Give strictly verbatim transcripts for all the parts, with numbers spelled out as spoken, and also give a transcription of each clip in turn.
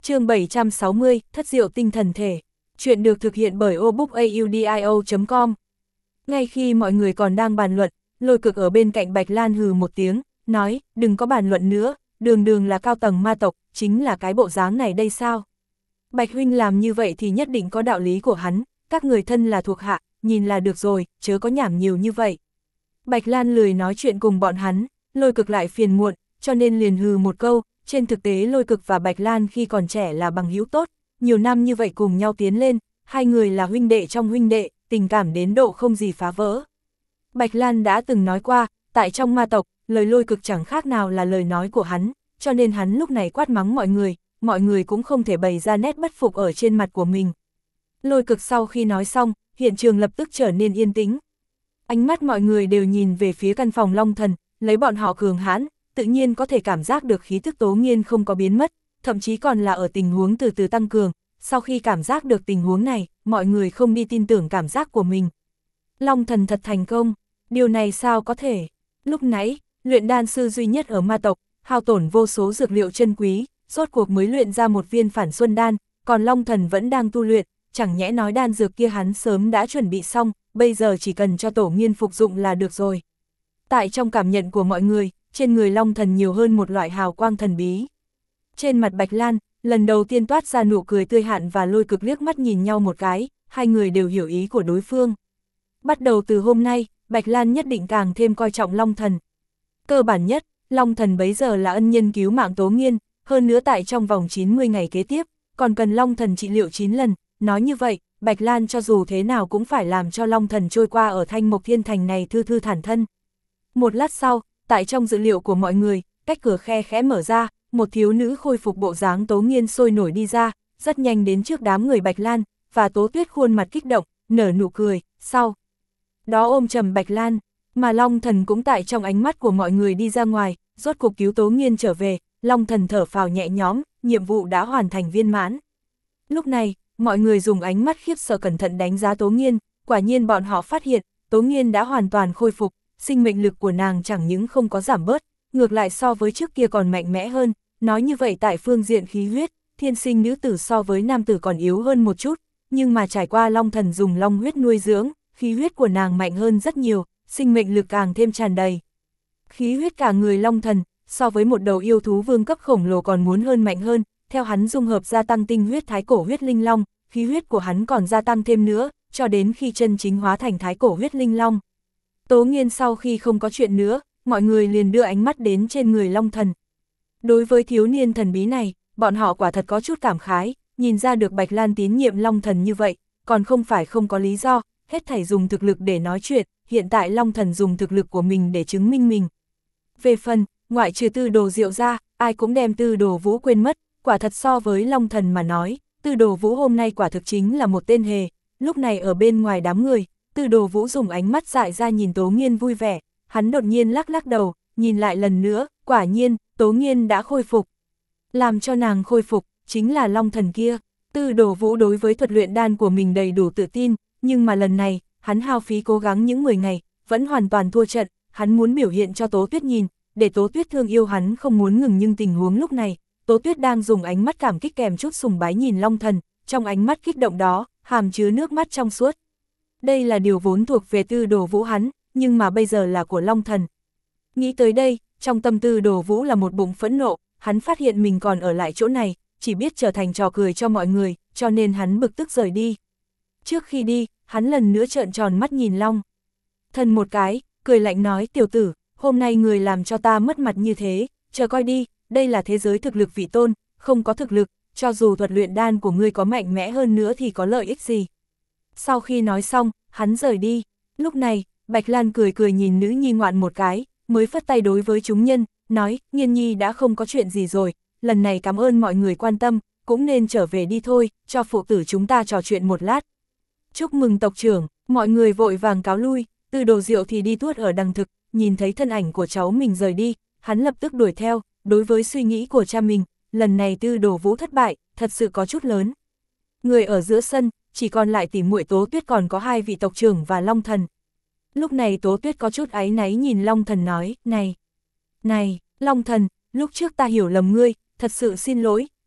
Chương bảy trăm sáu mươi, Thất diệu tinh thần thể. Chuyện được thực hiện bởi obookaudio chấm com. Ngay khi mọi người còn đang bàn luận, Lôi Cực ở bên cạnh Bạch Lan hừ một tiếng, nói, đừng có bàn luận nữa, đường đường là cao tầng ma tộc, chính là cái bộ dáng này đây sao? Bạch huynh làm như vậy thì nhất định có đạo lý của hắn, các người thân là thuộc hạ, nhìn là được rồi, chớ có nhảm nhiều như vậy. Bạch Lan lười nói chuyện cùng bọn hắn, Lôi Cực lại phiền muộn, cho nên liền hừ một câu. Trên thực tế Lôi Cực và Bạch Lan khi còn trẻ là bằng hữu tốt, nhiều năm như vậy cùng nhau tiến lên, hai người là huynh đệ trong huynh đệ, tình cảm đến độ không gì phá vỡ. Bạch Lan đã từng nói qua, tại trong ma tộc, lời Lôi Cực chẳng khác nào là lời nói của hắn, cho nên hắn lúc này quát mắng mọi người, mọi người cũng không thể bày ra nét bất phục ở trên mặt của mình. Lôi Cực sau khi nói xong, hiện trường lập tức trở nên yên tĩnh. Ánh mắt mọi người đều nhìn về phía căn phòng Long Thần, lấy bọn họ cường hãn, tự nhiên có thể cảm giác được khí thức Tố Nghiên không có biến mất, thậm chí còn là ở tình huống từ từ tăng cường. Sau khi cảm giác được tình huống này, mọi người không đi tin tưởng cảm giác của mình. Long Thần thật thành công, điều này sao có thể? Lúc nãy, luyện đan sư duy nhất ở ma tộc, hao tổn vô số dược liệu chân quý, rốt cuộc mới luyện ra một viên phản xuân đan, còn Long Thần vẫn đang tu luyện, chẳng nhẽ nói đan dược kia hắn sớm đã chuẩn bị xong, bây giờ chỉ cần cho Tổ Nghiên phục dụng là được rồi. Tại trong cảm nhận của mọi người, trên người Long Thần nhiều hơn một loại hào quang thần bí. Trên mặt Bạch Lan, lần đầu tiên toát ra nụ cười tươi hạn và Lôi Cực liếc mắt nhìn nhau một cái, hai người đều hiểu ý của đối phương. Bắt đầu từ hôm nay, Bạch Lan nhất định càng thêm coi trọng Long Thần. Cơ bản nhất, Long Thần bấy giờ là ân nhân cứu mạng Tố Nghiên, hơn nữa tại trong vòng chín mươi ngày kế tiếp, còn cần Long Thần trị liệu chín lần, nói như vậy, Bạch Lan cho dù thế nào cũng phải làm cho Long Thần trôi qua ở Thanh Mộc Thiên Thành này thư thư thản thân. Một lát sau, tại trong dữ liệu của mọi người, cách cửa khe khẽ mở ra, một thiếu nữ khôi phục bộ dáng Tố Nghiên sôi nổi đi ra, rất nhanh đến trước đám người Bạch Lan, và Tố Tuyết khuôn mặt kích động, nở nụ cười, sau đó ôm chầm Bạch Lan, mà Long Thần cũng tại trong ánh mắt của mọi người đi ra ngoài, rốt cuộc cứu Tố Nghiên trở về, Long Thần thở phào nhẹ nhõm, nhiệm vụ đã hoàn thành viên mãn. Lúc này, mọi người dùng ánh mắt khiếp sợ cẩn thận đánh giá Tố Nghiên, quả nhiên bọn họ phát hiện, Tố Nghiên đã hoàn toàn khôi phục, sinh mệnh lực của nàng chẳng những không có giảm bớt, ngược lại so với trước kia còn mạnh mẽ hơn, nói như vậy tại phương diện khí huyết, thiên sinh nữ tử so với nam tử còn yếu hơn một chút, nhưng mà trải qua Long Thần dùng long huyết nuôi dưỡng, khí huyết của nàng mạnh hơn rất nhiều, sinh mệnh lực càng thêm tràn đầy. Khí huyết cả người Long Thần, so với một đầu yêu thú vương cấp khổng lồ còn muốn hơn mạnh hơn, theo hắn dung hợp gia tăng tinh huyết thái cổ huyết linh long, khí huyết của hắn còn gia tăng thêm nữa, cho đến khi chân chính hóa thành thái cổ huyết linh long. Tố Nghiên sau khi không có chuyện nữa, mọi người liền đưa ánh mắt đến trên người Long Thần. Đối với thiếu niên thần bí này, bọn họ quả thật có chút cảm khái, nhìn ra được Bạch Lan tín nhiệm Long Thần như vậy, còn không phải không có lý do, hết thảy dùng thực lực để nói chuyện, hiện tại Long Thần dùng thực lực của mình để chứng minh mình. Về phần, ngoại trừ Tư Đồ Diệu ra, ai cũng đem Tư Đồ Vũ quên mất, quả thật so với Long Thần mà nói, Tư Đồ Vũ hôm nay quả thực chính là một tên hề, lúc này ở bên ngoài đám người, Tư Đồ Vũ dùng ánh mắt dại ra nhìn Tố Nghiên vui vẻ, hắn đột nhiên lắc lắc đầu, nhìn lại lần nữa, quả nhiên, Tố Nghiên đã khôi phục. Làm cho nàng khôi phục, chính là Long Thần kia. Tư Đồ Vũ đối với thuật luyện đan của mình đầy đủ tự tin, nhưng mà lần này, hắn hao phí cố gắng những mười ngày, vẫn hoàn toàn thua trận, hắn muốn biểu hiện cho Tố Tuyết nhìn, để Tố Tuyết thương yêu hắn không muốn ngừng, nhưng tình huống lúc này, Tố Tuyết đang dùng ánh mắt cảm kích kèm chút sùng bái nhìn Long Thần, trong ánh mắt kích động đó, hàm chứa nước mắt trong suốt. Đây là điều vốn thuộc về Tư Đồ Vũ hắn, nhưng mà bây giờ là của Long Thần. Nghĩ tới đây, trong tâm Tư Đồ Vũ là một bụng phẫn nộ, hắn phát hiện mình còn ở lại chỗ này, chỉ biết trở thành trò cười cho mọi người, cho nên hắn bực tức rời đi. Trước khi đi, hắn lần nữa trợn tròn mắt nhìn Long Thần một cái, cười lạnh nói, tiểu tử, hôm nay người làm cho ta mất mặt như thế, chờ coi đi, đây là thế giới thực lực vị tôn, không có thực lực, cho dù thuật luyện đan của ngươi có mạnh mẽ hơn nữa thì có lợi ích gì. Sau khi nói xong, hắn rời đi, lúc này, Bạch Lan cười cười nhìn nữ nhi ngoạn một cái, mới phất tay đối với chúng nhân, nói, Nghiên nhi đã không có chuyện gì rồi, lần này cảm ơn mọi người quan tâm, cũng nên trở về đi thôi, cho phụ tử chúng ta trò chuyện một lát. Chúc mừng tộc trưởng, mọi người vội vàng cáo lui, Tư Đồ Diệu thì đi tuốt ở đằng thực, nhìn thấy thân ảnh của cháu mình rời đi, hắn lập tức đuổi theo, đối với suy nghĩ của cha mình, lần này Tư Đồ Vũ thất bại, thật sự có chút lớn. Người ở giữa sân, chỉ còn lại tỷ muội Tố Tuyết còn có hai vị tộc trưởng và Long Thần. Lúc này Tố Tuyết có chút áy náy nhìn Long Thần nói, này, này, Long Thần, lúc trước ta hiểu lầm ngươi, thật sự xin lỗi,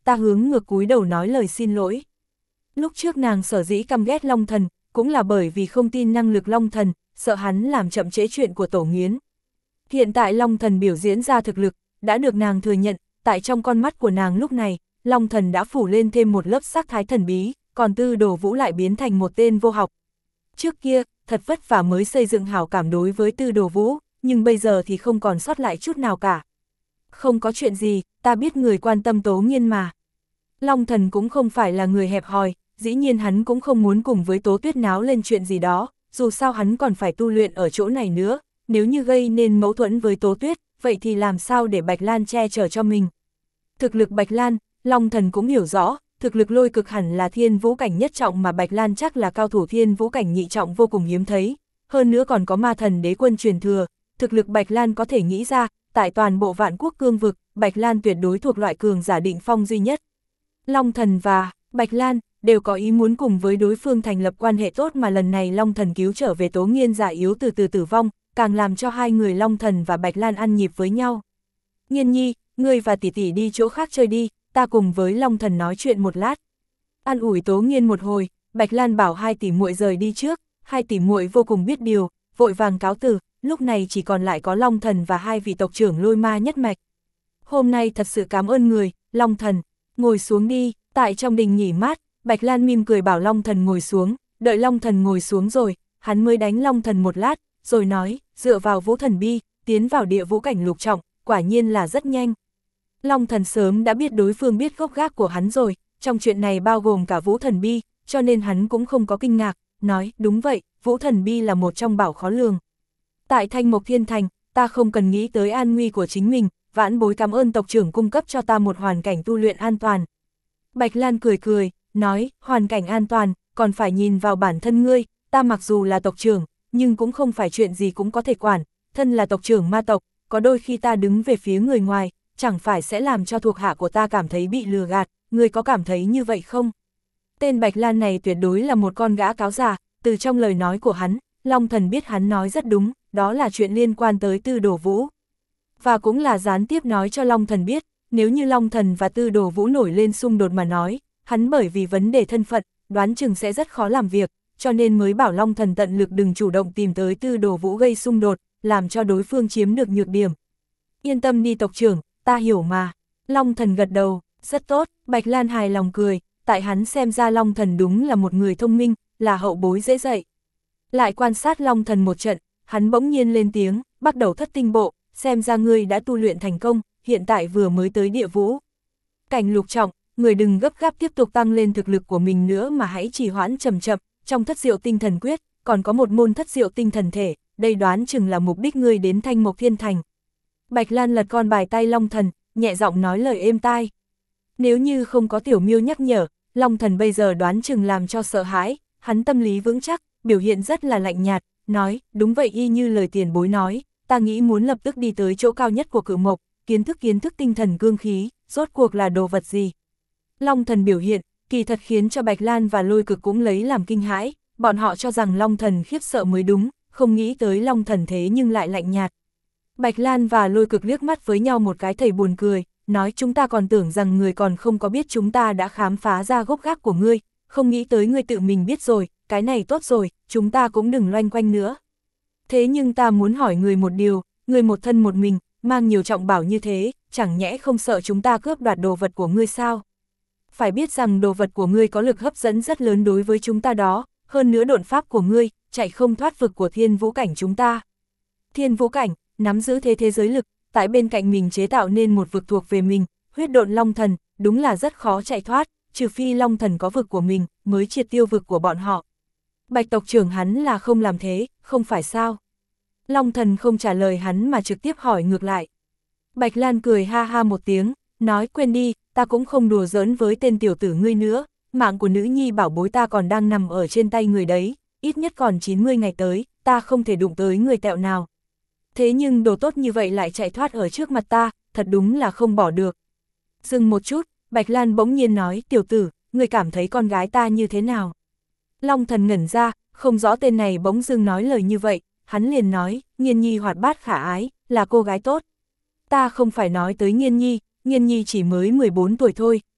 ta hướng ngược cúi đầu nói lời xin lỗi. Lúc trước nàng sở dĩ căm ghét Long Thần, cũng là bởi vì không tin năng lực Long Thần, sợ hắn làm chậm trễ chuyện của Tổ Nghiến. Hiện tại Long Thần biểu diễn ra thực lực, đã được nàng thừa nhận, tại trong con mắt của nàng lúc này, Long Thần đã phủ lên thêm một lớp sắc thái thần bí, còn Tư Đồ Vũ lại biến thành một tên vô học. Trước kia, thật vất vả mới xây dựng hảo cảm đối với Tư Đồ Vũ, nhưng bây giờ thì không còn sót lại chút nào cả. Không có chuyện gì, ta biết người quan tâm Tố Nghiên mà. Long Thần cũng không phải là người hẹp hòi, dĩ nhiên hắn cũng không muốn cùng với Tố Tuyết náo lên chuyện gì đó, dù sao hắn còn phải tu luyện ở chỗ này nữa, nếu như gây nên mâu thuẫn với Tố Tuyết, vậy thì làm sao để Bạch Lan che chở cho mình. Thực lực Bạch Lan, Long Thần cũng hiểu rõ, thực lực Lôi Cực hẳn là thiên vũ cảnh nhất trọng mà Bạch Lan chắc là cao thủ thiên vũ cảnh nhị trọng vô cùng hiếm thấy, hơn nữa còn có ma thần đế quân truyền thừa, thực lực Bạch Lan có thể nghĩ ra, tại toàn bộ vạn quốc cương vực, Bạch Lan tuyệt đối thuộc loại cường giả định phong duy nhất. Long Thần và Bạch Lan đều có ý muốn cùng với đối phương thành lập quan hệ tốt, mà lần này Long Thần cứu trở về Tố Nghiên già yếu từ từ tử vong, càng làm cho hai người Long Thần và Bạch Lan ăn nhịp với nhau. Nghiên nhi, ngươi và tỷ tỷ đi chỗ khác chơi đi, ta cùng với Long Thần nói chuyện một lát. An ủi Tố Nghiên một hồi, Bạch Lan bảo hai tỷ muội rời đi trước, hai tỷ muội vô cùng biết điều, vội vàng cáo từ, lúc này chỉ còn lại có Long Thần và hai vị tộc trưởng Lôi Ma nhất mạch. Hôm nay thật sự cảm ơn người, Long Thần, ngồi xuống đi, tại trong đình nghỉ mát, Bạch Lan mỉm cười bảo Long Thần ngồi xuống, đợi Long Thần ngồi xuống rồi, hắn mới đánh Long Thần một lát, rồi nói, dựa vào Vũ Thần Bi, tiến vào địa vũ cảnh lục trọng, quả nhiên là rất nhanh. Long Thần sớm đã biết đối phương biết gốc gác của hắn rồi, trong chuyện này bao gồm cả Vũ Thần Bi, cho nên hắn cũng không có kinh ngạc, nói, đúng vậy, Vũ Thần Bi là một trong bảo khó lường. Tại Thanh Mộc Thiên Thành, ta không cần nghĩ tới an nguy của chính mình, vãn bối cảm ơn tộc trưởng cung cấp cho ta một hoàn cảnh tu luyện an toàn. Bạch Lan cười cười, nói, hoàn cảnh an toàn, còn phải nhìn vào bản thân ngươi, ta mặc dù là tộc trưởng, nhưng cũng không phải chuyện gì cũng có thể quản, thân là tộc trưởng ma tộc, có đôi khi ta đứng về phía người ngoài, chẳng phải sẽ làm cho thuộc hạ của ta cảm thấy bị lừa gạt, ngươi có cảm thấy như vậy không? Tên Bạch Lan này tuyệt đối là một con gã cáo già, từ trong lời nói của hắn, Long Thần biết hắn nói rất đúng, đó là chuyện liên quan tới Tư Đồ Vũ. Và cũng là gián tiếp nói cho Long Thần biết, nếu như Long Thần và Tư Đồ Vũ nổi lên xung đột mà nói, hắn bởi vì vấn đề thân phận, đoán chừng sẽ rất khó làm việc, cho nên mới bảo Long Thần tận lực đừng chủ động tìm tới Tư Đồ Vũ gây xung đột, làm cho đối phương chiếm được nhược điểm. Yên tâm đi tộc trưởng, ta hiểu mà. Long Thần gật đầu, rất tốt, Bạch Lan hài lòng cười, tại hắn xem ra Long Thần đúng là một người thông minh, là hậu bối dễ dạy. Lại quan sát Long Thần một trận, hắn bỗng nhiên lên tiếng, bắt đầu thất tinh bộ, xem ra ngươi đã tu luyện thành công, hiện tại vừa mới tới địa vũ cảnh lục trọng, người đừng gấp gáp tiếp tục tăng lên thực lực của mình nữa mà hãy trì hoãn chậm chậm, trong thất diệu tinh thần quyết, còn có một môn thất diệu tinh thần thể, đây đoán chừng là mục đích ngươi đến Thanh Mộc Thiên Thành. Bạch Lan lật con bài tay Long Thần, nhẹ giọng nói lời êm tai. Nếu như không có Tiểu Miêu nhắc nhở, Long Thần bây giờ đoán chừng làm cho sợ hãi, hắn tâm lý vững chắc, biểu hiện rất là lạnh nhạt, nói, đúng vậy y như lời tiền bối nói, ta nghĩ muốn lập tức đi tới chỗ cao nhất của cự mộc, kiến thức kiến thức tinh thần cương khí, rốt cuộc là đồ vật gì. Long Thần biểu hiện, kỳ thật khiến cho Bạch Lan và Lôi Cực cũng lấy làm kinh hãi, bọn họ cho rằng Long Thần khiếp sợ mới đúng, không nghĩ tới Long Thần thế nhưng lại lạnh nhạt. Bạch Lan và Lôi Cực liếc mắt với nhau một cái thầy buồn cười, nói chúng ta còn tưởng rằng người còn không có biết chúng ta đã khám phá ra gốc gác của ngươi, không nghĩ tới ngươi tự mình biết rồi, cái này tốt rồi, chúng ta cũng đừng loanh quanh nữa. Thế nhưng ta muốn hỏi người một điều, người một thân một mình, mang nhiều trọng bảo như thế, chẳng nhẽ không sợ chúng ta cướp đoạt đồ vật của ngươi sao? Phải biết rằng đồ vật của ngươi có lực hấp dẫn rất lớn đối với chúng ta đó, hơn nữa độn pháp của ngươi, chạy không thoát vực của thiên vũ cảnh chúng ta. Thiên vũ cảnh, nắm giữ thế thế giới lực, tại bên cạnh mình chế tạo nên một vực thuộc về mình, huyết độn long thần, đúng là rất khó chạy thoát, trừ phi long thần có vực của mình, mới triệt tiêu vực của bọn họ. Bạch tộc trưởng hắn là không làm thế, không phải sao? Long thần không trả lời hắn mà trực tiếp hỏi ngược lại. Bạch Lan cười ha ha một tiếng, nói quên đi, ta cũng không đùa giỡn với tên tiểu tử ngươi nữa, mạng của nữ nhi bảo bối ta còn đang nằm ở trên tay người đấy, ít nhất còn chín mươi ngày tới, ta không thể đụng tới người tẹo nào. Thế nhưng đồ tốt như vậy lại chạy thoát ở trước mặt ta, thật đúng là không bỏ được. Dừng một chút, Bạch Lan bỗng nhiên nói, tiểu tử, ngươi cảm thấy con gái ta như thế nào? Long thần ngẩn ra, không rõ tên này bỗng dưng nói lời như vậy, hắn liền nói, Nghiên Nhi hoạt bát khả ái, là cô gái tốt. Ta không phải nói tới Nghiên Nhi, Nghiên Nhi chỉ mới mười bốn tuổi thôi,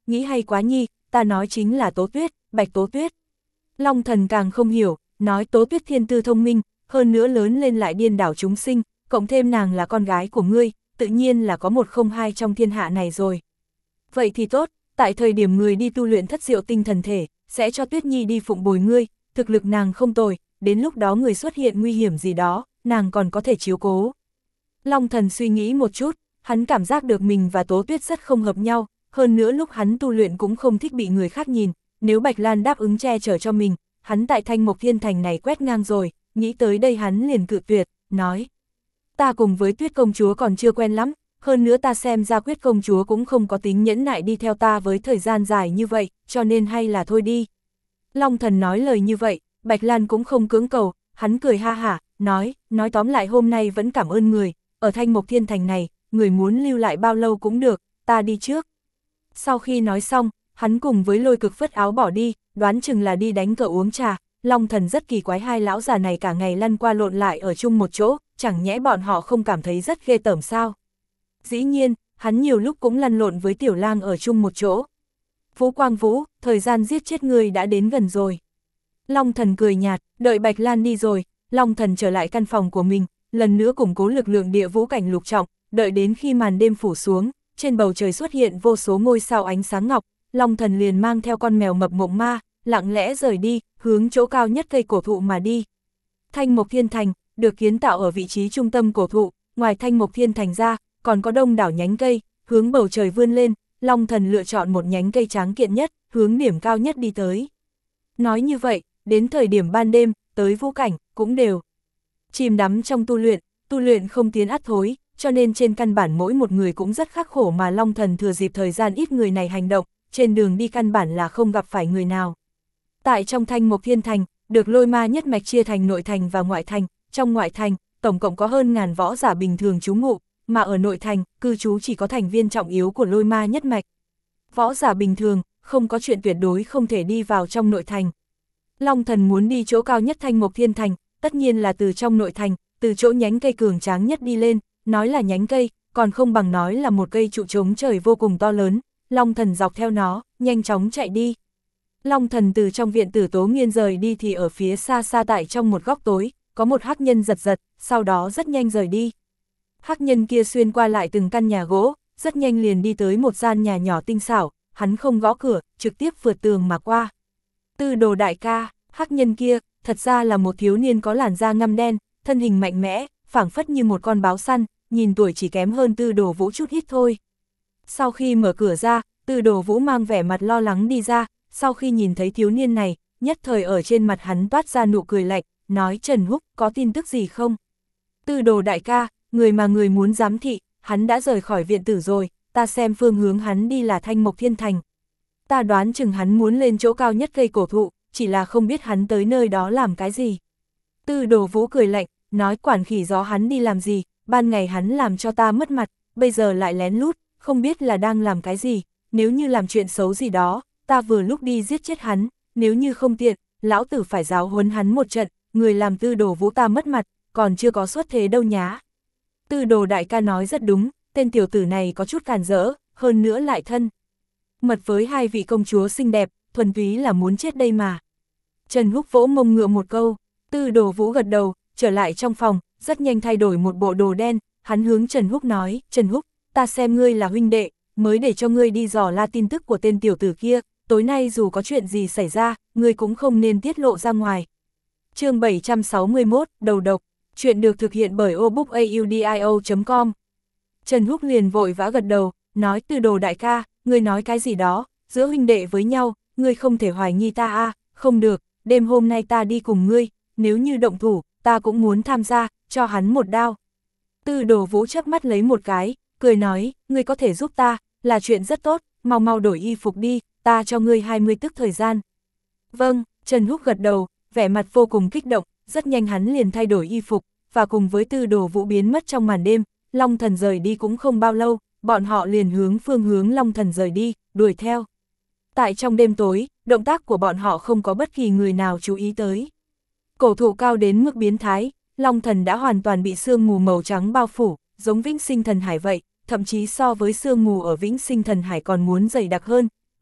nghĩ hay quá nhi, ta nói chính là Tố Tuyết, Bạch Tố Tuyết. Long Thần càng không hiểu, nói Tố Tuyết thiên tư thông minh, hơn nữa lớn lên lại điên đảo chúng sinh, cộng thêm nàng là con gái của ngươi, tự nhiên là có một không hai trong thiên hạ này rồi. Vậy thì tốt, tại thời điểm người đi tu luyện thất diệu tinh thần thể, sẽ cho Tuyết Nhi đi phụng bồi ngươi, thực lực nàng không tồi, đến lúc đó người xuất hiện nguy hiểm gì đó, nàng còn có thể chiếu cố. Long Thần suy nghĩ một chút, hắn cảm giác được mình và Tố Tuyết rất không hợp nhau, hơn nữa lúc hắn tu luyện cũng không thích bị người khác nhìn, nếu Bạch Lan đáp ứng che chở cho mình, hắn tại Thanh Mộc Thiên Thành này quét ngang rồi, nghĩ tới đây hắn liền cự tuyệt, nói. Ta cùng với Tuyết công chúa còn chưa quen lắm, hơn nữa ta xem ra Quyết công chúa cũng không có tính nhẫn nại đi theo ta với thời gian dài như vậy, cho nên hay là thôi đi. Long Thần nói lời như vậy, Bạch Lan cũng không cưỡng cầu, hắn cười ha hả, nói, nói tóm lại hôm nay vẫn cảm ơn người, ở Thanh Mộc Thiên Thành này, người muốn lưu lại bao lâu cũng được, ta đi trước. Sau khi nói xong, hắn cùng với Lôi Cực phất áo bỏ đi, đoán chừng là đi đánh cờ uống trà. Long Thần rất kỳ quái hai lão già này cả ngày lăn qua lộn lại ở chung một chỗ, chẳng nhẽ bọn họ không cảm thấy rất ghê tởm sao. Dĩ nhiên, hắn nhiều lúc cũng lăn lộn với Tiểu Lang ở chung một chỗ. Vũ Quang Vũ, thời gian giết chết người đã đến gần rồi. Long Thần cười nhạt, đợi Bạch Lan đi rồi, Long Thần trở lại căn phòng của mình, lần nữa củng cố lực lượng địa vũ cảnh lục trọng, đợi đến khi màn đêm phủ xuống, trên bầu trời xuất hiện vô số ngôi sao ánh sáng ngọc, Long Thần liền mang theo con mèo mập mộng ma, lặng lẽ rời đi, hướng chỗ cao nhất cây cổ thụ mà đi. Thanh Mộc Thiên Thành, được kiến tạo ở vị trí trung tâm cổ thụ, ngoài Thanh Mộc Thiên Thành ra, còn có đông đảo nhánh cây, hướng bầu trời vươn lên, Long Thần lựa chọn một nhánh cây tráng kiện nhất, hướng điểm cao nhất đi tới. Nói như vậy, đến thời điểm ban đêm, tới vũ cảnh, cũng đều chìm đắm trong tu luyện, tu luyện không tiến ắt thối, cho nên trên căn bản mỗi một người cũng rất khắc khổ mà Long Thần thừa dịp thời gian ít người này hành động, trên đường đi căn bản là không gặp phải người nào. Tại trong Thanh Mộc Thiên Thành, được Lôi Ma nhất mạch chia thành nội thành và ngoại thành, trong ngoại thành, tổng cộng có hơn ngàn võ giả bình thường trú ngụ, mà ở nội thành, cư trú chỉ có thành viên trọng yếu của Lôi Ma nhất mạch. Võ giả bình thường, không có chuyện tuyệt đối không thể đi vào trong nội thành. Long Thần muốn đi chỗ cao nhất Thanh Mộc Thiên Thành, tất nhiên là từ trong nội thành, từ chỗ nhánh cây cường tráng nhất đi lên, nói là nhánh cây, còn không bằng nói là một cây trụ chống trời vô cùng to lớn, Long Thần dọc theo nó, nhanh chóng chạy đi. Long Thần từ trong viện Tử Tố Nghiên rời đi thì ở phía xa xa tại trong một góc tối, có một hắc nhân giật giật, sau đó rất nhanh rời đi. Hắc nhân kia xuyên qua lại từng căn nhà gỗ, rất nhanh liền đi tới một gian nhà nhỏ tinh xảo, hắn không gõ cửa, trực tiếp vượt tường mà qua. Tư Đồ đại ca, hắc nhân kia, thật ra là một thiếu niên có làn da ngăm đen, thân hình mạnh mẽ, phảng phất như một con báo săn, nhìn tuổi chỉ kém hơn Tư Đồ Vũ chút ít thôi. Sau khi mở cửa ra, Tư Đồ Vũ mang vẻ mặt lo lắng đi ra, sau khi nhìn thấy thiếu niên này, nhất thời ở trên mặt hắn toát ra nụ cười lạnh, nói Trần Húc có tin tức gì không? Tư Đồ đại ca, người mà người muốn giám thị, hắn đã rời khỏi viện tử rồi, ta xem phương hướng hắn đi là Thanh Mộc Thiên Thành. Ta đoán chừng hắn muốn lên chỗ cao nhất cây cổ thụ, chỉ là không biết hắn tới nơi đó làm cái gì. Tư Đồ Vũ cười lạnh, nói quản khỉ gió hắn đi làm gì, ban ngày hắn làm cho ta mất mặt, bây giờ lại lén lút, không biết là đang làm cái gì, nếu như làm chuyện xấu gì đó, ta vừa lúc đi giết chết hắn, nếu như không tiện, lão tử phải giáo huấn hắn một trận, người làm Tư Đồ Vũ ta mất mặt, còn chưa có xuất thế đâu nhá. Tư Đồ đại ca nói rất đúng, tên tiểu tử này có chút càn rỡ, hơn nữa lại thân mật với hai vị công chúa xinh đẹp, thuần túy là muốn chết đây mà. Trần Húc vỗ mông ngựa một câu, Tư Đồ Vũ gật đầu, trở lại trong phòng, rất nhanh thay đổi một bộ đồ đen, hắn hướng Trần Húc nói, Trần Húc, ta xem ngươi là huynh đệ, mới để cho ngươi đi dò la tin tức của tên tiểu tử kia, tối nay dù có chuyện gì xảy ra, ngươi cũng không nên tiết lộ ra ngoài. Chương bảy trăm sáu mươi mốt, đầu độc, chuyện được thực hiện bởi obookaudio chấm com. Trần Húc liền vội vã gật đầu, nói Tư Đồ đại ca, ngươi nói cái gì đó, giữa huynh đệ với nhau, ngươi không thể hoài nghi ta à, không được, đêm hôm nay ta đi cùng ngươi, nếu như động thủ, ta cũng muốn tham gia, cho hắn một đao. Tư Đồ Vũ chớp mắt lấy một cái, cười nói, ngươi có thể giúp ta, là chuyện rất tốt, mau mau đổi y phục đi, ta cho ngươi hai mươi tức thời gian. Vâng, Trần Húc gật đầu, vẻ mặt vô cùng kích động, rất nhanh hắn liền thay đổi y phục, và cùng với Tư Đồ Vũ biến mất trong màn đêm, Long Thần rời đi cũng không bao lâu, bọn họ liền hướng phương hướng Long Thần rời đi, đuổi theo. Tại trong đêm tối, động tác của bọn họ không có bất kỳ người nào chú ý tới. Cổ thụ cao đến mức biến thái, Long Thần đã hoàn toàn bị sương mù màu trắng bao phủ, giống Vĩnh Sinh Thần Hải vậy, thậm chí so với sương mù ở Vĩnh Sinh Thần Hải còn muốn dày đặc hơn,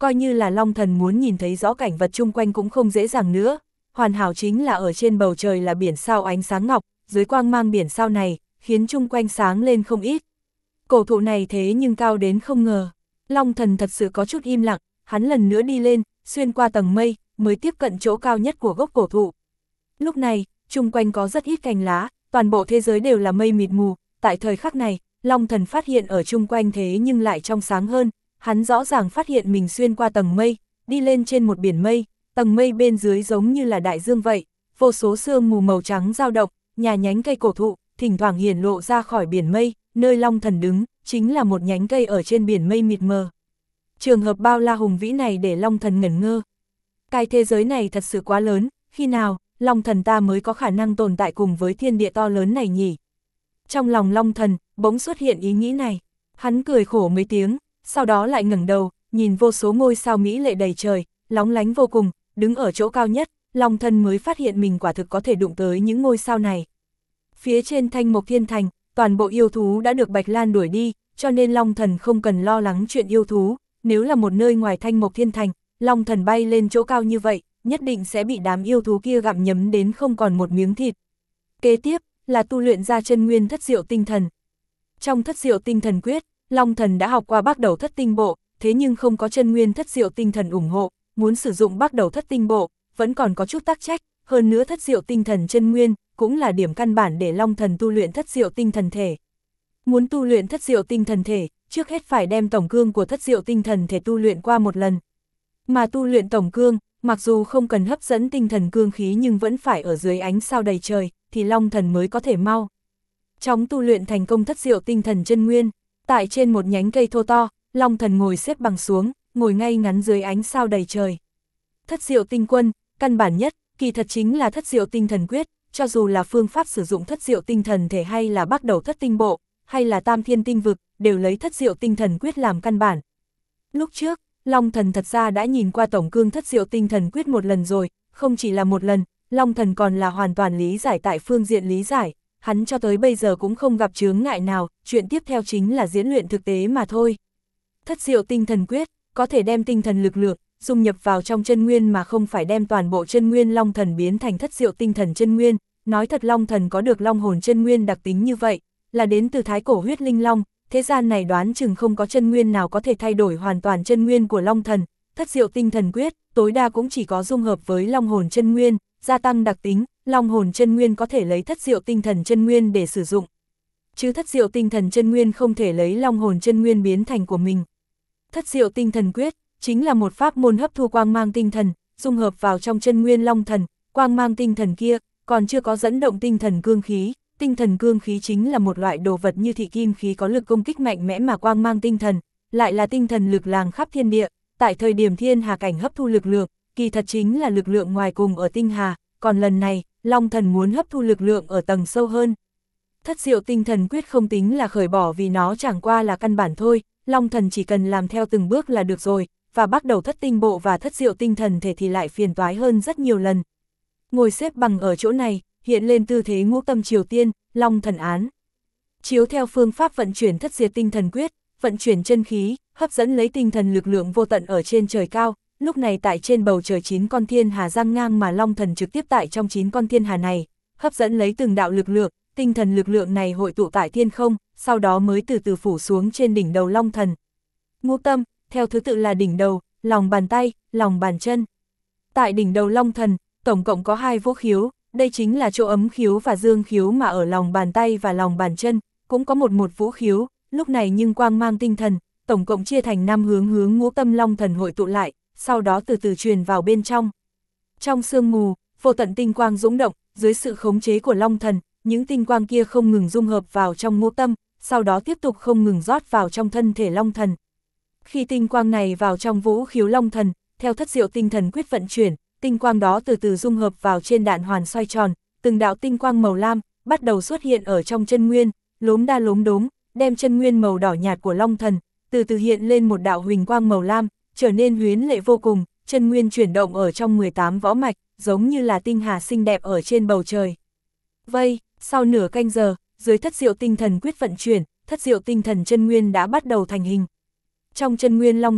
coi như là Long Thần muốn nhìn thấy rõ cảnh vật chung quanh cũng không dễ dàng nữa. Hoàn hảo chính là ở trên bầu trời là biển sao ánh sáng ngọc, dưới quang mang biển sao này, khiến chung quanh sáng lên không ít. Cổ thụ này thế nhưng cao đến không ngờ. Long Thần thật sự có chút im lặng, hắn lần nữa đi lên, xuyên qua tầng mây, mới tiếp cận chỗ cao nhất của gốc cổ thụ. Lúc này, chung quanh có rất ít cành lá, toàn bộ thế giới đều là mây mịt mù. Tại thời khắc này, Long Thần phát hiện ở chung quanh thế nhưng lại trong sáng hơn. Hắn rõ ràng phát hiện mình xuyên qua tầng mây, đi lên trên một biển mây, tầng mây bên dưới giống như là đại dương vậy, vô số sương mù màu trắng dao động, nhà nhánh cây cổ thụ, thỉnh thoảng hiển lộ ra khỏi biển mây, nơi Long Thần đứng, chính là một nhánh cây ở trên biển mây mịt mờ. Trường hợp bao la hùng vĩ này để Long Thần ngẩn ngơ. Cái thế giới này thật sự quá lớn, khi nào, Long Thần ta mới có khả năng tồn tại cùng với thiên địa to lớn này nhỉ? Trong lòng Long Thần, bỗng xuất hiện ý nghĩ này, hắn cười khổ mấy tiếng, sau đó lại ngẩng đầu, nhìn vô số ngôi sao mỹ lệ đầy trời, lóng lánh vô cùng, đứng ở chỗ cao nhất, Long Thần mới phát hiện mình quả thực có thể đụng tới những ngôi sao này. Phía trên Thanh Mộc Thiên Thành, toàn bộ yêu thú đã được Bạch Lan đuổi đi, cho nên Long Thần không cần lo lắng chuyện yêu thú, nếu là một nơi ngoài Thanh Mộc Thiên Thành, Long Thần bay lên chỗ cao như vậy, nhất định sẽ bị đám yêu thú kia gặm nhấm đến không còn một miếng thịt. Kế tiếp, là tu luyện ra chân nguyên thất diệu tinh thần. Trong thất diệu tinh thần quyết, Long Thần đã học qua Bắc Đầu Thất Tinh Bộ, thế nhưng không có chân nguyên thất diệu tinh thần ủng hộ, muốn sử dụng Bắc Đầu Thất Tinh Bộ, vẫn còn có chút tắc trách, hơn nữa thất diệu tinh thần chân nguyên, cũng là điểm căn bản để Long Thần tu luyện thất diệu tinh thần thể. Muốn tu luyện thất diệu tinh thần thể, trước hết phải đem tổng cương của thất diệu tinh thần thể tu luyện qua một lần. Mà tu luyện tổng cương, mặc dù không cần hấp dẫn tinh thần cương khí nhưng vẫn phải ở dưới ánh sao đầy trời, thì Long Thần mới có thể mau chóng tu luyện thành công thất diệu tinh thần chân nguyên. Tại trên một nhánh cây thô to, Long Thần ngồi xếp bằng xuống, ngồi ngay ngắn dưới ánh sao đầy trời. Thất diệu tinh quân, căn bản nhất, kỳ thật chính là thất diệu tinh thần quyết, cho dù là phương pháp sử dụng thất diệu tinh thần thể hay là Bắc Đầu Thất Tinh Bộ, hay là Tam Thiên Tinh Vực, đều lấy thất diệu tinh thần quyết làm căn bản. Lúc trước, Long Thần thật ra đã nhìn qua tổng cương thất diệu tinh thần quyết một lần rồi, không chỉ là một lần, Long Thần còn là hoàn toàn lý giải tại phương diện lý giải, hắn cho tới bây giờ cũng không gặp chướng ngại nào, chuyện tiếp theo chính là diễn luyện thực tế mà thôi. Thất diệu tinh thần quyết, có thể đem tinh thần lực lượng, dung nhập vào trong chân nguyên mà không phải đem toàn bộ chân nguyên Long Thần biến thành thất diệu tinh thần chân nguyên, nói thật Long Thần có được long hồn chân nguyên đặc tính như vậy, là đến từ thái cổ huyết linh long, thế gian này đoán chừng không có chân nguyên nào có thể thay đổi hoàn toàn chân nguyên của Long Thần, thất diệu tinh thần quyết, tối đa cũng chỉ có dung hợp với long hồn chân nguyên, gia tăng đặc tính, long hồn chân nguyên có thể lấy thất diệu tinh thần chân nguyên để sử dụng. Chứ thất diệu tinh thần chân nguyên không thể lấy long hồn chân nguyên biến thành của mình. Thất diệu tinh thần quyết, chính là một pháp môn hấp thu quang mang tinh thần, dung hợp vào trong chân nguyên Long Thần, quang mang tinh thần kia, còn chưa có dẫn động tinh thần cương khí. Tinh thần cương khí chính là một loại đồ vật như thị kim khí có lực công kích mạnh mẽ mà quang mang tinh thần, lại là tinh thần lực làng khắp thiên địa, tại thời điểm thiên hà cảnh hấp thu lực lượng, kỳ thật chính là lực lượng ngoài cùng ở tinh hà, còn lần này, Long Thần muốn hấp thu lực lượng ở tầng sâu hơn. Thất diệu tinh thần quyết không tính là khởi bỏ vì nó chẳng qua là căn bản thôi, Long Thần chỉ cần làm theo từng bước là được rồi, và bắt đầu thất tinh bộ và thất diệu tinh thần thể thì lại phiền toái hơn rất nhiều lần. Ngồi xếp bằng ở chỗ này, hiện lên tư thế ngũ tâm triều tiên, Long Thần án. Chiếu theo phương pháp vận chuyển thất diệt tinh thần quyết, vận chuyển chân khí, hấp dẫn lấy tinh thần lực lượng vô tận ở trên trời cao, lúc này tại trên bầu trời chín con thiên hà giang ngang mà Long Thần trực tiếp tại trong chín con thiên hà này, hấp dẫn lấy từng đạo lực lượng, tinh thần lực lượng này hội tụ tại thiên không, sau đó mới từ từ phủ xuống trên đỉnh đầu Long Thần. Ngũ tâm, theo thứ tự là đỉnh đầu, lòng bàn tay, lòng bàn chân. Tại đỉnh đầu Long Thần, tổng cộng có hai vũ khiếu, đây chính là chỗ ấm khiếu và dương khiếu mà ở lòng bàn tay và lòng bàn chân, cũng có một một vũ khiếu, lúc này nhưng quang mang tinh thần, tổng cộng chia thành năm hướng hướng ngũ tâm Long Thần hội tụ lại, sau đó từ từ truyền vào bên trong. Trong sương mù, vô tận tinh quang dũng động, dưới sự khống chế của Long Thần, những tinh quang kia không ngừng dung hợp vào trong ngũ tâm, sau đó tiếp tục không ngừng rót vào trong thân thể Long Thần. Khi tinh quang này vào trong vũ khiếu Long Thần, theo thất diệu tinh thần quyết vận chuyển, tinh quang đó từ từ dung hợp vào trên đạn hoàn xoay tròn, từng đạo tinh quang màu lam bắt đầu xuất hiện ở trong chân nguyên, lốm đa lốm đốm, đem chân nguyên màu đỏ nhạt của Long Thần từ từ hiện lên một đạo huỳnh quang màu lam, trở nên huyến lệ vô cùng, chân nguyên chuyển động ở trong mười tám võ mạch, giống như là tinh hà xinh đẹp ở trên bầu trời. Vây, sau nửa canh giờ, dưới thất diệu tinh thần quyết vận chuyển, thất diệu tinh thần chân nguyên đã bắt đầu thành hình. Trong chân nguyên Long Thần,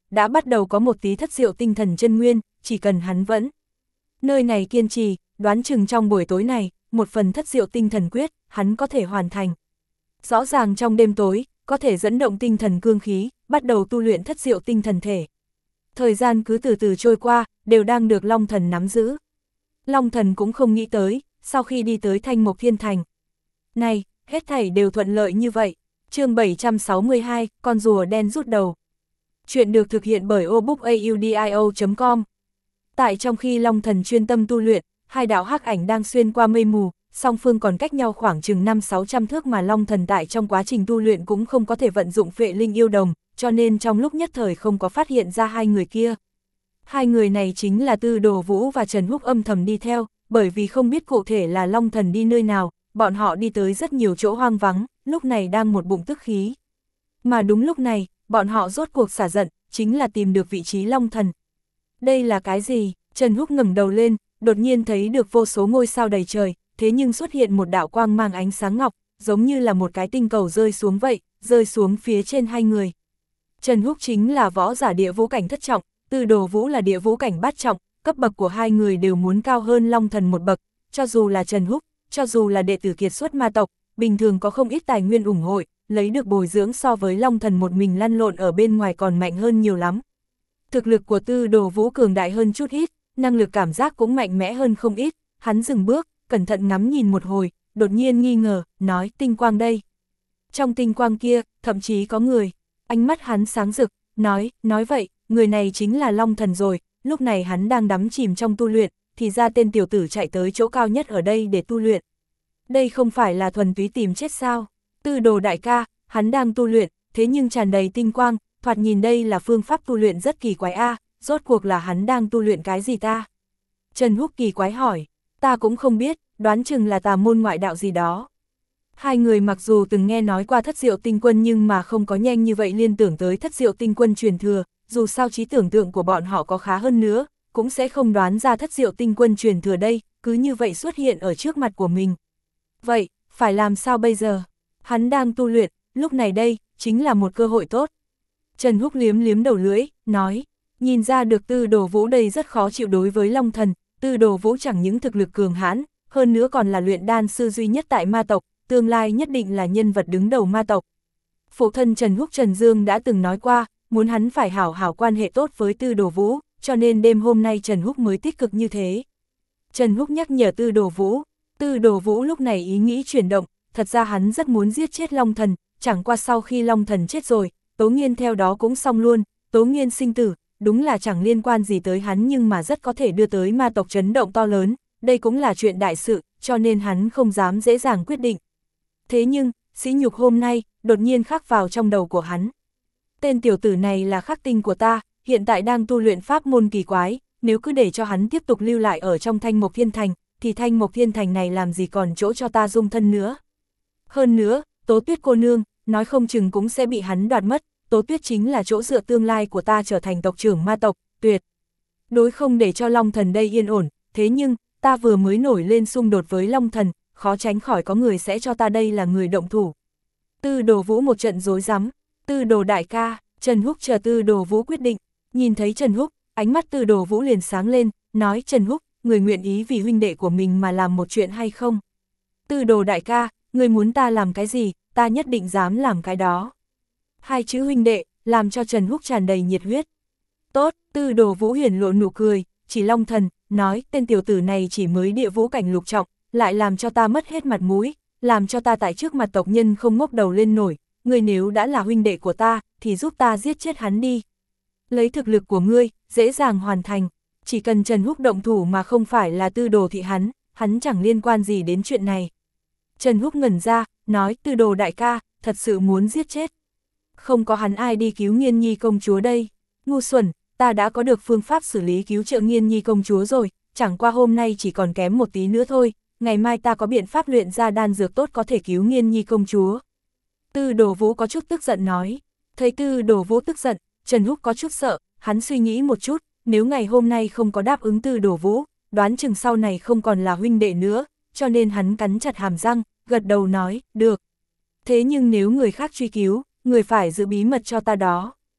đã bắt đầu có một tí thất diệu tinh thần chân nguyên, chỉ cần hắn vẫn nơi này kiên trì, đoán chừng trong buổi tối này, một phần thất diệu tinh thần quyết, hắn có thể hoàn thành. Rõ ràng trong đêm tối, có thể dẫn động tinh thần cương khí, bắt đầu tu luyện thất diệu tinh thần thể. Thời gian cứ từ từ trôi qua, đều đang được Long Thần nắm giữ. Long Thần cũng không nghĩ tới, sau khi đi tới Thanh Mộc Thiên Thành. Này, hết thảy đều thuận lợi như vậy. Chương bảy trăm sáu mươi hai, con rùa đen rút đầu. Chuyện được thực hiện bởi obookaudio chấm com. Tại trong khi Long Thần chuyên tâm tu luyện, hai đạo hắc ảnh đang xuyên qua mây mù, song phương còn cách nhau khoảng chừng năm sáu trăm thước mà Long Thần tại trong quá trình tu luyện cũng không có thể vận dụng Phệ Linh Yêu Đồng, cho nên trong lúc nhất thời không có phát hiện ra hai người kia. Hai người này chính là Tư Đồ Vũ và Trần Húc âm thầm đi theo, bởi vì không biết cụ thể là Long Thần đi nơi nào, bọn họ đi tới rất nhiều chỗ hoang vắng, lúc này đang một bụng tức khí. Mà đúng lúc này, bọn họ rốt cuộc xả giận, chính là tìm được vị trí Long Thần. Đây là cái gì? Trần Húc ngẩng đầu lên, đột nhiên thấy được vô số ngôi sao đầy trời, thế nhưng xuất hiện một đạo quang mang ánh sáng ngọc, giống như là một cái tinh cầu rơi xuống vậy, rơi xuống phía trên hai người. Trần Húc chính là võ giả địa vũ cảnh thất trọng, Tư Đồ Vũ là địa vũ cảnh bát trọng, cấp bậc của hai người đều muốn cao hơn Long Thần một bậc, cho dù là Trần Húc, cho dù là đệ tử kiệt xuất ma tộc, bình thường có không ít tài nguyên ủng hộ, lấy được bồi dưỡng so với Long Thần một mình lăn lộn ở bên ngoài còn mạnh hơn nhiều lắm. Thực lực của Tư Đồ Vũ cường đại hơn chút ít, năng lực cảm giác cũng mạnh mẽ hơn không ít, hắn dừng bước, cẩn thận ngắm nhìn một hồi, đột nhiên nghi ngờ, nói tinh quang đây. Trong tinh quang kia, thậm chí có người, ánh mắt hắn sáng rực, nói, nói vậy, người này chính là Long Thần rồi, lúc này hắn đang đắm chìm trong tu luyện, thì ra tên tiểu tử chạy tới chỗ cao nhất ở đây để tu luyện. Đây không phải là thuần túy tìm chết sao? Tư Đồ đại ca, hắn đang tu luyện, thế nhưng tràn đầy tinh quang, thoạt nhìn đây là phương pháp tu luyện rất kỳ quái a, rốt cuộc là hắn đang tu luyện cái gì ta? Trần Húc kỳ quái hỏi, ta cũng không biết, đoán chừng là tà môn ngoại đạo gì đó. Hai người mặc dù từng nghe nói qua thất diệu tinh quân nhưng mà không có nhanh như vậy liên tưởng tới thất diệu tinh quân truyền thừa, dù sao trí tưởng tượng của bọn họ có khá hơn nữa, cũng sẽ không đoán ra thất diệu tinh quân truyền thừa đây, cứ như vậy xuất hiện ở trước mặt của mình. Vậy, phải làm sao bây giờ? Hắn đang tu luyện, lúc này đây, chính là một cơ hội tốt. Trần Húc liếm liếm đầu lưỡi, nói, nhìn ra được Tư Đồ Vũ đây rất khó chịu đối với Long Thần, Tư Đồ Vũ chẳng những thực lực cường hãn, hơn nữa còn là luyện đan sư duy nhất tại ma tộc, tương lai nhất định là nhân vật đứng đầu ma tộc. Phụ thân Trần Húc Trần Dương đã từng nói qua, muốn hắn phải hảo hảo quan hệ tốt với Tư Đồ Vũ, cho nên đêm hôm nay Trần Húc mới tích cực như thế. Trần Húc nhắc nhở Tư Đồ Vũ, Tư Đồ Vũ lúc này ý nghĩ chuyển động, thật ra hắn rất muốn giết chết Long Thần, chẳng qua sau khi Long Thần chết rồi, Tố Nghiên theo đó cũng xong luôn, Tố Nghiên sinh tử, đúng là chẳng liên quan gì tới hắn nhưng mà rất có thể đưa tới ma tộc chấn động to lớn, đây cũng là chuyện đại sự, cho nên hắn không dám dễ dàng quyết định. Thế nhưng, sỉ nhục hôm nay, đột nhiên khắc vào trong đầu của hắn. Tên tiểu tử này là khắc tinh của ta, hiện tại đang tu luyện pháp môn kỳ quái, nếu cứ để cho hắn tiếp tục lưu lại ở trong Thanh Mộc Thiên Thành, thì Thanh Mộc Thiên Thành này làm gì còn chỗ cho ta dung thân nữa. Hơn nữa, Tố Tuyết cô nương, nói không chừng cũng sẽ bị hắn đoạt mất, Tố Tuyết chính là chỗ dựa tương lai của ta trở thành tộc trưởng ma tộc, tuyệt đối không để cho Long Thần đây yên ổn, thế nhưng, ta vừa mới nổi lên xung đột với Long Thần, khó tránh khỏi có người sẽ cho ta đây là người động thủ. Tư Đồ Vũ một trận rối rắm, Tư Đồ đại ca, Trần Húc chờ Tư Đồ Vũ quyết định, nhìn thấy Trần Húc, ánh mắt Tư Đồ Vũ liền sáng lên, nói Trần Húc, người nguyện ý vì huynh đệ của mình mà làm một chuyện hay không? Tư Đồ đại ca, người muốn ta làm cái gì, ta nhất định dám làm cái đó. Hai chữ huynh đệ, làm cho Trần Húc tràn đầy nhiệt huyết. Tốt, Tư Đồ Vũ hiển lộ nụ cười, chỉ Long Thần, nói tên tiểu tử này chỉ mới địa vũ cảnh lục trọng, lại làm cho ta mất hết mặt mũi, làm cho ta tại trước mặt tộc nhân không ngóc đầu lên nổi, ngươi nếu đã là huynh đệ của ta, thì giúp ta giết chết hắn đi. Lấy thực lực của ngươi, dễ dàng hoàn thành, chỉ cần Trần Húc động thủ mà không phải là Tư Đồ thị hắn, hắn chẳng liên quan gì đến chuyện này. Trần Húc ngẩn ra, nói Tư Đồ đại ca, thật sự muốn giết chết. Không có hắn ai đi cứu Nghiên Nhi công chúa đây, ngu xuẩn, ta đã có được phương pháp xử lý cứu trợ Nghiên Nhi công chúa rồi, chẳng qua hôm nay chỉ còn kém một tí nữa thôi, ngày mai ta có biện pháp luyện ra đan dược tốt có thể cứu Nghiên Nhi công chúa. Tư Đồ Vũ có chút tức giận nói, thấy Tư Đồ Vũ tức giận, Trần Húc có chút sợ, hắn suy nghĩ một chút, nếu ngày hôm nay không có đáp ứng Tư Đồ Vũ, đoán chừng sau này không còn là huynh đệ nữa, cho nên hắn cắn chặt hàm răng, gật đầu nói, được. Thế nhưng nếu người khác truy cứu, người phải giữ bí mật cho ta đó.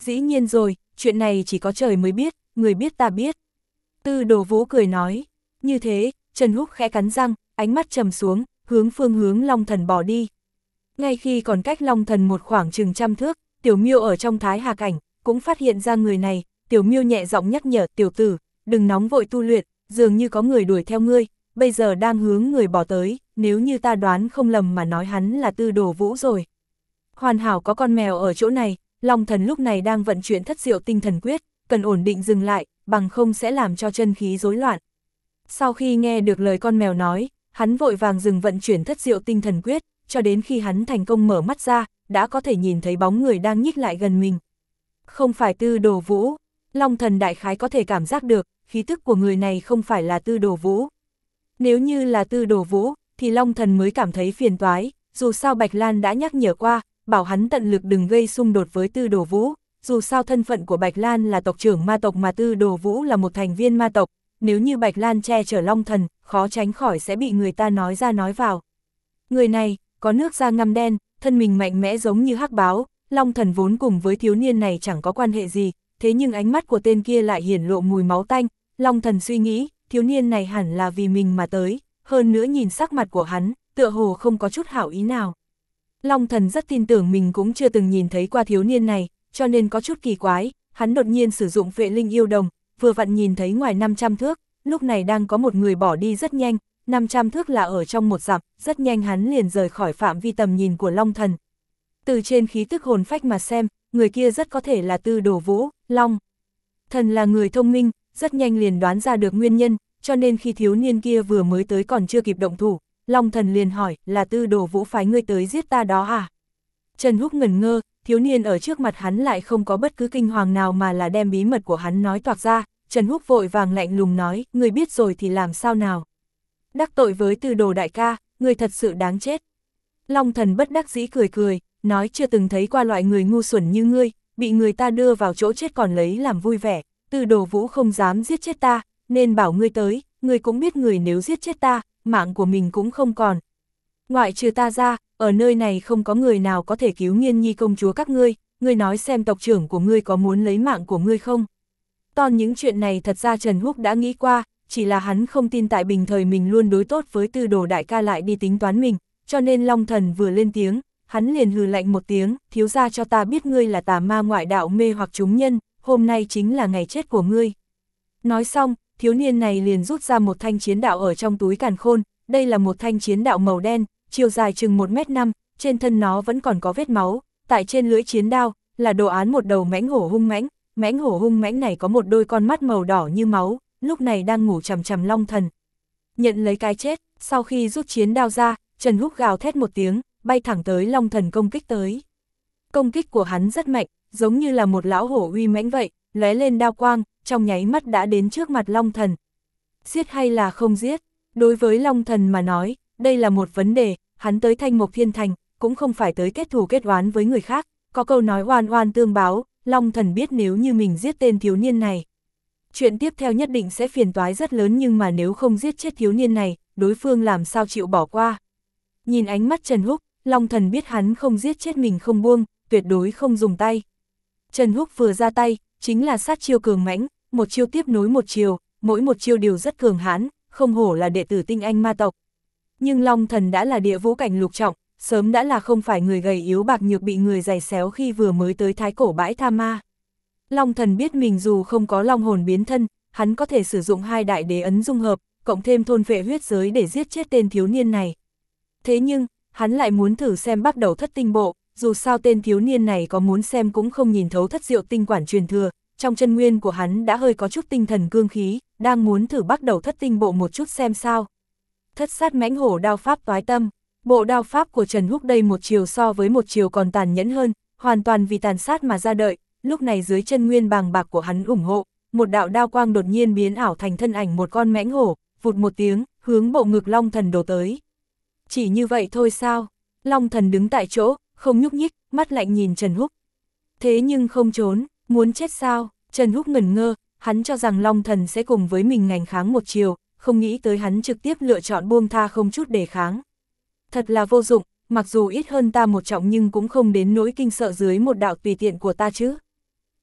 Dĩ nhiên rồi, chuyện này chỉ có trời mới biết, người biết ta biết. Tư Đồ Vũ cười nói, như thế, Trần Húc khẽ cắn răng, ánh mắt trầm xuống, hướng phương hướng Long Thần bỏ đi. Ngay khi còn cách Long Thần một khoảng chừng trăm thước, Tiểu Miêu ở trong Thái Hà Cảnh, cũng phát hiện ra người này, Tiểu Miêu nhẹ giọng nhắc nhở, tiểu tử, đừng nóng vội tu luyện, dường như có người đuổi theo ngươi, bây giờ đang hướng người bỏ tới, nếu như ta đoán không lầm mà nói hắn là Tư Đồ Vũ rồi. Hoàn hảo có con mèo ở chỗ này, Long Thần lúc này đang vận chuyển thất diệu tinh thần quyết, cần ổn định dừng lại, bằng không sẽ làm cho chân khí rối loạn. Sau khi nghe được lời con mèo nói, hắn vội vàng dừng vận chuyển thất diệu tinh thần quyết, cho đến khi hắn thành công mở mắt ra, đã có thể nhìn thấy bóng người đang nhích lại gần mình. Không phải Tư Đồ Vũ, Long Thần đại khái có thể cảm giác được, khí tức của người này không phải là Tư Đồ Vũ. Nếu như là Tư Đồ Vũ, thì Long Thần mới cảm thấy phiền toái, dù sao Bạch Lan đã nhắc nhở qua, bảo hắn tận lực đừng gây xung đột với Tư Đồ Vũ, dù sao thân phận của Bạch Lan là tộc trưởng ma tộc mà Tư Đồ Vũ là một thành viên ma tộc, nếu như Bạch Lan che chở Long Thần, khó tránh khỏi sẽ bị người ta nói ra nói vào. Người này, có nước da ngăm đen, thân mình mạnh mẽ giống như hắc báo, Long Thần vốn cùng với thiếu niên này chẳng có quan hệ gì, thế nhưng ánh mắt của tên kia lại hiển lộ mùi máu tanh, Long Thần suy nghĩ, thiếu niên này hẳn là vì mình mà tới, hơn nữa nhìn sắc mặt của hắn, tựa hồ không có chút hảo ý nào. Long Thần rất tin tưởng mình cũng chưa từng nhìn thấy qua thiếu niên này, cho nên có chút kỳ quái, hắn đột nhiên sử dụng vệ linh yêu đồng, vừa vặn nhìn thấy ngoài năm trăm thước, lúc này đang có một người bỏ đi rất nhanh, năm trăm thước là ở trong một dặm, rất nhanh hắn liền rời khỏi phạm vi tầm nhìn của Long Thần. Từ trên khí tức hồn phách mà xem, người kia rất có thể là Tư Đồ Vũ, Long Thần là người thông minh, rất nhanh liền đoán ra được nguyên nhân, cho nên khi thiếu niên kia vừa mới tới còn chưa kịp động thủ, Long Thần liền hỏi, là Tư Đồ Vũ phái ngươi tới giết ta đó à? Trần Húc ngẩn ngơ, thiếu niên ở trước mặt hắn lại không có bất cứ kinh hoàng nào mà là đem bí mật của hắn nói toạc ra, Trần Húc vội vàng lạnh lùng nói, ngươi biết rồi thì làm sao nào? Đắc tội với Tư Đồ đại ca, ngươi thật sự đáng chết. Long Thần bất đắc dĩ cười cười, nói chưa từng thấy qua loại người ngu xuẩn như ngươi, bị người ta đưa vào chỗ chết còn lấy làm vui vẻ, Tư Đồ Vũ không dám giết chết ta, nên bảo ngươi tới, ngươi cũng biết người nếu giết chết ta, mạng của mình cũng không còn. Ngoại trừ ta ra, ở nơi này không có người nào có thể cứu Nghiên Nhi công chúa các ngươi, ngươi nói xem tộc trưởng của ngươi có muốn lấy mạng của ngươi không? Toàn những chuyện này thật ra Trần Húc đã nghĩ qua, chỉ là hắn không tin tại bình thời mình luôn đối tốt với Tư Đồ đại ca lại đi tính toán mình, cho nên Long Thần vừa lên tiếng, hắn liền hừ lạnh một tiếng, thiếu gia cho ta biết ngươi là tà ma ngoại đạo mê hoặc chúng nhân, hôm nay chính là ngày chết của ngươi. Nói xong, thiếu niên này liền rút ra một thanh chiến đạo ở trong túi càn khôn, đây là một thanh chiến đạo màu đen, chiều dài chừng một mét năm, trên thân nó vẫn còn có vết máu, tại trên lưỡi chiến đao, là đồ án một đầu mãnh hổ hung mãnh, mãnh hổ hung mãnh này có một đôi con mắt màu đỏ như máu, lúc này đang ngủ chằm chằm Long Thần. Nhận lấy cái chết, sau khi rút chiến đao ra, Trần Húc gào thét một tiếng, bay thẳng tới Long Thần công kích tới. Công kích của hắn rất mạnh, giống như là một lão hổ uy mãnh vậy, lóe lên đao quang, trong nháy mắt đã đến trước mặt Long Thần. Giết hay là không giết? Đối với Long Thần mà nói, đây là một vấn đề, hắn tới Thanh Mộc Thiên Thành, cũng không phải tới kết thù kết oán với người khác, có câu nói oan oan tương báo, Long Thần biết nếu như mình giết tên thiếu niên này. Chuyện tiếp theo nhất định sẽ phiền toái rất lớn, nhưng mà nếu không giết chết thiếu niên này, đối phương làm sao chịu bỏ qua. Nhìn ánh mắt Trần Húc, Long Thần biết hắn không giết chết mình không buông, tuyệt đối không dùng tay. Trần Húc vừa ra tay, chính là sát chiêu cường mãnh, một chiêu tiếp nối một chiêu, mỗi một chiêu đều rất cường hãn, không hổ là đệ tử tinh anh ma tộc. Nhưng Long Thần đã là địa vũ cảnh lục trọng, sớm đã là không phải người gầy yếu bạc nhược bị người giày xéo khi vừa mới tới thái cổ bãi tha ma. Long Thần biết mình dù không có long hồn biến thân, hắn có thể sử dụng hai đại đế ấn dung hợp, cộng thêm thôn phệ huyết giới để giết chết tên thiếu niên này. Thế nhưng, hắn lại muốn thử xem bắt đầu thất tinh bộ, dù sao tên thiếu niên này có muốn xem cũng không nhìn thấu thất diệu tinh quản truyền thừa, trong chân nguyên của hắn đã hơi có chút tinh thần cương khí, đang muốn thử bắt đầu thất tinh bộ một chút xem sao. Thất sát mãnh hổ đao pháp toái tâm, bộ đao pháp của Trần Húc đây một chiều so với một chiều còn tàn nhẫn hơn, hoàn toàn vì tàn sát mà ra đợi, lúc này dưới chân nguyên bàng bạc của hắn ủng hộ, một đạo đao quang đột nhiên biến ảo thành thân ảnh một con mãnh hổ, vụt một tiếng, hướng bộ ngực Long Thần đổ tới. Chỉ như vậy thôi sao? Long Thần đứng tại chỗ, không nhúc nhích, mắt lạnh nhìn Trần Húc. Thế nhưng không trốn, muốn chết sao? Trần Húc ngẩn ngơ, hắn cho rằng Long Thần sẽ cùng với mình ngành kháng một chiều, không nghĩ tới hắn trực tiếp lựa chọn buông tha không chút đề kháng. Thật là vô dụng, mặc dù ít hơn ta một trọng nhưng cũng không đến nỗi kinh sợ dưới một đạo tùy tiện của ta chứ.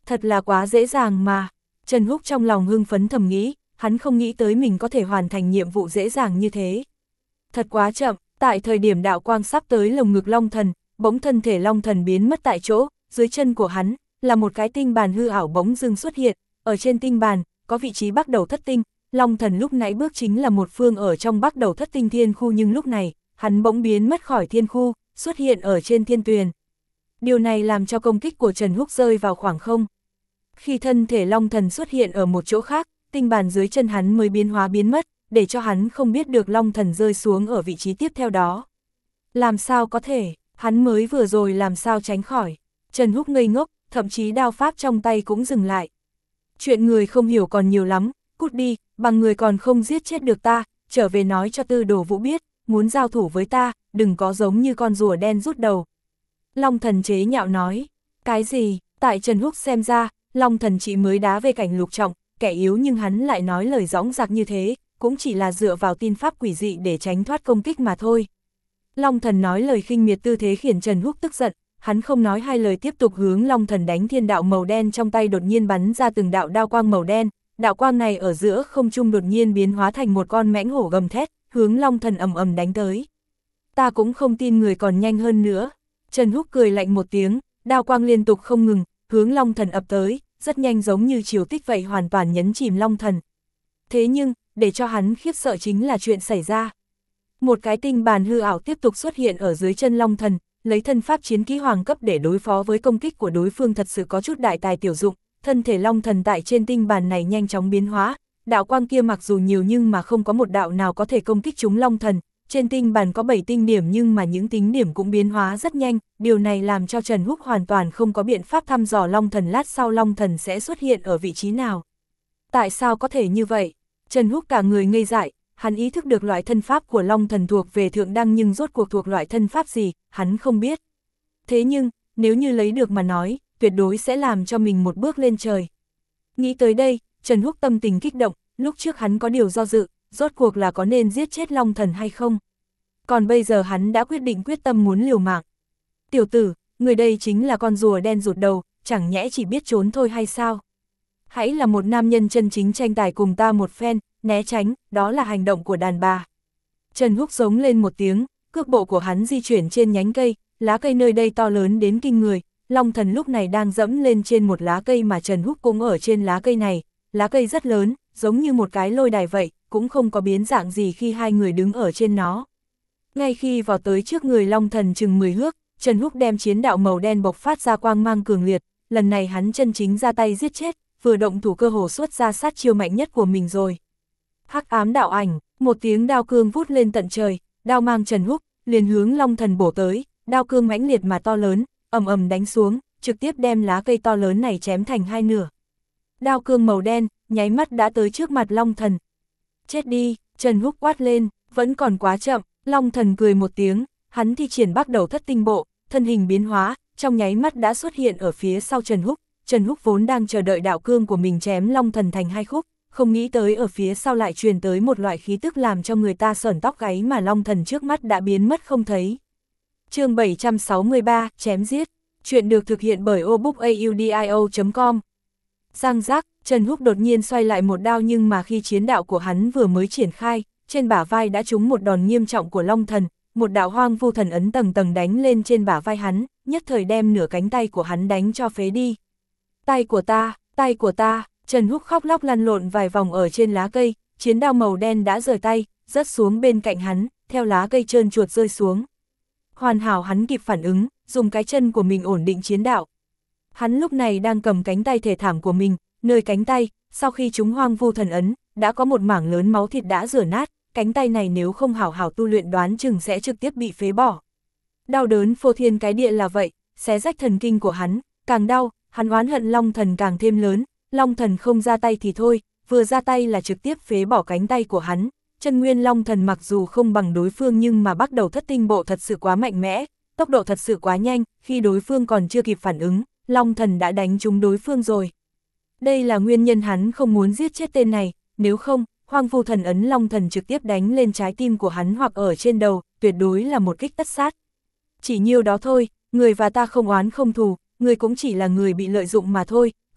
Thật là quá dễ dàng mà. Trần Húc trong lòng hưng phấn thầm nghĩ, hắn không nghĩ tới mình có thể hoàn thành nhiệm vụ dễ dàng như thế. Thật quá chậm, tại thời điểm đạo quang sắp tới lồng ngực Long Thần, bỗng thân thể Long Thần biến mất tại chỗ, dưới chân của hắn là một cái tinh bàn hư ảo bỗng dưng xuất hiện, ở trên tinh bàn có vị trí bắt đầu thất tinh. Long Thần lúc nãy bước chính là một phương ở trong bắt đầu thất tinh thiên khu, nhưng lúc này hắn bỗng biến mất khỏi thiên khu, xuất hiện ở trên thiên tuyền. Điều này làm cho công kích của Trần Húc rơi vào khoảng không. Khi thân thể Long Thần xuất hiện ở một chỗ khác, tinh bàn dưới chân hắn mới biến hóa biến mất, để cho hắn không biết được Long Thần rơi xuống ở vị trí tiếp theo đó. Làm sao có thể, hắn mới vừa rồi làm sao tránh khỏi. Trần Húc ngây ngốc, thậm chí đao pháp trong tay cũng dừng lại. Chuyện người không hiểu còn nhiều lắm, cút đi, bằng người còn không giết chết được ta, trở về nói cho Tư Đồ Vũ biết, muốn giao thủ với ta, đừng có giống như con rùa đen rút đầu. Long Thần chế nhạo nói, cái gì, tại Trần Húc xem ra, Long Thần chỉ mới đá về cảnh lục trọng, kẻ yếu, nhưng hắn lại nói lời dõng dạc như thế, cũng chỉ là dựa vào tin pháp quỷ dị để tránh thoát công kích mà thôi. Long Thần nói lời khinh miệt tư thế khiến Trần Húc tức giận, hắn không nói hai lời tiếp tục hướng Long Thần đánh. Thiên đạo màu đen trong tay đột nhiên bắn ra từng đạo đao quang màu đen, đạo quang này ở giữa không trung đột nhiên biến hóa thành một con mãnh hổ gầm thét, hướng Long Thần ầm ầm đánh tới. Ta cũng không tin người còn nhanh hơn nữa. Trần Húc cười lạnh một tiếng, đao quang liên tục không ngừng, hướng Long Thần ập tới, rất nhanh giống như triều tích vậy, hoàn toàn nhấn chìm Long Thần. Thế nhưng, để cho hắn khiếp sợ chính là chuyện xảy ra. Một cái tinh bàn hư ảo tiếp tục xuất hiện ở dưới chân Long Thần, lấy thân pháp chiến kỹ hoàng cấp để đối phó với công kích của đối phương thật sự có chút đại tài tiểu dụng. Thân thể Long Thần tại trên tinh bàn này nhanh chóng biến hóa, đạo quang kia mặc dù nhiều nhưng mà không có một đạo nào có thể công kích chúng Long Thần. Trên tinh bàn có bảy tinh điểm nhưng mà những tính điểm cũng biến hóa rất nhanh, điều này làm cho Trần Húc hoàn toàn không có biện pháp thăm dò Long Thần lát sau Long Thần sẽ xuất hiện ở vị trí nào. Tại sao có thể như vậy? Trần Húc cả người ngây dại, hắn ý thức được loại thân pháp của Long Thần thuộc về thượng đăng, nhưng rốt cuộc thuộc loại thân pháp gì, hắn không biết. Thế nhưng, nếu như lấy được mà nói, tuyệt đối sẽ làm cho mình một bước lên trời. Nghĩ tới đây, Trần Húc tâm tình kích động, lúc trước hắn có điều do dự, rốt cuộc là có nên giết chết Long Thần hay không. Còn bây giờ hắn đã quyết định quyết tâm muốn liều mạng. Tiểu tử, người đây chính là con rùa đen rụt đầu, chẳng nhẽ chỉ biết trốn thôi hay sao? Hãy là một nam nhân chân chính tranh tài cùng ta một phen, né tránh, đó là hành động của đàn bà. Trần Húc giống lên một tiếng, cước bộ của hắn di chuyển trên nhánh cây, lá cây nơi đây to lớn đến kinh người. Long Thần lúc này đang dẫm lên trên một lá cây mà Trần Húc cũng ở trên lá cây này. Lá cây rất lớn, giống như một cái lôi đài vậy, cũng không có biến dạng gì khi hai người đứng ở trên nó. Ngay khi vào tới trước người Long Thần chừng mười thước, Trần Húc đem chiến đạo màu đen bộc phát ra quang mang cường liệt, lần này hắn chân chính ra tay giết chết, vừa động thủ cơ hồ xuất ra sát chiêu mạnh nhất của mình rồi. Hắc ám đạo ảnh, một tiếng đao cương vút lên tận trời, đao mang Trần Húc liền hướng Long Thần bổ tới, đao cương mãnh liệt mà to lớn, ầm ầm đánh xuống, trực tiếp đem lá cây to lớn này chém thành hai nửa. Đao cương màu đen nháy mắt đã tới trước mặt Long Thần. Chết đi, Trần Húc quát lên, vẫn còn quá chậm. Long Thần cười một tiếng, hắn thi triển bắt đầu thất tinh bộ, thân hình biến hóa, trong nháy mắt đã xuất hiện ở phía sau Trần Húc. Trần Húc vốn đang chờ đợi đạo cương của mình chém Long Thần thành hai khúc, không nghĩ tới ở phía sau lại truyền tới một loại khí tức làm cho người ta sởn tóc gáy, mà Long Thần trước mắt đã biến mất không thấy. Chương bảy trăm sáu mươi ba, chém giết. Chuyện được thực hiện bởi obookaudio chấm com. Giang giác, Trần Húc đột nhiên xoay lại một đao, nhưng mà khi chiến đạo của hắn vừa mới triển khai, trên bả vai đã trúng một đòn nghiêm trọng của Long Thần, một đạo hoang vu thần ấn tầng tầng đánh lên trên bả vai hắn, nhất thời đem nửa cánh tay của hắn đánh cho phế đi. Tay của ta, tay của ta, Trần Húc khóc lóc lăn lộn vài vòng ở trên lá cây, chiến đao màu đen đã rời tay, rớt xuống bên cạnh hắn, theo lá cây trơn chuột rơi xuống. Hoàn hảo hắn kịp phản ứng, dùng cái chân của mình ổn định chiến đạo. Hắn lúc này đang cầm cánh tay thể thảm của mình, nơi cánh tay, sau khi chúng hoang vu thần ấn, đã có một mảng lớn máu thịt đã rửa nát, cánh tay này nếu không hảo hảo tu luyện đoán chừng sẽ trực tiếp bị phế bỏ. Đau đớn phô thiên cái địa là vậy, xé rách thần kinh của hắn, càng đau, hắn oán hận Long Thần càng thêm lớn. Long Thần không ra tay thì thôi, vừa ra tay là trực tiếp phế bỏ cánh tay của hắn. Chân nguyên Long Thần mặc dù không bằng đối phương nhưng mà bắt đầu thất tinh bộ thật sự quá mạnh mẽ, tốc độ thật sự quá nhanh, khi đối phương còn chưa kịp phản ứng, Long Thần đã đánh trúng đối phương rồi. Đây là nguyên nhân hắn không muốn giết chết tên này, nếu không, hoang vu thần ấn Long Thần trực tiếp đánh lên trái tim của hắn hoặc ở trên đầu, tuyệt đối là một kích tất sát. Chỉ nhiêu đó thôi, người và ta không oán không thù, người cũng chỉ là người bị lợi dụng mà thôi,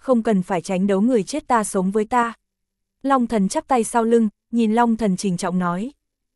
không cần phải tránh đấu người chết ta sống với ta. Long Thần chắp tay sau lưng, nhìn Long Thần trịnh trọng nói.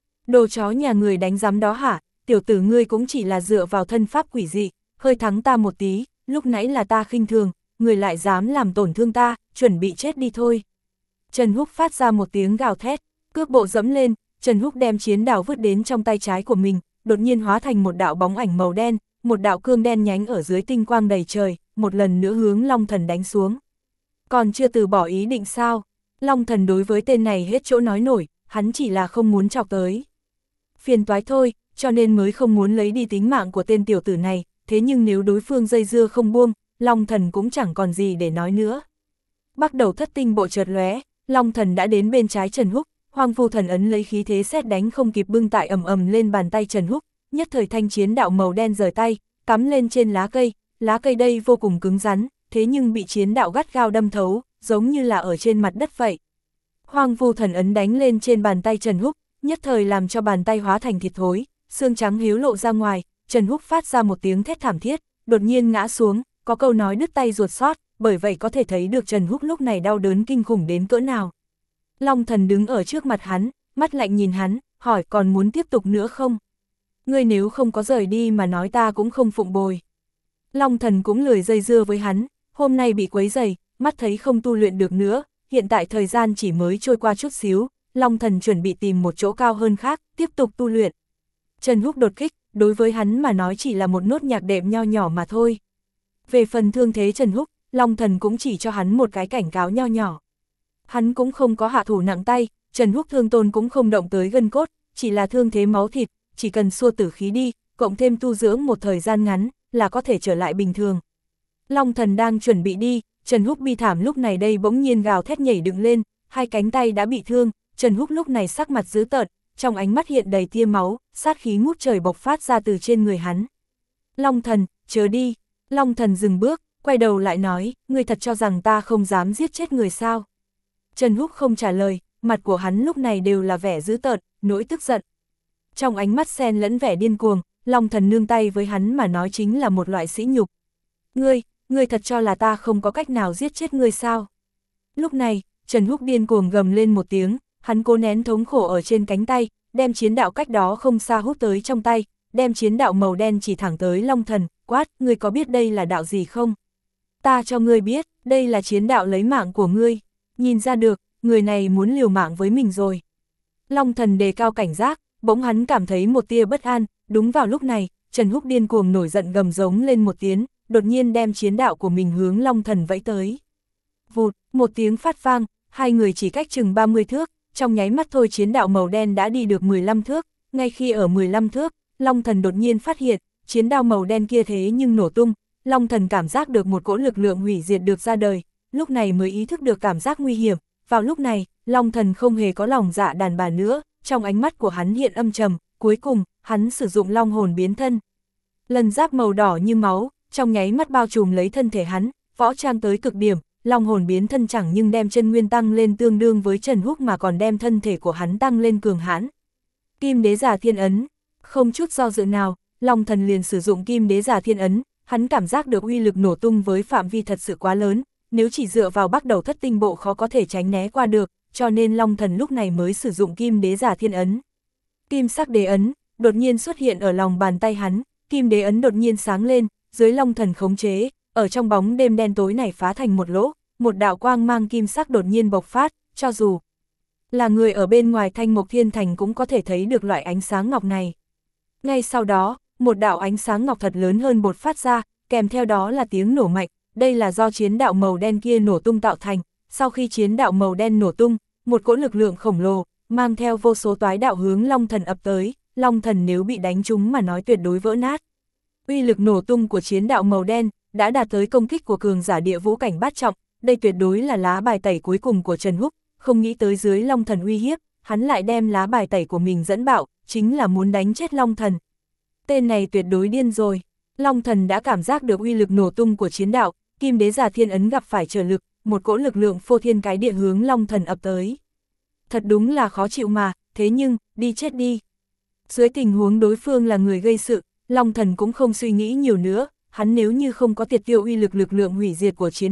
Đồ chó nhà người đánh giám đó hả, tiểu tử ngươi cũng chỉ là dựa vào thân pháp quỷ dị, hơi thắng ta một tí, lúc nãy là ta khinh thường, người lại dám làm tổn thương ta, chuẩn bị chết đi thôi. Trần Húc phát ra một tiếng gào thét, cước bộ dẫm lên, Trần Húc đem chiến đao vứt đến trong tay trái của mình, đột nhiên hóa thành một đạo bóng ảnh màu đen, một đạo cương đen nhánh ở dưới tinh quang đầy trời, một lần nữa hướng Long Thần đánh xuống. Còn chưa từ bỏ ý định sao? Long Thần đối với tên này hết chỗ nói nổi, hắn chỉ là không muốn chọc tới. Phiền toái thôi, cho nên mới không muốn lấy đi tính mạng của tên tiểu tử này, thế nhưng nếu đối phương dây dưa không buông, Long Thần cũng chẳng còn gì để nói nữa. Bắt đầu thất tinh bộ chợt lóe, Long Thần đã đến bên trái Trần Húc, Hoang Vu Thần ấn lấy khí thế sét đánh không kịp bưng tại ầm ầm lên bàn tay Trần Húc, nhất thời thanh chiến đạo màu đen rời tay, cắm lên trên lá cây, lá cây đây vô cùng cứng rắn, thế nhưng bị chiến đạo gắt gao đâm thấu, giống như là ở trên mặt đất vậy. Hoang Vu Thần ấn đánh lên trên bàn tay Trần Húc, nhất thời làm cho bàn tay hóa thành thịt thối, xương trắng hiếu lộ ra ngoài, Trần Húc phát ra một tiếng thét thảm thiết, đột nhiên ngã xuống, có câu nói đứt tay ruột sót, bởi vậy có thể thấy được Trần Húc lúc này đau đớn kinh khủng đến cỡ nào. Long Thần đứng ở trước mặt hắn, mắt lạnh nhìn hắn, hỏi còn muốn tiếp tục nữa không? Ngươi nếu không có rời đi mà nói ta cũng không phụng bồi. Long Thần cũng lười dây dưa với hắn, hôm nay bị quấy rầy, mắt thấy không tu luyện được nữa, hiện tại thời gian chỉ mới trôi qua chút xíu, Long Thần chuẩn bị tìm một chỗ cao hơn khác, tiếp tục tu luyện. Trần Húc đột kích, đối với hắn mà nói chỉ là một nốt nhạc đệm nho nhỏ mà thôi. Về phần thương thế Trần Húc, Long Thần cũng chỉ cho hắn một cái cảnh cáo nho nhỏ. Hắn cũng không có hạ thủ nặng tay, Trần Húc thương tổn cũng không động tới gân cốt, chỉ là thương thế máu thịt, chỉ cần xua tử khí đi, cộng thêm tu dưỡng một thời gian ngắn, là có thể trở lại bình thường. Long Thần đang chuẩn bị đi, Trần Húc bi thảm lúc này đây bỗng nhiên gào thét nhảy dựng lên, hai cánh tay đã bị thương, Trần Húc lúc này sắc mặt dữ tợn, trong ánh mắt hiện đầy tia máu, sát khí ngút trời bộc phát ra từ trên người hắn. Long Thần, chớ đi. Long Thần dừng bước, quay đầu lại nói, ngươi thật cho rằng ta không dám giết chết người sao? Trần Húc không trả lời, mặt của hắn lúc này đều là vẻ dữ tợn, nỗi tức giận. Trong ánh mắt xen lẫn vẻ điên cuồng, Long Thần nương tay với hắn mà nói chính là một loại sỉ nhục. Ngươi, ngươi thật cho là ta không có cách nào giết chết ngươi sao? Lúc này, Trần Húc điên cuồng gầm lên một tiếng, hắn cố nén thống khổ ở trên cánh tay, đem chiến đạo cách đó không xa hút tới trong tay, đem chiến đạo màu đen chỉ thẳng tới Long Thần, quát, ngươi có biết đây là đạo gì không? Ta cho ngươi biết, đây là chiến đạo lấy mạng của ngươi. Nhìn ra được, người này muốn liều mạng với mình rồi. Long Thần đề cao cảnh giác, bỗng hắn cảm thấy một tia bất an, đúng vào lúc này, Trần Húc điên cuồng nổi giận gầm giống lên một tiếng, đột nhiên đem chiến đạo của mình hướng Long Thần vẫy tới. Vụt, một tiếng phát vang, hai người chỉ cách chừng ba mươi thước, trong nháy mắt thôi chiến đạo màu đen đã đi được mười lăm thước, ngay khi ở mười lăm thước, Long Thần đột nhiên phát hiện, chiến đao màu đen kia thế nhưng nổ tung, Long Thần cảm giác được một cỗ lực lượng hủy diệt được ra đời, lúc này mới ý thức được cảm giác nguy hiểm, vào lúc này, Long Thần không hề có lòng dạ đàn bà nữa, trong ánh mắt của hắn hiện âm trầm, cuối cùng, hắn sử dụng long hồn biến thân. Lần giáp màu đỏ như máu, trong nháy mắt bao trùm lấy thân thể hắn, võ trang tới cực điểm, long hồn biến thân chẳng nhưng đem chân nguyên tăng lên tương đương với Trần Húc mà còn đem thân thể của hắn tăng lên cường hãn. Kim đế giả thiên ấn, không chút do dự nào, Long Thần liền sử dụng kim đế giả thiên ấn, hắn cảm giác được uy lực nổ tung với phạm vi thật sự quá lớn, nếu chỉ dựa vào bắt đầu thất tinh bộ khó có thể tránh né qua được, cho nên Long Thần lúc này mới sử dụng kim đế giả thiên ấn. Kim sắc đế ấn, đột nhiên xuất hiện ở lòng bàn tay hắn, kim đế ấn đột nhiên sáng lên, dưới Long Thần khống chế, ở trong bóng đêm đen tối này phá thành một lỗ, một đạo quang mang kim sắc đột nhiên bộc phát, cho dù là người ở bên ngoài Thanh Mộc Thiên Thành cũng có thể thấy được loại ánh sáng ngọc này. Ngay sau đó, một đạo ánh sáng ngọc thật lớn hơn bột phát ra, kèm theo đó là tiếng nổ mạnh, đây là do chiến đạo màu đen kia nổ tung tạo thành, sau khi chiến đạo màu đen nổ tung, một cỗ lực lượng khổng lồ, mang theo vô số toái đạo hướng Long Thần ập tới, Long Thần nếu bị đánh trúng mà nói tuyệt đối vỡ nát. Uy lực nổ tung của chiến đạo màu đen đã đạt tới công kích của cường giả địa vũ cảnh bát trọng, đây tuyệt đối là lá bài tẩy cuối cùng của Trần Húc, không nghĩ tới dưới Long Thần uy hiếp, hắn lại đem lá bài tẩy của mình dẫn bạo, chính là muốn đánh chết Long Thần. Tên này tuyệt đối điên rồi. Long Thần đã cảm giác được uy lực nổ tung của chiến đạo, kim đế giả thiên ấn gặp phải trở lực, một cỗ lực lượng phô thiên cái địa hướng Long Thần ập tới. Thật đúng là khó chịu mà, thế nhưng, đi chết đi. Dưới tình huống đối phương là người gây sự, Long Thần cũng không suy nghĩ nhiều nữa, hắn nếu như không có tiệt tiêu uy lực lực lượng hủy diệt của chiến đao,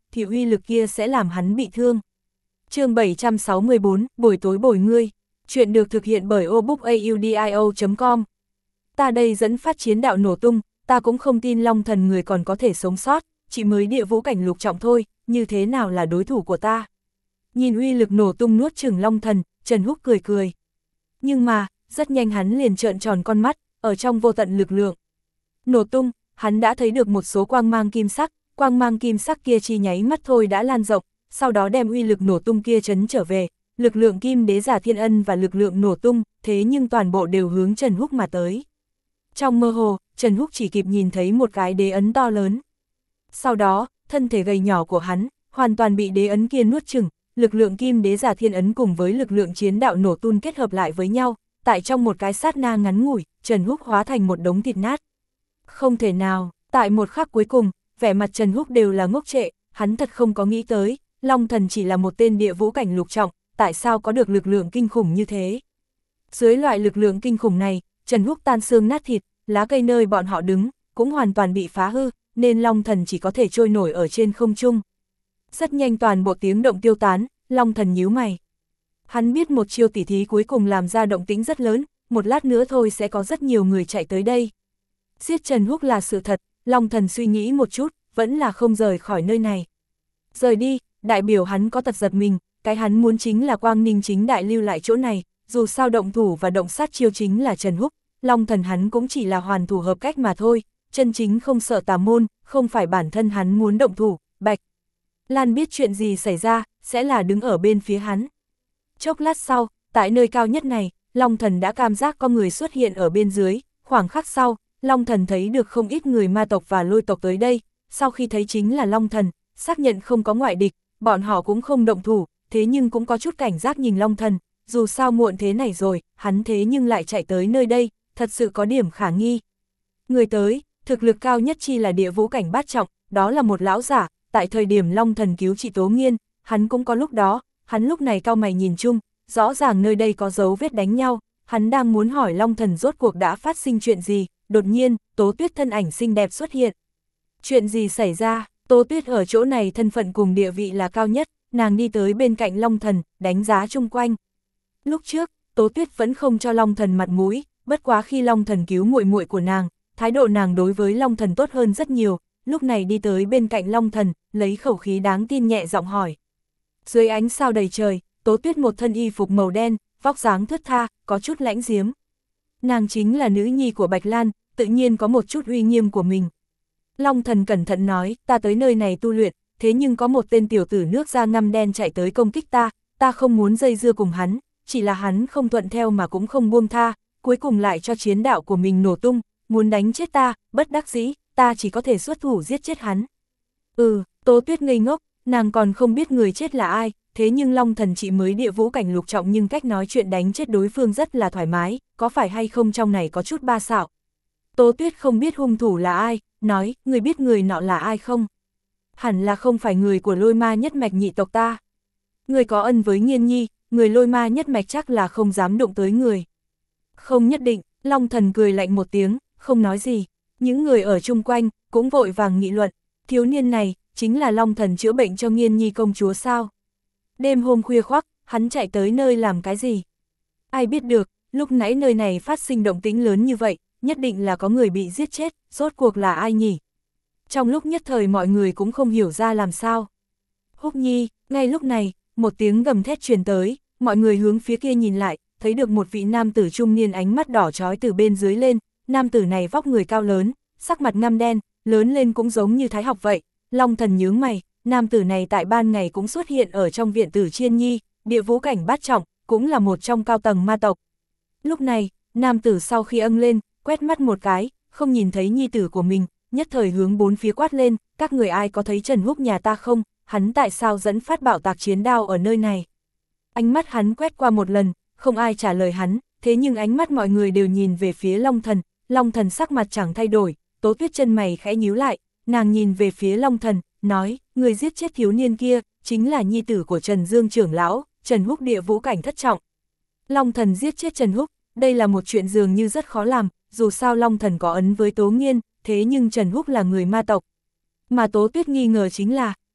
thì uy lực kia sẽ làm hắn bị thương. Chương bảy trăm sáu mươi bốn, buổi tối bồi ngươi. Chuyện được thực hiện bởi obookaudio chấm com. Ta đây dẫn phát chiến đạo nổ tung, ta cũng không tin Long Thần người còn có thể sống sót, chỉ mới địa vũ cảnh lục trọng thôi, như thế nào là đối thủ của ta. Nhìn uy lực nổ tung nuốt chửng Long Thần, Trần Húc cười cười. Nhưng mà, rất nhanh hắn liền trợn tròn con mắt, ở trong vô tận lực lượng. Nổ tung, hắn đã thấy được một số quang mang kim sắc, quang mang kim sắc kia chi nháy mắt thôi đã lan rộng, sau đó đem uy lực nổ tung kia trấn trở về, lực lượng kim đế giả thiên ân và lực lượng nổ tung, thế nhưng toàn bộ đều hướng Trần Húc mà tới. Trong mơ hồ, Trần Húc chỉ kịp nhìn thấy một cái đế ấn to lớn. Sau đó, thân thể gầy nhỏ của hắn, hoàn toàn bị đế ấn kia nuốt chửng, lực lượng kim đế giả thiên ấn cùng với lực lượng chiến đạo nổ tung kết hợp lại với nhau, tại trong một cái sát na ngắn ngủi, Trần Húc hóa thành một đống thịt nát. Không thể nào, tại một khắc cuối cùng, vẻ mặt Trần Húc đều là ngốc trệ, hắn thật không có nghĩ tới, Long Thần chỉ là một tên địa vũ cảnh lục trọng, tại sao có được lực lượng kinh khủng như thế. Dưới loại lực lượng kinh khủng này, Trần Húc tan xương nát thịt, lá cây nơi bọn họ đứng, cũng hoàn toàn bị phá hư, nên Long Thần chỉ có thể trôi nổi ở trên không trung. Rất nhanh toàn bộ tiếng động tiêu tán, Long Thần nhíu mày. Hắn biết một chiêu tỉ thí cuối cùng làm ra động tĩnh rất lớn, một lát nữa thôi sẽ có rất nhiều người chạy tới đây. Giết Trần Húc là sự thật, Long Thần suy nghĩ một chút, vẫn là không rời khỏi nơi này. Rời đi, đại biểu hắn có tật giật mình, cái hắn muốn chính là Quang Ninh chính đại lưu lại chỗ này, dù sao động thủ và động sát chiêu chính là Trần Húc, Long Thần hắn cũng chỉ là hoàn thủ hợp cách mà thôi, chân chính không sợ tà môn, không phải bản thân hắn muốn động thủ. Bạch Lan biết chuyện gì xảy ra, sẽ là đứng ở bên phía hắn. Chốc lát sau, tại nơi cao nhất này, Long Thần đã cảm giác có người xuất hiện ở bên dưới, khoảng khắc sau, Long Thần thấy được không ít người ma tộc và lôi tộc tới đây, sau khi thấy chính là Long Thần, xác nhận không có ngoại địch, bọn họ cũng không động thủ, thế nhưng cũng có chút cảnh giác nhìn Long Thần, dù sao muộn thế này rồi, hắn thế nhưng lại chạy tới nơi đây, thật sự có điểm khả nghi. Người tới, thực lực cao nhất chi là địa vũ cảnh bát trọng, đó là một lão giả, tại thời điểm Long Thần cứu chị Tố Nghiên, hắn cũng có lúc đó, hắn lúc này cau mày nhìn chung, rõ ràng nơi đây có dấu vết đánh nhau, hắn đang muốn hỏi Long Thần rốt cuộc đã phát sinh chuyện gì, đột nhiên, Tố Tuyết thân ảnh xinh đẹp xuất hiện. Chuyện gì xảy ra? Tố Tuyết ở chỗ này thân phận cùng địa vị là cao nhất, nàng đi tới bên cạnh Long Thần, đánh giá chung quanh. Lúc trước, Tố Tuyết vẫn không cho Long Thần mặt mũi, bất quá khi Long Thần cứu muội muội của nàng, thái độ nàng đối với Long Thần tốt hơn rất nhiều, lúc này đi tới bên cạnh Long Thần, lấy khẩu khí đáng tin nhẹ giọng hỏi. Dưới ánh sao đầy trời, Tố Tuyết một thân y phục màu đen, vóc dáng thướt tha, có chút lãnh diếm. Nàng chính là nữ nhi của Bạch Lan, tự nhiên có một chút uy nghiêm của mình. Long Thần cẩn thận nói, ta tới nơi này tu luyện, thế nhưng có một tên tiểu tử nước da ngăm đen chạy tới công kích ta, ta không muốn dây dưa cùng hắn, chỉ là hắn không thuận theo mà cũng không buông tha, cuối cùng lại cho chiến đạo của mình nổ tung, muốn đánh chết ta, bất đắc dĩ, ta chỉ có thể xuất thủ giết chết hắn. Ừ, Tố Tuyết ngây ngốc, nàng còn không biết người chết là ai, thế nhưng Long Thần chỉ mới địa vũ cảnh lục trọng nhưng cách nói chuyện đánh chết đối phương rất là thoải mái, có phải hay không trong này có chút ba xạo. Tố Tuyết không biết hung thủ là ai, nói, người biết người nọ là ai không? Hẳn là không phải người của Lôi Ma nhất mạch nhị tộc ta. Người có ân với Nghiên Nhi, người Lôi Ma nhất mạch chắc là không dám đụng tới người. Không nhất định, Long Thần cười lạnh một tiếng, không nói gì. Những người ở chung quanh cũng vội vàng nghị luận, thiếu niên này chính là Long Thần chữa bệnh cho Nghiên Nhi công chúa sao? Đêm hôm khuya khoắt, hắn chạy tới nơi làm cái gì? Ai biết được, lúc nãy nơi này phát sinh động tĩnh lớn như vậy, nhất định là có người bị giết chết, rốt cuộc là ai nhỉ? Trong lúc nhất thời mọi người cũng không hiểu ra làm sao. Húc Nhi, ngay lúc này, một tiếng gầm thét truyền tới, mọi người hướng phía kia nhìn lại, thấy được một vị nam tử trung niên ánh mắt đỏ chói từ bên dưới lên, nam tử này vóc người cao lớn, sắc mặt ngăm đen, lớn lên cũng giống như Thái Học vậy. Long Thần nhướng mày, nam tử này tại ban ngày cũng xuất hiện ở trong viện tử Chiên Nhi, địa vũ cảnh bát trọng, cũng là một trong cao tầng ma tộc. Lúc này, nam tử sau khi âng lên, quét mắt một cái, không nhìn thấy nhi tử của mình, nhất thời hướng bốn phía quát lên, các người ai có thấy Trần Húc nhà ta không, hắn tại sao dẫn phát bạo tạc chiến đao ở nơi này. Ánh mắt hắn quét qua một lần, không ai trả lời hắn, thế nhưng ánh mắt mọi người đều nhìn về phía Long Thần, Long Thần sắc mặt chẳng thay đổi, Tố Tuyết chân mày khẽ nhíu lại, nàng nhìn về phía Long Thần, nói, người giết chết thiếu niên kia, chính là nhi tử của Trần Dương trưởng lão, Trần Húc địa vũ cảnh thất trọng. Long Thần giết chết Trần Húc, đây là một chuyện dường như rất khó làm, dù sao Long Thần có ấn với Tố Nghiên, thế nhưng Trần Húc là người ma tộc. Mà Tố Tuyết nghi ngờ chính là,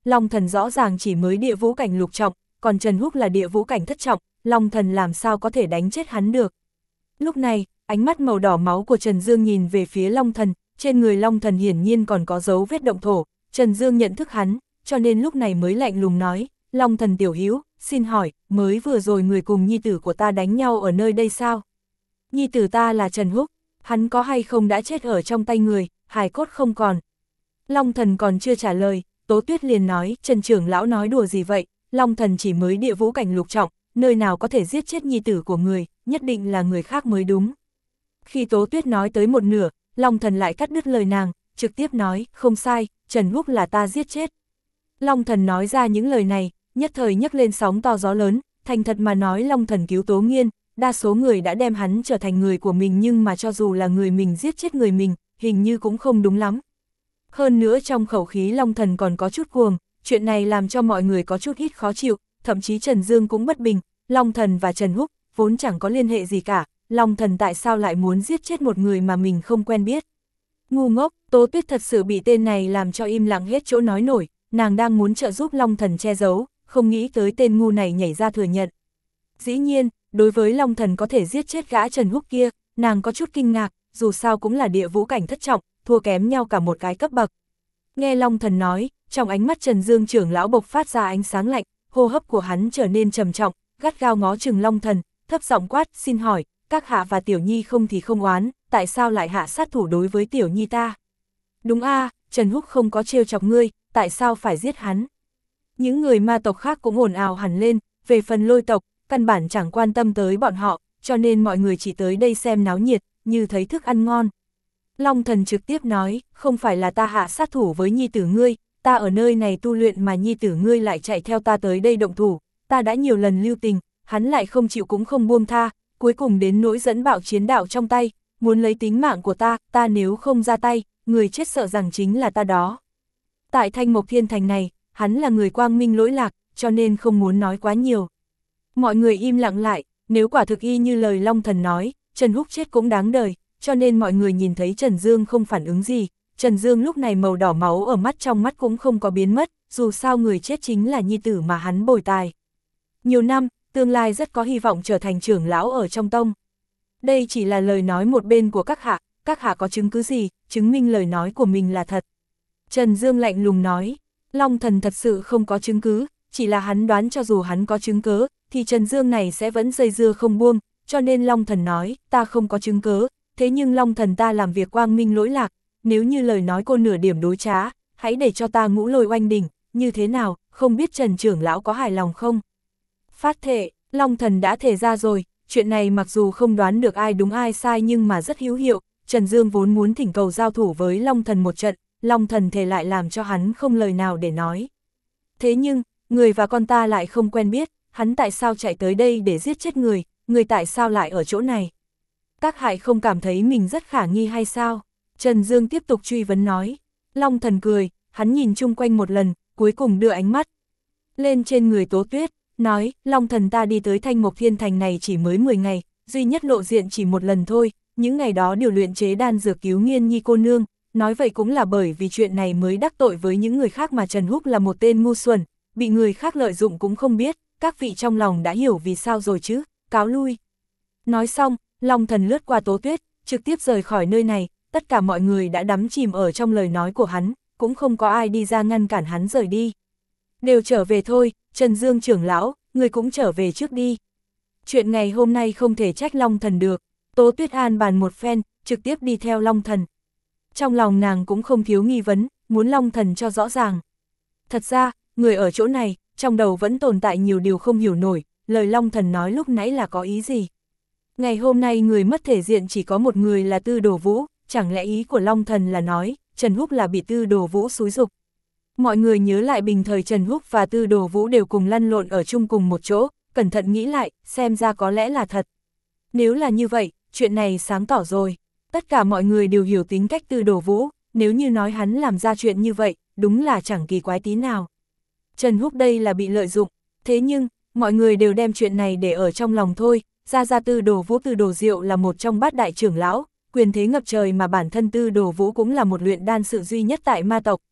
Long Thần rõ ràng chỉ mới địa vũ cảnh lục trọng, còn Trần Húc là địa vũ cảnh thất trọng, Long Thần làm sao có thể đánh chết hắn được. Lúc này, ánh mắt màu đỏ máu của Trần Dương nhìn về phía Long Thần, trên người Long Thần hiển nhiên còn có dấu vết động thổ, Trần Dương nhận thức hắn, cho nên lúc này mới lạnh lùng nói, Long Thần tiểu hữu, xin hỏi, mới vừa rồi người cùng nhi tử của ta đánh nhau ở nơi đây sao? Nhi tử ta là Trần Húc, hắn có hay không đã chết ở trong tay người, hài cốt không còn. Long Thần còn chưa trả lời, Tố Tuyết liền nói, Trần trưởng lão nói đùa gì vậy, Long Thần chỉ mới địa vũ cảnh lục trọng, nơi nào có thể giết chết nhi tử của người, nhất định là người khác mới đúng. Khi Tố Tuyết nói tới một nửa, Long Thần lại cắt đứt lời nàng, trực tiếp nói, không sai, Trần Húc là ta giết chết. Long Thần nói ra những lời này, nhất thời nhấc lên sóng to gió lớn, thành thật mà nói Long Thần cứu Tố Nghiên, đa số người đã đem hắn trở thành người của mình nhưng mà cho dù là người mình giết chết người mình, hình như cũng không đúng lắm. Hơn nữa trong khẩu khí Long Thần còn có chút cuồng, chuyện này làm cho mọi người có chút ít khó chịu, thậm chí Trần Dương cũng bất bình, Long Thần và Trần Húc vốn chẳng có liên hệ gì cả, Long Thần tại sao lại muốn giết chết một người mà mình không quen biết. Ngu ngốc, Tố Tuyết thật sự bị tên này làm cho im lặng hết chỗ nói nổi, nàng đang muốn trợ giúp Long Thần che giấu, không nghĩ tới tên ngu này nhảy ra thừa nhận. Dĩ nhiên, đối với Long Thần có thể giết chết gã Trần Húc kia, nàng có chút kinh ngạc, dù sao cũng là địa vũ cảnh thất trọng, thua kém nhau cả một cái cấp bậc. Nghe Long Thần nói, trong ánh mắt Trần Dương trưởng lão bộc phát ra ánh sáng lạnh, hô hấp của hắn trở nên trầm trọng, gắt gao ngó chừng Long Thần, thấp giọng quát, xin hỏi, các hạ và Tiểu Nhi không thì không oán, tại sao lại hạ sát thủ đối với Tiểu Nhi ta? Đúng a, Trần Húc không có trêu chọc ngươi, tại sao phải giết hắn? Những người ma tộc khác cũng ồn ào hẳn lên, về phần Lôi tộc, căn bản chẳng quan tâm tới bọn họ, cho nên mọi người chỉ tới đây xem náo nhiệt, như thấy thức ăn ngon. Long Thần trực tiếp nói, không phải là ta hạ sát thủ với nhi tử ngươi, ta ở nơi này tu luyện mà nhi tử ngươi lại chạy theo ta tới đây động thủ, ta đã nhiều lần lưu tình, hắn lại không chịu cũng không buông tha, cuối cùng đến nỗi dẫn bạo chiến đạo trong tay, muốn lấy tính mạng của ta, ta nếu không ra tay, người chết sợ rằng chính là ta đó. Tại Thanh Mộc Thiên Thành này, hắn là người quang minh lỗi lạc, cho nên không muốn nói quá nhiều. Mọi người im lặng lại, nếu quả thực y như lời Long Thần nói, Trần Húc chết cũng đáng đời, cho nên mọi người nhìn thấy Trần Dương không phản ứng gì, Trần Dương lúc này màu đỏ máu ở mắt trong mắt cũng không có biến mất, dù sao người chết chính là nhi tử mà hắn bồi tài. Nhiều năm, tương lai rất có hy vọng trở thành trưởng lão ở trong tông. Đây chỉ là lời nói một bên của các hạ, các hạ có chứng cứ gì, chứng minh lời nói của mình là thật. Trần Dương lạnh lùng nói, Long Thần thật sự không có chứng cứ, chỉ là hắn đoán cho dù hắn có chứng cớ, thì Trần Dương này sẽ vẫn dây dưa không buông, cho nên Long Thần nói, ta không có chứng cớ, thế nhưng Long Thần ta làm việc quang minh lỗi lạc, nếu như lời nói cô nửa điểm đối trá, hãy để cho ta ngũ lôi oanh đỉnh, như thế nào, không biết Trần trưởng lão có hài lòng không? Phát thệ, Long Thần đã thề ra rồi, chuyện này mặc dù không đoán được ai đúng ai sai nhưng mà rất hữu hiệu, Trần Dương vốn muốn thỉnh cầu giao thủ với Long Thần một trận, Long Thần thề lại làm cho hắn không lời nào để nói. Thế nhưng, người và con ta lại không quen biết, hắn tại sao chạy tới đây để giết chết người, người tại sao lại ở chỗ này? Các hạ không cảm thấy mình rất khả nghi hay sao? Trần Dương tiếp tục truy vấn nói. Long Thần cười, hắn nhìn chung quanh một lần, cuối cùng đưa ánh mắt lên trên người Tố Tuyết, nói, Long Thần ta đi tới Thanh Mộc Thiên Thành này chỉ mới mười ngày, duy nhất lộ diện chỉ một lần thôi, những ngày đó điều luyện chế đan dược cứu Nghiên Nhi cô nương, nói vậy cũng là bởi vì chuyện này mới đắc tội với những người khác mà Trần Húc là một tên ngu xuẩn, bị người khác lợi dụng cũng không biết, các vị trong lòng đã hiểu vì sao rồi chứ, cáo lui. Nói xong, Long Thần lướt qua Tố Tuyết, trực tiếp rời khỏi nơi này, tất cả mọi người đã đắm chìm ở trong lời nói của hắn, cũng không có ai đi ra ngăn cản hắn rời đi. Đều trở về thôi, Trần Dương trưởng lão, người cũng trở về trước đi. Chuyện ngày hôm nay không thể trách Long Thần được, Tố Tuyết an bàn một phen, trực tiếp đi theo Long Thần. Trong lòng nàng cũng không thiếu nghi vấn, muốn Long Thần cho rõ ràng. Thật ra, người ở chỗ này, trong đầu vẫn tồn tại nhiều điều không hiểu nổi, lời Long Thần nói lúc nãy là có ý gì. Ngày hôm nay người mất thể diện chỉ có một người là Tư Đồ Vũ, chẳng lẽ ý của Long Thần là nói, Trần Húc là bị Tư Đồ Vũ xúi giục. Mọi người nhớ lại bình thời Trần Húc và Tư Đồ Vũ đều cùng lăn lộn ở chung cùng một chỗ, cẩn thận nghĩ lại, xem ra có lẽ là thật. Nếu là như vậy, chuyện này sáng tỏ rồi. Tất cả mọi người đều hiểu tính cách Tư Đồ Vũ, nếu như nói hắn làm ra chuyện như vậy, đúng là chẳng kỳ quái tí nào. Trần Húc đây là bị lợi dụng, thế nhưng, mọi người đều đem chuyện này để ở trong lòng thôi, ra ra Tư Đồ Vũ Tư Đồ Diệu là một trong bát đại trưởng lão, quyền thế ngập trời mà bản thân Tư Đồ Vũ cũng là một luyện đan sự duy nhất tại ma tộc.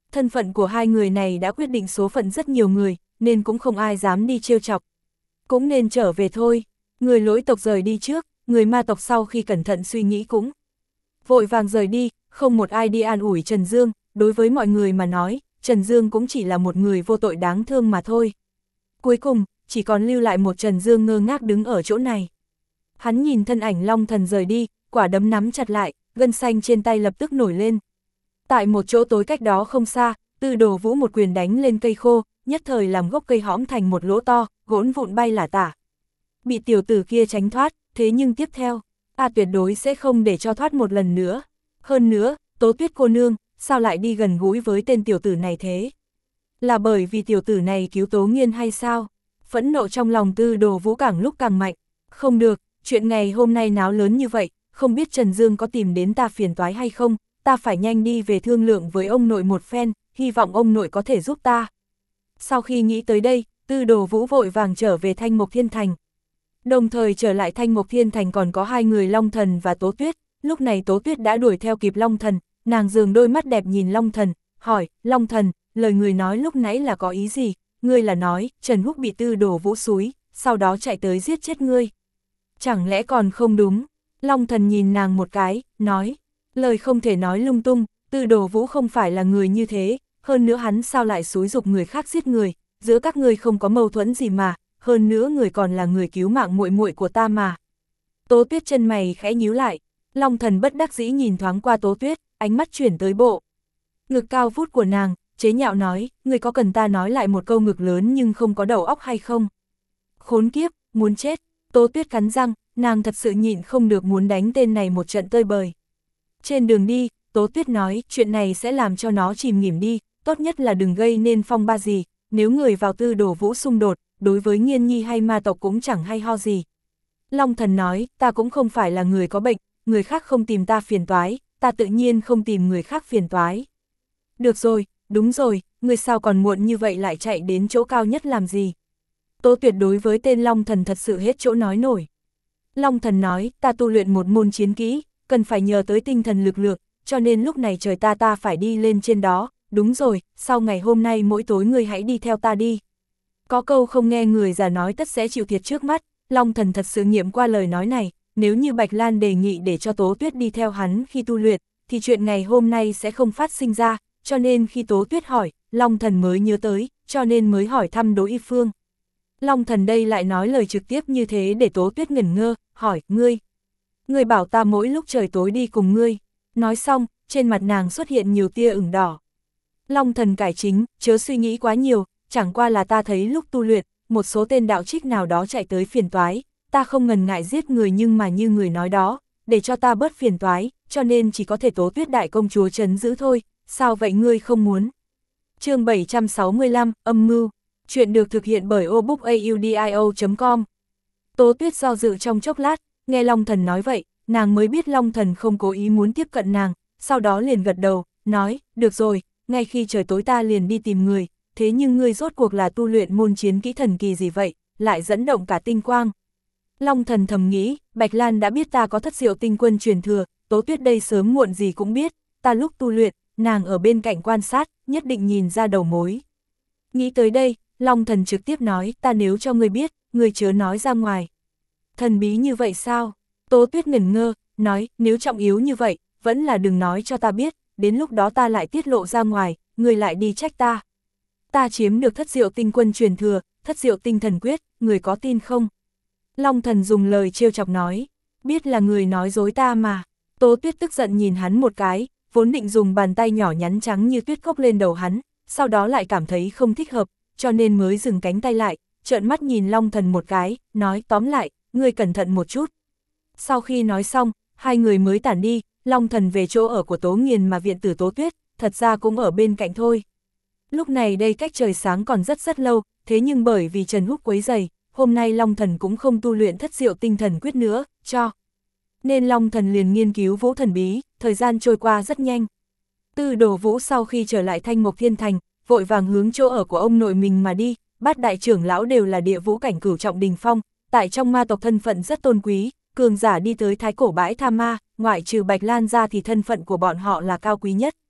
Thân phận của hai người này đã quyết định số phận rất nhiều người, nên cũng không ai dám đi trêu chọc. Cũng nên trở về thôi, người lỗi tộc rời đi trước, người ma tộc sau khi cẩn thận suy nghĩ cũng vội vàng rời đi, không một ai đi an ủi Trần Dương, đối với mọi người mà nói, Trần Dương cũng chỉ là một người vô tội đáng thương mà thôi. Cuối cùng, chỉ còn lưu lại một Trần Dương ngơ ngác đứng ở chỗ này. Hắn nhìn thân ảnh Long Thần rời đi, quả đấm nắm chặt lại, gân xanh trên tay lập tức nổi lên. Tại một chỗ tối cách đó không xa, Tư Đồ Vũ một quyền đánh lên cây khô, nhất thời làm gốc cây hõm thành một lỗ to, gỗn vụn bay lả tả. Bị tiểu tử kia tránh thoát, thế nhưng tiếp theo, ta tuyệt đối sẽ không để cho thoát một lần nữa. Hơn nữa, Tố Tuyết cô nương, sao lại đi gần gũi với tên tiểu tử này thế? Là bởi vì tiểu tử này cứu Tố Nghiên hay sao? Phẫn nộ trong lòng Tư Đồ Vũ càng lúc càng mạnh. Không được, chuyện ngày hôm nay náo lớn như vậy, không biết Trần Dương có tìm đến ta phiền toái hay không, ta phải nhanh đi về thương lượng với ông nội một phen, hy vọng ông nội có thể giúp ta. Sau khi nghĩ tới đây, Tư Đồ Vũ vội vàng trở về Thanh Mộc Thiên Thành. Đồng thời trở lại Thanh Mộc Thiên Thành còn có hai người Long Thần và Tố Tuyết, lúc này Tố Tuyết đã đuổi theo kịp Long Thần, nàng dường đôi mắt đẹp nhìn Long Thần, hỏi, Long Thần, lời người nói lúc nãy là có ý gì? Ngươi là nói, Trần Húc bị Tư Đồ Vũ xúi, sau đó chạy tới giết chết ngươi. Chẳng lẽ còn không đúng? Long Thần nhìn nàng một cái, nói, lời không thể nói lung tung, Tư Đồ Vũ không phải là người như thế, hơn nữa hắn sao lại xúi giục người khác giết người, giữa các ngươi không có mâu thuẫn gì mà, hơn nữa người còn là người cứu mạng muội muội của ta mà. Tố Tuyết chân mày khẽ nhíu lại, Long Thần bất đắc dĩ nhìn thoáng qua Tố Tuyết, ánh mắt chuyển tới bộ ngực cao vút của nàng, chế nhạo nói, người có cần ta nói lại một câu ngực lớn nhưng không có đầu óc hay không? Khốn kiếp, muốn chết. Tố Tuyết cắn răng, nàng thật sự nhịn không được muốn đánh tên này một trận tơi bời. Trên đường đi, Tố Tuyết nói, chuyện này sẽ làm cho nó chìm nghỉm đi, tốt nhất là đừng gây nên phong ba gì, nếu người vào Tư Đồ Vũ xung đột, đối với Nghiên Nhi hay ma tộc cũng chẳng hay ho gì. Long Thần nói, ta cũng không phải là người có bệnh, người khác không tìm ta phiền toái, ta tự nhiên không tìm người khác phiền toái. Được rồi, đúng rồi, người sao còn muộn như vậy lại chạy đến chỗ cao nhất làm gì? Tố Tuyệt đối với tên Long Thần thật sự hết chỗ nói nổi. Long Thần nói, ta tu luyện một môn chiến kỹ, cần phải nhờ tới tinh thần lực lượng, cho nên lúc này trời ta ta phải đi lên trên đó, đúng rồi, sau ngày hôm nay mỗi tối người hãy đi theo ta đi. Có câu không nghe người già nói tất sẽ chịu thiệt trước mắt, Long Thần thật sự nghiệm qua lời nói này, nếu như Bạch Lan đề nghị để cho Tố Tuyết đi theo hắn khi tu luyện, thì chuyện ngày hôm nay sẽ không phát sinh ra, cho nên khi Tố Tuyết hỏi, Long Thần mới nhớ tới, cho nên mới hỏi thăm Đỗ Y Phương. Long Thần đây lại nói lời trực tiếp như thế để Tố Tuyết ngẩn ngơ, hỏi, ngươi, ngươi bảo ta mỗi lúc trời tối đi cùng ngươi. Nói xong, trên mặt nàng xuất hiện nhiều tia ửng đỏ. Long Thần cải chính, chớ suy nghĩ quá nhiều, chẳng qua là ta thấy lúc tu luyện, một số tên đạo trích nào đó chạy tới phiền toái, ta không ngần ngại giết người nhưng mà như người nói đó, để cho ta bớt phiền toái, cho nên chỉ có thể Tố Tuyết đại công chúa trấn giữ thôi, sao vậy ngươi không muốn? Chương bảy trăm sáu mươi lăm, âm mưu. Chuyện được thực hiện bởi obookaudio chấm com. Tố Tuyết do dự trong chốc lát, nghe Long Thần nói vậy, nàng mới biết Long Thần không cố ý muốn tiếp cận nàng, sau đó liền gật đầu, nói, được rồi, ngay khi trời tối ta liền đi tìm người, thế nhưng ngươi rốt cuộc là tu luyện môn chiến kỹ thần kỳ gì vậy, lại dẫn động cả tinh quang. Long Thần thầm nghĩ, Bạch Lan đã biết ta có thất diệu tinh quân truyền thừa, Tố Tuyết đây sớm muộn gì cũng biết, ta lúc tu luyện, nàng ở bên cạnh quan sát, nhất định nhìn ra đầu mối. Nghĩ tới đây, Long Thần trực tiếp nói, ta nếu cho ngươi biết, ngươi chớ nói ra ngoài. Thần bí như vậy sao? Tố Tuyết ngẩn ngơ, nói, nếu trọng yếu như vậy, vẫn là đừng nói cho ta biết, đến lúc đó ta lại tiết lộ ra ngoài, ngươi lại đi trách ta. Ta chiếm được thất diệu tinh quân truyền thừa, thất diệu tinh thần quyết, người có tin không? Long Thần dùng lời trêu chọc nói, biết là người nói dối ta mà. Tố Tuyết tức giận nhìn hắn một cái, vốn định dùng bàn tay nhỏ nhắn trắng như tuyết cốc lên đầu hắn, sau đó lại cảm thấy không thích hợp, cho nên mới dừng cánh tay lại, trợn mắt nhìn Long Thần một cái, nói tóm lại, ngươi cẩn thận một chút. Sau khi nói xong, hai người mới tản đi, Long Thần về chỗ ở của Tố Nghiền mà viện tử Tố Tuyết, thật ra cũng ở bên cạnh thôi. Lúc này đây cách trời sáng còn rất rất lâu, thế nhưng bởi vì Trần Húc quấy rầy, hôm nay Long Thần cũng không tu luyện thất diệu tinh thần quyết nữa, cho. Nên Long Thần liền nghiên cứu vũ thần bí, thời gian trôi qua rất nhanh. Tư Đồ Vũ sau khi trở lại Thanh Mộc Thiên Thành, vội vàng hướng chỗ ở của ông nội mình mà đi, bát đại trưởng lão đều là địa vũ cảnh cửu trọng đình phong, tại trong ma tộc thân phận rất tôn quý, cường giả đi tới thái cổ bãi tha ma, ngoại trừ Bạch Lan ra thì thân phận của bọn họ là cao quý nhất.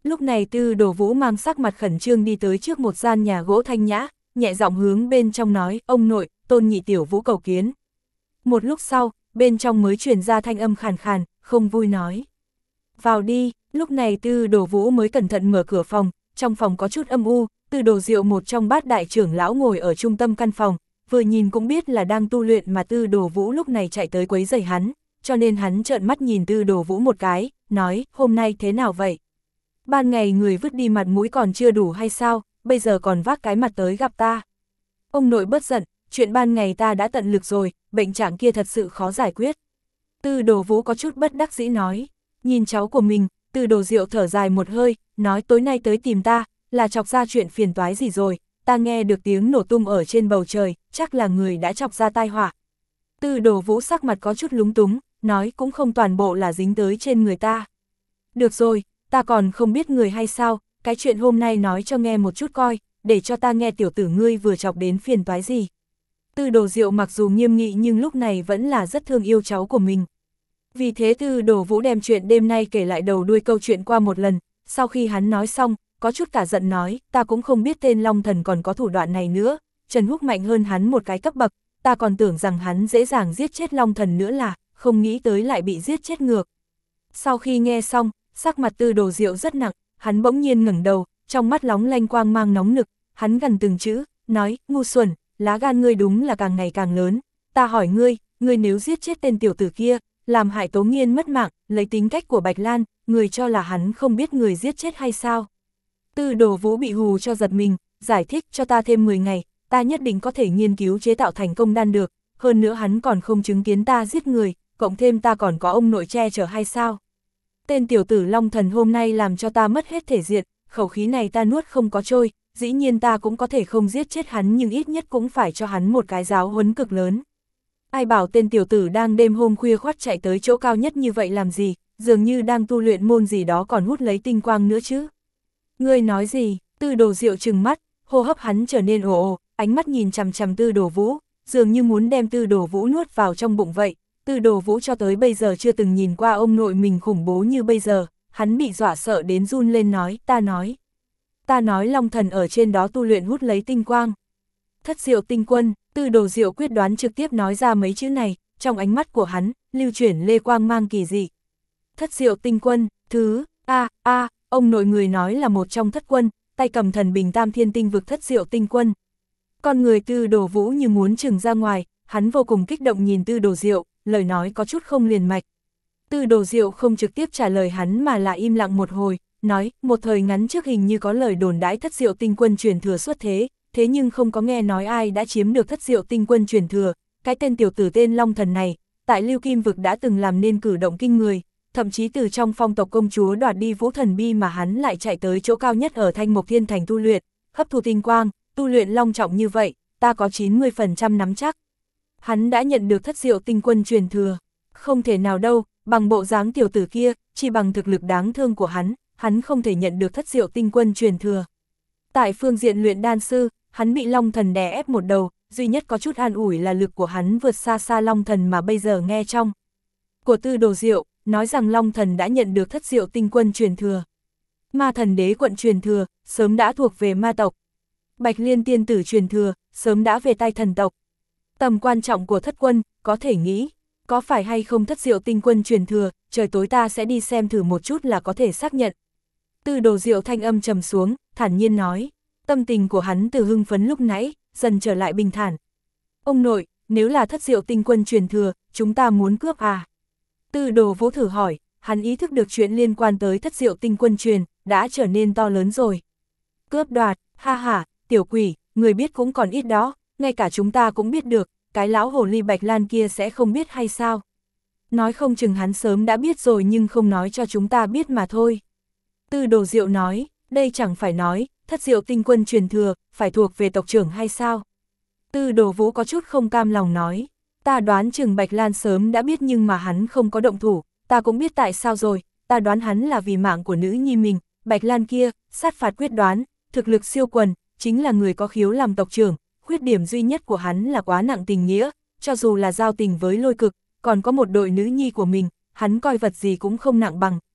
Lúc này Tư Đồ Vũ mang sắc mặt khẩn trương đi tới trước một gian nhà gỗ thanh nhã, nhẹ giọng hướng bên trong nói, ông nội, Tôn Nhị Tiểu Vũ cầu kiến. Một lúc sau, bên trong mới truyền ra thanh âm khàn khàn, không vui nói. Vào đi, lúc này Tư Đồ Vũ mới cẩn thận mở cửa phòng, trong phòng có chút âm u, Tư Đồ Diệu một trong bát đại trưởng lão ngồi ở trung tâm căn phòng, vừa nhìn cũng biết là đang tu luyện mà Tư Đồ Vũ lúc này chạy tới quấy rầy hắn, cho nên hắn trợn mắt nhìn Tư Đồ Vũ một cái, nói, hôm nay thế nào vậy? Ban ngày người vứt đi mặt mũi còn chưa đủ hay sao, bây giờ còn vác cái mặt tới gặp ta. Ông nội bớt giận, chuyện ban ngày ta đã tận lực rồi, bệnh trạng kia thật sự khó giải quyết. Tư Đồ Vũ có chút bất đắc dĩ nói, nhìn cháu của mình, Tư Đồ Diệu thở dài một hơi, nói tối nay tới tìm ta, là chọc ra chuyện phiền toái gì rồi, ta nghe được tiếng nổ tung ở trên bầu trời, chắc là người đã chọc ra tai họa. Tư Đồ Vũ sắc mặt có chút lúng túng, nói cũng không toàn bộ là dính tới trên người ta. Được rồi, ta còn không biết người hay sao, cái chuyện hôm nay nói cho nghe một chút coi, để cho ta nghe tiểu tử ngươi vừa chọc đến phiền toái gì. Tư Đồ Diệu mặc dù nghiêm nghị nhưng lúc này vẫn là rất thương yêu cháu của mình. Vì thế Tư Đồ Vũ đem chuyện đêm nay kể lại đầu đuôi câu chuyện qua một lần, sau khi hắn nói xong, có chút cả giận nói, ta cũng không biết tên Long Thần còn có thủ đoạn này nữa, Trần Húc mạnh hơn hắn một cái cấp bậc, ta còn tưởng rằng hắn dễ dàng giết chết Long Thần nữa là, không nghĩ tới lại bị giết chết ngược. Sau khi nghe xong, sắc mặt Tư Đồ Diệu rất nặng, hắn bỗng nhiên ngẩng đầu, trong mắt lóng lanh quang mang nóng nực, hắn gần từng chữ, nói, ngu xuẩn, lá gan ngươi đúng là càng ngày càng lớn, ta hỏi ngươi, ngươi nếu giết chết tên tiểu tử kia, làm hại Tố Nghiên mất mạng, lấy tính cách của Bạch Lan, người cho là hắn không biết người giết chết hay sao? Tư Đồ Vũ bị hù cho giật mình, giải thích cho ta thêm mười ngày, ta nhất định có thể nghiên cứu chế tạo thành công đan được, hơn nữa hắn còn không chứng kiến ta giết người, cộng thêm ta còn có ông nội che chở hay sao? Tên tiểu tử Long Thần hôm nay làm cho ta mất hết thể diện, khẩu khí này ta nuốt không có trôi, dĩ nhiên ta cũng có thể không giết chết hắn nhưng ít nhất cũng phải cho hắn một cái giáo huấn cực lớn. Ai bảo tên tiểu tử đang đêm hôm khuya khoắt chạy tới chỗ cao nhất như vậy làm gì, dường như đang tu luyện môn gì đó còn hút lấy tinh quang nữa chứ. Ngươi nói gì? Tư Đồ Diệu trừng mắt, hô hấp hắn trở nên ồ ồ, ánh mắt nhìn chằm chằm Tư Đồ Vũ, dường như muốn đem Tư Đồ Vũ nuốt vào trong bụng vậy. Tư Đồ Vũ cho tới bây giờ chưa từng nhìn qua ông nội mình khủng bố như bây giờ, hắn bị dọa sợ đến run lên nói, ta nói. Ta nói Long Thần ở trên đó tu luyện hút lấy tinh quang. Thất Diệu Tinh Quân, Tư Đồ Diệu quyết đoán trực tiếp nói ra mấy chữ này, trong ánh mắt của hắn, lưu chuyển lê quang mang kỳ dị. Thất Diệu Tinh Quân, thứ, a a ông nội người nói là một trong thất quân, tay cầm thần bình tam thiên tinh vực Thất Diệu Tinh Quân. Con người Tư Đồ Vũ như muốn trừng ra ngoài, hắn vô cùng kích động nhìn Tư Đồ Diệu, lời nói có chút không liền mạch. Tư Đồ Diệu không trực tiếp trả lời hắn mà là im lặng một hồi, nói, một thời ngắn trước hình như có lời đồn đãi Thất Diệu Tinh Quân truyền thừa xuất thế, thế nhưng không có nghe nói ai đã chiếm được Thất Diệu Tinh Quân truyền thừa, cái tên tiểu tử tên Long Thần này, tại Lưu Kim Vực đã từng làm nên cử động kinh người, thậm chí từ trong phong tộc công chúa đoạt đi Vũ Thần Bi mà hắn lại chạy tới chỗ cao nhất ở Thanh Mộc Thiên Thành tu luyện, hấp thu tinh quang, tu luyện long trọng như vậy, ta có chín mươi phần trăm nắm chắc. Hắn đã nhận được Thất Diệu Tinh Quân truyền thừa, không thể nào đâu, bằng bộ dáng tiểu tử kia, chỉ bằng thực lực đáng thương của hắn, hắn không thể nhận được Thất Diệu Tinh Quân truyền thừa. Tại phương diện luyện đan sư, hắn bị Long Thần đè ép một đầu, duy nhất có chút an ủi là lực của hắn vượt xa xa Long Thần mà bây giờ nghe trong của Tư Đồ Diệu, nói rằng Long Thần đã nhận được Thất Diệu Tinh Quân truyền thừa. Ma Thần Đế quận truyền thừa, sớm đã thuộc về ma tộc. Bạch Liên Tiên Tử truyền thừa, sớm đã về tay thần tộc. Tầm quan trọng của thất quân, có thể nghĩ, có phải hay không Thất Diệu Tinh Quân truyền thừa, trời tối ta sẽ đi xem thử một chút là có thể xác nhận. Tư Đồ Diệu thanh âm trầm xuống, thản nhiên nói, tâm tình của hắn từ hưng phấn lúc nãy, dần trở lại bình thản. Ông nội, nếu là Thất Diệu Tinh Quân truyền thừa, chúng ta muốn cướp à? Tư Đồ Vũ thử hỏi, hắn ý thức được chuyện liên quan tới Thất Diệu Tinh Quân truyền, đã trở nên to lớn rồi. Cướp đoạt, ha ha, tiểu quỷ, người biết cũng còn ít đó, ngay cả chúng ta cũng biết được, cái lão hồ ly Bạch Lan kia sẽ không biết hay sao? Nói không chừng hắn sớm đã biết rồi nhưng không nói cho chúng ta biết mà thôi. Tư Đồ Diệu nói, đây chẳng phải nói, Thất Diệu Tinh Quân truyền thừa, phải thuộc về tộc trưởng hay sao? Tư Đồ Vũ có chút không cam lòng nói, ta đoán chừng Bạch Lan sớm đã biết nhưng mà hắn không có động thủ, ta cũng biết tại sao rồi, ta đoán hắn là vì mạng của nữ nhi mình, Bạch Lan kia, sát phạt quyết đoán, thực lực siêu quần, chính là người có khiếu làm tộc trưởng, khuyết điểm duy nhất của hắn là quá nặng tình nghĩa, cho dù là giao tình với Lôi Cực, còn có một đội nữ nhi của mình, hắn coi vật gì cũng không nặng bằng,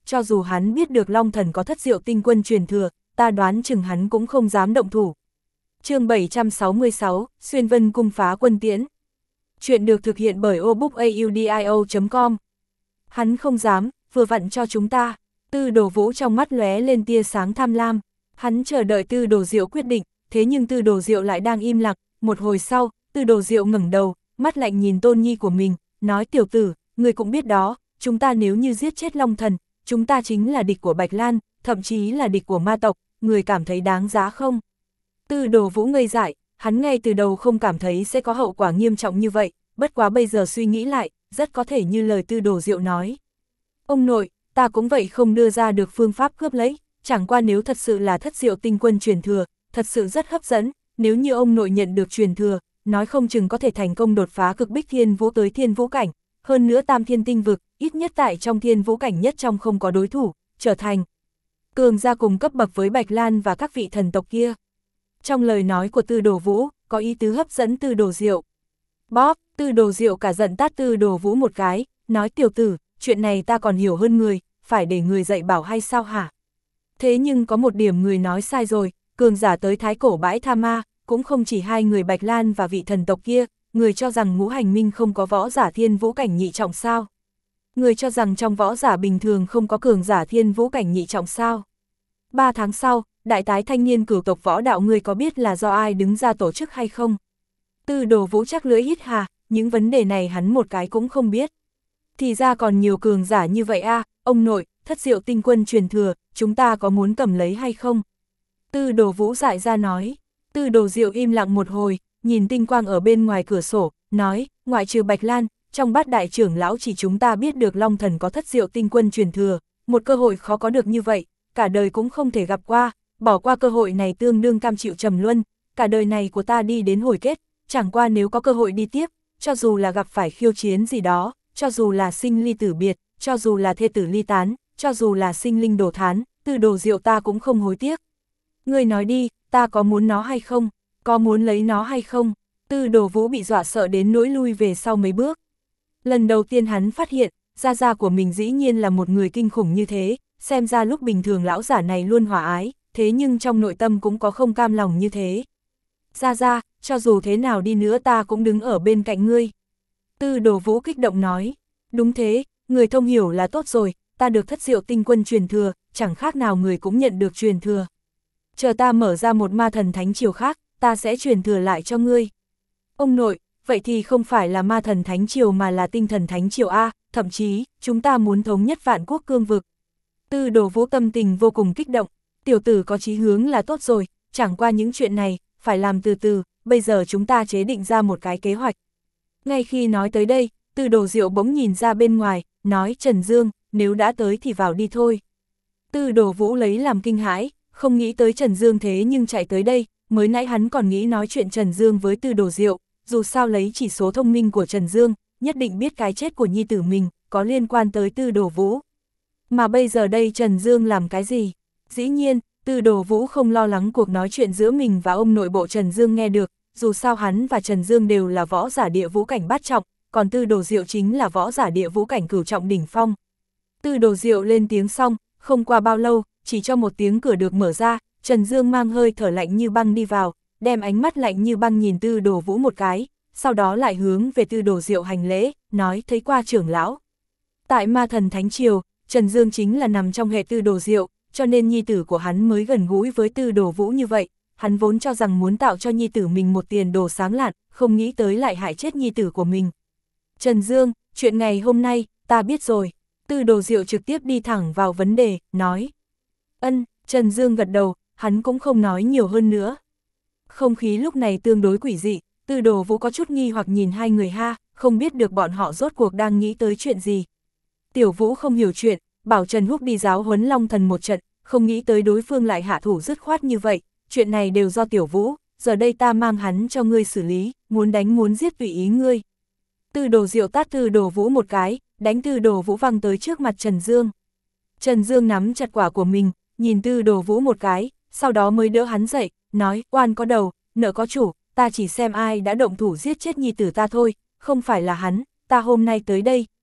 cho dù hắn biết được Long Thần có thất diệu tinh quân truyền thừa, ta đoán chừng hắn cũng không dám động thủ. Chương bảy trăm sáu mươi sáu, Xuyên Vân Cung phá quân tiễn. Chuyện được thực hiện bởi obookaudio chấm com. Hắn không dám, vừa vặn cho chúng ta. Tư Đồ Vũ trong mắt lóe lên tia sáng tham lam. Hắn chờ đợi Tư Đồ Diệu quyết định, thế nhưng Tư Đồ Diệu lại đang im lặng. Một hồi sau, Tư Đồ Diệu ngẩng đầu, mắt lạnh nhìn tôn nhi của mình, nói tiểu tử, người cũng biết đó, chúng ta nếu như giết chết Long Thần, chúng ta chính là địch của Bạch Lan, thậm chí là địch của ma tộc, người cảm thấy đáng giá không? Tư Đồ Vũ ngây dại, hắn ngay từ đầu không cảm thấy sẽ có hậu quả nghiêm trọng như vậy, bất quá bây giờ suy nghĩ lại, rất có thể như lời Tư Đồ Diệu nói. Ông nội, ta cũng vậy không đưa ra được phương pháp cướp lấy, chẳng qua nếu thật sự là thất diệu tinh quân truyền thừa, thật sự rất hấp dẫn, nếu như ông nội nhận được truyền thừa, nói không chừng có thể thành công đột phá cực bích thiên vũ tới thiên vũ cảnh, hơn nữa tam thiên tinh vực, ít nhất tại trong thiên vũ cảnh nhất trong không có đối thủ, trở thành cường gia cùng cấp bậc với Bạch Lan và các vị thần tộc kia. Trong lời nói của Tư Đồ Vũ, có ý tứ hấp dẫn Tư Đồ Diệu. Bóp, Tư Đồ Diệu cả giận tát Tư Đồ Vũ một cái, nói tiểu tử, chuyện này ta còn hiểu hơn người, phải để người dạy bảo hay sao hả? Thế nhưng có một điểm người nói sai rồi, cường giả tới thái cổ bãi Tha Ma, cũng không chỉ hai người Bạch Lan và vị thần tộc kia, người cho rằng Ngũ Hành Minh không có võ giả thiên vũ cảnh nhị trọng sao? Người cho rằng trong võ giả bình thường không có cường giả thiên vũ cảnh nhị trọng sao? Ba tháng sau, đại tái thanh niên cửu tộc võ đạo người có biết là do ai đứng ra tổ chức hay không? Tư Đồ Vũ chắc lưỡi hít hà, những vấn đề này hắn một cái cũng không biết. Thì ra còn nhiều cường giả như vậy a, à, ông nội, thất diệu tinh quân truyền thừa, chúng ta có muốn cầm lấy hay không? Tư Đồ Vũ dại ra nói. Tư Đồ Diệu im lặng một hồi, nhìn tinh quang ở bên ngoài cửa sổ, nói, ngoại trừ Bạch Lan, trong bát đại trưởng lão chỉ chúng ta biết được Long Thần có thất diệu tinh quân truyền thừa, một cơ hội khó có được như vậy, cả đời cũng không thể gặp qua, bỏ qua cơ hội này tương đương cam chịu trầm luân, cả đời này của ta đi đến hồi kết, chẳng qua nếu có cơ hội đi tiếp, cho dù là gặp phải khiêu chiến gì đó, cho dù là sinh ly tử biệt, cho dù là thê tử ly tán, cho dù là sinh linh đổ thán, Tư Đồ Diệu ta cũng không hối tiếc. Ngươi nói đi, ta có muốn nó hay không? Có muốn lấy nó hay không? Tư Đồ Vũ bị dọa sợ đến nỗi lui về sau mấy bước. Lần đầu tiên hắn phát hiện, gia gia của mình dĩ nhiên là một người kinh khủng như thế, xem ra lúc bình thường lão giả này luôn hòa ái, thế nhưng trong nội tâm cũng có không cam lòng như thế. Gia gia, cho dù thế nào đi nữa ta cũng đứng ở bên cạnh ngươi. Tư Đồ Vũ kích động nói, đúng thế, người thông hiểu là tốt rồi, ta được thất diệu tinh quân truyền thừa, chẳng khác nào người cũng nhận được truyền thừa. Chờ ta mở ra một ma thần thánh triều khác, ta sẽ truyền thừa lại cho ngươi. Ông nội, vậy thì không phải là ma thần thánh triều mà là tinh thần thánh triều A, thậm chí, chúng ta muốn thống nhất vạn quốc cương vực. Tư Đồ Vũ tâm tình vô cùng kích động, tiểu tử có chí hướng là tốt rồi, chẳng qua những chuyện này, phải làm từ từ, bây giờ chúng ta chế định ra một cái kế hoạch. Ngay khi nói tới đây, Tư Đồ Diệu bỗng nhìn ra bên ngoài, nói Trần Dương, nếu đã tới thì vào đi thôi. Tư Đồ Vũ lấy làm kinh hãi, không nghĩ tới Trần Dương thế nhưng chạy tới đây, mới nãy hắn còn nghĩ nói chuyện Trần Dương với Tư Đồ Diệu, dù sao lấy chỉ số thông minh của Trần Dương, nhất định biết cái chết của nhi tử mình, có liên quan tới Tư Đồ Vũ. Mà bây giờ đây Trần Dương làm cái gì? Dĩ nhiên, Tư Đồ Vũ không lo lắng cuộc nói chuyện giữa mình và ông nội bộ Trần Dương nghe được, dù sao hắn và Trần Dương đều là võ giả địa vũ cảnh bát trọng, còn Tư Đồ Diệu chính là võ giả địa vũ cảnh cửu trọng đỉnh phong. Tư Đồ Diệu lên tiếng xong, không qua bao lâu, chỉ cho một tiếng cửa được mở ra, Trần Dương mang hơi thở lạnh như băng đi vào, đem ánh mắt lạnh như băng nhìn Tư Đồ Vũ một cái, sau đó lại hướng về Tư Đồ Diệu hành lễ, nói thấy qua trưởng lão. Tại ma thần thánh triều, Trần Dương chính là nằm trong hệ Tư Đồ Diệu, cho nên nhi tử của hắn mới gần gũi với Tư Đồ Vũ như vậy, hắn vốn cho rằng muốn tạo cho nhi tử mình một tiền đồ sáng lạn, không nghĩ tới lại hại chết nhi tử của mình. Trần Dương, chuyện ngày hôm nay, ta biết rồi. Tư Đồ Diệu trực tiếp đi thẳng vào vấn đề, nói. Ân, Trần Dương gật đầu, hắn cũng không nói nhiều hơn nữa. Không khí lúc này tương đối quỷ dị, Tư Đồ Vũ có chút nghi hoặc nhìn hai người ha, không biết được bọn họ rốt cuộc đang nghĩ tới chuyện gì. Tiểu Vũ không hiểu chuyện, bảo Trần Húc đi giáo huấn Long Thần một trận, không nghĩ tới đối phương lại hạ thủ dứt khoát như vậy, chuyện này đều do Tiểu Vũ, giờ đây ta mang hắn cho ngươi xử lý, muốn đánh muốn giết tùy ý ngươi. Tư Đồ Diệu tát Tư Đồ Vũ một cái, đánh Tư Đồ Vũ văng tới trước mặt Trần Dương. Trần Dương nắm chặt quả của mình, nhìn Tư Đồ Vũ một cái, sau đó mới đỡ hắn dậy, nói, oan có đầu, nợ có chủ, ta chỉ xem ai đã động thủ giết chết nhi tử ta thôi, không phải là hắn, ta hôm nay tới đây,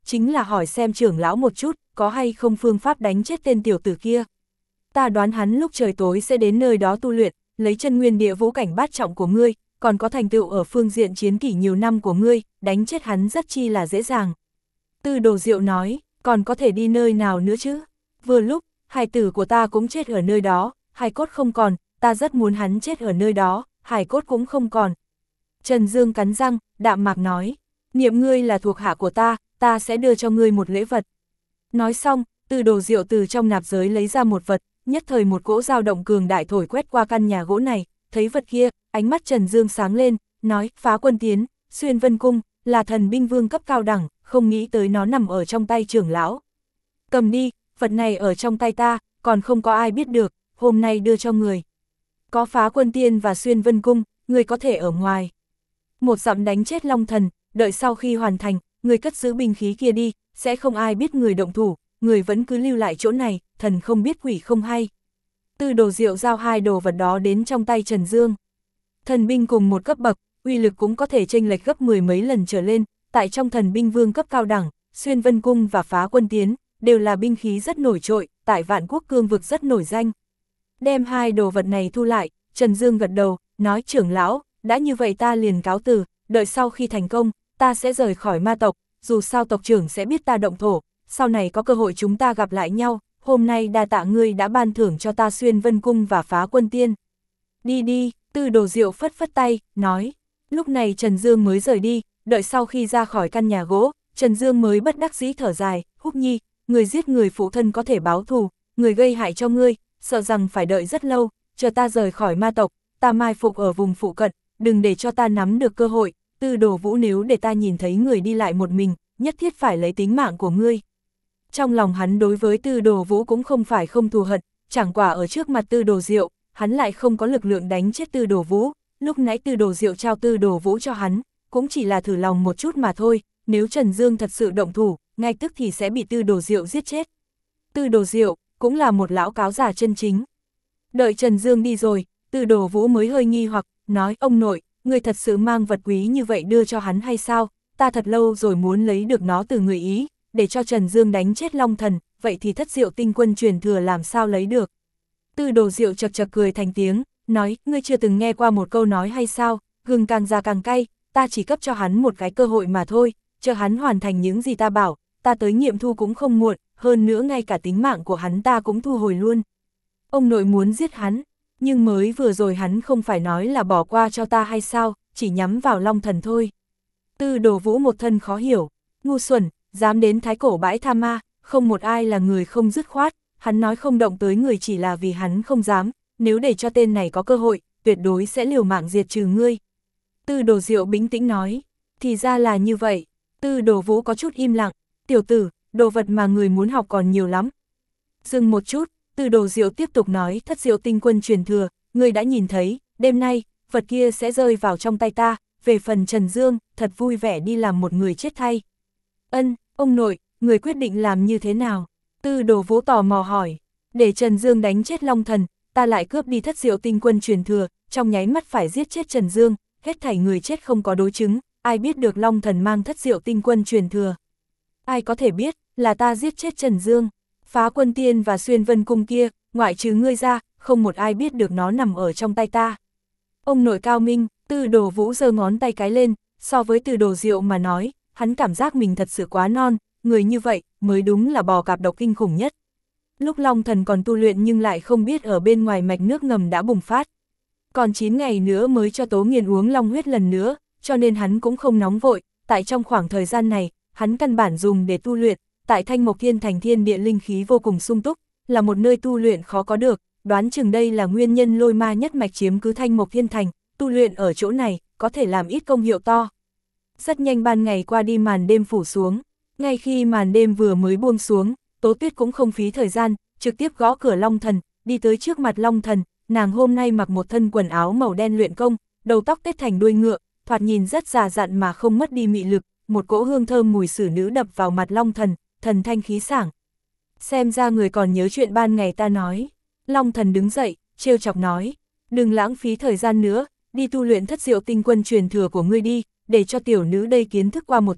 chính là hỏi xem trưởng lão một chút, có hay không phương pháp đánh chết tên tiểu tử kia. Ta đoán hắn lúc trời tối sẽ đến nơi đó tu luyện, lấy chân nguyên địa vũ cảnh bát trọng của ngươi, còn có thành tựu ở phương diện chiến kỷ nhiều năm của ngươi, đánh chết hắn rất chi là dễ dàng. Tư Đồ Diệu nói, còn có thể đi nơi nào nữa chứ? Vừa lúc, hài tử của ta cũng chết ở nơi đó, hài cốt không còn, ta rất muốn hắn chết ở nơi đó, hài cốt cũng không còn. Trần Dương cắn răng, đạm mạc nói, niệm ngươi là thuộc hạ của ta, ta sẽ đưa cho ngươi một lễ vật. Nói xong, Tư Đồ Diệu từ trong nạp giới lấy ra một vật, nhất thời một cỗ dao động cường đại thổi quét qua căn nhà gỗ này, thấy vật kia, ánh mắt Trần Dương sáng lên, nói, Phá Quân Tiến, Xuyên Vân Cung, là thần binh vương cấp cao đẳng, không nghĩ tới nó nằm ở trong tay trưởng lão. Cầm đi, vật này ở trong tay ta, còn không có ai biết được, hôm nay đưa cho người. Có Phá Quân Tiên và Xuyên Vân Cung, người có thể ở ngoài. Một dặm đánh chết Long Thần, đợi sau khi hoàn thành, người cất giữ binh khí kia đi, sẽ không ai biết người động thủ, người vẫn cứ lưu lại chỗ này, thần không biết quỷ không hay. Tư Đồ Diệu giao hai đồ vật đó đến trong tay Trần Dương. Thần binh cùng một cấp bậc, uy lực cũng có thể chênh lệch gấp mười mấy lần trở lên, tại trong thần binh vương cấp cao đẳng, Xuyên Vân Cung và Phá Quân Tiến, đều là binh khí rất nổi trội, tại Vạn Quốc cương vực rất nổi danh. Đem hai đồ vật này thu lại, Trần Dương gật đầu, nói trưởng lão, đã như vậy ta liền cáo từ, đợi sau khi thành công, ta sẽ rời khỏi ma tộc, dù sao tộc trưởng sẽ biết ta động thổ, sau này có cơ hội chúng ta gặp lại nhau, hôm nay đa tạ ngươi đã ban thưởng cho ta Xuyên Vân Cung và Phá Quân Tiên. Đi đi, Tư Đồ Diệu phất phất tay, nói. Lúc này Trần Dương mới rời đi, đợi sau khi ra khỏi căn nhà gỗ, Trần Dương mới bất đắc dĩ thở dài, Húc Nhi, người giết người phụ thân có thể báo thù, người gây hại cho ngươi, sợ rằng phải đợi rất lâu, chờ ta rời khỏi ma tộc, ta mai phục ở vùng phụ cận, đừng để cho ta nắm được cơ hội, Tư Đồ Vũ nếu để ta nhìn thấy người đi lại một mình, nhất thiết phải lấy tính mạng của ngươi. Trong lòng hắn đối với Tư Đồ Vũ cũng không phải không thù hận, chẳng quả ở trước mặt Tư Đồ Diệu, hắn lại không có lực lượng đánh chết Tư Đồ Vũ, lúc nãy Tư Đồ Diệu trao Tư Đồ Vũ cho hắn, cũng chỉ là thử lòng một chút mà thôi, nếu Trần Dương thật sự động thủ, ngay tức thì sẽ bị Tư Đồ Diệu giết chết. Tư Đồ Diệu cũng là một lão cáo già chân chính. Đợi Trần Dương đi rồi, Tư Đồ Vũ mới hơi nghi hoặc, nói, ông nội, người thật sự mang vật quý như vậy đưa cho hắn hay sao, ta thật lâu rồi muốn lấy được nó từ người Ý, để cho Trần Dương đánh chết Long Thần, vậy thì Thất Diệu Tinh Quân truyền thừa làm sao lấy được. Tư Đồ Diệu chật chật cười thành tiếng, nói, ngươi chưa từng nghe qua một câu nói hay sao, gừng càng già càng cay, ta chỉ cấp cho hắn một cái cơ hội mà thôi, chờ hắn hoàn thành những gì ta bảo, ta tới nghiệm thu cũng không muộn, hơn nữa ngay cả tính mạng của hắn ta cũng thu hồi luôn. Ông nội muốn giết hắn, nhưng mới vừa rồi hắn không phải nói là bỏ qua cho ta hay sao, chỉ nhắm vào Long Thần thôi. Tư Đồ Vũ một thân khó hiểu, ngu xuẩn, dám đến thái cổ bãi tha ma, không một ai là người không dứt khoát, hắn nói không động tới người chỉ là vì hắn không dám, nếu để cho tên này có cơ hội, tuyệt đối sẽ liều mạng diệt trừ ngươi. Tư Đồ Diệu bình tĩnh nói, thì ra là như vậy. Tư Đồ Vũ có chút im lặng, tiểu tử, đồ vật mà người muốn học còn nhiều lắm. Dừng một chút, Tư Đồ Diệu tiếp tục nói, Thất Diệu Tinh Quân truyền thừa, ngươi đã nhìn thấy, đêm nay, vật kia sẽ rơi vào trong tay ta, về phần Trần Dương, thật vui vẻ đi làm một người chết thay. Ân, ông nội, người quyết định làm như thế nào? Tư Đồ Vũ tò mò hỏi, để Trần Dương đánh chết Long Thần, ta lại cướp đi Thất Diệu Tinh Quân truyền thừa, trong nháy mắt phải giết chết Trần Dương, hết thảy người chết không có đối chứng, ai biết được Long Thần mang Thất Diệu Tinh Quân truyền thừa. Ai có thể biết, là ta giết chết Trần Dương, Phá Quân Tiên và Xuyên Vân Cung kia, ngoại trừ ngươi ra, không một ai biết được nó nằm ở trong tay ta. Ông nội cao minh, Tư Đồ Vũ giơ ngón tay cái lên, so với Tư Đồ Diệu mà nói, hắn cảm giác mình thật sự quá non, người như vậy mới đúng là bò cạp độc kinh khủng nhất. Lúc Long Thần còn tu luyện nhưng lại không biết ở bên ngoài mạch nước ngầm đã bùng phát. Còn chín ngày nữa mới cho Tố Nghiền uống long huyết lần nữa, cho nên hắn cũng không nóng vội, tại trong khoảng thời gian này, hắn căn bản dùng để tu luyện, tại Thanh Mộc Thiên Thành thiên địa linh khí vô cùng sung túc, là một nơi tu luyện khó có được, đoán chừng đây là nguyên nhân lôi ma nhất mạch chiếm cứ Thanh Mộc Thiên Thành, tu luyện ở chỗ này, có thể làm ít công hiệu to. Rất nhanh ban ngày qua đi màn đêm phủ xuống, ngay khi màn đêm vừa mới buông xuống, Tố Tuyết cũng không phí thời gian, trực tiếp gõ cửa Long Thần, đi tới trước mặt Long Thần, nàng hôm nay mặc một thân quần áo màu đen luyện công, đầu tóc tết thành đuôi ngựa, thoạt nhìn rất già dặn mà không mất đi mị lực, một cỗ hương thơm mùi xử nữ đập vào mặt Long Thần, thần thanh khí sảng. Xem ra người còn nhớ chuyện ban ngày ta nói. Long Thần đứng dậy, trêu chọc nói, đừng lãng phí thời gian nữa, đi tu luyện Thất Diệu Tinh Quân truyền thừa của ngươi đi, để cho tiểu nữ đây kiến thức qua một chút,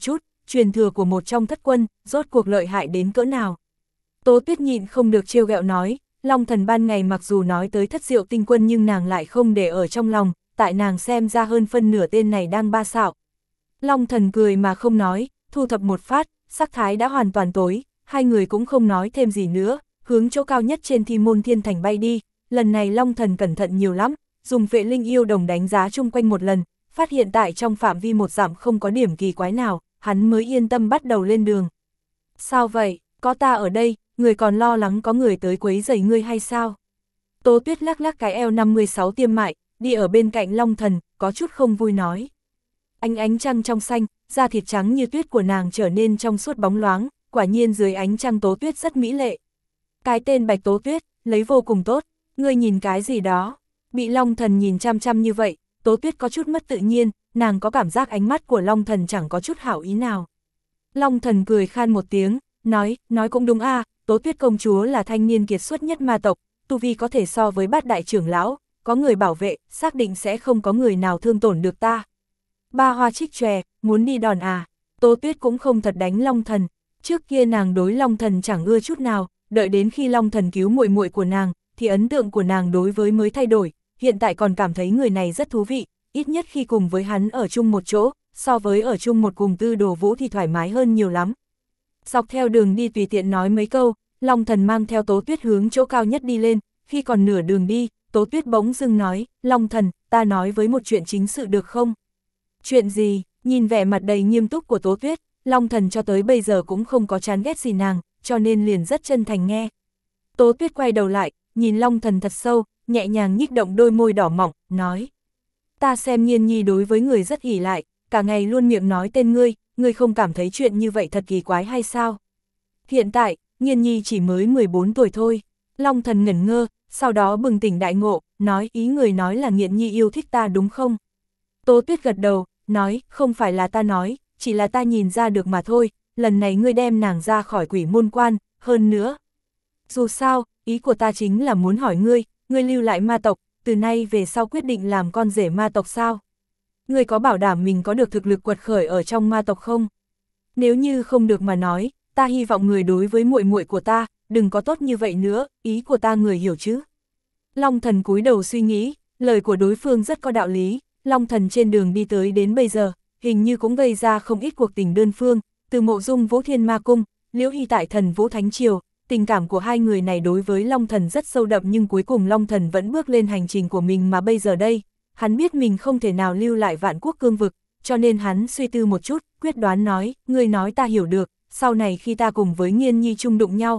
truyền thừa của một trong thất quân, rốt cuộc lợi hại đến cỡ nào. Tố Tuyết nhịn không được trêu ghẹo nói, Long Thần ban ngày mặc dù nói tới thất diệu tinh quân nhưng nàng lại không để ở trong lòng, tại nàng xem ra hơn phân nửa tên này đang ba xạo. Long Thần cười mà không nói, thu thập một phát, sắc thái đã hoàn toàn tối, hai người cũng không nói thêm gì nữa, hướng chỗ cao nhất trên Thi Môn Thiên Thành bay đi. Lần này Long Thần cẩn thận nhiều lắm, dùng vệ linh yêu đồng đánh giá chung quanh một lần, phát hiện tại trong phạm vi một dặm không có điểm kỳ quái nào, hắn mới yên tâm bắt đầu lên đường. Sao vậy, có ta ở đây, người còn lo lắng có người tới quấy rầy ngươi hay sao? Tố Tuyết lắc lắc cái eo năm mươi sáu tiêm mại, đi ở bên cạnh Long Thần, có chút không vui nói. Ánh ánh trăng trong xanh, da thịt trắng như tuyết của nàng trở nên trong suốt bóng loáng, quả nhiên dưới ánh trăng Tố Tuyết rất mỹ lệ. Cái tên Bạch Tố Tuyết, lấy vô cùng tốt, ngươi nhìn cái gì đó? Bị Long Thần nhìn chăm chăm như vậy, Tố Tuyết có chút mất tự nhiên, nàng có cảm giác ánh mắt của Long Thần chẳng có chút hảo ý nào. Long Thần cười khan một tiếng, nói, nói cũng đúng a, à, Tố Tuyết công chúa là thanh niên kiệt xuất nhất ma tộc, tu vi có thể so với bát đại trưởng lão, có người bảo vệ, xác định sẽ không có người nào thương tổn được ta. Ba hoa trích chòe, muốn đi đòn à? Tố Tuyết cũng không thật đánh Long Thần, trước kia nàng đối Long Thần chẳng ưa chút nào, đợi đến khi Long Thần cứu muội muội của nàng, thì ấn tượng của nàng đối với mới thay đổi, hiện tại còn cảm thấy người này rất thú vị, ít nhất khi cùng với hắn ở chung một chỗ, so với ở chung một cùng Tư Đồ Vũ thì thoải mái hơn nhiều lắm. Dọc theo đường đi tùy tiện nói mấy câu, Long Thần mang theo Tố Tuyết hướng chỗ cao nhất đi lên, khi còn nửa đường đi, Tố Tuyết bỗng dưng nói, Long Thần, ta nói với một chuyện chính sự được không? Chuyện gì? Nhìn vẻ mặt đầy nghiêm túc của Tố Tuyết, Long Thần cho tới bây giờ cũng không có chán ghét gì nàng, cho nên liền rất chân thành nghe. Tố Tuyết quay đầu lại, nhìn Long Thần thật sâu, nhẹ nhàng nhích động đôi môi đỏ mọng, nói. Ta xem Nghiên Nhi đối với người rất ỷ lại, cả ngày luôn miệng nói tên ngươi, ngươi không cảm thấy chuyện như vậy thật kỳ quái hay sao? Hiện tại, Nghiên Nhi chỉ mới mười bốn tuổi thôi. Long Thần ngẩn ngơ, sau đó bừng tỉnh đại ngộ, nói ý người nói là Nghiên Nhi yêu thích ta đúng không? Tố Tuyết gật đầu, nói, không phải là ta nói, chỉ là ta nhìn ra được mà thôi, lần này ngươi đem nàng ra khỏi quỷ môn quan, hơn nữa. Dù sao, ý của ta chính là muốn hỏi ngươi, ngươi lưu lại ma tộc, từ nay về sau quyết định làm con rể ma tộc sao? Ngươi có bảo đảm mình có được thực lực quật khởi ở trong ma tộc không? Nếu như không được mà nói, ta hy vọng người đối với muội muội của ta, đừng có tốt như vậy nữa, ý của ta người hiểu chứ? Long Thần cúi đầu suy nghĩ, lời của đối phương rất có đạo lý, Long Thần trên đường đi tới đến bây giờ, hình như cũng gây ra không ít cuộc tình đơn phương, từ Mộ Dung Vũ Thiên Ma Cung, Liễu Hy tại Thần Vũ Thánh Triều, tình cảm của hai người này đối với Long Thần rất sâu đậm nhưng cuối cùng Long Thần vẫn bước lên hành trình của mình mà bây giờ đây, hắn biết mình không thể nào lưu lại Vạn Quốc cương vực, cho nên hắn suy tư một chút, quyết đoán nói, ngươi nói ta hiểu được, sau này khi ta cùng với Nghiên Nhi chung đụng nhau,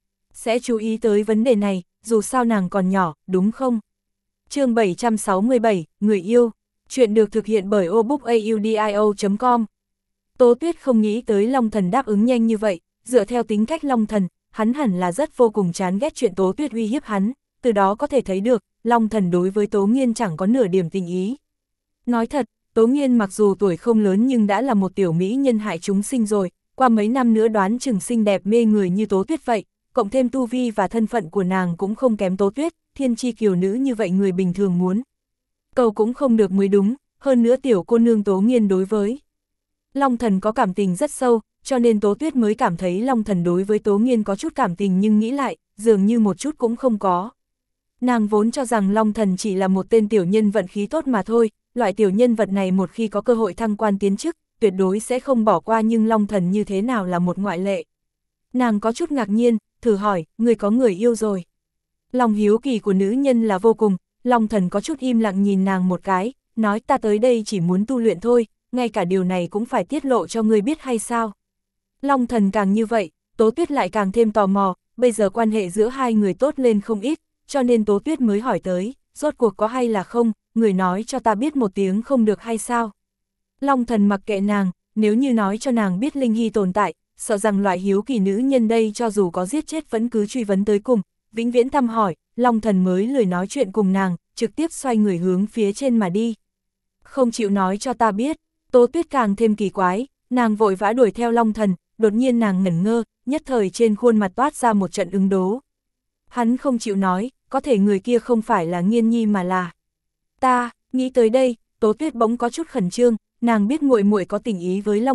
sẽ chú ý tới vấn đề này, dù sao nàng còn nhỏ, đúng không? Chương bảy trăm sáu mươi bảy, Người yêu. Chuyện được thực hiện bởi obookaudio chấm com. Tố Tuyết không nghĩ tới Long Thần đáp ứng nhanh như vậy, dựa theo tính cách Long Thần, hắn hẳn là rất vô cùng chán ghét chuyện Tố Tuyết uy hiếp hắn, từ đó có thể thấy được, Long Thần đối với Tố Nghiên chẳng có nửa điểm tình ý. Nói thật, Tố Nghiên mặc dù tuổi không lớn nhưng đã là một tiểu mỹ nhân hại chúng sinh rồi, qua mấy năm nữa đoán chừng xinh đẹp mê người như Tố Tuyết vậy, cộng thêm tu vi và thân phận của nàng cũng không kém Tố Tuyết, thiên chi kiều nữ như vậy người bình thường muốn cầu cũng không được mới đúng, hơn nữa tiểu cô nương Tố Nghiên đối với Long Thần có cảm tình rất sâu, cho nên Tố Tuyết mới cảm thấy Long Thần đối với Tố Nghiên có chút cảm tình nhưng nghĩ lại, dường như một chút cũng không có. Nàng vốn cho rằng Long Thần chỉ là một tên tiểu nhân vận khí tốt mà thôi, loại tiểu nhân vật này một khi có cơ hội thăng quan tiến chức, tuyệt đối sẽ không bỏ qua nhưng Long Thần như thế nào là một ngoại lệ. Nàng có chút ngạc nhiên, thử hỏi, người có người yêu rồi. Lòng hiếu kỳ của nữ nhân là vô cùng, Long Thần có chút im lặng nhìn nàng một cái, nói ta tới đây chỉ muốn tu luyện thôi, ngay cả điều này cũng phải tiết lộ cho ngươi biết hay sao. Long Thần càng như vậy, Tố Tuyết lại càng thêm tò mò, bây giờ quan hệ giữa hai người tốt lên không ít, cho nên Tố Tuyết mới hỏi tới, rốt cuộc có hay là không, người nói cho ta biết một tiếng không được hay sao. Long Thần mặc kệ nàng, nếu như nói cho nàng biết Linh Hy tồn tại, sợ rằng loại hiếu kỳ nữ nhân đây cho dù có giết chết vẫn cứ truy vấn tới cùng, vĩnh viễn thăm hỏi, Long Thần mới lười nói chuyện cùng nàng, trực tiếp xoay người hướng phía trên mà đi. Không chịu nói cho ta biết, Tố Tuyết càng thêm kỳ quái, nàng vội vã đuổi theo Long Thần, đột nhiên nàng ngẩn ngơ, nhất thời trên khuôn mặt toát ra một trận ứng đố. Hắn không chịu nói, có thể người kia không phải là Nghiên Nhi mà là ta. Nghĩ tới đây, Tố Tuyết bỗng có chút khẩn trương, nàng biết muội muội có tình ý với Long Thần,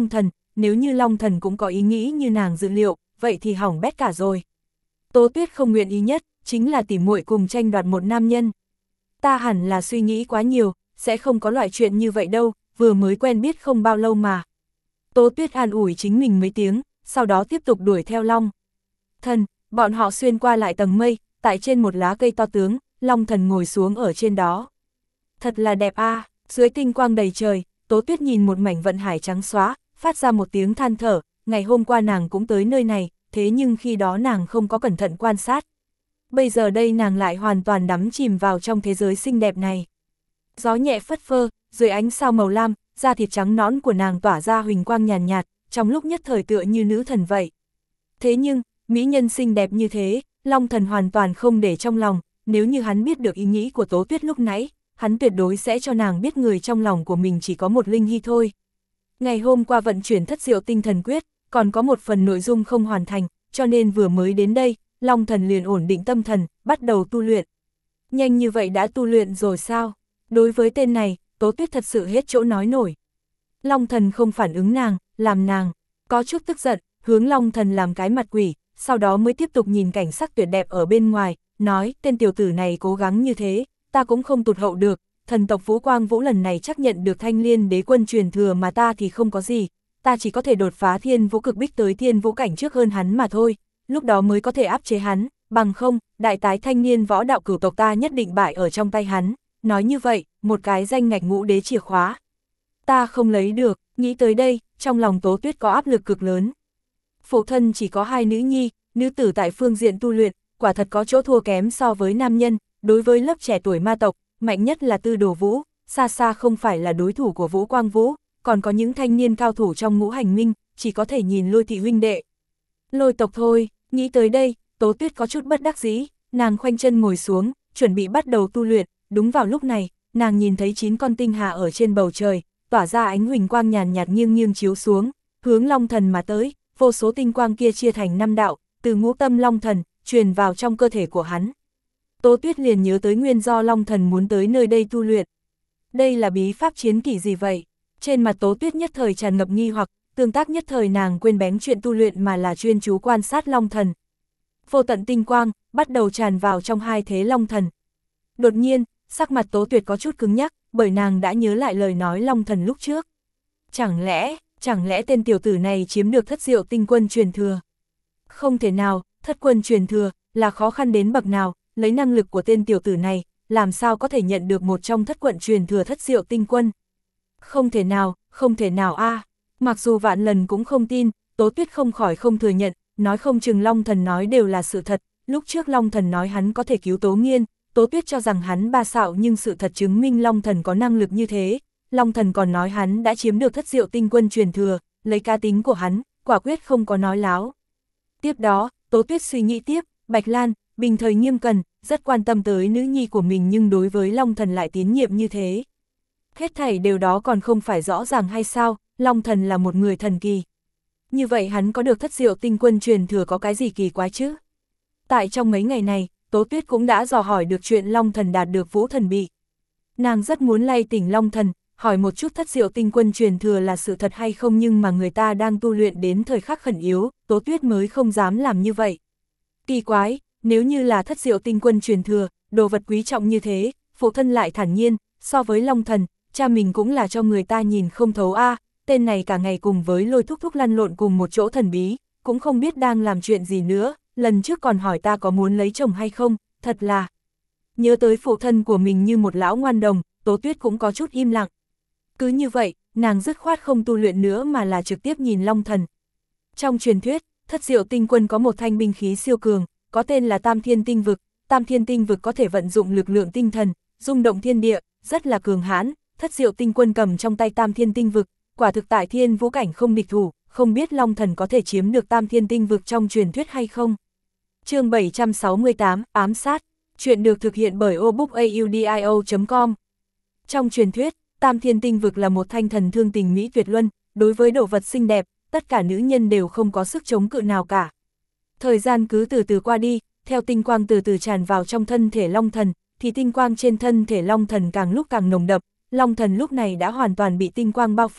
nếu như Long Thần cũng có ý nghĩ như nàng dự liệu, vậy thì hỏng bét cả rồi. Tố Tuyết không nguyện ý nhất, chính là tỉ muội cùng tranh đoạt một nam nhân. Ta hẳn là suy nghĩ quá nhiều, sẽ không có loại chuyện như vậy đâu, vừa mới quen biết không bao lâu mà. Tố Tuyết an ủi chính mình mấy tiếng, sau đó tiếp tục đuổi theo Long Thần. Bọn họ xuyên qua lại tầng mây, tại trên một lá cây to tướng, Long Thần ngồi xuống ở trên đó. Thật là đẹp a, à. Dưới tinh quang đầy trời, Tố Tuyết nhìn một mảnh vận hải trắng xóa, phát ra một tiếng than thở, ngày hôm qua nàng cũng tới nơi này, thế nhưng khi đó nàng không có cẩn thận quan sát. Bây giờ đây nàng lại hoàn toàn đắm chìm vào trong thế giới xinh đẹp này. Gió nhẹ phất phơ, dưới ánh sao màu lam, da thịt trắng nõn của nàng tỏa ra huỳnh quang nhàn nhạt, nhạt, trong lúc nhất thời tựa như nữ thần vậy. Thế nhưng, mỹ nhân xinh đẹp như thế, Long Thần hoàn toàn không để trong lòng, nếu như hắn biết được ý nghĩ của Tố Tuyết lúc nãy, hắn tuyệt đối sẽ cho nàng biết người trong lòng của mình chỉ có một Linh Hy thôi. Ngày hôm qua vận chuyển thất diệu tinh thần quyết, còn có một phần nội dung không hoàn thành, cho nên vừa mới đến đây, Long Thần liền ổn định tâm thần, bắt đầu tu luyện. Nhanh như vậy đã tu luyện rồi sao? Đối với tên này, Tố Tuyết thật sự hết chỗ nói nổi. Long Thần không phản ứng nàng, làm nàng có chút tức giận, hướng Long Thần làm cái mặt quỷ, sau đó mới tiếp tục nhìn cảnh sắc tuyệt đẹp ở bên ngoài, nói tên tiểu tử này cố gắng như thế, ta cũng không tụt hậu được, thần tộc Vũ Quang Vũ lần này chắc nhận được Thanh Liên đế quân truyền thừa mà ta thì không có gì, ta chỉ có thể đột phá thiên vũ cực bích tới thiên vũ cảnh trước hơn hắn mà thôi, lúc đó mới có thể áp chế hắn, bằng không, đại tái thanh niên võ đạo cửu tộc ta nhất định bại ở trong tay hắn. Nói như vậy, một cái danh ngạch ngũ đế chìa khóa. Ta không lấy được, nghĩ tới đây, trong lòng Tố Tuyết có áp lực cực lớn. Phụ thân chỉ có hai nữ nhi, nữ tử tại phương diện tu luyện, quả thật có chỗ thua kém so với nam nhân, đối với lớp trẻ tuổi ma tộc, mạnh nhất là Tư Đồ Vũ, xa xa không phải là đối thủ của Vũ Quang Vũ, còn có những thanh niên cao thủ trong ngũ hành minh, chỉ có thể nhìn Lôi thị huynh đệ. Lôi tộc thôi, nghĩ tới đây, Tố Tuyết có chút bất đắc dĩ, nàng khoanh chân ngồi xuống, chuẩn bị bắt đầu tu luyện. Đúng vào lúc này, nàng nhìn thấy chín con tinh hà ở trên bầu trời, tỏa ra ánh huỳnh quang nhàn nhạt nghiêng nghiêng chiếu xuống, hướng Long Thần mà tới, vô số tinh quang kia chia thành năm đạo, từ ngũ tâm Long Thần, truyền vào trong cơ thể của hắn. Tố Tuyết liền nhớ tới nguyên do Long Thần muốn tới nơi đây tu luyện. Đây là bí pháp chiến kỷ gì vậy? Trên mặt Tố Tuyết nhất thời tràn ngập nghi hoặc, tương tác nhất thời nàng quên bén chuyện tu luyện mà là chuyên chú quan sát Long Thần. Vô tận tinh quang, bắt đầu tràn vào trong hai thế Long Thần. Đột nhiên, sắc mặt Tố Tuyệt có chút cứng nhắc, bởi nàng đã nhớ lại lời nói Long Thần lúc trước. Chẳng lẽ, chẳng lẽ tên tiểu tử này chiếm được thất diệu tinh quân truyền thừa? Không thể nào, thất quân truyền thừa, là khó khăn đến bậc nào, lấy năng lực của tên tiểu tử này, làm sao có thể nhận được một trong thất quận truyền thừa thất diệu tinh quân? Không thể nào, không thể nào a. À. Mặc dù vạn lần cũng không tin, Tố Tuyết không khỏi không thừa nhận, nói không chừng Long Thần nói đều là sự thật, lúc trước Long Thần nói hắn có thể cứu Tố Nghiên, Tố Tuyết cho rằng hắn ba xạo nhưng sự thật chứng minh Long Thần có năng lực như thế, Long Thần còn nói hắn đã chiếm được thất diệu tinh quân truyền thừa, lấy cá tính của hắn, quả quyết không có nói láo. Tiếp đó, Tố Tuyết suy nghĩ tiếp, Bạch Lan, bình thời nghiêm cần, rất quan tâm tới nữ nhi của mình nhưng đối với Long Thần lại tín nhiệm như thế. Hết thảy điều đó còn không phải rõ ràng hay sao, Long Thần là một người thần kỳ. Như vậy hắn có được thất diệu tinh quân truyền thừa có cái gì kỳ quái chứ? Tại trong mấy ngày này, Tố Tuyết cũng đã dò hỏi được chuyện Long Thần đạt được vũ thần bị. Nàng rất muốn lay tỉnh Long Thần, hỏi một chút thất diệu tinh quân truyền thừa là sự thật hay không nhưng mà người ta đang tu luyện đến thời khắc khẩn yếu, Tố Tuyết mới không dám làm như vậy. Kỳ quái, nếu như là thất diệu tinh quân truyền thừa, đồ vật quý trọng như thế, phụ thân lại thản nhiên, so với Long Thần, cha mình cũng là cho người ta nhìn không thấu a. À, tên này cả ngày cùng với Lôi thúc thúc lăn lộn cùng một chỗ thần bí, cũng không biết đang làm chuyện gì nữa, lần trước còn hỏi ta có muốn lấy chồng hay không, thật là. Nhớ tới phụ thân của mình như một lão ngoan đồng, Tố Tuyết cũng có chút im lặng. Cứ như vậy, nàng dứt khoát không tu luyện nữa mà là trực tiếp nhìn Long Thần. Trong truyền thuyết, thất diệu tinh quân có một thanh binh khí siêu cường, có tên là Tam Thiên Tinh Vực, Tam Thiên Tinh Vực có thể vận dụng lực lượng tinh thần, rung động thiên địa, rất là cường hãn, thất diệu tinh quân cầm trong tay Tam Thiên Tinh Vực, quả thực tại thiên vũ cảnh không địch thủ, không biết Long Thần có thể chiếm được Tam Thiên Tinh Vực trong truyền thuyết hay không. Chương bảy trăm sáu mươi tám, ám sát, chuyện được thực hiện bởi obookaudio chấm com. Trong truyền thuyết, Tam Thiên Tinh Vực là một thanh thần thương tình mỹ tuyệt luân, đối với đồ vật xinh đẹp, tất cả nữ nhân đều không có sức chống cự nào cả. Thời gian cứ từ từ qua đi, theo tinh quang từ từ tràn vào trong thân thể Long Thần, thì tinh quang trên thân thể Long Thần càng lúc càng nồng đậm, Long Thần lúc này đã hoàn toàn bị tinh quang bao phủ,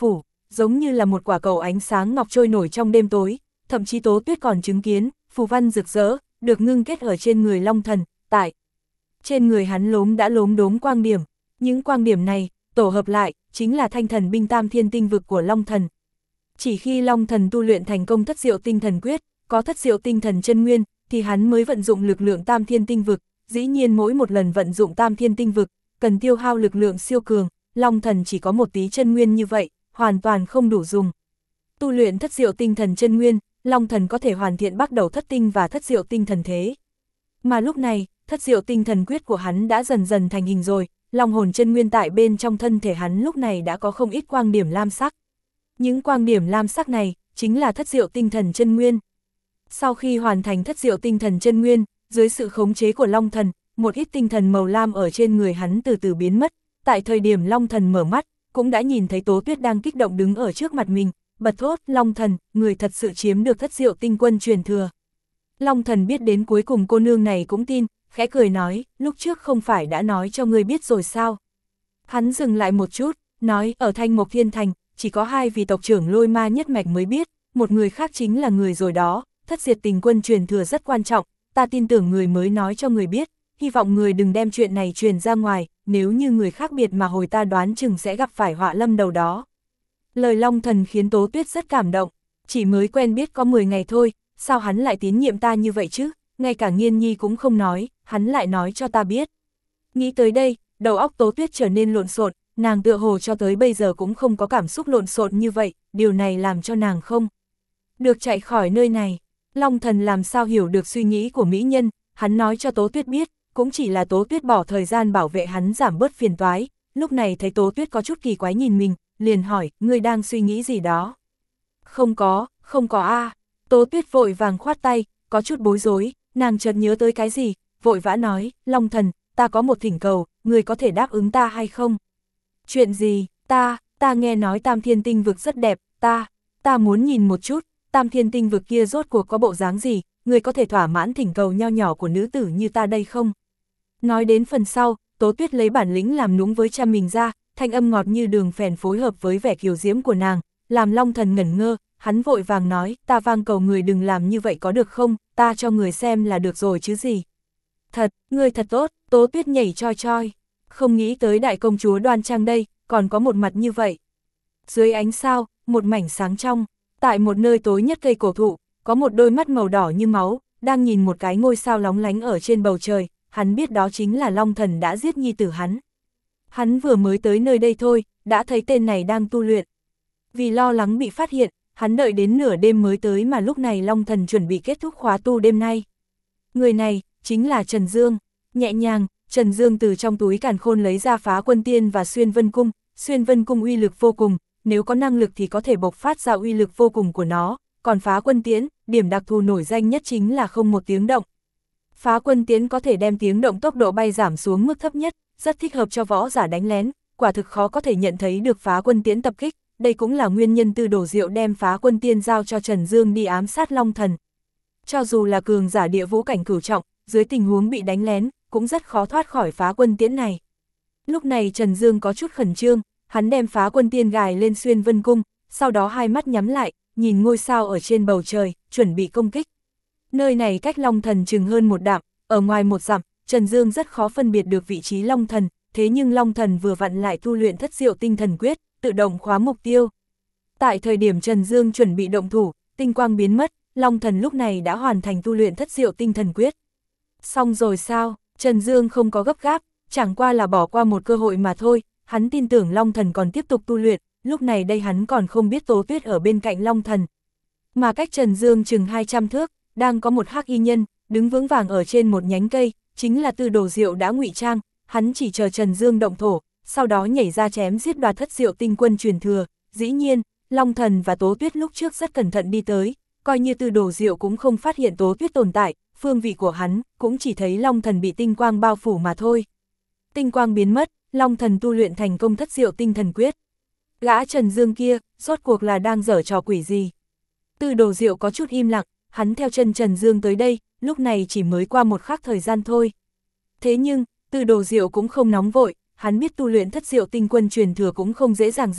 giống như là một quả cầu ánh sáng ngọc trôi nổi trong đêm tối, thậm chí Tố Tuyết còn chứng kiến, phù văn rực rỡ, được ngưng kết ở trên người Long Thần, tại trên người hắn lốm đã lốm đốm quang điểm, những quang điểm này, tổ hợp lại, chính là thanh thần binh tam thiên tinh vực của Long Thần. Chỉ khi Long Thần tu luyện thành công thất diệu tinh thần quyết, có thất diệu tinh thần chân nguyên, thì hắn mới vận dụng lực lượng tam thiên tinh vực, dĩ nhiên mỗi một lần vận dụng tam thiên tinh vực, cần tiêu hao lực lượng siêu cường, Long Thần chỉ có một tí chân nguyên như vậy, hoàn toàn không đủ dùng. Tu luyện thất diệu tinh thần chân nguyên, Long Thần có thể hoàn thiện bắt đầu thất tinh và thất diệu tinh thần thế. Mà lúc này, thất diệu tinh thần quyết của hắn đã dần dần thành hình rồi, long hồn chân nguyên tại bên trong thân thể hắn lúc này đã có không ít quang điểm lam sắc. Những quang điểm lam sắc này, chính là thất diệu tinh thần chân nguyên. Sau khi hoàn thành thất diệu tinh thần chân nguyên, dưới sự khống chế của Long Thần, một ít tinh thần màu lam ở trên người hắn từ từ biến mất. Tại thời điểm Long Thần mở mắt, cũng đã nhìn thấy Tố Tuyết đang kích động đứng ở trước mặt mình, bật thốt, Long Thần, người thật sự chiếm được thất diệu tinh quân truyền thừa. Long Thần biết đến cuối cùng cô nương này cũng tin, khẽ cười nói, lúc trước không phải đã nói cho ngươi biết rồi sao? Hắn dừng lại một chút, nói, ở Thanh Mộc Thiên Thành, chỉ có hai vị tộc trưởng Lôi Ma nhất mạch mới biết, một người khác chính là người rồi đó, thất diệt tình quân truyền thừa rất quan trọng, ta tin tưởng người mới nói cho người biết, hy vọng người đừng đem chuyện này truyền ra ngoài, nếu như người khác biệt mà hồi ta đoán chừng sẽ gặp phải họa lâm đầu đó. Lời Long Thần khiến Tố Tuyết rất cảm động, chỉ mới quen biết có mười ngày thôi, sao hắn lại tín nhiệm ta như vậy chứ, ngay cả Nghiên Nhi cũng không nói, hắn lại nói cho ta biết. Nghĩ tới đây, đầu óc Tố Tuyết trở nên lộn xộn, nàng tựa hồ cho tới bây giờ cũng không có cảm xúc lộn xộn như vậy, điều này làm cho nàng không được chạy khỏi nơi này. Long Thần làm sao hiểu được suy nghĩ của mỹ nhân, hắn nói cho Tố Tuyết biết, cũng chỉ là Tố Tuyết bỏ thời gian bảo vệ hắn giảm bớt phiền toái. Lúc này thấy Tố Tuyết có chút kỳ quái nhìn mình, liền hỏi, ngươi đang suy nghĩ gì đó? Không có, không có a. À. Tố Tuyết vội vàng khoát tay, có chút bối rối, nàng chợt nhớ tới cái gì, vội vã nói, Long Thần, ta có một thỉnh cầu, ngươi có thể đáp ứng ta hay không? Chuyện gì? Ta, ta nghe nói Tam Thiên Tinh vực rất đẹp, ta, ta muốn nhìn một chút, Tam Thiên Tinh vực kia rốt cuộc có bộ dáng gì, ngươi có thể thỏa mãn thỉnh cầu nho nhỏ của nữ tử như ta đây không? Nói đến phần sau, Tố Tuyết lấy bản lĩnh làm nũng với cha mình ra, thanh âm ngọt như đường phèn phối hợp với vẻ kiều diễm của nàng, làm Long Thần ngẩn ngơ, hắn vội vàng nói, ta vang cầu người đừng làm như vậy có được không, ta cho người xem là được rồi chứ gì. Thật, ngươi thật tốt, Tố Tuyết nhảy choi choi, không nghĩ tới đại công chúa Đoan Trang đây, còn có một mặt như vậy. Dưới ánh sao, một mảnh sáng trong, tại một nơi tối nhất cây cổ thụ, có một đôi mắt màu đỏ như máu, đang nhìn một cái ngôi sao lóng lánh ở trên bầu trời, hắn biết đó chính là Long Thần đã giết nhi tử hắn. Hắn vừa mới tới nơi đây thôi, đã thấy tên này đang tu luyện. Vì lo lắng bị phát hiện, hắn đợi đến nửa đêm mới tới mà lúc này Long Thần chuẩn bị kết thúc khóa tu đêm nay. Người này, chính là Trần Dương. Nhẹ nhàng, Trần Dương từ trong túi càn khôn lấy ra Phá Quân Tiên và Xuyên Vân Cung. Xuyên Vân Cung uy lực vô cùng, nếu có năng lực thì có thể bộc phát ra uy lực vô cùng của nó. Còn Phá Quân Tiễn, điểm đặc thù nổi danh nhất chính là không một tiếng động. Phá Quân Tiễn có thể đem tiếng động tốc độ bay giảm xuống mức thấp nhất, rất thích hợp cho võ giả đánh lén, quả thực khó có thể nhận thấy được Phá Quân Tiễn tập kích, đây cũng là nguyên nhân Tư Đồ Diệu đem Phá Quân Tiên giao cho Trần Dương đi ám sát Long Thần. Cho dù là cường giả địa vũ cảnh cửu trọng, dưới tình huống bị đánh lén, cũng rất khó thoát khỏi Phá Quân Tiễn này. Lúc này Trần Dương có chút khẩn trương, hắn đem Phá Quân Tiên gài lên Xuyên Vân Cung, sau đó hai mắt nhắm lại, nhìn ngôi sao ở trên bầu trời, chuẩn bị công kích. Nơi này cách Long Thần chừng hơn một dặm, ở ngoài một dặm, Trần Dương rất khó phân biệt được vị trí Long Thần, thế nhưng Long Thần vừa vặn lại tu luyện thất diệu tinh thần quyết, tự động khóa mục tiêu. Tại thời điểm Trần Dương chuẩn bị động thủ, tinh quang biến mất, Long Thần lúc này đã hoàn thành tu luyện thất diệu tinh thần quyết. Xong rồi sao? Trần Dương không có gấp gáp, chẳng qua là bỏ qua một cơ hội mà thôi, hắn tin tưởng Long Thần còn tiếp tục tu luyện, lúc này đây hắn còn không biết Tố Tuyết ở bên cạnh Long Thần. Mà cách Trần Dương chừng hai trăm thước, đang có một hắc y nhân, đứng vững vàng ở trên một nhánh cây, chính là Tư Đồ Diệu đã ngụy trang, hắn chỉ chờ Trần Dương động thổ, sau đó nhảy ra chém giết đoạt thất diệu tinh quân truyền thừa. Dĩ nhiên, Long Thần và Tố Tuyết lúc trước rất cẩn thận đi tới, coi như Tư Đồ Diệu cũng không phát hiện Tố Tuyết tồn tại, phương vị của hắn cũng chỉ thấy Long Thần bị tinh quang bao phủ mà thôi. Tinh quang biến mất, Long Thần tu luyện thành công thất diệu tinh thần quyết. Gã Trần Dương kia, rốt cuộc là đang giở trò quỷ gì? Tư Đồ Diệu có chút im lặng, hắn theo chân Trần Dương tới đây, lúc này chỉ mới qua một khắc thời gian thôi. Thế nhưng, Tư Đồ Diệu cũng không nóng vội, hắn biết tu luyện thất diệu tinh quân truyền thừa cũng không dễ dàng gì,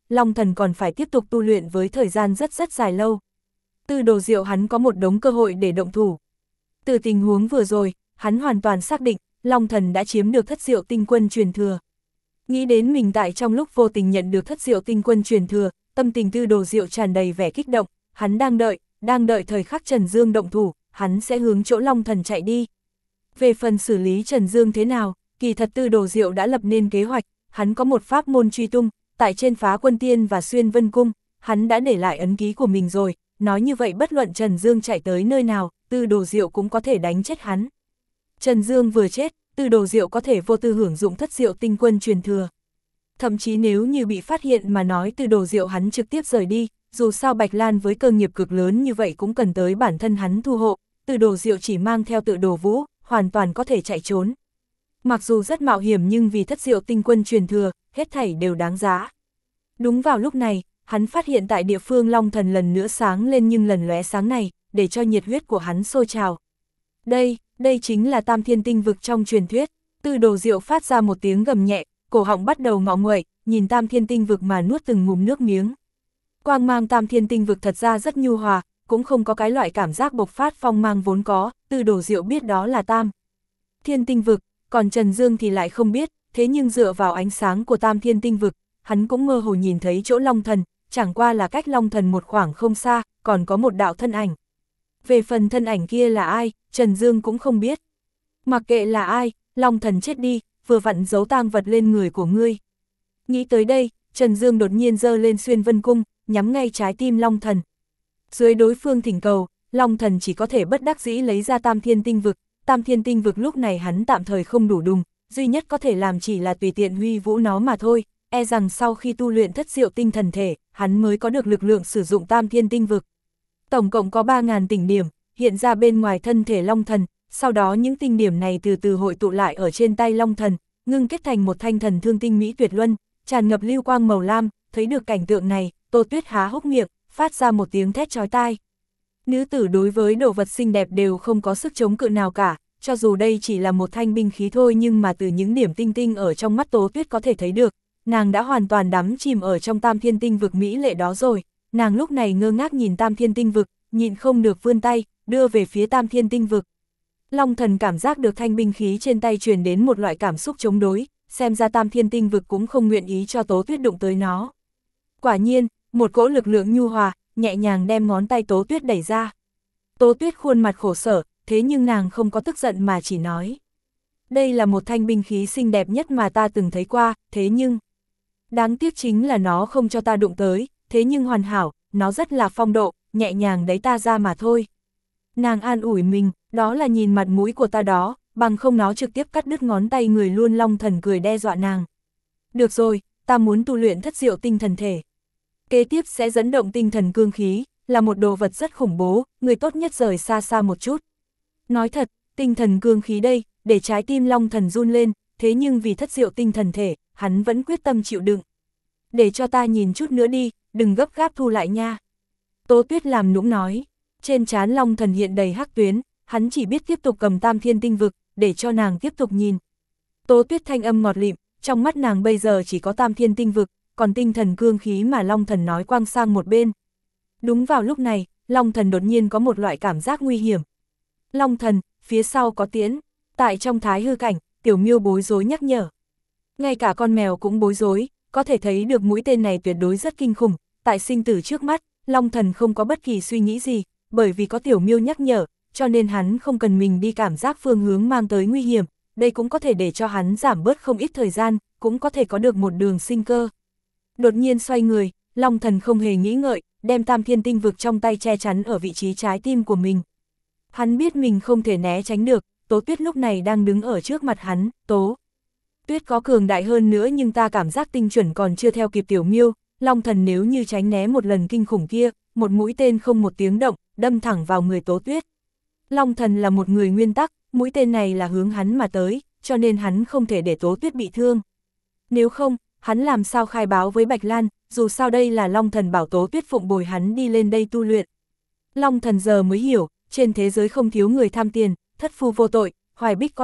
Long Thần còn phải tiếp tục tu luyện với thời gian rất rất dài lâu. Từ Đồ Diệu hắn có một đống cơ hội để động thủ. Từ tình huống vừa rồi, hắn hoàn toàn xác định, Long Thần đã chiếm được Thất Diệu Tinh Quân truyền thừa. Nghĩ đến mình tại trong lúc vô tình nhận được Thất Diệu Tinh Quân truyền thừa, tâm tình Từ Đồ Diệu tràn đầy vẻ kích động, hắn đang đợi, đang đợi thời khắc Trần Dương động thủ, hắn sẽ hướng chỗ Long Thần chạy đi. Về phần xử lý Trần Dương thế nào, kỳ thật Từ Đồ Diệu đã lập nên kế hoạch, hắn có một pháp môn truy tung, tại trên Phá Quân Tiên và Xuyên Vân Cung, hắn đã để lại ấn ký của mình rồi, nói như vậy bất luận Trần Dương chạy tới nơi nào, Từ Đồ Diệu cũng có thể đánh chết hắn. Trần Dương vừa chết, Từ Đồ Diệu có thể vô tư hưởng dụng Thất Diệu Tinh Quân truyền thừa. Thậm chí nếu như bị phát hiện mà nói Từ Đồ Diệu hắn trực tiếp rời đi, dù sao Bạch Lan với cơ nghiệp cực lớn như vậy cũng cần tới bản thân hắn thu hộ, Từ Đồ Diệu chỉ mang theo Tự Đồ Vũ, hoàn toàn có thể chạy trốn. Mặc dù rất mạo hiểm nhưng vì Thất Diệu Tinh Quân truyền thừa, hết thảy đều đáng giá. Đúng vào lúc này, hắn phát hiện tại địa phương Long Thần lần nữa sáng lên nhưng lần lóe sáng này, để cho nhiệt huyết của hắn sôi trào. Đây, đây chính là Tam Thiên Tinh Vực trong truyền thuyết. Từ Đồ Diệu phát ra một tiếng gầm nhẹ, cổ họng bắt đầu ngọ nguậy, nhìn Tam Thiên Tinh Vực mà nuốt từng ngụm nước miếng. Quang mang Tam Thiên Tinh Vực thật ra rất nhu hòa, cũng không có cái loại cảm giác bộc phát phong mang vốn có, Từ Đồ Diệu biết đó là Tam Thiên Tinh Vực, còn Trần Dương thì lại không biết, thế nhưng dựa vào ánh sáng của Tam Thiên Tinh Vực, hắn cũng mơ hồ nhìn thấy chỗ Long Thần, chẳng qua là cách Long Thần một khoảng không xa, còn có một đạo thân ảnh. Về phần thân ảnh kia là ai, Trần Dương cũng không biết. Mặc kệ là ai, Long Thần chết đi, vừa vặn giấu tang vật lên người của ngươi. Nghĩ tới đây, Trần Dương đột nhiên giơ lên Xuyên Vân Cung, nhắm ngay trái tim Long Thần. Dưới đối phương thỉnh cầu, Long Thần chỉ có thể bất đắc dĩ lấy ra Tam Thiên Tinh Vực. Tam Thiên Tinh Vực lúc này hắn tạm thời không đủ đùng, duy nhất có thể làm chỉ là tùy tiện huy vũ nó mà thôi, e rằng sau khi tu luyện Thất Diệu Tinh Thần Thể, hắn mới có được lực lượng sử dụng Tam Thiên Tinh Vực. Tổng cộng có ba nghìn tinh điểm, hiện ra bên ngoài thân thể Long Thần, sau đó những tinh điểm này từ từ hội tụ lại ở trên tay Long Thần, ngưng kết thành một thanh thần thương tinh mỹ tuyệt luân, tràn ngập lưu quang màu lam, thấy được cảnh tượng này, Tô Tuyết há hốc miệng, phát ra một tiếng thét chói tai. Nữ tử đối với đồ vật xinh đẹp đều không có sức chống cự nào cả, cho dù đây chỉ là một thanh binh khí thôi nhưng mà từ những điểm tinh tinh ở trong mắt Tố Tuyết có thể thấy được, nàng đã hoàn toàn đắm chìm ở trong Tam Thiên Tinh Vực mỹ lệ đó rồi. Nàng lúc này ngơ ngác nhìn Tam Thiên Tinh Vực, nhịn không được vươn tay, đưa về phía Tam Thiên Tinh Vực. Long Thần cảm giác được thanh binh khí trên tay truyền đến một loại cảm xúc chống đối, xem ra Tam Thiên Tinh Vực cũng không nguyện ý cho Tố Tuyết đụng tới nó. Quả nhiên, một cỗ lực lượng nhu hòa, nhẹ nhàng đem ngón tay Tố Tuyết đẩy ra. Tố Tuyết khuôn mặt khổ sở, thế nhưng nàng không có tức giận mà chỉ nói. Đây là một thanh binh khí xinh đẹp nhất mà ta từng thấy qua, thế nhưng... Đáng tiếc chính là nó không cho ta đụng tới, thế nhưng hoàn hảo, nó rất là phong độ, nhẹ nhàng đẩy ta ra mà thôi. Nàng an ủi mình, đó là nhìn mặt mũi của ta đó, bằng không nó trực tiếp cắt đứt ngón tay người luôn. Long Thần cười đe dọa nàng. Được rồi, ta muốn tu luyện Thất Diệu Tinh Thần Thể. Kế tiếp sẽ dẫn động tinh thần cương khí, là một đồ vật rất khủng bố, người tốt nhất rời xa xa một chút. Nói thật, tinh thần cương khí đây, để trái tim Long Thần run lên, thế nhưng vì Thất Diệu Tinh Thần Thể, hắn vẫn quyết tâm chịu đựng. Để cho ta nhìn chút nữa đi, đừng gấp gáp thu lại nha. Tố Tuyết làm nũng nói, trên trán Long Thần hiện đầy hắc tuyến, hắn chỉ biết tiếp tục cầm Tam Thiên Tinh Vực, để cho nàng tiếp tục nhìn. Tố Tuyết thanh âm ngọt lịm, trong mắt nàng bây giờ chỉ có Tam Thiên Tinh Vực, còn tinh thần cương khí mà Long Thần nói quang sang một bên. Đúng vào lúc này, Long Thần đột nhiên có một loại cảm giác nguy hiểm. Long Thần, phía sau có tiến. Tại trong thái hư cảnh, Tiểu Miêu bối rối nhắc nhở. Ngay cả con mèo cũng bối rối, có thể thấy được mũi tên này tuyệt đối rất kinh khủng. Tại sinh tử trước mắt, Long Thần không có bất kỳ suy nghĩ gì, bởi vì có Tiểu Miêu nhắc nhở, cho nên hắn không cần mình đi cảm giác phương hướng mang tới nguy hiểm. Đây cũng có thể để cho hắn giảm bớt không ít thời gian, cũng có thể có được một đường sinh cơ. Đột nhiên xoay người, Long Thần không hề nghĩ ngợi, đem Tam Thiên Tinh Vực trong tay che chắn ở vị trí trái tim của mình. Hắn biết mình không thể né tránh được, Tố Tuyết lúc này đang đứng ở trước mặt hắn. Tố Tuyết có cường đại hơn nữa nhưng ta cảm giác tinh chuẩn còn chưa theo kịp Tiểu Miêu. Long Thần nếu như tránh né một lần kinh khủng kia, một mũi tên không một tiếng động, đâm thẳng vào người Tố Tuyết. Long Thần là một người nguyên tắc, mũi tên này là hướng hắn mà tới, cho nên hắn không thể để Tố Tuyết bị thương. Nếu không, hắn làm sao khai báo với Bạch Lan, dù sao đây là Long Thần bảo Tố Tuyết phụng bồi hắn đi lên đây tu luyện. Long Thần giờ mới hiểu, trên thế giới không thiếu người tham tiền, thất phu vô tội, hoài bích có tội,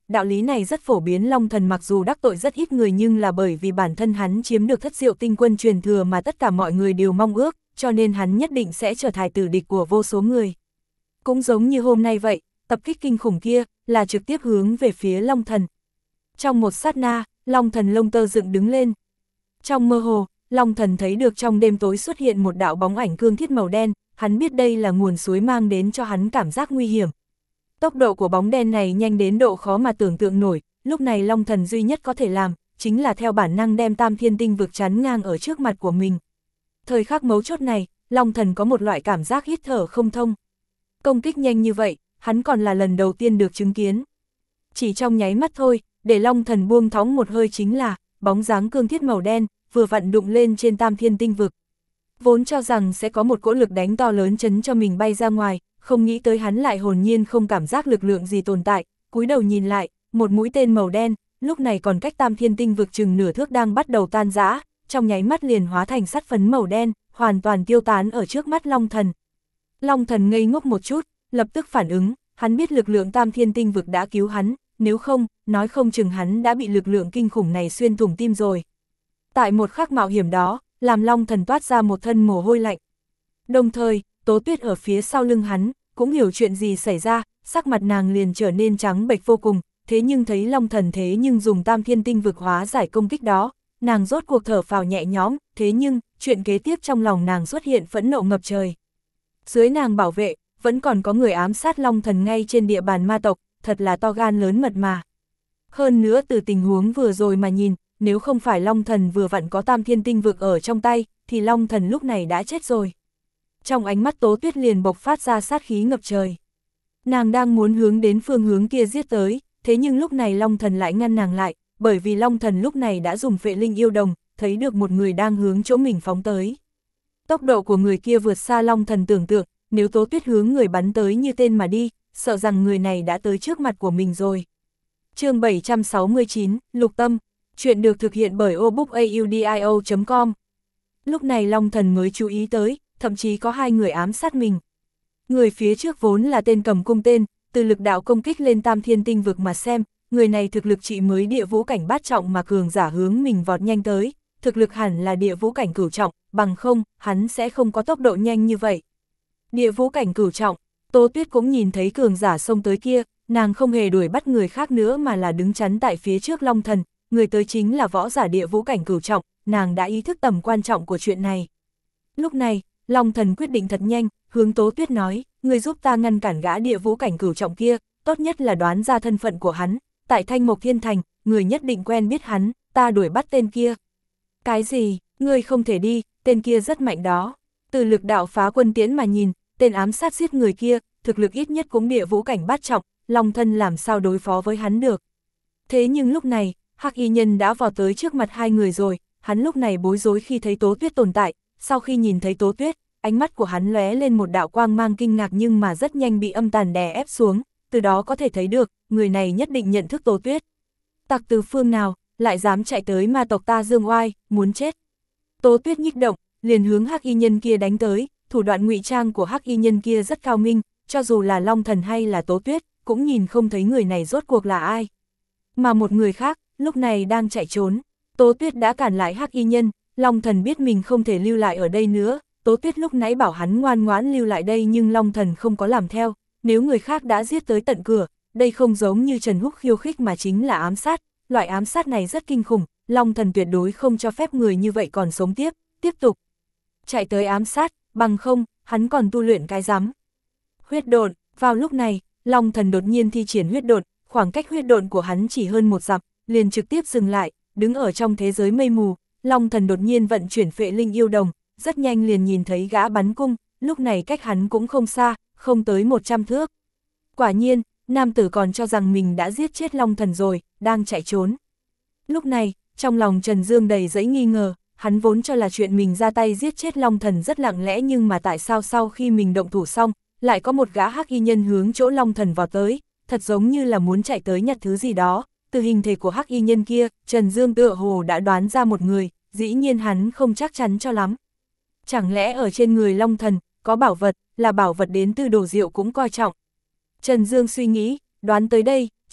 đạo lý này rất phổ biến. Long Thần mặc dù đắc tội rất ít người nhưng là bởi vì bản thân hắn chiếm được thất diệu tinh quân truyền thừa mà tất cả mọi người đều mong ước, cho nên hắn nhất định sẽ trở thành tử địch của vô số người. Cũng giống như hôm nay vậy, tập kích kinh khủng kia là trực tiếp hướng về phía Long Thần. Trong một sát na, Long Thần lông tơ dựng đứng lên. Trong mơ hồ, Long Thần thấy được trong đêm tối xuất hiện một đạo bóng ảnh cương thiết màu đen, hắn biết đây là nguồn suối mang đến cho hắn cảm giác nguy hiểm. Tốc độ của bóng đen này nhanh đến độ khó mà tưởng tượng nổi, lúc này Long Thần duy nhất có thể làm, chính là theo bản năng đem Tam Thiên Tinh vực chắn ngang ở trước mặt của mình. Thời khắc mấu chốt này, Long Thần có một loại cảm giác hít thở không thông. Công kích nhanh như vậy, hắn còn là lần đầu tiên được chứng kiến. Chỉ trong nháy mắt thôi, để Long Thần buông thõng một hơi chính là, bóng dáng cương thiết màu đen, vừa vặn đụng lên trên Tam Thiên Tinh vực. Vốn cho rằng sẽ có một cỗ lực đánh to lớn chấn cho mình bay ra ngoài, không nghĩ tới hắn lại hồn nhiên không cảm giác lực lượng gì tồn tại, cúi đầu nhìn lại, một mũi tên màu đen, lúc này còn cách Tam Thiên Tinh vực chừng nửa thước đang bắt đầu tan rã, trong nháy mắt liền hóa thành sắt phấn màu đen, hoàn toàn tiêu tán ở trước mắt Long Thần. Long Thần ngây ngốc một chút, lập tức phản ứng, hắn biết lực lượng Tam Thiên Tinh vực đã cứu hắn, nếu không, nói không chừng hắn đã bị lực lượng kinh khủng này xuyên thủng tim rồi. Tại một khắc mạo hiểm đó, làm Long Thần toát ra một thân mồ hôi lạnh. Đồng thời, Tố Tuyết ở phía sau lưng hắn, cũng hiểu chuyện gì xảy ra, sắc mặt nàng liền trở nên trắng bệch vô cùng, thế nhưng thấy Long Thần thế nhưng dùng Tam Thiên Tinh vực hóa giải công kích đó, nàng rốt cuộc thở phào nhẹ nhõm, thế nhưng, chuyện kế tiếp trong lòng nàng xuất hiện phẫn nộ ngập trời. Dưới nàng bảo vệ, vẫn còn có người ám sát Long Thần ngay trên địa bàn ma tộc, thật là to gan lớn mật mà. Hơn nữa từ tình huống vừa rồi mà nhìn, nếu không phải Long Thần vừa vặn có Tam Thiên Tinh vực ở trong tay, thì Long Thần lúc này đã chết rồi. Trong ánh mắt Tố Tuyết liền bộc phát ra sát khí ngập trời. Nàng đang muốn hướng đến phương hướng kia giết tới, thế nhưng lúc này Long Thần lại ngăn nàng lại, bởi vì Long Thần lúc này đã dùng Phệ Linh Yêu Đồng, thấy được một người đang hướng chỗ mình phóng tới. Tốc độ của người kia vượt xa Long Thần tưởng tượng, nếu Tố Tuyết hướng người bắn tới như tên mà đi, sợ rằng người này đã tới trước mặt của mình rồi. Chương bảy trăm sáu mươi chín, Lục Tâm, chuyện được thực hiện bởi obookaudio chấm com. Lúc này Long Thần mới chú ý tới, thậm chí có hai người ám sát mình. Người phía trước vốn là tên cầm cung tên, từ lực đạo công kích lên Tam Thiên Tinh vực mà xem, người này thực lực chỉ mới địa vũ cảnh bát trọng mà cường giả hướng mình vọt nhanh tới, thực lực hẳn là địa vũ cảnh cửu trọng, bằng không, hắn sẽ không có tốc độ nhanh như vậy. Địa vũ cảnh cửu trọng, Tố Tuyết cũng nhìn thấy cường giả xông tới kia, nàng không hề đuổi bắt người khác nữa mà là đứng chắn tại phía trước Long Thần, người tới chính là võ giả địa vũ cảnh cửu trọng, nàng đã ý thức tầm quan trọng của chuyện này. Lúc này, Long Thần quyết định thật nhanh, hướng Tố Tuyết nói, người giúp ta ngăn cản gã địa vũ cảnh cửu trọng kia, tốt nhất là đoán ra thân phận của hắn, tại Thanh Mộc Thiên Thành, người nhất định quen biết hắn, ta đuổi bắt tên kia. Cái gì, ngươi không thể đi, tên kia rất mạnh đó. Từ lực đạo phá quân tiễn mà nhìn, tên ám sát giết người kia, thực lực ít nhất cũng địa vũ cảnh bát trọng, Long Thân làm sao đối phó với hắn được. Thế nhưng lúc này, Hắc Y Nhân đã vào tới trước mặt hai người rồi, hắn lúc này bối rối khi thấy Tố Tuyết tồn tại, sau khi nhìn thấy Tố Tuyết, ánh mắt của hắn lóe lên một đạo quang mang kinh ngạc nhưng mà rất nhanh bị âm tàn đè ép xuống, từ đó có thể thấy được, người này nhất định nhận thức Tố Tuyết. Tặc từ phương nào, lại dám chạy tới ma tộc ta Dương Oai, muốn chết. Tố Tuyết nhích động, liền hướng Hắc Y Nhân kia đánh tới, thủ đoạn ngụy trang của Hắc Y Nhân kia rất cao minh, cho dù là Long Thần hay là Tố Tuyết, cũng nhìn không thấy người này rốt cuộc là ai. Mà một người khác, lúc này đang chạy trốn, Tố Tuyết đã cản lại Hắc Y Nhân, Long Thần biết mình không thể lưu lại ở đây nữa, Tố Tuyết lúc nãy bảo hắn ngoan ngoãn lưu lại đây nhưng Long Thần không có làm theo, nếu người khác đã giết tới tận cửa, đây không giống như Trần Húc khiêu khích mà chính là ám sát, loại ám sát này rất kinh khủng, Long Thần tuyệt đối không cho phép người như vậy còn sống tiếp, tiếp tục chạy tới ám sát, bằng không, hắn còn tu luyện cái rắm. Huyết độn, vào lúc này, Long Thần đột nhiên thi triển huyết độn, khoảng cách huyết độn của hắn chỉ hơn một dặm, liền trực tiếp dừng lại, đứng ở trong thế giới mây mù, Long Thần đột nhiên vận chuyển Phệ Linh Yêu Đồng, rất nhanh liền nhìn thấy gã bắn cung, lúc này cách hắn cũng không xa, không tới một trăm thước. Quả nhiên, nam tử còn cho rằng mình đã giết chết Long Thần rồi, đang chạy trốn. Lúc này, trong lòng Trần Dương đầy dẫy nghi ngờ, hắn vốn cho là chuyện mình ra tay giết chết Long Thần rất lặng lẽ nhưng mà tại sao sau khi mình động thủ xong, lại có một gã Hắc Y Nhân hướng chỗ Long Thần vào tới, thật giống như là muốn chạy tới nhặt thứ gì đó. Từ hình thể của Hắc Y Nhân kia, Trần Dương tựa hồ đã đoán ra một người, dĩ nhiên hắn không chắc chắn cho lắm. Chẳng lẽ ở trên người Long Thần, có bảo vật, là bảo vật đến từ đồ diệu cũng coi trọng. Trần Dương suy nghĩ, đoán tới đây,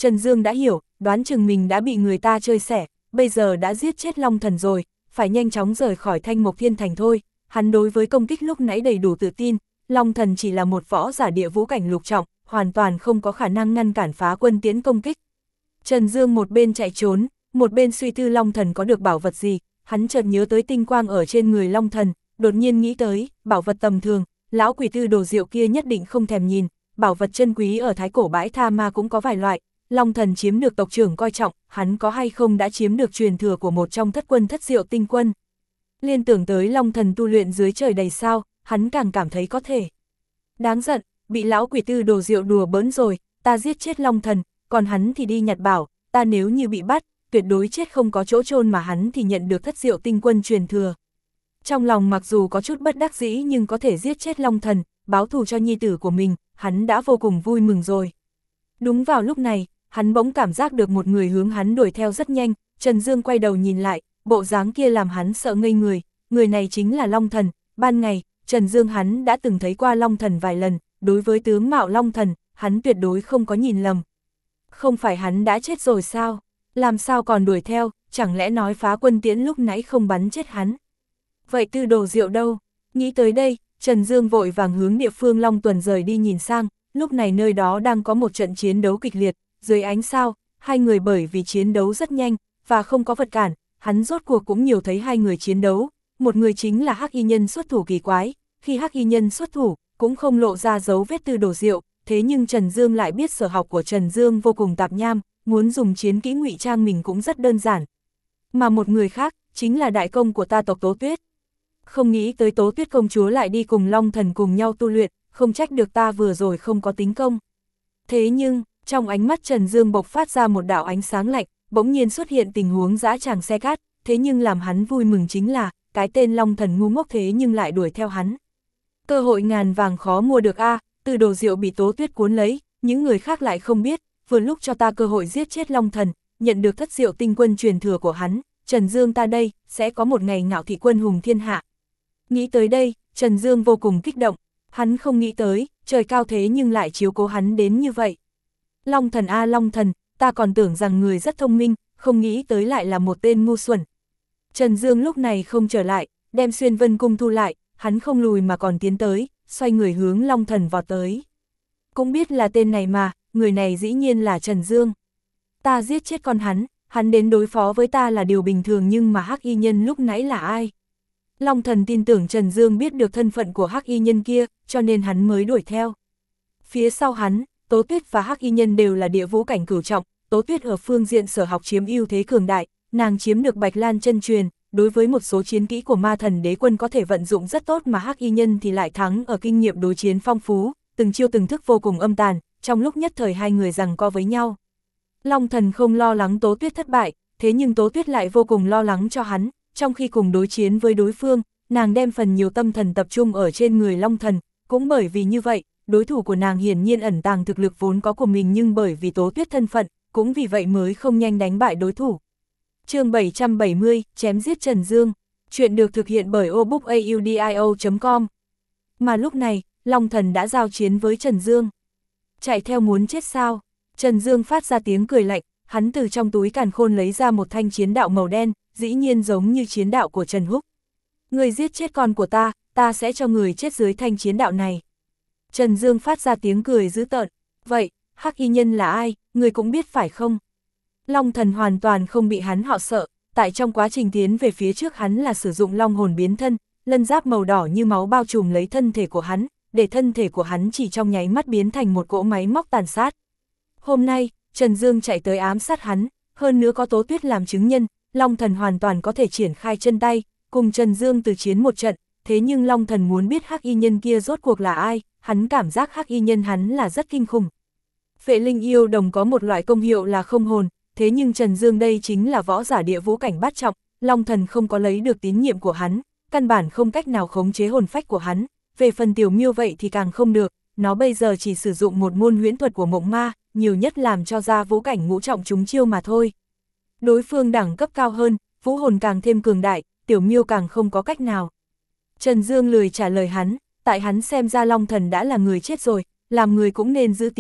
Trần Dương đã hiểu, đoán chừng mình đã bị người ta chơi xẻ, bây giờ đã giết chết Long Thần rồi, phải nhanh chóng rời khỏi Thanh Mộc Thiên Thành thôi. Hắn đối với công kích lúc nãy đầy đủ tự tin, Long Thần chỉ là một võ giả địa vũ cảnh lục trọng, hoàn toàn không có khả năng ngăn cản Phá Quân Tiễn công kích. Trần Dương một bên chạy trốn, một bên suy tư Long Thần có được bảo vật gì, hắn chợt nhớ tới tinh quang ở trên người Long Thần, đột nhiên nghĩ tới, bảo vật tầm thường, lão quỷ tư đồ diệu kia nhất định không thèm nhìn, bảo vật chân quý ở Thái Cổ Bãi Tha Ma cũng có vài loại, Long Thần chiếm được tộc trưởng coi trọng, hắn có hay không đã chiếm được truyền thừa của một trong thất quân thất diệu tinh quân. Liên tưởng tới Long Thần tu luyện dưới trời đầy sao, hắn càng cảm thấy có thể. Đáng giận, bị lão quỷ tư đồ diệu đùa bỡn rồi, ta giết chết Long Thần, còn hắn thì đi nhặt bảo, ta nếu như bị bắt, tuyệt đối chết không có chỗ chôn mà hắn thì nhận được thất diệu tinh quân truyền thừa. Trong lòng mặc dù có chút bất đắc dĩ nhưng có thể giết chết Long Thần, báo thù cho nhi tử của mình, hắn đã vô cùng vui mừng rồi. Đúng vào lúc này, hắn bỗng cảm giác được một người hướng hắn đuổi theo rất nhanh, Trần Dương quay đầu nhìn lại, bộ dáng kia làm hắn sợ ngây người, người này chính là Long Thần. Ban ngày, Trần Dương hắn đã từng thấy qua Long Thần vài lần, đối với tướng mạo Long Thần, hắn tuyệt đối không có nhìn lầm. Không phải hắn đã chết rồi sao? Làm sao còn đuổi theo, chẳng lẽ nói Phá Quân Tiễn lúc nãy không bắn chết hắn? Vậy tư đồ diệu đâu? Nghĩ tới đây, Trần Dương vội vàng hướng địa phương Long Tuần rời đi nhìn sang, lúc này nơi đó đang có một trận chiến đấu kịch liệt, dưới ánh sao, hai người bởi vì chiến đấu rất nhanh, và không có vật cản, hắn rốt cuộc cũng nhiều thấy hai người chiến đấu, một người chính là Hắc Y Nhân xuất thủ kỳ quái, khi Hắc Y Nhân xuất thủ, cũng không lộ ra dấu vết tư đồ diệu, thế nhưng Trần Dương lại biết sở học của Trần Dương vô cùng tạp nham, muốn dùng chiến kỹ ngụy trang mình cũng rất đơn giản. Mà một người khác, chính là đại công của ta tộc Tố Tuyết. Không nghĩ tới Tố Tuyết công chúa lại đi cùng Long Thần cùng nhau tu luyện, không trách được ta vừa rồi không có tính công. Thế nhưng, trong ánh mắt Trần Dương bộc phát ra một đạo ánh sáng lạnh, bỗng nhiên xuất hiện tình huống dã tràng xe cát, thế nhưng làm hắn vui mừng chính là, cái tên Long Thần ngu ngốc thế nhưng lại đuổi theo hắn. Cơ hội ngàn vàng khó mua được a, tư đồ diệu bị Tố Tuyết cuốn lấy, những người khác lại không biết, vừa lúc cho ta cơ hội giết chết Long Thần, nhận được thất diệu tinh quân truyền thừa của hắn, Trần Dương ta đây, sẽ có một ngày ngạo thị quân hùng thiên hạ. Nghĩ tới đây, Trần Dương vô cùng kích động, hắn không nghĩ tới, trời cao thế nhưng lại chiếu cố hắn đến như vậy. Long Thần a Long Thần, ta còn tưởng rằng người rất thông minh, không nghĩ tới lại là một tên ngu xuẩn. Trần Dương lúc này không trở lại, đem Xuyên Vân Cung thu lại, hắn không lùi mà còn tiến tới, xoay người hướng Long Thần vọt tới. Cũng biết là tên này mà, người này dĩ nhiên là Trần Dương. Ta giết chết con hắn, hắn đến đối phó với ta là điều bình thường nhưng mà Hắc Y Nhân lúc nãy là ai? Long Thần tin tưởng Trần Dương biết được thân phận của Hắc Y Nhân kia, cho nên hắn mới đuổi theo. Phía sau hắn, Tố Tuyết và Hắc Y Nhân đều là địa vũ cảnh cửu trọng, Tố Tuyết ở phương diện sở học chiếm ưu thế cường đại, nàng chiếm được Bạch Lan chân truyền, đối với một số chiến kỹ của Ma Thần Đế Quân có thể vận dụng rất tốt mà Hắc Y Nhân thì lại thắng ở kinh nghiệm đối chiến phong phú, từng chiêu từng thức vô cùng âm tàn, trong lúc nhất thời hai người giằng co với nhau. Long Thần không lo lắng Tố Tuyết thất bại, thế nhưng Tố Tuyết lại vô cùng lo lắng cho hắn, trong khi cùng đối chiến với đối phương, nàng đem phần nhiều tâm thần tập trung ở trên người Long Thần, cũng bởi vì như vậy, đối thủ của nàng hiển nhiên ẩn tàng thực lực vốn có của mình nhưng bởi vì Tố Tuyết thân phận, cũng vì vậy mới không nhanh đánh bại đối thủ. Chương bảy trăm bảy mươi, chém giết Trần Dương. Chuyện được thực hiện bởi o book audio chấm com. Mà lúc này, Long Thần đã giao chiến với Trần Dương. Chạy theo muốn chết sao? Trần Dương phát ra tiếng cười lạnh, hắn từ trong túi càn khôn lấy ra một thanh chiến đạo màu đen, dĩ nhiên giống như chiến đạo của Trần Húc. Người giết chết con của ta, ta sẽ cho người chết dưới thanh chiến đạo này. Trần Dương phát ra tiếng cười dữ tợn. Vậy, Hắc Y Nhân là ai, người cũng biết phải không? Long Thần hoàn toàn không bị hắn họ sợ, tại trong quá trình tiến về phía trước hắn là sử dụng long hồn biến thân, lân giáp màu đỏ như máu bao trùm lấy thân thể của hắn, để thân thể của hắn chỉ trong nháy mắt biến thành một cỗ máy móc tàn sát. Hôm nay, Trần Dương chạy tới ám sát hắn, hơn nữa có Tố Tuyết làm chứng nhân, Long Thần hoàn toàn có thể triển khai chân tay, cùng Trần Dương từ chiến một trận, thế nhưng Long Thần muốn biết Hắc Y Nhân kia rốt cuộc là ai, hắn cảm giác Hắc Y Nhân hắn là rất kinh khủng. Phệ linh yêu đồng có một loại công hiệu là không hồn, thế nhưng Trần Dương đây chính là võ giả địa vũ cảnh bát trọng, Long Thần không có lấy được tín nhiệm của hắn, căn bản không cách nào khống chế hồn phách của hắn, về phần tiểu miêu vậy thì càng không được, nó bây giờ chỉ sử dụng một môn huyễn thuật của mộng ma, nhiều nhất làm cho ra vũ cảnh ngũ trọng chúng chiêu mà thôi. Đối phương đẳng cấp cao hơn, vũ hồn càng thêm cường đại, tiểu miêu càng không có cách nào. Trần Dương lười trả lời hắn, tại hắn xem ra Long Thần đã là người chết rồi, làm người cũng nên giữ tín,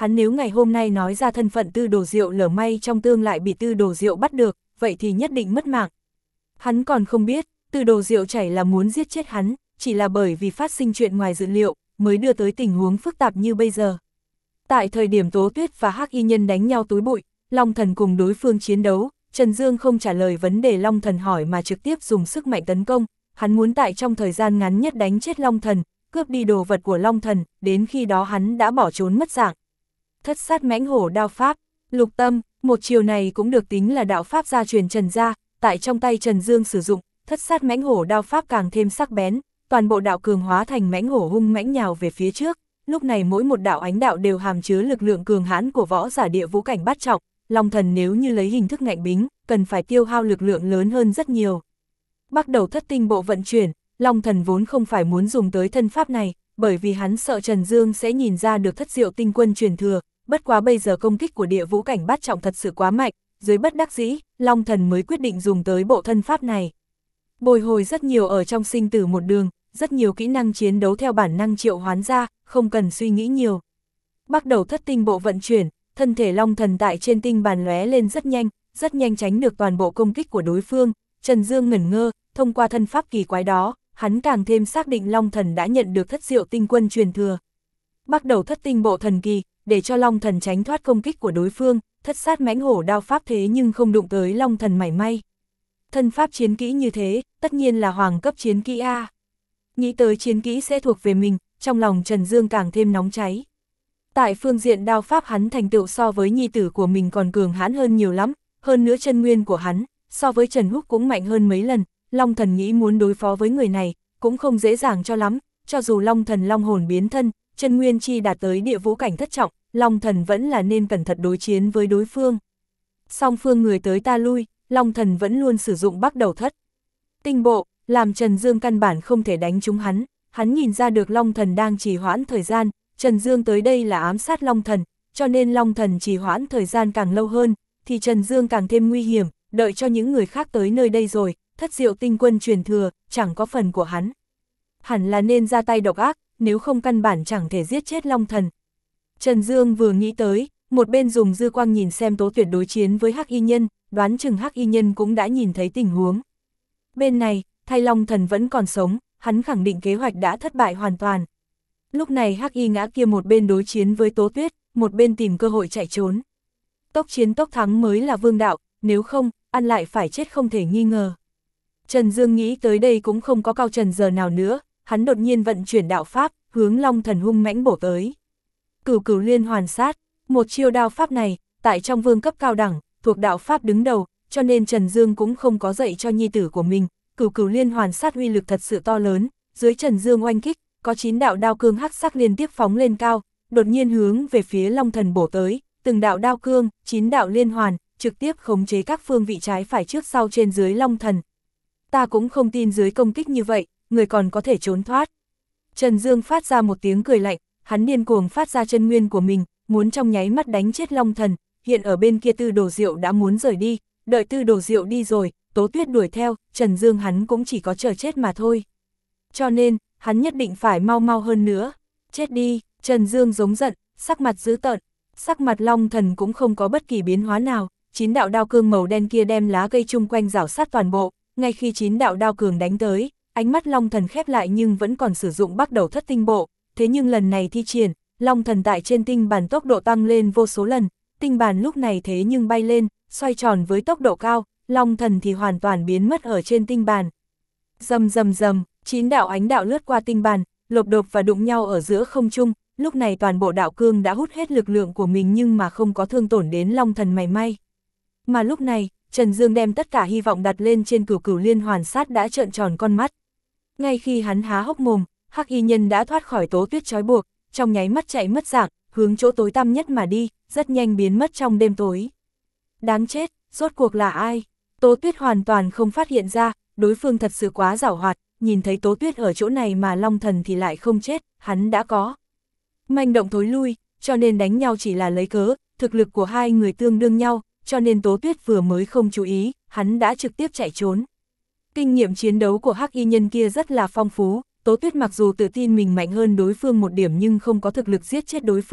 hắn nếu ngày hôm nay nói ra thân phận Tư Đồ Diệu lỡ may trong tương lại bị Tư Đồ Diệu bắt được, vậy thì nhất định mất mạng. Hắn còn không biết, Tư Đồ Diệu chảy là muốn giết chết hắn, chỉ là bởi vì phát sinh chuyện ngoài dự liệu, mới đưa tới tình huống phức tạp như bây giờ. Tại thời điểm Tố Tuyết và Hắc Y Nhân đánh nhau túi bụi, Long Thần cùng đối phương chiến đấu, Trần Dương không trả lời vấn đề Long Thần hỏi mà trực tiếp dùng sức mạnh tấn công, hắn muốn tại trong thời gian ngắn nhất đánh chết Long Thần, cướp đi đồ vật của Long Thần, đến khi đó hắn đã bỏ trốn mất dạng. Thất sát mãnh hổ đao pháp, Lục Tâm, một chiều này cũng được tính là đạo pháp gia truyền Trần gia, tại trong tay Trần Dương sử dụng, thất sát mãnh hổ đao pháp càng thêm sắc bén, toàn bộ đạo cường hóa thành mãnh hổ hung mãnh nhào về phía trước, lúc này mỗi một đạo ánh đạo đều hàm chứa lực lượng cường hãn của võ giả địa vũ cảnh bát trọng, Long Thần nếu như lấy hình thức ngạnh bính, cần phải tiêu hao lực lượng lớn hơn rất nhiều. Bắt đầu thất tinh bộ vận chuyển, Long Thần vốn không phải muốn dùng tới thân pháp này, bởi vì hắn sợ Trần Dương sẽ nhìn ra được thất diệu tinh quân truyền thừa, bất quá bây giờ công kích của địa vũ cảnh bát trọng thật sự quá mạnh, dưới bất đắc dĩ, Long Thần mới quyết định dùng tới bộ thân pháp này. Bồi hồi rất nhiều ở trong sinh tử một đường, rất nhiều kỹ năng chiến đấu theo bản năng triệu hoán ra, không cần suy nghĩ nhiều. Bắt đầu thất tinh bộ vận chuyển, thân thể Long Thần tại trên tinh bàn lóe lên rất nhanh, rất nhanh tránh được toàn bộ công kích của đối phương. Trần Dương ngẩn ngơ, thông qua thân pháp kỳ quái đó, hắn càng thêm xác định Long Thần đã nhận được thất diệu tinh quân truyền thừa. Bắt đầu thất tinh bộ thần kỳ, để cho Long Thần tránh thoát công kích của đối phương, thất sát mãnh hổ đao pháp thế nhưng không đụng tới Long Thần mảy may. Thân pháp chiến kỹ như thế, tất nhiên là hoàng cấp chiến kỹ A. Nghĩ tới chiến kỹ sẽ thuộc về mình, trong lòng Trần Dương càng thêm nóng cháy. Tại phương diện đao pháp hắn thành tựu so với nhi tử của mình còn cường hãn hơn nhiều lắm, hơn nữa chân nguyên của hắn, so với Trần Húc cũng mạnh hơn mấy lần, Long Thần nghĩ muốn đối phó với người này, cũng không dễ dàng cho lắm, cho dù Long Thần long hồn biến thân, chân nguyên chi đạt tới địa vũ cảnh thất trọng, Long Thần vẫn là nên cẩn thận đối chiến với đối phương. Song phương người tới ta lui, Long Thần vẫn luôn sử dụng bắt đầu thất tinh bộ, làm Trần Dương căn bản không thể đánh trúng hắn, hắn nhìn ra được Long Thần đang trì hoãn thời gian, Trần Dương tới đây là ám sát Long Thần, cho nên Long Thần trì hoãn thời gian càng lâu hơn, thì Trần Dương càng thêm nguy hiểm, đợi cho những người khác tới nơi đây rồi, thất diệu tinh quân truyền thừa, chẳng có phần của hắn. Hẳn là nên ra tay độc ác, nếu không căn bản chẳng thể giết chết Long Thần. Trần Dương vừa nghĩ tới, một bên dùng dư quang nhìn xem Tố Tuyệt đối chiến với Hắc Y Nhân, đoán chừng Hắc Y Nhân cũng đã nhìn thấy tình huống. Bên này, thay Long Thần vẫn còn sống, hắn khẳng định kế hoạch đã thất bại hoàn toàn. Lúc này Hắc Y ngã kia một bên đối chiến với Tố Tuyết, một bên tìm cơ hội chạy trốn. Tốc chiến tốc thắng mới là vương đạo, nếu không, ăn lại phải chết không thể nghi ngờ. Trần Dương nghĩ tới đây cũng không có cao trần giờ nào nữa, hắn đột nhiên vận chuyển đạo pháp, hướng Long Thần hung mãnh bổ tới. Cửu cửu liên hoàn sát, một chiêu đao pháp này, tại trong vương cấp cao đẳng, thuộc đạo pháp đứng đầu, cho nên Trần Dương cũng không có dạy cho nhi tử của mình. Cửu cửu liên hoàn sát uy lực thật sự to lớn, dưới Trần Dương oanh kích, có chín đạo đao cương hắc sắc liên tiếp phóng lên cao, đột nhiên hướng về phía Long Thần bổ tới, từng đạo đao cương, chín đạo liên hoàn, trực tiếp khống chế các phương vị trái phải trước sau trên dưới Long Thần. Ta cũng không tin dưới công kích như vậy, người còn có thể trốn thoát. Trần Dương phát ra một tiếng cười lạnh, hắn điên cuồng phát ra chân nguyên của mình, muốn trong nháy mắt đánh chết Long Thần, hiện ở bên kia Tư Đồ Diệu đã muốn rời đi, đợi Tư Đồ Diệu đi rồi, Tố Tuyết đuổi theo, Trần Dương hắn cũng chỉ có chờ chết mà thôi. Cho nên, hắn nhất định phải mau mau hơn nữa. Chết đi, Trần Dương giống giận, sắc mặt dữ tợn, sắc mặt Long Thần cũng không có bất kỳ biến hóa nào, chín đạo đao cương màu đen kia đem lá cây chung quanh rảo sát toàn bộ, ngay khi chín đạo đao cường đánh tới, ánh mắt Long Thần khép lại nhưng vẫn còn sử dụng bắt đầu thất tinh bộ, thế nhưng lần này thi triển, Long Thần tại trên tinh bàn tốc độ tăng lên vô số lần, tinh bàn lúc này thế nhưng bay lên, xoay tròn với tốc độ cao, Long Thần thì hoàn toàn biến mất ở trên tinh bàn. Rầm rầm rầm, chín đạo ánh đạo lướt qua tinh bàn, lộp độp và đụng nhau ở giữa không trung, lúc này toàn bộ đạo cương đã hút hết lực lượng của mình nhưng mà không có thương tổn đến Long Thần mảy may. Mà lúc này, Trần Dương đem tất cả hy vọng đặt lên trên cửu cửu liên hoàn sát đã trợn tròn con mắt. Ngay khi hắn há hốc mồm, Hắc Y Nhân đã thoát khỏi Tố Tuyết trói buộc, trong nháy mắt chạy mất dạng, hướng chỗ tối tăm nhất mà đi, rất nhanh biến mất trong đêm tối. Đáng chết, rốt cuộc là ai? Tố Tuyết hoàn toàn không phát hiện ra, đối phương thật sự quá giảo hoạt, nhìn thấy Tố Tuyết ở chỗ này mà Long Thần thì lại không chết, hắn đã có manh động thối lui, cho nên đánh nhau chỉ là lấy cớ, thực lực của hai người tương đương nhau, cho nên Tố Tuyết vừa mới không chú ý, hắn đã trực tiếp chạy trốn. Kinh nghiệm chiến đấu của Hắc Y Nhân kia rất là phong phú, Tố Tuyết mặc dù tự tin mình mạnh hơn đối phương một điểm nhưng không có thực lực giết chết đối phương,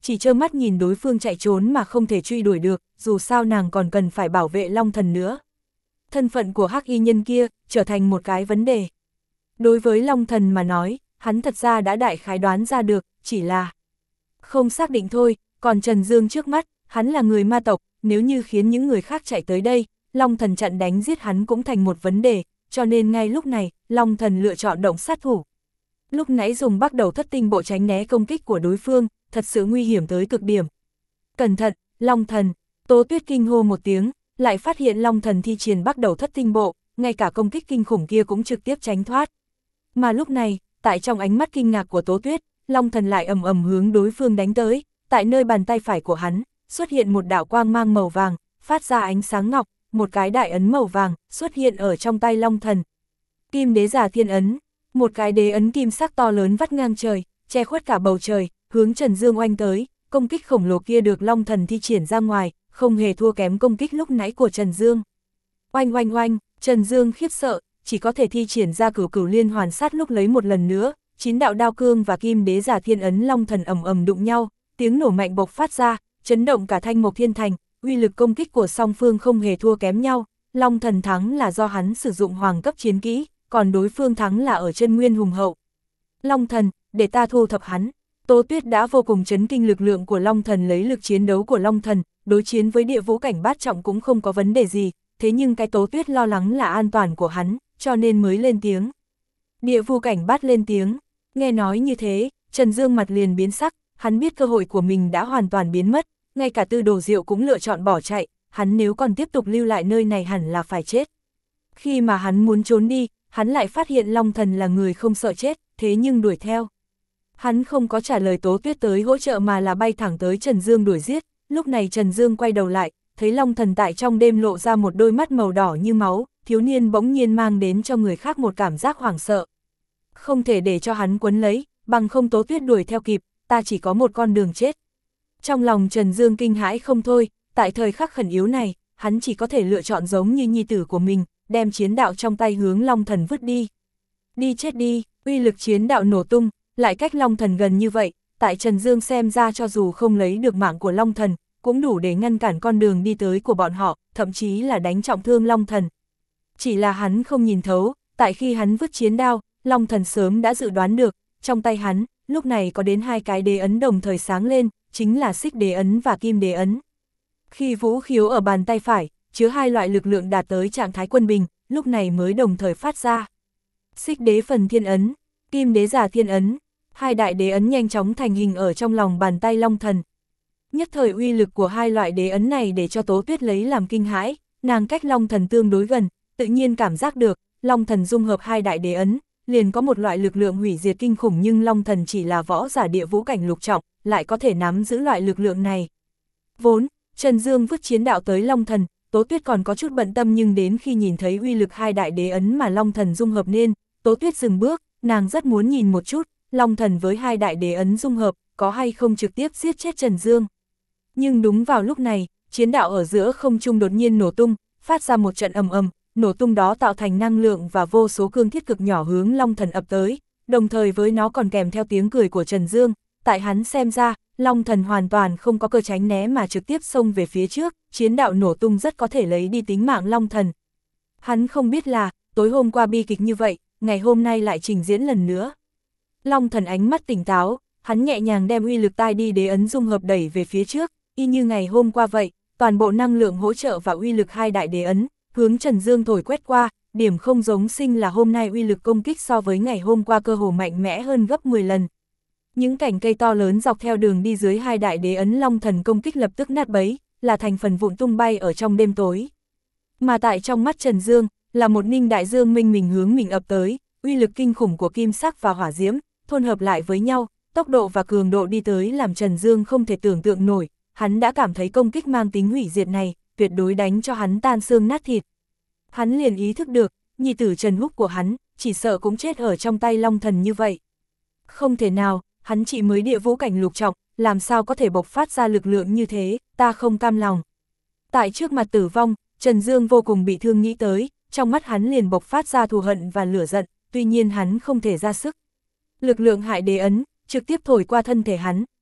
chỉ trơ mắt nhìn đối phương chạy trốn mà không thể truy đuổi được, dù sao nàng còn cần phải bảo vệ Long Thần nữa. Thân phận của hắc y nhân kia trở thành một cái vấn đề. Đối với Long Thần mà nói, hắn thật ra đã đại khái đoán ra được, chỉ là không xác định thôi, còn Trần Dương trước mắt, hắn là người ma tộc, nếu như khiến những người khác chạy tới đây, Long Thần chặn đánh giết hắn cũng thành một vấn đề, cho nên ngay lúc này, Long Thần lựa chọn động sát thủ. Lúc nãy dùng bắt đầu thất tinh bộ tránh né công kích của đối phương, thật sự nguy hiểm tới cực điểm. Cẩn thận, Long Thần, Tố Tuyết kinh hô một tiếng, lại phát hiện Long Thần thi triển bắt đầu thất tinh bộ, ngay cả công kích kinh khủng kia cũng trực tiếp tránh thoát. Mà lúc này, tại trong ánh mắt kinh ngạc của Tố Tuyết, Long Thần lại ầm ầm hướng đối phương đánh tới, tại nơi bàn tay phải của hắn, xuất hiện một đạo quang mang màu vàng, phát ra ánh sáng ngọc, một cái đại ấn màu vàng, xuất hiện ở trong tay Long Thần. Kim đế giả thiên ấn, một cái đế ấn kim sắc to lớn vắt ngang trời, che khuất cả bầu trời, hướng Trần Dương oanh tới, công kích khổng lồ kia được Long Thần thi triển ra ngoài, không hề thua kém công kích lúc nãy của Trần Dương. Oanh oanh oanh, Trần Dương khiếp sợ, chỉ có thể thi triển ra cửu cửu liên hoàn sát lúc lấy một lần nữa, chín đạo đao cương và kim đế giả thiên ấn Long Thần ầm ầm đụng nhau, tiếng nổ mạnh bộc phát ra, chấn động cả Thanh Mộc Thiên Thành, uy lực công kích của song phương không hề thua kém nhau, Long Thần thắng là do hắn sử dụng hoàng cấp chiến kỹ, còn đối phương thắng là ở chân nguyên hùng hậu. Long Thần, để ta thu thập hắn. Tố Tuyết đã vô cùng chấn kinh lực lượng của Long Thần, lấy lực chiến đấu của Long Thần, đối chiến với địa vũ cảnh bát trọng cũng không có vấn đề gì, thế nhưng cái Tố Tuyết lo lắng là an toàn của hắn, cho nên mới lên tiếng. Địa vũ cảnh bát lên tiếng, nghe nói như thế, Trần Dương mặt liền biến sắc, hắn biết cơ hội của mình đã hoàn toàn biến mất, ngay cả Tư Đồ Diệu cũng lựa chọn bỏ chạy, hắn nếu còn tiếp tục lưu lại nơi này hẳn là phải chết. Khi mà hắn muốn trốn đi, hắn lại phát hiện Long Thần là người không sợ chết, thế nhưng đuổi theo. Hắn không có trả lời Tố Tuyết tới hỗ trợ mà là bay thẳng tới Trần Dương đuổi giết, lúc này Trần Dương quay đầu lại, thấy Long Thần tại trong đêm lộ ra một đôi mắt màu đỏ như máu, thiếu niên bỗng nhiên mang đến cho người khác một cảm giác hoảng sợ. Không thể để cho hắn quấn lấy, bằng không Tố Tuyết đuổi theo kịp, ta chỉ có một con đường chết. Trong lòng Trần Dương kinh hãi không thôi, tại thời khắc khẩn yếu này, hắn chỉ có thể lựa chọn giống như nhi tử của mình, đem chiến đạo trong tay hướng Long Thần vứt đi. Đi chết đi, uy lực chiến đạo nổ tung, lại cách Long Thần gần như vậy, tại Trần Dương xem ra cho dù không lấy được mạng của Long Thần, cũng đủ để ngăn cản con đường đi tới của bọn họ, thậm chí là đánh trọng thương Long Thần. Chỉ là hắn không nhìn thấu, tại khi hắn vứt chiến đao, Long Thần sớm đã dự đoán được, trong tay hắn, lúc này có đến hai cái đế ấn đồng thời sáng lên, chính là xích đế ấn và kim đế ấn. Khi vũ khiếu ở bàn tay phải, chứa hai loại lực lượng đạt tới trạng thái quân bình, lúc này mới đồng thời phát ra. Xích đế phần thiên ấn, kim đế giả thiên ấn, hai đại đế ấn nhanh chóng thành hình ở trong lòng bàn tay Long Thần. Nhất thời uy lực của hai loại đế ấn này để cho Tố Tuyết lấy làm kinh hãi, nàng cách Long Thần tương đối gần, tự nhiên cảm giác được, Long Thần dung hợp hai đại đế ấn, liền có một loại lực lượng hủy diệt kinh khủng, nhưng Long Thần chỉ là võ giả địa vũ cảnh lục trọng, lại có thể nắm giữ loại lực lượng này. Vốn, Trần Dương vứt chiến đạo tới Long Thần, Tố Tuyết còn có chút bận tâm, nhưng đến khi nhìn thấy uy lực hai đại đế ấn mà Long Thần dung hợp nên, Tố Tuyết dừng bước, nàng rất muốn nhìn một chút, Long Thần với hai đại đế ấn dung hợp, có hay không trực tiếp giết chết Trần Dương. Nhưng đúng vào lúc này, chiến đạo ở giữa không trung đột nhiên nổ tung, phát ra một trận ầm ầm, nổ tung đó tạo thành năng lượng và vô số cương thiết cực nhỏ hướng Long Thần ập tới, đồng thời với nó còn kèm theo tiếng cười của Trần Dương, tại hắn xem ra, Long Thần hoàn toàn không có cơ tránh né mà trực tiếp xông về phía trước, chiến đạo nổ tung rất có thể lấy đi tính mạng Long Thần. Hắn không biết là, tối hôm qua bi kịch như vậy, ngày hôm nay lại trình diễn lần nữa. Long Thần ánh mắt tỉnh táo, hắn nhẹ nhàng đem uy lực tai đi đế ấn dung hợp đẩy về phía trước, y như ngày hôm qua vậy, toàn bộ năng lượng hỗ trợ và uy lực hai đại đế ấn, hướng Trần Dương thổi quét qua, điểm không giống sinh là hôm nay uy lực công kích so với ngày hôm qua cơ hồ mạnh mẽ hơn gấp mười lần. Những cành cây to lớn dọc theo đường đi dưới hai đại đế ấn Long Thần công kích lập tức nát bấy, là thành phần vụn tung bay ở trong đêm tối. Mà tại trong mắt Trần Dương, là một ninh đại dương minh mình hướng mình ập tới, uy lực kinh khủng của kim sắc và hỏa diễm, thôn hợp lại với nhau, tốc độ và cường độ đi tới làm Trần Dương không thể tưởng tượng nổi, hắn đã cảm thấy công kích mang tính hủy diệt này, tuyệt đối đánh cho hắn tan xương nát thịt. Hắn liền ý thức được, nhi tử Trần Húc của hắn, chỉ sợ cũng chết ở trong tay Long Thần như vậy. Không thể nào, hắn chỉ mới địa vũ cảnh lục trọng, làm sao có thể bộc phát ra lực lượng như thế, ta không cam lòng. Tại trước mặt tử vong, Trần Dương vô cùng bị thương nghĩ tới, trong mắt hắn liền bộc phát ra thù hận và lửa giận, tuy nhiên hắn không thể ra sức. Lực lượng hại đế ấn, trực tiếp thổi qua thân thể hắn,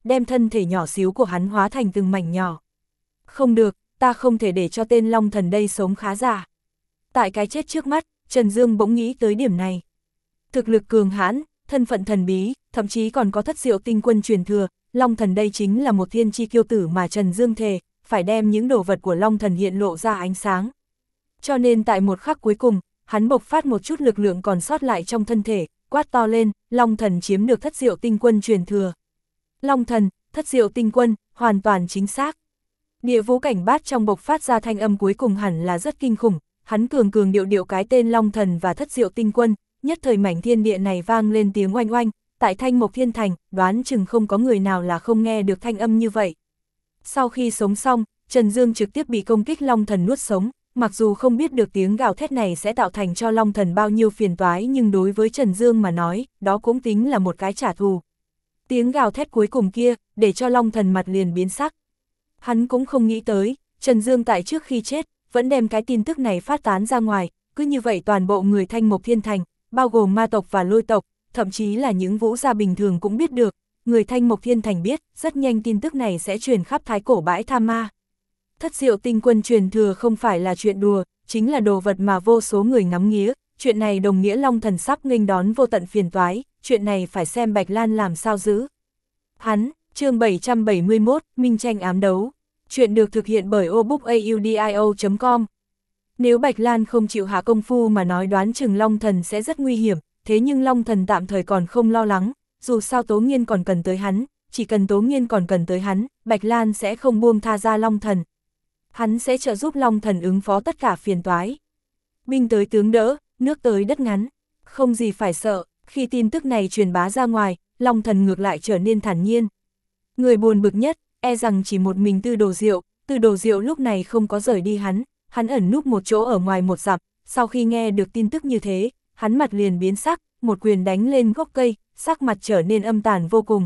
đem thân thể nhỏ xíu của hắn hóa thành từng mảnh nhỏ. Không được, ta không thể để cho tên Long Thần đây sống khá giả. Tại cái chết trước mắt, Trần Dương bỗng nghĩ tới điểm này. Thực lực cường hãn, thân phận thần bí, thậm chí còn có thất diệu tinh quân truyền thừa, Long Thần đây chính là một thiên chi kiêu tử mà Trần Dương thề, phải đem những đồ vật của Long Thần hiện lộ ra ánh sáng. Cho nên tại một khắc cuối cùng, hắn bộc phát một chút lực lượng còn sót lại trong thân thể, quát to lên, Long Thần chiếm được thất diệu tinh quân truyền thừa. Long Thần, thất diệu tinh quân, hoàn toàn chính xác. Địa vũ cảnh bát trong bộc phát ra thanh âm cuối cùng hẳn là rất kinh khủng, hắn cường cường điệu điệu cái tên Long Thần và thất diệu tinh quân, nhất thời mảnh thiên địa này vang lên tiếng oanh oanh, tại Thanh Mộc Thiên Thành, đoán chừng không có người nào là không nghe được thanh âm như vậy. Sau khi sống xong, Trần Dương trực tiếp bị công kích Long Thần nuốt sống, mặc dù không biết được tiếng gào thét này sẽ tạo thành cho Long Thần bao nhiêu phiền toái nhưng đối với Trần Dương mà nói, đó cũng tính là một cái trả thù. Tiếng gào thét cuối cùng kia, để cho Long Thần mặt liền biến sắc. Hắn cũng không nghĩ tới, Trần Dương tại trước khi chết, vẫn đem cái tin tức này phát tán ra ngoài, cứ như vậy toàn bộ người Thanh Mộc Thiên Thành, bao gồm ma tộc và lôi tộc, thậm chí là những vũ gia bình thường cũng biết được, người Thanh Mộc Thiên Thành biết, rất nhanh tin tức này sẽ truyền khắp thái cổ bãi Tha Ma. Thất diệu tinh quân truyền thừa không phải là chuyện đùa, chính là đồ vật mà vô số người ngắm nghía, chuyện này đồng nghĩa Long Thần sắp nghênh đón vô tận phiền toái, chuyện này phải xem Bạch Lan làm sao giữ. Hắn, chương bảy trăm bảy mươi mốt, Minh tranh ám đấu. Chuyện được thực hiện bởi obookaudio chấm com. Nếu Bạch Lan không chịu hạ công phu mà nói đoán chừng Long Thần sẽ rất nguy hiểm, thế nhưng Long Thần tạm thời còn không lo lắng, dù sao Tố Nghiên còn cần tới hắn, chỉ cần Tố Nghiên còn cần tới hắn, Bạch Lan sẽ không buông tha ra Long Thần. Hắn sẽ trợ giúp Long Thần ứng phó tất cả phiền toái. Binh tới tướng đỡ, nước tới đất ngắn, không gì phải sợ, khi tin tức này truyền bá ra ngoài, Long Thần ngược lại trở nên thản nhiên. Người buồn bực nhất, e rằng chỉ một mình Tư Đồ Diệu, Tư Đồ Diệu lúc này không có rời đi hắn, hắn ẩn núp một chỗ ở ngoài một dặm, sau khi nghe được tin tức như thế, hắn mặt liền biến sắc, một quyền đánh lên gốc cây, sắc mặt trở nên âm tàn vô cùng.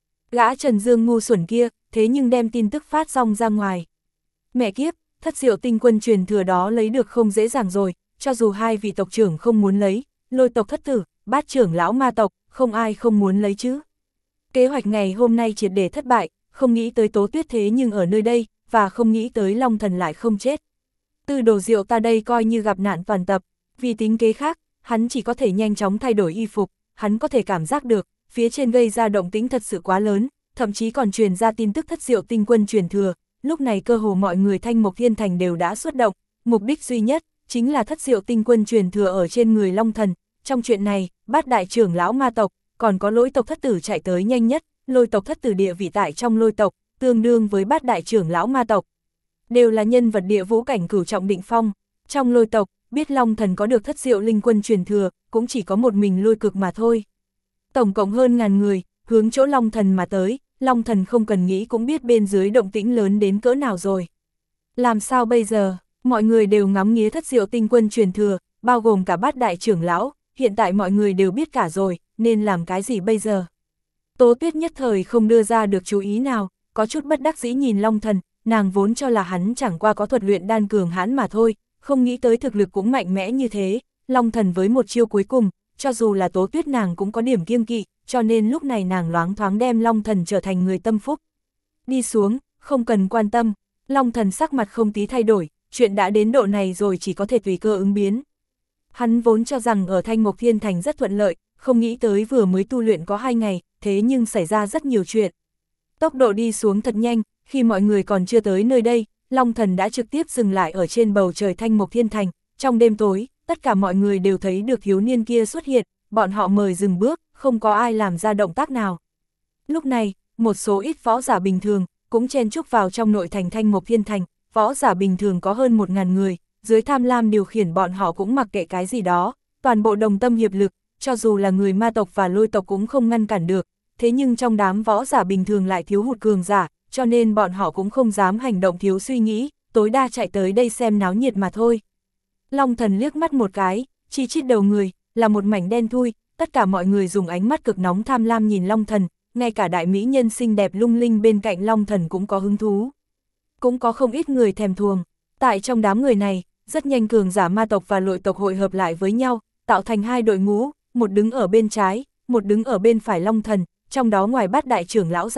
Gã Trần Dương ngu xuẩn kia, thế nhưng đem tin tức phát rong ra ngoài. Mẹ kiếp, thất diệu tinh quân truyền thừa đó lấy được không dễ dàng rồi, cho dù hai vị tộc trưởng không muốn lấy, lôi tộc thất tử, bát trưởng lão ma tộc, không ai không muốn lấy chứ. Kế hoạch ngày hôm nay triệt để thất bại, không nghĩ tới Tố Tuyết thế nhưng ở nơi đây, và không nghĩ tới Long Thần lại không chết. Tư Đồ Diệu ta đây coi như gặp nạn toàn tập, vì tính kế khác, hắn chỉ có thể nhanh chóng thay đổi y phục, hắn có thể cảm giác được, phía trên gây ra động tĩnh thật sự quá lớn, thậm chí còn truyền ra tin tức thất diệu tinh quân truyền thừa, lúc này cơ hồ mọi người Thanh Mộc Thiên Thành đều đã xuất động, mục đích duy nhất, chính là thất diệu tinh quân truyền thừa ở trên người Long Thần. Trong chuyện này, bát đại trưởng lão ma tộc, còn có lỗi tộc thất tử chạy tới nhanh nhất, lôi tộc thất tử địa vị tại trong lôi tộc, tương đương với bát đại trưởng lão ma tộc. Đều là nhân vật địa vũ cảnh cửu trọng định phong, trong lôi tộc, biết Long Thần có được thất diệu linh quân truyền thừa, cũng chỉ có một mình Lôi Cực mà thôi. Tổng cộng hơn ngàn người, hướng chỗ Long Thần mà tới, Long Thần không cần nghĩ cũng biết bên dưới động tĩnh lớn đến cỡ nào rồi. Làm sao bây giờ, mọi người đều ngắm nghía thất diệu tinh quân truyền thừa, bao gồm cả bát đại trưởng lão, hiện tại mọi người đều biết cả rồi, nên làm cái gì bây giờ? Tố Tuyết nhất thời không đưa ra được chú ý nào, có chút bất đắc dĩ nhìn Long Thần, nàng vốn cho là hắn chẳng qua có thuật luyện đan cường hãn mà thôi, không nghĩ tới thực lực cũng mạnh mẽ như thế, Long Thần với một chiêu cuối cùng, cho dù là Tố Tuyết nàng cũng có điểm kiêng kỵ, cho nên lúc này nàng loáng thoáng đem Long Thần trở thành người tâm phúc. Đi xuống, không cần quan tâm, Long Thần sắc mặt không tí thay đổi, chuyện đã đến độ này rồi chỉ có thể tùy cơ ứng biến. Hắn vốn cho rằng ở Thanh Mộc Thiên Thành rất thuận lợi, không nghĩ tới vừa mới tu luyện có hai ngày, thế nhưng xảy ra rất nhiều chuyện. Tốc độ đi xuống thật nhanh, khi mọi người còn chưa tới nơi đây, Long Thần đã trực tiếp dừng lại ở trên bầu trời Thanh Mộc Thiên Thành. Trong đêm tối, tất cả mọi người đều thấy được thiếu niên kia xuất hiện, bọn họ mời dừng bước, không có ai làm ra động tác nào. Lúc này, một số ít võ giả bình thường, cũng chen chúc vào trong nội thành Thanh Mộc Thiên Thành, võ giả bình thường có hơn một ngàn người, dưới tham lam điều khiển bọn họ cũng mặc kệ cái gì đó, toàn bộ đồng tâm hiệp lực, cho dù là người ma tộc và lôi tộc cũng không ngăn cản được, thế nhưng trong đám võ giả bình thường lại thiếu hụt cường giả, cho nên bọn họ cũng không dám hành động thiếu suy nghĩ, tối đa chạy tới đây xem náo nhiệt mà thôi. Long Thần liếc mắt một cái, chi chít đầu người, là một mảnh đen thui, tất cả mọi người dùng ánh mắt cực nóng tham lam nhìn Long Thần, ngay cả đại mỹ nhân xinh đẹp lung linh bên cạnh Long Thần cũng có hứng thú. Cũng có không ít người thèm thuồng, tại trong đám người này, rất nhanh cường giả ma tộc và lôi tộc hội hợp lại với nhau, tạo thành hai đội ngũ, một đứng ở bên trái, một đứng ở bên phải Long Thần, trong đó ngoài bát đại trưởng lão ra,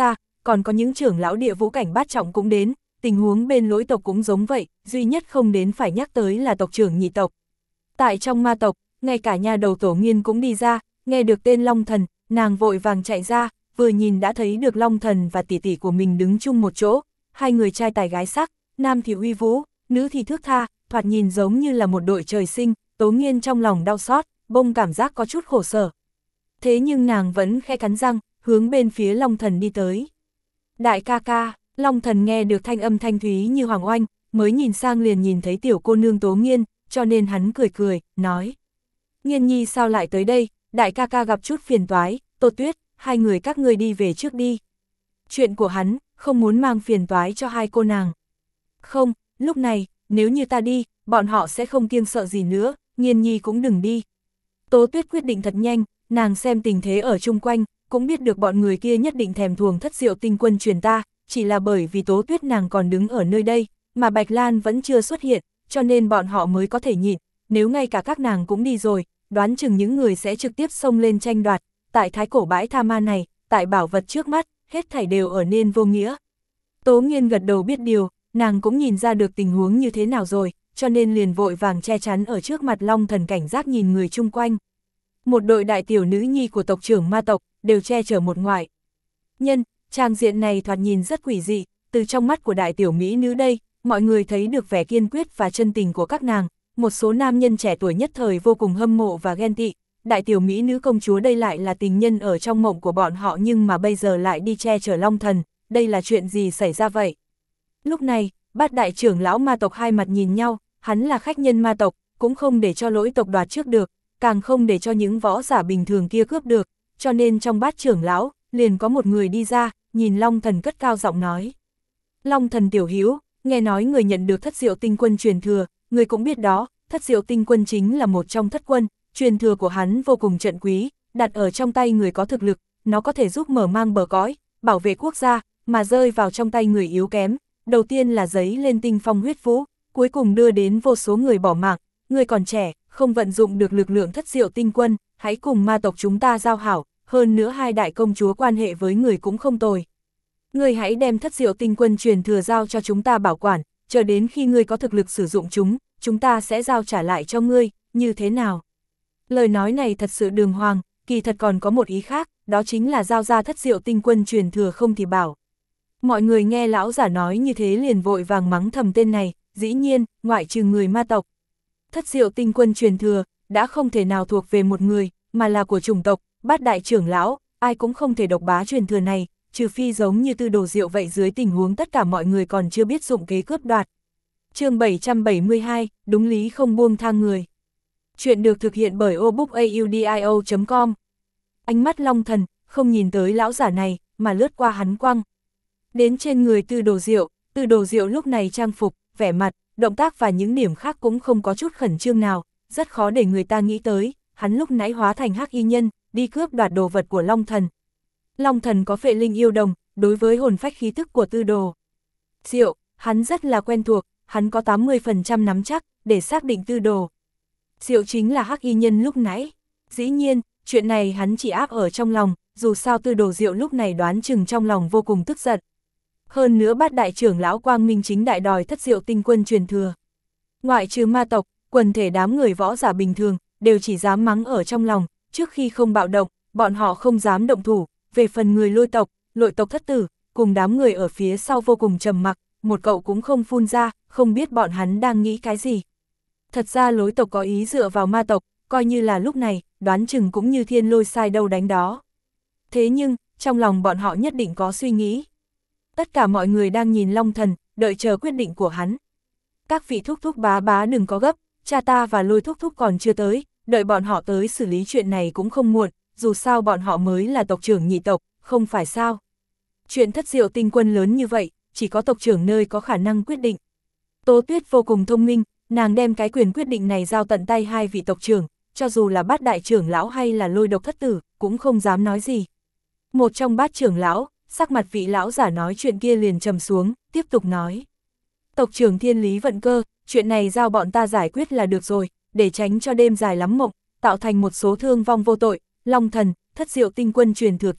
còn có những trưởng lão địa vũ cảnh bát trọng cũng đến, tình huống bên lỗi tộc cũng giống vậy, duy nhất không đến phải nhắc tới là tộc trưởng nhị tộc. Tại trong ma tộc, ngay cả nhà đầu tổ Nghiên cũng đi ra, nghe được tên Long Thần, nàng vội vàng chạy ra, vừa nhìn đã thấy được Long Thần và tỷ tỷ của mình đứng chung một chỗ, hai người trai tài gái sắc, nam thì uy vũ, nữ thì thước tha, thoạt nhìn giống như là một đội trời sinh. Tố Nghiên trong lòng đau xót, bông cảm giác có chút khổ sở. Thế nhưng nàng vẫn khẽ cắn răng, hướng bên phía Long Thần đi tới. Đại ca ca, Long Thần nghe được thanh âm thanh thúy như hoàng oanh, mới nhìn sang liền nhìn thấy tiểu cô nương Tố Nghiên, cho nên hắn cười cười, nói. Nghiên nhi sao lại tới đây, đại ca ca gặp chút phiền toái, Tô Tuyết, hai người các ngươi đi về trước đi. Chuyện của hắn, không muốn mang phiền toái cho hai cô nàng. Không, lúc này, nếu như ta đi, bọn họ sẽ không kiêng sợ gì nữa, Nghiên nhi cũng đừng đi. Tố Tuyết quyết định thật nhanh, nàng xem tình thế ở chung quanh, cũng biết được bọn người kia nhất định thèm thuồng Thất Diệu Tinh Quân truyền ta, chỉ là bởi vì Tố Tuyết nàng còn đứng ở nơi đây, mà Bạch Lan vẫn chưa xuất hiện, cho nên bọn họ mới có thể nhịn, nếu ngay cả các nàng cũng đi rồi, đoán chừng những người sẽ trực tiếp xông lên tranh đoạt, tại thái cổ bãi tha ma này, tại bảo vật trước mắt, hết thảy đều ở nên vô nghĩa. Tố Nghiên gật đầu biết điều, nàng cũng nhìn ra được tình huống như thế nào rồi, cho nên liền vội vàng che chắn ở trước mặt Long Thần cảnh giác nhìn người chung quanh. Một đội đại tiểu nữ nhi của tộc trưởng ma tộc, đều che chở một ngoại nhân, trang diện này thoạt nhìn rất quỷ dị, từ trong mắt của đại tiểu mỹ nữ đây, mọi người thấy được vẻ kiên quyết và chân tình của các nàng, một số nam nhân trẻ tuổi nhất thời vô cùng hâm mộ và ghen tị, đại tiểu mỹ nữ công chúa đây lại là tình nhân ở trong mộng của bọn họ nhưng mà bây giờ lại đi che chở Long Thần, đây là chuyện gì xảy ra vậy? Lúc này, bát đại trưởng lão ma tộc hai mặt nhìn nhau, hắn là khách nhân ma tộc, cũng không để cho lỗi tộc đoạt trước được, càng không để cho những võ giả bình thường kia cướp được, cho nên trong bát trưởng lão, liền có một người đi ra, nhìn Long Thần cất cao giọng nói. Long Thần tiểu hữu, nghe nói người nhận được Thất Diệu Tinh Quân truyền thừa, người cũng biết đó, Thất Diệu Tinh Quân chính là một trong thất quân, truyền thừa của hắn vô cùng trận quý, đặt ở trong tay người có thực lực, nó có thể giúp mở mang bờ cõi, bảo vệ quốc gia, mà rơi vào trong tay người yếu kém, đầu tiên là giấy lên tinh phong huyết vũ, cuối cùng đưa đến vô số người bỏ mạng, người còn trẻ, không vận dụng được lực lượng Thất Diệu Tinh Quân, hãy cùng ma tộc chúng ta giao hảo, hơn nữa hai đại công chúa quan hệ với người cũng không tồi. Người hãy đem Thất Diệu Tinh Quân truyền thừa giao cho chúng ta bảo quản, chờ đến khi ngươi có thực lực sử dụng chúng, chúng ta sẽ giao trả lại cho ngươi, như thế nào? Lời nói này thật sự đường hoàng, kỳ thật còn có một ý khác, đó chính là giao ra Thất Diệu Tinh Quân truyền thừa không thì bảo. Mọi người nghe lão giả nói như thế liền vội vàng mắng thầm tên này, dĩ nhiên, ngoại trừ người ma tộc. Thất Diệu Tinh Quân truyền thừa, đã không thể nào thuộc về một người, mà là của chủng tộc, bát đại trưởng lão, ai cũng không thể độc bá truyền thừa này, trừ phi giống như Tư Đồ Diệu vậy dưới tình huống tất cả mọi người còn chưa biết dụng kế cướp đoạt. Chương bảy trăm bảy mươi hai, đúng lý không buông tha người. Chuyện được thực hiện bởi obookaudio chấm com. Ánh mắt Long Thần, không nhìn tới lão giả này, mà lướt qua hắn quăng. Đến trên người Tư Đồ Diệu, Tư Đồ Diệu lúc này trang phục, vẻ mặt, động tác và những điểm khác cũng không có chút khẩn trương nào, rất khó để người ta nghĩ tới, hắn lúc nãy hóa thành hắc y nhân, đi cướp đoạt đồ vật của Long Thần. Long Thần có phệ linh yêu đồng, đối với hồn phách khí tức của Tư Đồ Diệu, hắn rất là quen thuộc, hắn có tám mươi phần trăm nắm chắc, để xác định Tư Đồ Diệu chính là hắc y nhân lúc nãy. Dĩ nhiên, chuyện này hắn chỉ áp ở trong lòng, dù sao Tư Đồ Diệu lúc này đoán chừng trong lòng vô cùng tức giận. Hơn nữa bát đại trưởng lão Quang Minh chính đại đòi Thất Diệu Tinh Quân truyền thừa. Ngoại trừ ma tộc, quần thể đám người võ giả bình thường, đều chỉ dám mắng ở trong lòng, trước khi không bạo động, bọn họ không dám động thủ, về phần người lôi tộc, lội tộc thất tử, cùng đám người ở phía sau vô cùng trầm mặc, một cậu cũng không phun ra, không biết bọn hắn đang nghĩ cái gì. Thật ra lối tộc có ý dựa vào ma tộc, coi như là lúc này, đoán chừng cũng như thiên lôi sai đâu đánh đó. Thế nhưng, trong lòng bọn họ nhất định có suy nghĩ. Tất cả mọi người đang nhìn Long Thần, đợi chờ quyết định của hắn. Các vị thúc thúc bá bá đừng có gấp, cha ta và lôi thúc thúc còn chưa tới, đợi bọn họ tới xử lý chuyện này cũng không muộn, dù sao bọn họ mới là tộc trưởng nhị tộc, không phải sao. Chuyện Thất Diệu Tinh Quân lớn như vậy, chỉ có tộc trưởng nơi có khả năng quyết định. Tố Tuyết vô cùng thông minh, nàng đem cái quyền quyết định này giao tận tay hai vị tộc trưởng, cho dù là bát đại trưởng lão hay là lôi độc thất tử, cũng không dám nói gì. Một trong bát trưởng lão, sắc mặt vị lão giả nói chuyện kia liền trầm xuống, tiếp tục nói. Tộc trưởng Thiên Lý Vận Cơ, chuyện này giao bọn ta giải quyết là được rồi, để tránh cho đêm dài lắm mộng, tạo thành một số thương vong vô tội, Long Thần, Thất Diệu Tinh Quân truyền thừa kia,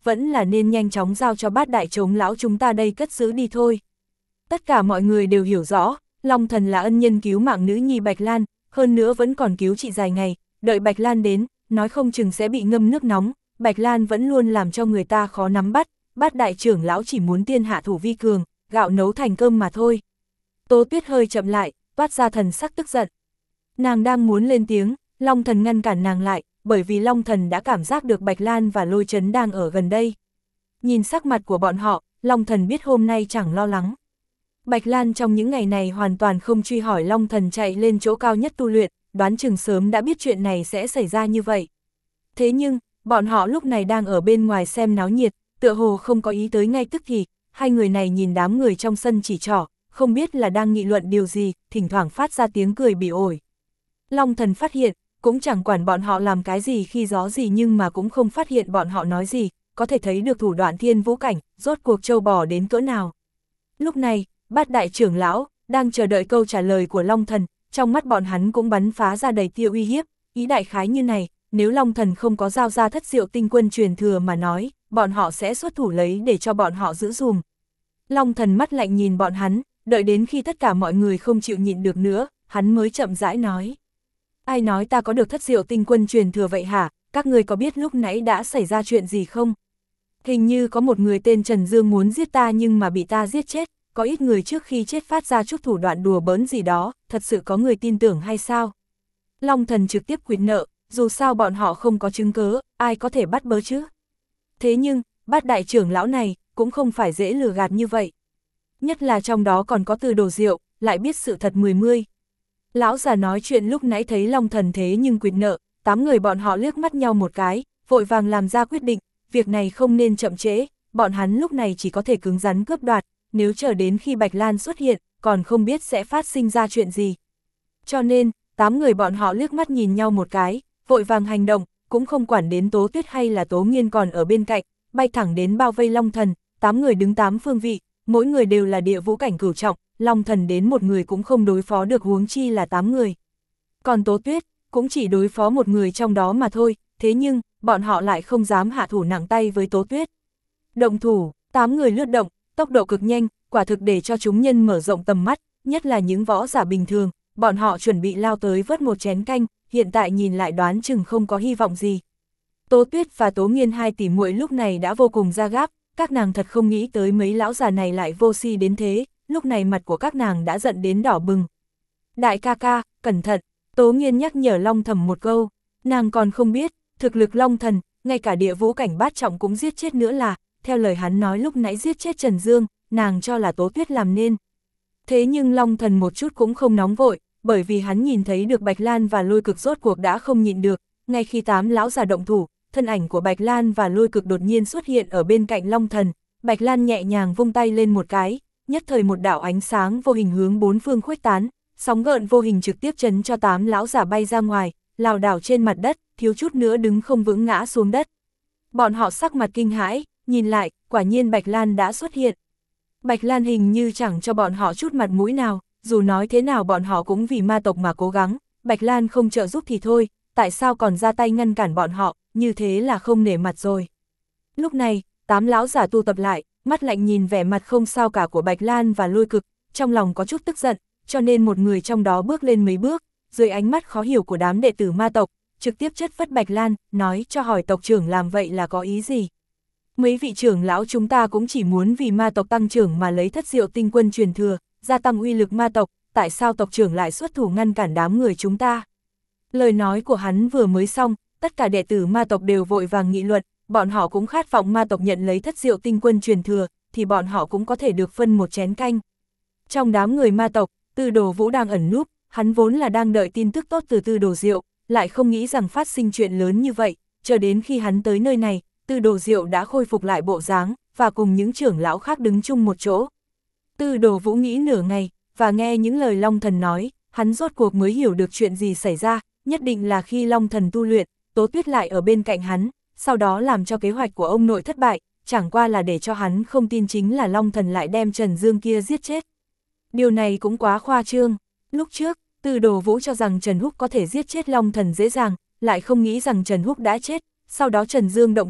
vẫn là nên nhanh chóng giao cho bát đại chống lão chúng ta đây cất giữ đi thôi. Tất cả mọi người đều hiểu rõ, Long Thần là ân nhân cứu mạng nữ nhi Bạch Lan, hơn nữa vẫn còn cứu trị dài ngày, đợi Bạch Lan đến, nói không chừng sẽ bị ngâm nước nóng, Bạch Lan vẫn luôn làm cho người ta khó nắm bắt, bát đại trưởng lão chỉ muốn tiên hạ thủ vi cường, gạo nấu thành cơm mà thôi. Tố Tuyết hơi chậm lại, toát ra thần sắc tức giận. Nàng đang muốn lên tiếng, Long Thần ngăn cản nàng lại, bởi vì Long Thần đã cảm giác được Bạch Lan và Lôi Chấn đang ở gần đây. Nhìn sắc mặt của bọn họ, Long Thần biết hôm nay chẳng lo lắng. Bạch Lan trong những ngày này hoàn toàn không truy hỏi Long Thần chạy lên chỗ cao nhất tu luyện, đoán chừng sớm đã biết chuyện này sẽ xảy ra như vậy. Thế nhưng, bọn họ lúc này đang ở bên ngoài xem náo nhiệt, tựa hồ không có ý tới ngay tức thì, hai người này nhìn đám người trong sân chỉ trỏ, không biết là đang nghị luận điều gì, thỉnh thoảng phát ra tiếng cười bỉ ổi. Long Thần phát hiện, cũng chẳng quản bọn họ làm cái gì khi gió gì nhưng mà cũng không phát hiện bọn họ nói gì, có thể thấy được thủ đoạn thiên vũ cảnh, rốt cuộc trâu bò đến cỡ nào. Lúc này, bát đại trưởng lão, đang chờ đợi câu trả lời của Long Thần, trong mắt bọn hắn cũng bắn phá ra đầy tia uy hiếp, ý đại khái như này, nếu Long Thần không có giao ra thất diệu tinh quân truyền thừa mà nói, bọn họ sẽ xuất thủ lấy để cho bọn họ giữ dùm. Long Thần mắt lạnh nhìn bọn hắn, đợi đến khi tất cả mọi người không chịu nhịn được nữa, hắn mới chậm rãi nói. Ai nói ta có được thất diệu tinh quân truyền thừa vậy hả, các người có biết lúc nãy đã xảy ra chuyện gì không? Hình như có một người tên Trần Dương muốn giết ta nhưng mà bị ta giết chết, có ít người trước khi chết phát ra chút thủ đoạn đùa bỡn gì đó, thật sự có người tin tưởng hay sao? Long Thần trực tiếp quyệt nợ, dù sao bọn họ không có chứng cớ, ai có thể bắt bớ chứ? Thế nhưng, bát đại trưởng lão này, cũng không phải dễ lừa gạt như vậy. Nhất là trong đó còn có Từ Đồ Diệu, lại biết sự thật mười mươi. Lão già nói chuyện lúc nãy thấy Long Thần thế nhưng quyệt nợ, tám người bọn họ liếc mắt nhau một cái, vội vàng làm ra quyết định, việc này không nên chậm trễ, bọn hắn lúc này chỉ có thể cứng rắn cướp đoạt, nếu chờ đến khi Bạch Lan xuất hiện, còn không biết sẽ phát sinh ra chuyện gì. Cho nên, tám người bọn họ liếc mắt nhìn nhau một cái, vội vàng hành động, cũng không quản đến Tố Tuyết hay là Tố Nghiên còn ở bên cạnh, bay thẳng đến bao vây Long Thần, tám người đứng tám phương vị, mỗi người đều là địa vũ cảnh cửu trọng, Long Thần đến một người cũng không đối phó được huống chi là tám người. Còn Tố Tuyết, cũng chỉ đối phó một người trong đó mà thôi, thế nhưng, bọn họ lại không dám hạ thủ nặng tay với Tố Tuyết. Động thủ, tám người lướt động, tốc độ cực nhanh, quả thực để cho chúng nhân mở rộng tầm mắt, nhất là những võ giả bình thường, bọn họ chuẩn bị lao tới vớt một chén canh, hiện tại nhìn lại đoán chừng không có hy vọng gì. Tố Tuyết và Tố Nghiên hai tỷ muội lúc này đã vô cùng ra gáp, các nàng thật không nghĩ tới mấy lão già này lại vô si đến thế, lúc này mặt của các nàng đã giận đến đỏ bừng. Đại ca ca, cẩn thận, Tố Nghiên nhắc nhở Long Thầm một câu, nàng còn không biết, thực lực Long Thần, ngay cả địa vũ cảnh bát trọng cũng giết chết nữa là, theo lời hắn nói lúc nãy giết chết Trần Dương, nàng cho là Tố Tuyết làm nên. Thế nhưng Long Thần một chút cũng không nóng vội, bởi vì hắn nhìn thấy được Bạch Lan và Lôi Cực rốt cuộc đã không nhịn được, ngay khi tám lão già động thủ, thân ảnh của Bạch Lan và Lôi Cực đột nhiên xuất hiện ở bên cạnh Long Thần, Bạch Lan nhẹ nhàng vung tay lên một cái, nhất thời một đạo ánh sáng vô hình hướng bốn phương khuếch tán, sóng gợn vô hình trực tiếp chấn cho tám lão già bay ra ngoài, lảo đảo trên mặt đất, thiếu chút nữa đứng không vững ngã xuống đất. Bọn họ sắc mặt kinh hãi, nhìn lại, quả nhiên Bạch Lan đã xuất hiện. Bạch Lan hình như chẳng cho bọn họ chút mặt mũi nào, dù nói thế nào bọn họ cũng vì ma tộc mà cố gắng, Bạch Lan không trợ giúp thì thôi, tại sao còn ra tay ngăn cản bọn họ, như thế là không nể mặt rồi. Lúc này, tám lão giả tu tập lại, mắt lạnh nhìn vẻ mặt không sao cả của Bạch Lan và Lôi Cực, trong lòng có chút tức giận, cho nên một người trong đó bước lên mấy bước, dưới ánh mắt khó hiểu của đám đệ tử ma tộc, trực tiếp chất vấn Bạch Lan, nói cho hỏi tộc trưởng làm vậy là có ý gì. Mấy vị trưởng lão chúng ta cũng chỉ muốn vì ma tộc tăng trưởng mà lấy thất diệu tinh quân truyền thừa, gia tăng uy lực ma tộc, tại sao tộc trưởng lại xuất thủ ngăn cản đám người chúng ta? Lời nói của hắn vừa mới xong, tất cả đệ tử ma tộc đều vội vàng nghị luận, bọn họ cũng khát vọng ma tộc nhận lấy thất diệu tinh quân truyền thừa, thì bọn họ cũng có thể được phân một chén canh. Trong đám người ma tộc, Tư Đồ Vũ đang ẩn núp, hắn vốn là đang đợi tin tức tốt từ Tư Đồ Diệu, lại không nghĩ rằng phát sinh chuyện lớn như vậy, chờ đến khi hắn tới nơi này, Tư Đồ Diệu đã khôi phục lại bộ dáng, và cùng những trưởng lão khác đứng chung một chỗ. Tư Đồ Vũ nghĩ nửa ngày, và nghe những lời Long Thần nói, hắn rốt cuộc mới hiểu được chuyện gì xảy ra, nhất định là khi Long Thần tu luyện, Tố Tuyết lại ở bên cạnh hắn, sau đó làm cho kế hoạch của ông nội thất bại, chẳng qua là để cho hắn không tin chính là Long Thần lại đem Trần Dương kia giết chết. Điều này cũng quá khoa trương, lúc trước, Tư Đồ Vũ cho rằng Trần Húc có thể giết chết Long Thần dễ dàng, lại không nghĩ rằng Trần Húc đã chết, sau đó Trần Dương động thổ,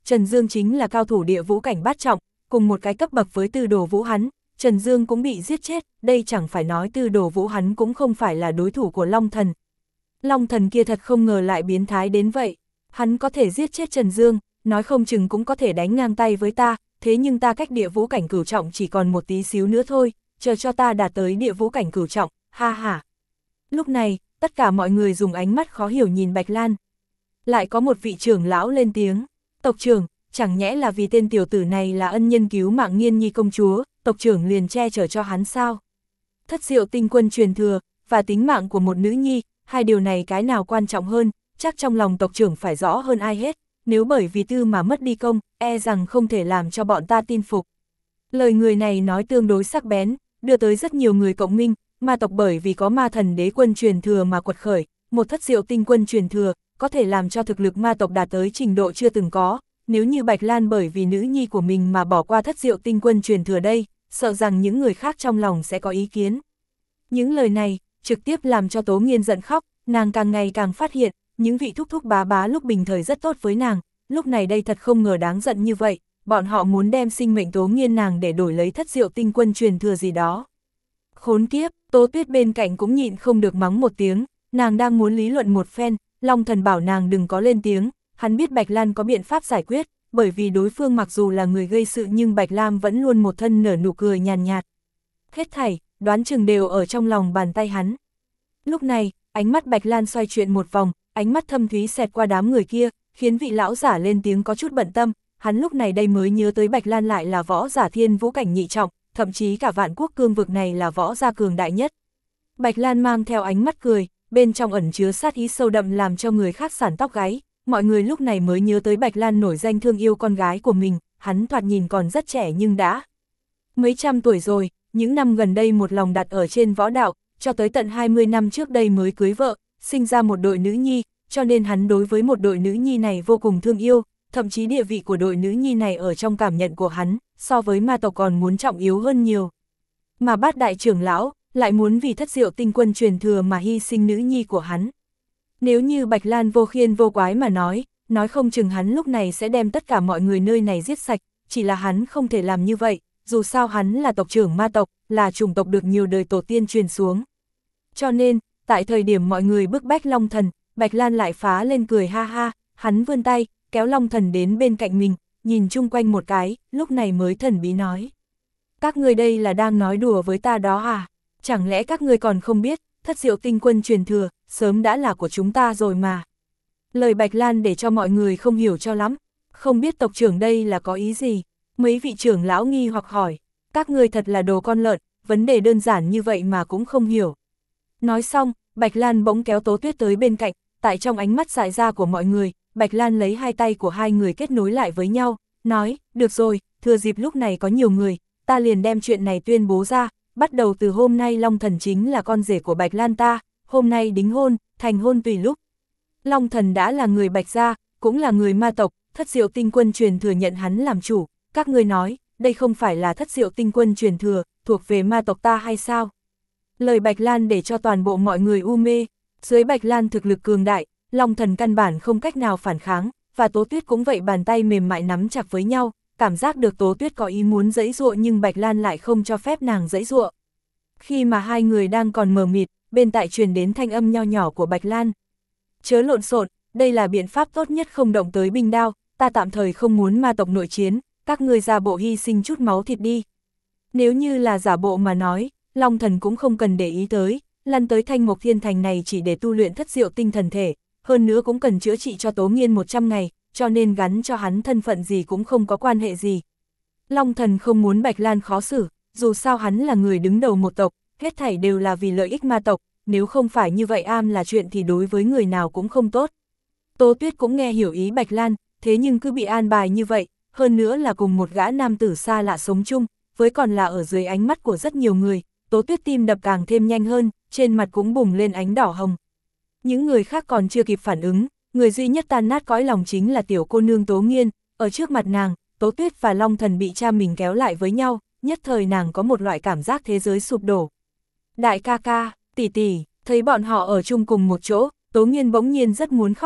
Trần Dương chính là cao thủ địa vũ cảnh bát trọng, cùng một cái cấp bậc với Tư Đồ Vũ hắn, Trần Dương cũng bị giết chết, đây chẳng phải nói Tư Đồ Vũ hắn cũng không phải là đối thủ của Long Thần. Long Thần kia thật không ngờ lại biến thái đến vậy, hắn có thể giết chết Trần Dương, nói không chừng cũng có thể đánh ngang tay với ta, thế nhưng ta cách địa vũ cảnh cửu trọng chỉ còn một tí xíu nữa thôi, chờ cho ta đạt tới địa vũ cảnh cửu trọng, ha ha. Lúc này, tất cả mọi người dùng ánh mắt khó hiểu nhìn Bạch Lan. Lại có một vị trưởng lão lên tiếng, tộc trưởng, chẳng nhẽ là vì tên tiểu tử này là ân nhân cứu mạng Nghiên Nhi công chúa, tộc trưởng liền che chở cho hắn sao? Thất diệu tinh quân truyền thừa, và tính mạng của một nữ nhi, hai điều này cái nào quan trọng hơn, chắc trong lòng tộc trưởng phải rõ hơn ai hết, nếu bởi vì tư mà mất đi công, e rằng không thể làm cho bọn ta tin phục. Lời người này nói tương đối sắc bén, đưa tới rất nhiều người cộng minh, ma tộc bởi vì có ma thần đế quân truyền thừa mà quật khởi, một thất diệu tinh quân truyền thừa, có thể làm cho thực lực ma tộc đạt tới trình độ chưa từng có, nếu như Bạch Lan bởi vì nữ nhi của mình mà bỏ qua thất diệu tinh quân truyền thừa đây, sợ rằng những người khác trong lòng sẽ có ý kiến. Những lời này, trực tiếp làm cho Tố Nghiên giận khóc, nàng càng ngày càng phát hiện, những vị thúc thúc bá bá lúc bình thời rất tốt với nàng, lúc này đây thật không ngờ đáng giận như vậy, bọn họ muốn đem sinh mệnh Tố Nghiên nàng để đổi lấy thất diệu tinh quân truyền thừa gì đó. Khốn kiếp, Tố Tuyết bên cạnh cũng nhịn không được mắng một tiếng, nàng đang muốn lý luận một phen, Long Thần bảo nàng đừng có lên tiếng, hắn biết Bạch Lan có biện pháp giải quyết, bởi vì đối phương mặc dù là người gây sự nhưng Bạch Lam vẫn luôn một thân nở nụ cười nhàn nhạt. Hết thảy, đoán chừng đều ở trong lòng bàn tay hắn. Lúc này, ánh mắt Bạch Lan xoay chuyển một vòng, ánh mắt thâm thúy xẹt qua đám người kia, khiến vị lão giả lên tiếng có chút bận tâm, hắn lúc này đây mới nhớ tới Bạch Lan lại là võ giả thiên vũ cảnh nhị trọng, thậm chí cả vạn quốc cương vực này là võ gia cường đại nhất. Bạch Lan mang theo ánh mắt cười, bên trong ẩn chứa sát ý sâu đậm làm cho người khác sởn tóc gáy, mọi người lúc này mới nhớ tới Bạch Lan nổi danh thương yêu con gái của mình, hắn thoạt nhìn còn rất trẻ nhưng đã mấy trăm tuổi rồi, những năm gần đây một lòng đặt ở trên võ đạo, cho tới tận hai mươi năm trước đây mới cưới vợ, sinh ra một đội nữ nhi, cho nên hắn đối với một đội nữ nhi này vô cùng thương yêu, thậm chí địa vị của đội nữ nhi này ở trong cảm nhận của hắn, so với ma tộc còn muốn trọng yếu hơn nhiều. Mà Bát đại trưởng lão, lại muốn vì thất diệu tinh quân truyền thừa mà hy sinh nữ nhi của hắn. Nếu như Bạch Lan vô khiên vô quái mà nói, nói không chừng hắn lúc này sẽ đem tất cả mọi người nơi này giết sạch, chỉ là hắn không thể làm như vậy, dù sao hắn là tộc trưởng ma tộc, là chủng tộc được nhiều đời tổ tiên truyền xuống. Cho nên, tại thời điểm mọi người bức bách Long Thần, Bạch Lan lại phá lên cười ha ha, hắn vươn tay, kéo Long Thần đến bên cạnh mình, nhìn chung quanh một cái, lúc này mới thần bí nói. Các người đây là đang nói đùa với ta đó à? Chẳng lẽ các người còn không biết, thất diệu tinh quân truyền thừa, sớm đã là của chúng ta rồi mà. Lời Bạch Lan để cho mọi người không hiểu cho lắm, không biết tộc trưởng đây là có ý gì. Mấy vị trưởng lão nghi hoặc hỏi, các người thật là đồ con lợn, vấn đề đơn giản như vậy mà cũng không hiểu. Nói xong, Bạch Lan bỗng kéo Tố Tuyết tới bên cạnh, tại trong ánh mắt dại ra của mọi người, Bạch Lan lấy hai tay của hai người kết nối lại với nhau, nói, được rồi, thừa dịp lúc này có nhiều người, ta liền đem chuyện này tuyên bố ra, bắt đầu từ hôm nay Long Thần chính là con rể của Bạch Lan ta, hôm nay đính hôn, thành hôn tùy lúc. Long Thần đã là người Bạch gia, cũng là người ma tộc, thất diệu tinh quân truyền thừa nhận hắn làm chủ, các ngươi nói, đây không phải là thất diệu tinh quân truyền thừa, thuộc về ma tộc ta hay sao? Lời Bạch Lan để cho toàn bộ mọi người u mê, dưới Bạch Lan thực lực cường đại, Long Thần căn bản không cách nào phản kháng, và Tố Tuyết cũng vậy, bàn tay mềm mại nắm chặt với nhau, cảm giác được Tố Tuyết có ý muốn giãy giụa nhưng Bạch Lan lại không cho phép nàng giãy giụa. Khi mà hai người đang còn mờ mịt, bên tại truyền đến thanh âm nho nhỏ của Bạch Lan. Chớ lộn xộn, đây là biện pháp tốt nhất không động tới binh đao, ta tạm thời không muốn ma tộc nội chiến, các ngươi giả bộ hy sinh chút máu thịt đi. Nếu như là giả bộ mà nói, Long Thần cũng không cần để ý tới, lăn tới Thanh Mộc Thiên Thành này chỉ để tu luyện thất diệu tinh thần thể, hơn nữa cũng cần chữa trị cho Tố Nghiên một trăm ngày, cho nên gắn cho hắn thân phận gì cũng không có quan hệ gì. Long Thần không muốn Bạch Lan khó xử, dù sao hắn là người đứng đầu một tộc, hết thảy đều là vì lợi ích ma tộc, nếu không phải như vậy am là chuyện thì đối với người nào cũng không tốt. Tố Tuyết cũng nghe hiểu ý Bạch Lan, thế nhưng cứ bị an bài như vậy, hơn nữa là cùng một gã nam tử xa lạ sống chung, với còn là ở dưới ánh mắt của rất nhiều người, Tố Tuyết tim đập càng thêm nhanh hơn, trên mặt cũng bùng lên ánh đỏ hồng. Những người khác còn chưa kịp phản ứng, người duy nhất tan nát cõi lòng chính là tiểu cô nương Tố Nghiên, ở trước mặt nàng, Tố Tuyết và Long Thần bị cha mình kéo lại với nhau, nhất thời nàng có một loại cảm giác thế giới sụp đổ. Đại ca ca, tỷ tỷ, thấy bọn họ ở chung cùng một chỗ, Tố Nghiên bỗng nhiên rất muốn khóc lên,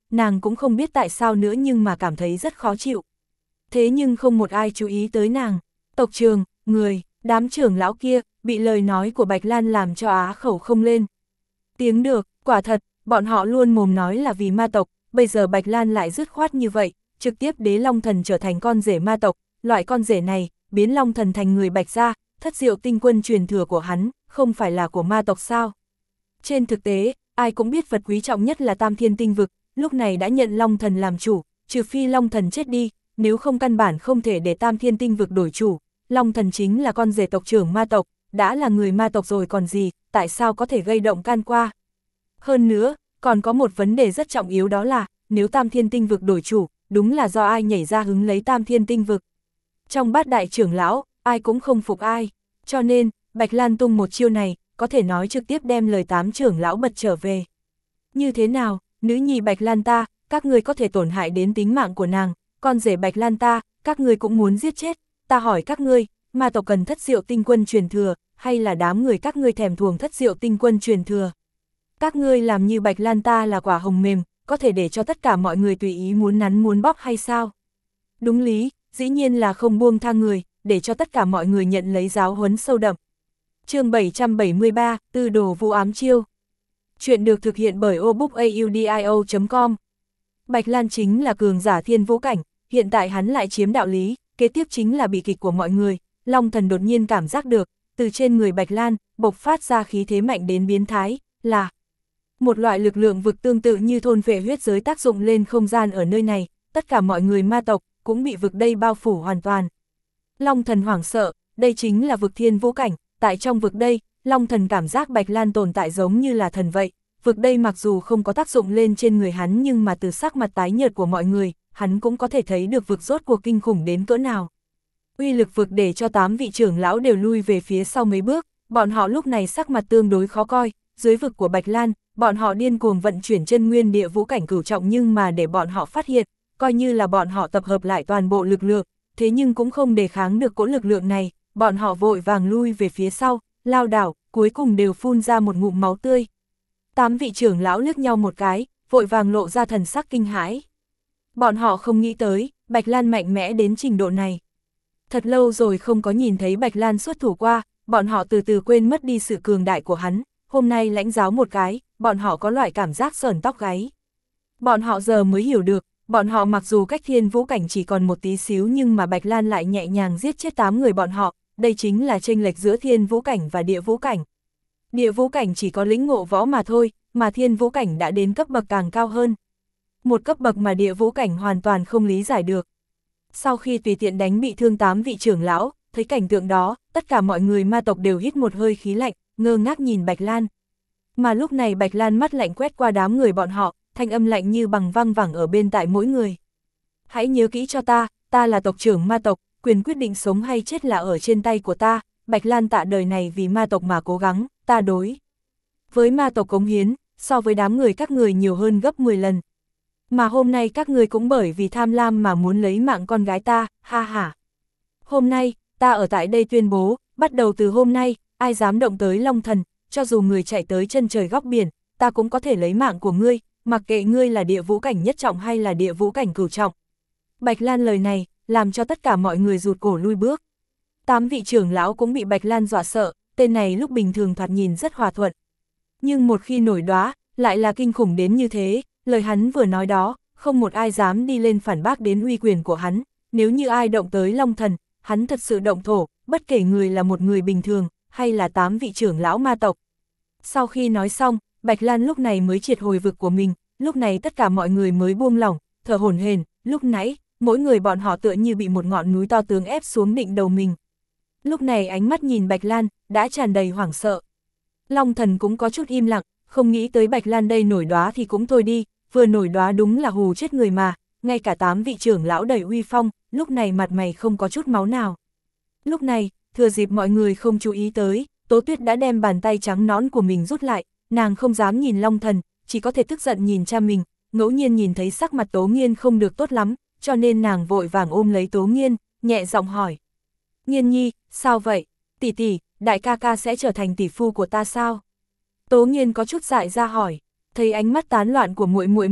nàng cũng không biết tại sao nữa nhưng mà cảm thấy rất khó chịu. Thế nhưng không một ai chú ý tới nàng. Tộc trường, người, đám trưởng lão kia, bị lời nói của Bạch Lan làm cho á khẩu không lên tiếng được, quả thật, bọn họ luôn mồm nói là vì ma tộc, bây giờ Bạch Lan lại dứt khoát như vậy, trực tiếp Đế Long Thần trở thành con rể ma tộc, loại con rể này, biến Long Thần thành người Bạch gia, thất diệu tinh quân truyền thừa của hắn, không phải là của ma tộc sao? Trên thực tế, ai cũng biết vật quý trọng nhất là Tam Thiên Tinh Vực, lúc này đã nhận Long Thần làm chủ, trừ phi Long Thần chết đi, nếu không căn bản không thể để Tam Thiên Tinh Vực đổi chủ. Long Thần chính là con rể tộc trưởng ma tộc, đã là người ma tộc rồi còn gì, tại sao có thể gây động can qua. Hơn nữa, còn có một vấn đề rất trọng yếu đó là, nếu Tam Thiên Tinh Vực đổi chủ, đúng là do ai nhảy ra hứng lấy Tam Thiên Tinh Vực. Trong bát đại trưởng lão, ai cũng không phục ai, cho nên, Bạch Lan tung một chiêu này, có thể nói trực tiếp đem lời tám trưởng lão bật trở về. Như thế nào, nữ nhi Bạch Lan ta, các ngươi có thể tổn hại đến tính mạng của nàng, con rể Bạch Lan ta, các ngươi cũng muốn giết chết, ta hỏi các ngươi, ma tộc cần thất diệu tinh quân truyền thừa, hay là đám người các ngươi thèm thuồng thất diệu tinh quân truyền thừa? Các ngươi làm như Bạch Lan ta là quả hồng mềm, có thể để cho tất cả mọi người tùy ý muốn nắn muốn bóp hay sao? Đúng lý, dĩ nhiên là không buông tha người, để cho tất cả mọi người nhận lấy giáo huấn sâu đậm. Chương bảy trăm bảy mươi ba, Tư đồ vu ám chiêu. Chuyện được thực hiện bởi obookaudio chấm com. Bạch Lan chính là cường giả thiên vũ cảnh, hiện tại hắn lại chiếm đạo lý, kế tiếp chính là bị kịch của mọi người. Long Thần đột nhiên cảm giác được, từ trên người Bạch Lan, bộc phát ra khí thế mạnh đến biến thái, là một loại lực lượng vực tương tự như thôn phệ huyết giới tác dụng lên không gian ở nơi này, tất cả mọi người ma tộc cũng bị vực đây bao phủ hoàn toàn. Long Thần hoảng sợ, đây chính là vực thiên vũ cảnh, tại trong vực đây, Long Thần cảm giác Bạch Lan tồn tại giống như là thần vậy, vực đây mặc dù không có tác dụng lên trên người hắn nhưng mà từ sắc mặt tái nhợt của mọi người, hắn cũng có thể thấy được vực rốt cuộc kinh khủng đến cỡ nào. Uy lực vực để cho tám vị trưởng lão đều lui về phía sau mấy bước, bọn họ lúc này sắc mặt tương đối khó coi, dưới vực của Bạch Lan, bọn họ điên cuồng vận chuyển chân nguyên địa vũ cảnh cửu trọng nhưng mà để bọn họ phát hiện, coi như là bọn họ tập hợp lại toàn bộ lực lượng, thế nhưng cũng không đề kháng được cỗ lực lượng này, bọn họ vội vàng lui về phía sau, lao đảo, cuối cùng đều phun ra một ngụm máu tươi. Tám vị trưởng lão liếc nhau một cái, vội vàng lộ ra thần sắc kinh hãi. Bọn họ không nghĩ tới, Bạch Lan mạnh mẽ đến trình độ này. Thật lâu rồi không có nhìn thấy Bạch Lan xuất thủ qua, bọn họ từ từ quên mất đi sự cường đại của hắn, hôm nay lãnh giáo một cái, bọn họ có loại cảm giác sởn tóc gáy. Bọn họ giờ mới hiểu được, bọn họ mặc dù cách thiên vũ cảnh chỉ còn một tí xíu nhưng mà Bạch Lan lại nhẹ nhàng giết chết tám người bọn họ, đây chính là chênh lệch giữa thiên vũ cảnh và địa vũ cảnh. Địa vũ cảnh chỉ có lĩnh ngộ võ mà thôi, mà thiên vũ cảnh đã đến cấp bậc càng cao hơn. Một cấp bậc mà địa vũ cảnh hoàn toàn không lý giải được. Sau khi tùy tiện đánh bị thương tám vị trưởng lão, thấy cảnh tượng đó, tất cả mọi người ma tộc đều hít một hơi khí lạnh, ngơ ngác nhìn Bạch Lan. Mà lúc này Bạch Lan mắt lạnh quét qua đám người bọn họ, thanh âm lạnh như bằng văng vẳng ở bên tại mỗi người. Hãy nhớ kỹ cho ta, ta là tộc trưởng ma tộc, quyền quyết định sống hay chết là ở trên tay của ta, Bạch Lan tạ đời này vì ma tộc mà cố gắng, ta đối với ma tộc cống hiến, so với đám người các người nhiều hơn gấp mười lần. Mà hôm nay các người cũng bởi vì tham lam mà muốn lấy mạng con gái ta, ha ha. Hôm nay, ta ở tại đây tuyên bố, bắt đầu từ hôm nay, ai dám động tới Long Thần, cho dù người chạy tới chân trời góc biển, ta cũng có thể lấy mạng của ngươi, mặc kệ ngươi là địa vũ cảnh nhất trọng hay là địa vũ cảnh cửu trọng. Bạch Lan lời này, làm cho tất cả mọi người rụt cổ lui bước. Tám vị trưởng lão cũng bị Bạch Lan dọa sợ, tên này lúc bình thường thoạt nhìn rất hòa thuận. Nhưng một khi nổi đoá, lại là kinh khủng đến như thế, lời hắn vừa nói đó, không một ai dám đi lên phản bác đến uy quyền của hắn, nếu như ai động tới Long Thần, hắn thật sự động thổ, bất kể người là một người bình thường, hay là tám vị trưởng lão ma tộc. Sau khi nói xong, Bạch Lan lúc này mới triệt hồi vực của mình, lúc này tất cả mọi người mới buông lỏng, thở hổn hển, lúc nãy, mỗi người bọn họ tựa như bị một ngọn núi to tướng ép xuống định đầu mình. Lúc này ánh mắt nhìn Bạch Lan, đã tràn đầy hoảng sợ. Long Thần cũng có chút im lặng, không nghĩ tới Bạch Lan đây nổi đoá thì cũng thôi đi, vừa nổi đoá đúng là hù chết người mà, ngay cả tám vị trưởng lão đầy uy phong, lúc này mặt mày không có chút máu nào. Lúc này, thừa dịp mọi người không chú ý tới, Tố Tuyết đã đem bàn tay trắng nõn của mình rút lại, nàng không dám nhìn Long Thần, chỉ có thể tức giận nhìn cha mình, ngẫu nhiên nhìn thấy sắc mặt Tố Nghiên không được tốt lắm, cho nên nàng vội vàng ôm lấy Tố Nghiên, nhẹ giọng hỏi. Nghiên nhi, sao vậy? Tỷ tỷ, đại ca ca sẽ trở thành tỷ phu của ta sao? Tố Nghiên có chút dại ra hỏi, thấy ánh mắt tán loạn của muội muội mình,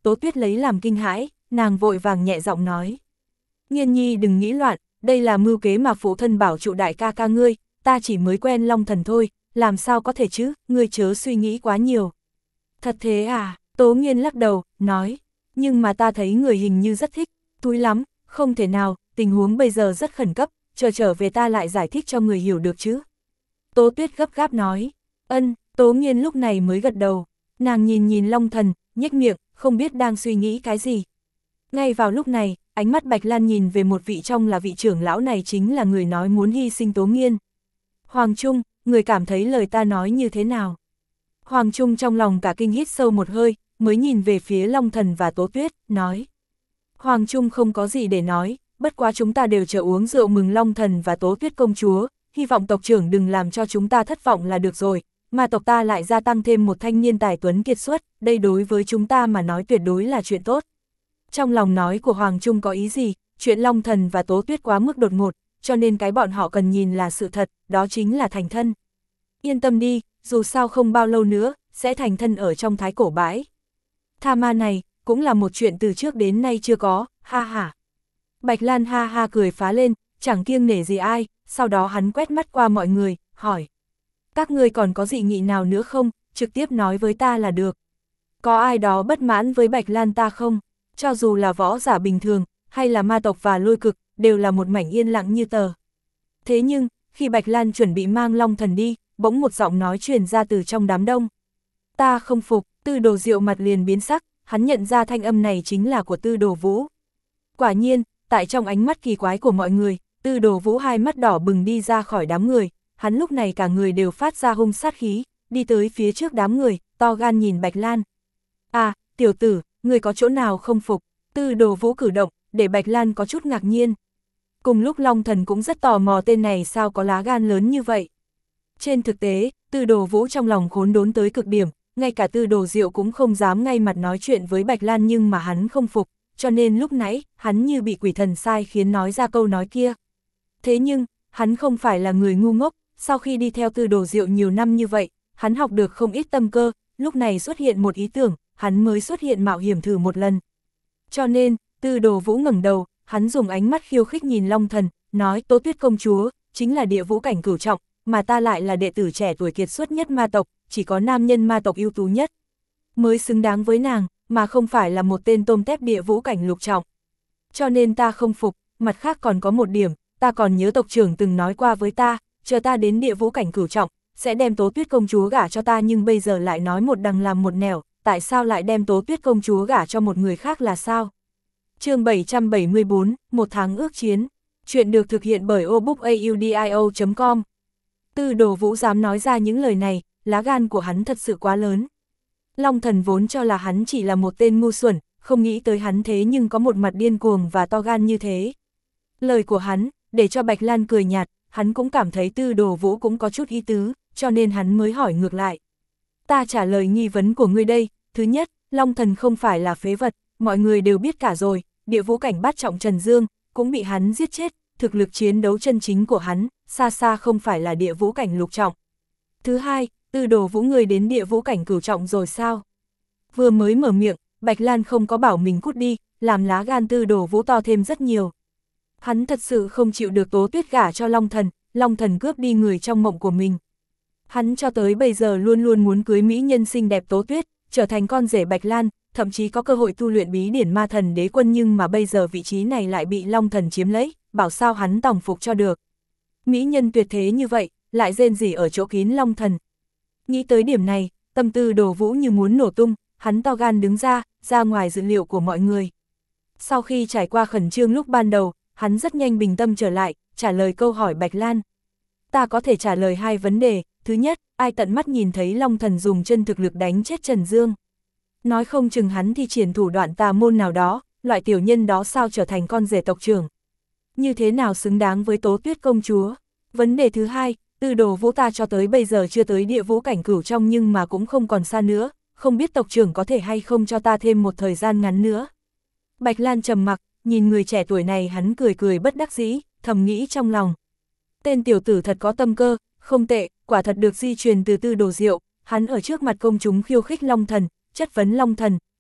Tố Tuyết lấy làm kinh hãi, nàng vội vàng nhẹ giọng nói. Nghiên nhi đừng nghĩ loạn, đây là mưu kế mà phụ thân bảo trụ đại ca ca ngươi, ta chỉ mới quen Long Thần thôi, làm sao có thể chứ, ngươi chớ suy nghĩ quá nhiều. Thật thế à, Tố Nghiên lắc đầu, nói, nhưng mà ta thấy người hình như rất thích, túi lắm, không thể nào, tình huống bây giờ rất khẩn cấp, chờ trở về ta lại giải thích cho người hiểu được chứ. Tố Tuyết gấp gáp nói, ân, Tố Nghiên lúc này mới gật đầu, nàng nhìn nhìn Long Thần, nhếch miệng, không biết đang suy nghĩ cái gì. Ngay vào lúc này, ánh mắt Bạch Lan nhìn về một vị trong là vị trưởng lão này chính là người nói muốn hy sinh Tố Nghiên. Hoàng Trung, người cảm thấy lời ta nói như thế nào? Hoàng Trung trong lòng cả kinh hít sâu một hơi, mới nhìn về phía Long Thần và Tố Tuyết, nói. Hoàng Trung không có gì để nói, bất quá chúng ta đều chờ uống rượu mừng Long Thần và Tố Tuyết công chúa, hy vọng tộc trưởng đừng làm cho chúng ta thất vọng là được rồi, mà tộc ta lại gia tăng thêm một thanh niên tài tuấn kiệt xuất, đây đối với chúng ta mà nói tuyệt đối là chuyện tốt. Trong lòng nói của Hoàng Trung có ý gì, chuyện Long Thần và Tố Tuyết quá mức đột ngột, cho nên cái bọn họ cần nhìn là sự thật, đó chính là thành thân. Yên tâm đi, dù sao không bao lâu nữa, sẽ thành thân ở trong thái cổ bãi. Tha ma này, cũng là một chuyện từ trước đến nay chưa có, ha ha. Bạch Lan ha ha cười phá lên, chẳng kiêng nể gì ai, sau đó hắn quét mắt qua mọi người, hỏi. Các ngươi còn có dị nghị nào nữa không, trực tiếp nói với ta là được. Có ai đó bất mãn với Bạch Lan ta không? Cho dù là võ giả bình thường, hay là ma tộc và lôi cực, đều là một mảnh yên lặng như tờ. Thế nhưng, khi Bạch Lan chuẩn bị mang Long Thần đi, bỗng một giọng nói truyền ra từ trong đám đông. Ta không phục, Tư Đồ Diệu mặt liền biến sắc, hắn nhận ra thanh âm này chính là của Tư Đồ Vũ. Quả nhiên, tại trong ánh mắt kỳ quái của mọi người, Tư Đồ Vũ hai mắt đỏ bừng đi ra khỏi đám người, hắn lúc này cả người đều phát ra hung sát khí, đi tới phía trước đám người, to gan nhìn Bạch Lan. À, tiểu tử, người có chỗ nào không phục? Tư Đồ Vũ cử động, để Bạch Lan có chút ngạc nhiên. Cùng lúc Long Thần cũng rất tò mò tên này sao có lá gan lớn như vậy. Trên thực tế, Tư Đồ Vũ trong lòng khốn đốn tới cực điểm, ngay cả Tư Đồ Diệu cũng không dám ngay mặt nói chuyện với Bạch Lan nhưng mà hắn không phục, cho nên lúc nãy, hắn như bị quỷ thần sai khiến nói ra câu nói kia. Thế nhưng, hắn không phải là người ngu ngốc, sau khi đi theo Tư Đồ Diệu nhiều năm như vậy, hắn học được không ít tâm cơ, lúc này xuất hiện một ý tưởng, hắn mới xuất hiện mạo hiểm thử một lần. Cho nên, Tư Đồ Vũ ngẩng đầu, hắn dùng ánh mắt khiêu khích nhìn Long Thần, nói Tố Tuyết công chúa, chính là địa vũ cảnh cửu trọng, mà ta lại là đệ tử trẻ tuổi kiệt xuất nhất ma tộc, chỉ có nam nhân ma tộc ưu tú nhất. Mới xứng đáng với nàng, mà không phải là một tên tôm tép địa vũ cảnh lục trọng. Cho nên ta không phục, mặt khác còn có một điểm, ta còn nhớ tộc trưởng từng nói qua với ta, chờ ta đến địa vũ cảnh cửu trọng, sẽ đem Tố Tuyết công chúa gả cho ta nhưng bây giờ lại nói một đằng làm một nẻo, tại sao lại đem Tố Tuyết công chúa gả cho một người khác là sao? Chương bảy trăm bảy mươi tư, một tháng ước chiến. Chuyện được thực hiện bởi obookaudio chấm com. Tư Đồ Vũ dám nói ra những lời này, lá gan của hắn thật sự quá lớn. Long Thần vốn cho là hắn chỉ là một tên ngu xuẩn, không nghĩ tới hắn thế nhưng có một mặt điên cuồng và to gan như thế. Lời của hắn, để cho Bạch Lan cười nhạt, hắn cũng cảm thấy Tư Đồ Vũ cũng có chút ý tứ, cho nên hắn mới hỏi ngược lại. Ta trả lời nghi vấn của ngươi đây, thứ nhất, Long Thần không phải là phế vật, mọi người đều biết cả rồi, địa vũ cảnh bát trọng Trần Dương, cũng bị hắn giết chết, thực lực chiến đấu chân chính của hắn, xa xa không phải là địa vũ cảnh lục trọng. Thứ hai, Tư Đồ Vũ người đến địa vũ cảnh cửu trọng rồi sao? Vừa mới mở miệng, Bạch Lan không có bảo mình cút đi, làm lá gan Tư Đồ Vũ to thêm rất nhiều. Hắn thật sự không chịu được Tố Tuyết gả cho Long Thần, Long Thần cướp đi người trong mộng của mình. Hắn cho tới bây giờ luôn luôn muốn cưới mỹ nhân xinh đẹp Tố Tuyết, trở thành con rể Bạch Lan, thậm chí có cơ hội tu luyện bí điển ma thần đế quân nhưng mà bây giờ vị trí này lại bị Long Thần chiếm lấy, bảo sao hắn tòng phục cho được. Mỹ nhân tuyệt thế như vậy, lại rên rỉ ở chỗ kín Long Thần. Nghĩ tới điểm này, tâm tư Đồ Vũ như muốn nổ tung, hắn to gan đứng ra, ra ngoài dự liệu của mọi người. Sau khi trải qua khẩn trương lúc ban đầu, hắn rất nhanh bình tâm trở lại, trả lời câu hỏi Bạch Lan. Ta có thể trả lời hai vấn đề, thứ nhất, ai tận mắt nhìn thấy Long Thần dùng chân thực lực đánh chết Trần Dương. Nói không chừng hắn thi triển thủ đoạn tà môn nào đó, loại tiểu nhân đó sao trở thành con rể tộc trưởng. Như thế nào xứng đáng với Tố Tuyết công chúa. Vấn đề thứ hai, Tư Đồ Vũ ta cho tới bây giờ chưa tới địa vũ cảnh cửu trong nhưng mà cũng không còn xa nữa, không biết tộc trưởng có thể hay không cho ta thêm một thời gian ngắn nữa. Bạch Lan trầm mặc, nhìn người trẻ tuổi này hắn cười cười bất đắc dĩ, thầm nghĩ trong lòng. Tên tiểu tử thật có tâm cơ, không tệ, quả thật được di truyền từ Tư Đồ Diệu, hắn ở trước mặt công chúng khiêu khích Long Thần, chất vấn Long Thần,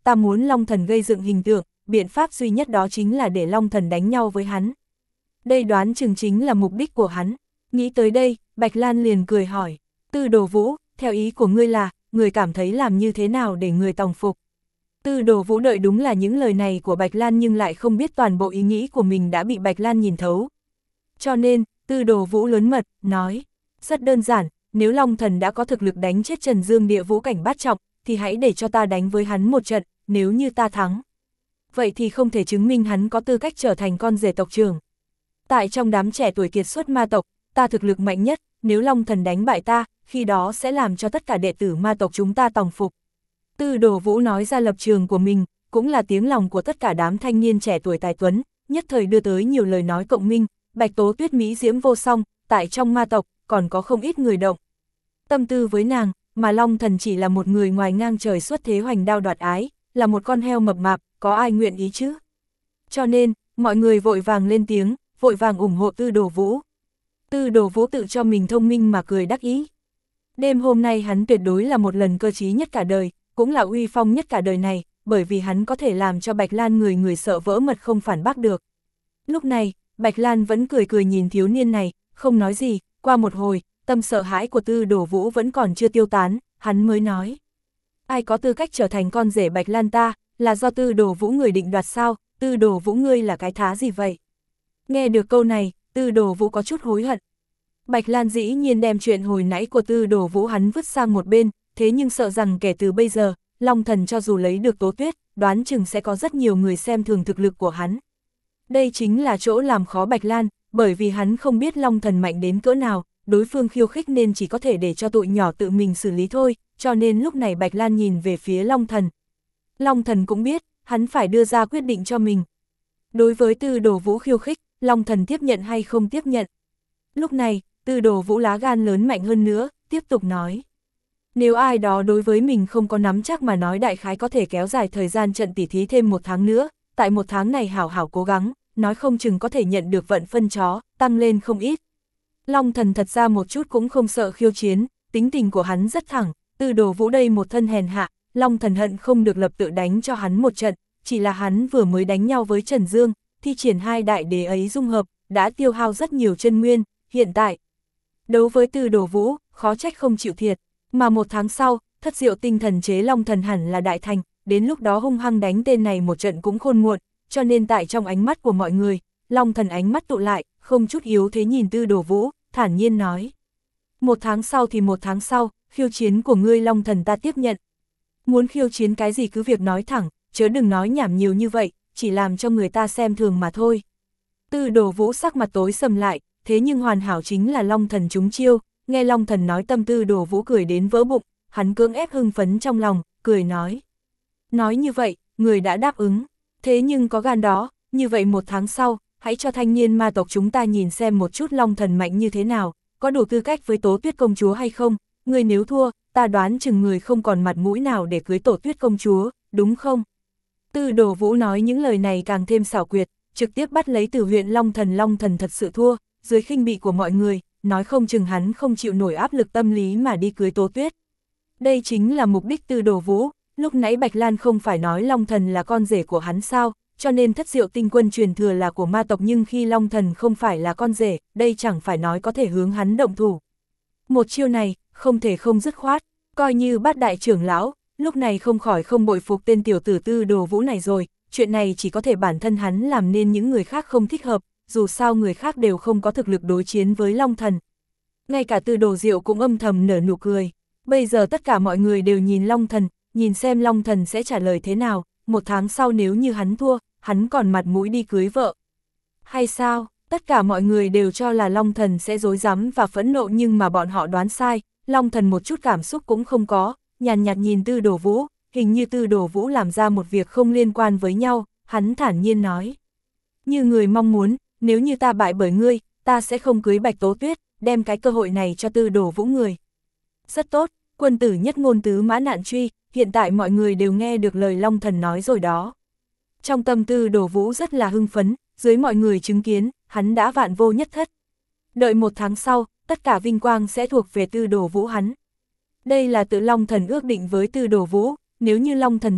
ta muốn Long Thần gây dựng hình tượng, biện pháp duy nhất đó chính là để Long Thần đánh nhau với hắn. Đây đoán chừng chính là mục đích của hắn. Nghĩ tới đây, Bạch Lan liền cười hỏi, Tư Đồ Vũ, theo ý của ngươi là, người cảm thấy làm như thế nào để người tòng phục? Tư Đồ Vũ đợi đúng là những lời này của Bạch Lan nhưng lại không biết toàn bộ ý nghĩ của mình đã bị Bạch Lan nhìn thấu. Cho nên, Tư Đồ Vũ lớn mật, nói, rất đơn giản, nếu Long Thần đã có thực lực đánh chết Trần Dương địa vũ cảnh bát trọng, thì hãy để cho ta đánh với hắn một trận, nếu như ta thắng. Vậy thì không thể chứng minh hắn có tư cách trở thành con rể tộc trưởng. Tại trong đám trẻ tuổi kiệt xuất ma tộc, ta thực lực mạnh nhất, nếu Long Thần đánh bại ta, khi đó sẽ làm cho tất cả đệ tử ma tộc chúng ta tòng phục. Tư Đồ Vũ nói ra lập trường của mình, cũng là tiếng lòng của tất cả đám thanh niên trẻ tuổi tài tuấn, nhất thời đưa tới nhiều lời nói cộng minh. Bạch Tố Tuyết mỹ diễm vô song, tại trong ma tộc, còn có không ít người động tâm tư với nàng, mà Long Thần chỉ là một người ngoài ngang trời xuất thế hoành đao đoạt ái, là một con heo mập mạp, có ai nguyện ý chứ? Cho nên, mọi người vội vàng lên tiếng, vội vàng ủng hộ Tư Đồ Vũ. Tư Đồ Vũ tự cho mình thông minh mà cười đắc ý. Đêm hôm nay hắn tuyệt đối là một lần cơ trí nhất cả đời, cũng là uy phong nhất cả đời này, bởi vì hắn có thể làm cho Bạch Lan người người sợ vỡ mật không phản bác được. Lúc này, Bạch Lan vẫn cười cười nhìn thiếu niên này, không nói gì, qua một hồi, tâm sợ hãi của Tư Đồ Vũ vẫn còn chưa tiêu tán, hắn mới nói. Ai có tư cách trở thành con rể Bạch Lan ta, là do Tư Đồ Vũ người định đoạt sao, Tư Đồ Vũ ngươi là cái thá gì vậy? Nghe được câu này, Tư Đồ Vũ có chút hối hận. Bạch Lan dĩ nhiên đem chuyện hồi nãy của Tư Đồ Vũ hắn vứt sang một bên, thế nhưng sợ rằng kể từ bây giờ, Long Thần cho dù lấy được Tố Tuyết, đoán chừng sẽ có rất nhiều người xem thường thực lực của hắn. Đây chính là chỗ làm khó Bạch Lan, bởi vì hắn không biết Long Thần mạnh đến cỡ nào, đối phương khiêu khích nên chỉ có thể để cho tụi nhỏ tự mình xử lý thôi, cho nên lúc này Bạch Lan nhìn về phía Long Thần. Long Thần cũng biết, hắn phải đưa ra quyết định cho mình. Đối với Tư Đồ Vũ khiêu khích, Long Thần tiếp nhận hay không tiếp nhận? Lúc này, Tư Đồ Vũ lá gan lớn mạnh hơn nữa, tiếp tục nói. Nếu ai đó đối với mình không có nắm chắc mà nói đại khái có thể kéo dài thời gian trận tỉ thí thêm một tháng nữa, tại một tháng này hảo hảo cố gắng, nói không chừng có thể nhận được vận phân chó, tăng lên không ít. Long Thần thật ra một chút cũng không sợ khiêu chiến, tính tình của hắn rất thẳng, Tư Đồ Vũ đây một thân hèn hạ, Long Thần hận không được lập tự đánh cho hắn một trận, chỉ là hắn vừa mới đánh nhau với Trần Dương, thi triển hai đại đế ấy dung hợp, đã tiêu hao rất nhiều chân nguyên, hiện tại. Đấu với Tư Đồ Vũ, khó trách không chịu thiệt, mà một tháng sau, thất diệu tinh thần chế Long Thần hẳn là đại thành, đến lúc đó hung hăng đánh tên này một trận cũng khôn muộn, cho nên tại trong ánh mắt của mọi người, Long Thần ánh mắt tụ lại, không chút yếu thế nhìn Tư Đồ Vũ, thản nhiên nói. Một tháng sau thì một tháng sau, khiêu chiến của ngươi Long Thần ta tiếp nhận. Muốn khiêu chiến cái gì cứ việc nói thẳng, chớ đừng nói nhảm nhiều như vậy, chỉ làm cho người ta xem thường mà thôi. Tư Đồ Vũ sắc mặt tối sầm lại, thế nhưng hoàn hảo chính là Long Thần trúng chiêu, nghe Long Thần nói tâm Tư Đồ Vũ cười đến vỡ bụng, hắn cưỡng ép hưng phấn trong lòng, cười nói. Nói như vậy, người đã đáp ứng, thế nhưng có gan đó, như vậy một tháng sau, hãy cho thanh niên ma tộc chúng ta nhìn xem một chút Long Thần mạnh như thế nào, có đủ tư cách với Tố Tuyết công chúa hay không, người nếu thua, ta đoán chừng người không còn mặt mũi nào để cưới Tổ Tuyết công chúa, đúng không? Tư Đồ Vũ nói những lời này càng thêm xảo quyệt, trực tiếp bắt lấy từ huyện Long Thần. Long Thần thật sự thua, dưới khinh bị của mọi người, nói không chừng hắn không chịu nổi áp lực tâm lý mà đi cưới Tố Tuyết. Đây chính là mục đích Tư Đồ Vũ, lúc nãy Bạch Lan không phải nói Long Thần là con rể của hắn sao, cho nên thất diệu tinh quân truyền thừa là của ma tộc, nhưng khi Long Thần không phải là con rể, đây chẳng phải nói có thể hướng hắn động thủ. Một chiêu này, không thể không dứt khoát, coi như Bát đại trưởng lão, lúc này không khỏi không bội phục tên tiểu tử Tư Đồ Vũ này rồi, chuyện này chỉ có thể bản thân hắn làm nên, những người khác không thích hợp, dù sao người khác đều không có thực lực đối chiến với Long Thần. Ngay cả Tư Đồ Diệu cũng âm thầm nở nụ cười, bây giờ tất cả mọi người đều nhìn Long Thần, nhìn xem Long Thần sẽ trả lời thế nào, một tháng sau nếu như hắn thua, hắn còn mặt mũi đi cưới vợ. Hay sao, tất cả mọi người đều cho là Long Thần sẽ rối rắm và phẫn nộ, nhưng mà bọn họ đoán sai, Long Thần một chút cảm xúc cũng không có, nhàn nhạt nhìn Tư Đồ Vũ, hình như Tư Đồ Vũ làm ra một việc không liên quan với nhau, hắn thản nhiên nói. Như người mong muốn, nếu như ta bại bởi ngươi, ta sẽ không cưới Bạch Tố Tuyết, đem cái cơ hội này cho Tư Đồ Vũ người. Rất tốt, quân tử nhất ngôn tứ mã nạn truy, hiện tại mọi người đều nghe được lời Long Thần nói rồi đó. Trong tâm Tư Đồ Vũ rất là hưng phấn, dưới mọi người chứng kiến, hắn đã vạn vô nhất thất. Đợi một tháng sau, tất cả vinh quang sẽ thuộc về Tư Đồ Vũ hắn. Đây là tự Long Thần ước định với Tư Đồ Vũ, nếu như Long Thần thua,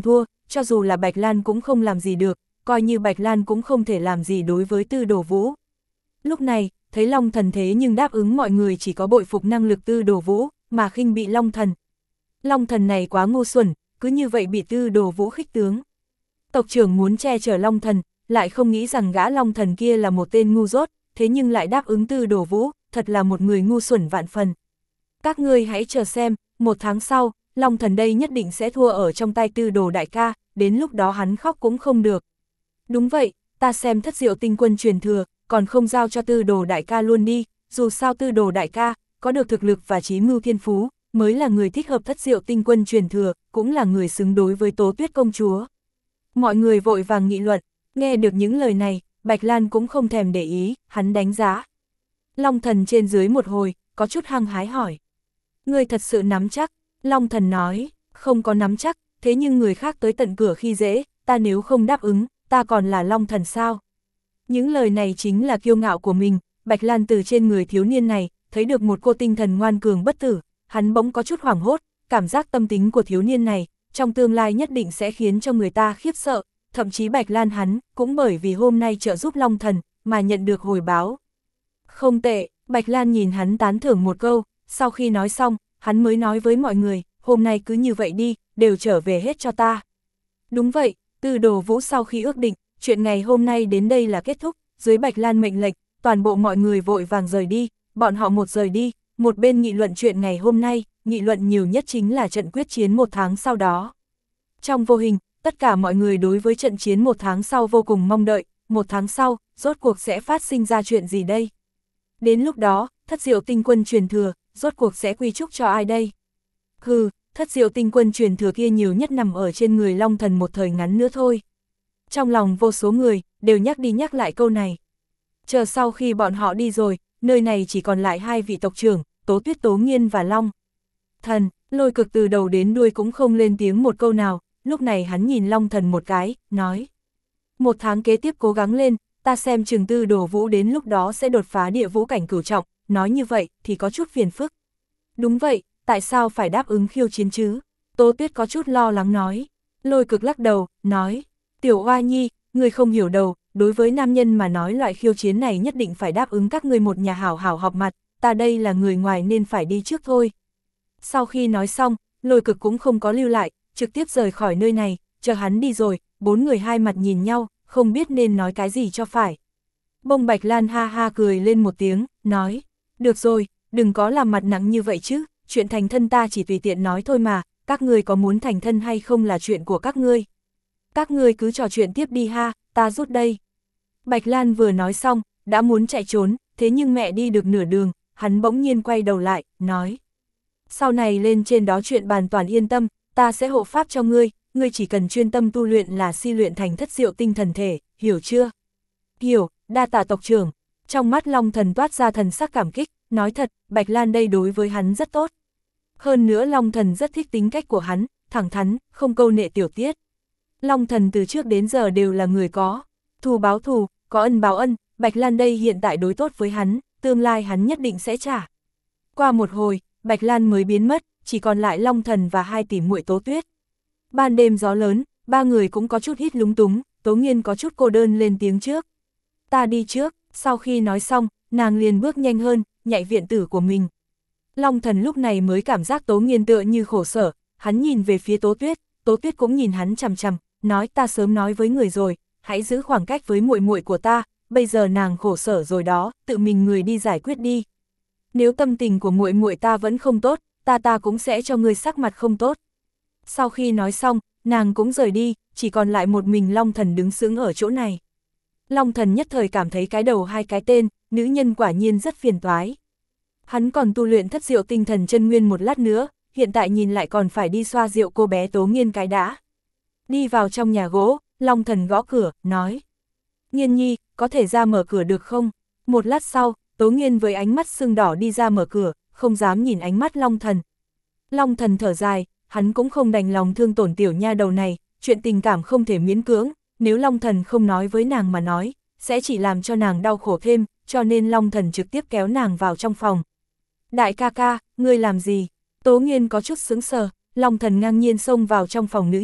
cho dù là Bạch Lan cũng không làm gì được, coi như Bạch Lan cũng không thể làm gì đối với Tư Đồ Vũ. Lúc này, thấy Long Thần thế nhưng đáp ứng mọi người chỉ có bội phục năng lực Tư Đồ Vũ, mà khinh bị Long Thần. Long Thần này quá ngu xuẩn, cứ như vậy bị Tư Đồ Vũ khích tướng. Tộc trưởng muốn che chở Long Thần, lại không nghĩ rằng gã Long Thần kia là một tên ngu dốt, thế nhưng lại đáp ứng Tư Đồ Vũ, thật là một người ngu xuẩn vạn phần. Các ngươi hãy chờ xem, một tháng sau, Long Thần đây nhất định sẽ thua ở trong tay Tư Đồ đại ca, đến lúc đó hắn khóc cũng không được. Đúng vậy, ta xem Thất Diệu Tinh Quân truyền thừa, còn không giao cho Tư Đồ đại ca luôn đi, dù sao Tư Đồ đại ca, có được thực lực và trí mưu thiên phú, mới là người thích hợp Thất Diệu Tinh Quân truyền thừa, cũng là người xứng đối với Tố Tuyết công chúa. Mọi người vội vàng nghị luận, nghe được những lời này, Bạch Lan cũng không thèm để ý, hắn đánh giá. Long Thần trên dưới một hồi, có chút hăng hái hỏi. Ngươi thật sự nắm chắc? Long Thần nói, không có nắm chắc, thế nhưng người khác tới tận cửa khi dễ, ta nếu không đáp ứng, ta còn là Long Thần sao? Những lời này chính là kiêu ngạo của mình, Bạch Lan từ trên người thiếu niên này, thấy được một cô tinh thần ngoan cường bất tử, hắn bỗng có chút hoảng hốt, cảm giác tâm tính của thiếu niên này, trong tương lai nhất định sẽ khiến cho người ta khiếp sợ, thậm chí Bạch Lan hắn, cũng bởi vì hôm nay trợ giúp Long Thần, mà nhận được hồi báo. Không tệ, Bạch Lan nhìn hắn tán thưởng một câu, sau khi nói xong, hắn mới nói với mọi người, hôm nay cứ như vậy đi, đều trở về hết cho ta. Đúng vậy, Tư Đồ Vũ sau khi ước định, chuyện ngày hôm nay đến đây là kết thúc, dưới Bạch Lan mệnh lệnh, toàn bộ mọi người vội vàng rời đi, bọn họ một rời đi, một bên nghị luận chuyện ngày hôm nay, nghị luận nhiều nhất chính là trận quyết chiến một tháng sau đó. Trong vô hình, tất cả mọi người đối với trận chiến một tháng sau vô cùng mong đợi, một tháng sau, rốt cuộc sẽ phát sinh ra chuyện gì đây? Đến lúc đó, Thất Diệu Tinh Quân truyền thừa, rốt cuộc sẽ quy chúc cho ai đây? Hừ, Thất Diệu Tinh Quân truyền thừa kia nhiều nhất nằm ở trên người Long Thần một thời ngắn nữa thôi. Trong lòng vô số người, đều nhắc đi nhắc lại câu này. Chờ sau khi bọn họ đi rồi, nơi này chỉ còn lại hai vị tộc trưởng, Tố Tuyết Tố Nghiên và Long Thần. Lôi Cực từ đầu đến đuôi cũng không lên tiếng một câu nào, lúc này hắn nhìn Long Thần một cái, nói. Một tháng kế tiếp cố gắng lên, ta xem chừng Tư Đồ Vũ đến lúc đó sẽ đột phá địa vũ cảnh cửu trọng, nói như vậy thì có chút phiền phức. Đúng vậy, tại sao phải đáp ứng khiêu chiến chứ? Tố Tuyết có chút lo lắng nói. Lôi Cực lắc đầu, nói. Tiểu Oa Nhi, người không hiểu đâu, đối với nam nhân mà nói loại khiêu chiến này nhất định phải đáp ứng các ngươi một nhà hảo hảo họp mặt, ta đây là người ngoài nên phải đi trước thôi. Sau khi nói xong, Lôi Cực cũng không có lưu lại, trực tiếp rời khỏi nơi này, chờ hắn đi rồi, bốn người hai mặt nhìn nhau, không biết nên nói cái gì cho phải. Bông Bạch Lan ha ha cười lên một tiếng, nói, được rồi, đừng có làm mặt nặng như vậy chứ, chuyện thành thân ta chỉ tùy tiện nói thôi mà, các ngươi có muốn thành thân hay không là chuyện của các ngươi. Các ngươi cứ trò chuyện tiếp đi ha, ta rút đây. Bạch Lan vừa nói xong, đã muốn chạy trốn, thế nhưng mẹ đi được nửa đường, hắn bỗng nhiên quay đầu lại, nói. Sau này lên trên đó chuyện bàn toàn yên tâm, ta sẽ hộ pháp cho ngươi, ngươi chỉ cần chuyên tâm tu luyện là si luyện thành Thất Diệu Tinh Thần thể, hiểu chưa? Hiểu, đa tạ tộc trưởng. Trong mắt Long Thần toát ra thần sắc cảm kích, nói thật, Bạch Lan đây đối với hắn rất tốt. Hơn nữa Long Thần rất thích tính cách của hắn, thẳng thắn, không câu nệ tiểu tiết. Long Thần từ trước đến giờ đều là người có thù báo thù, có ân báo ân, Bạch Lan đây hiện tại đối tốt với hắn, tương lai hắn nhất định sẽ trả. Qua một hồi, Bạch Lan mới biến mất, chỉ còn lại Long Thần và hai tỷ muội Tố Tuyết. Ban đêm gió lớn, ba người cũng có chút hít lúng túng, Tố Nghiên có chút cô đơn lên tiếng trước. Ta đi trước, sau khi nói xong, nàng liền bước nhanh hơn, nhảy viện tử của mình. Long Thần lúc này mới cảm giác Tố Nghiên tựa như khổ sở, hắn nhìn về phía Tố Tuyết, Tố Tuyết cũng nhìn hắn chằm chằm, nói ta sớm nói với người rồi, hãy giữ khoảng cách với muội muội của ta, bây giờ nàng khổ sở rồi đó, tự mình người đi giải quyết đi. Nếu tâm tình của muội muội ta vẫn không tốt, ta ta cũng sẽ cho ngươi sắc mặt không tốt. Sau khi nói xong, nàng cũng rời đi, chỉ còn lại một mình Long Thần đứng sững ở chỗ này. Long Thần nhất thời cảm thấy cái đầu hai cái tên, nữ nhân quả nhiên rất phiền toái. Hắn còn tu luyện Thất Diệu Tinh Thần chân nguyên một lát nữa, hiện tại nhìn lại còn phải đi xoa dịu cô bé Tố Nghiên cái đã. Đi vào trong nhà gỗ, Long Thần gõ cửa, nói. Nghiên nhi, có thể ra mở cửa được không? Một lát sau, Tố Nghiên với ánh mắt sưng đỏ đi ra mở cửa, không dám nhìn ánh mắt Long Thần. Long Thần thở dài, hắn cũng không đành lòng thương tổn tiểu nha đầu này, chuyện tình cảm không thể miễn cưỡng, nếu Long Thần không nói với nàng mà nói, sẽ chỉ làm cho nàng đau khổ thêm, cho nên Long Thần trực tiếp kéo nàng vào trong phòng. Đại ca ca, ngươi làm gì? Tố Nghiên có chút sững sờ, Long Thần ngang nhiên xông vào trong phòng nữ nhi,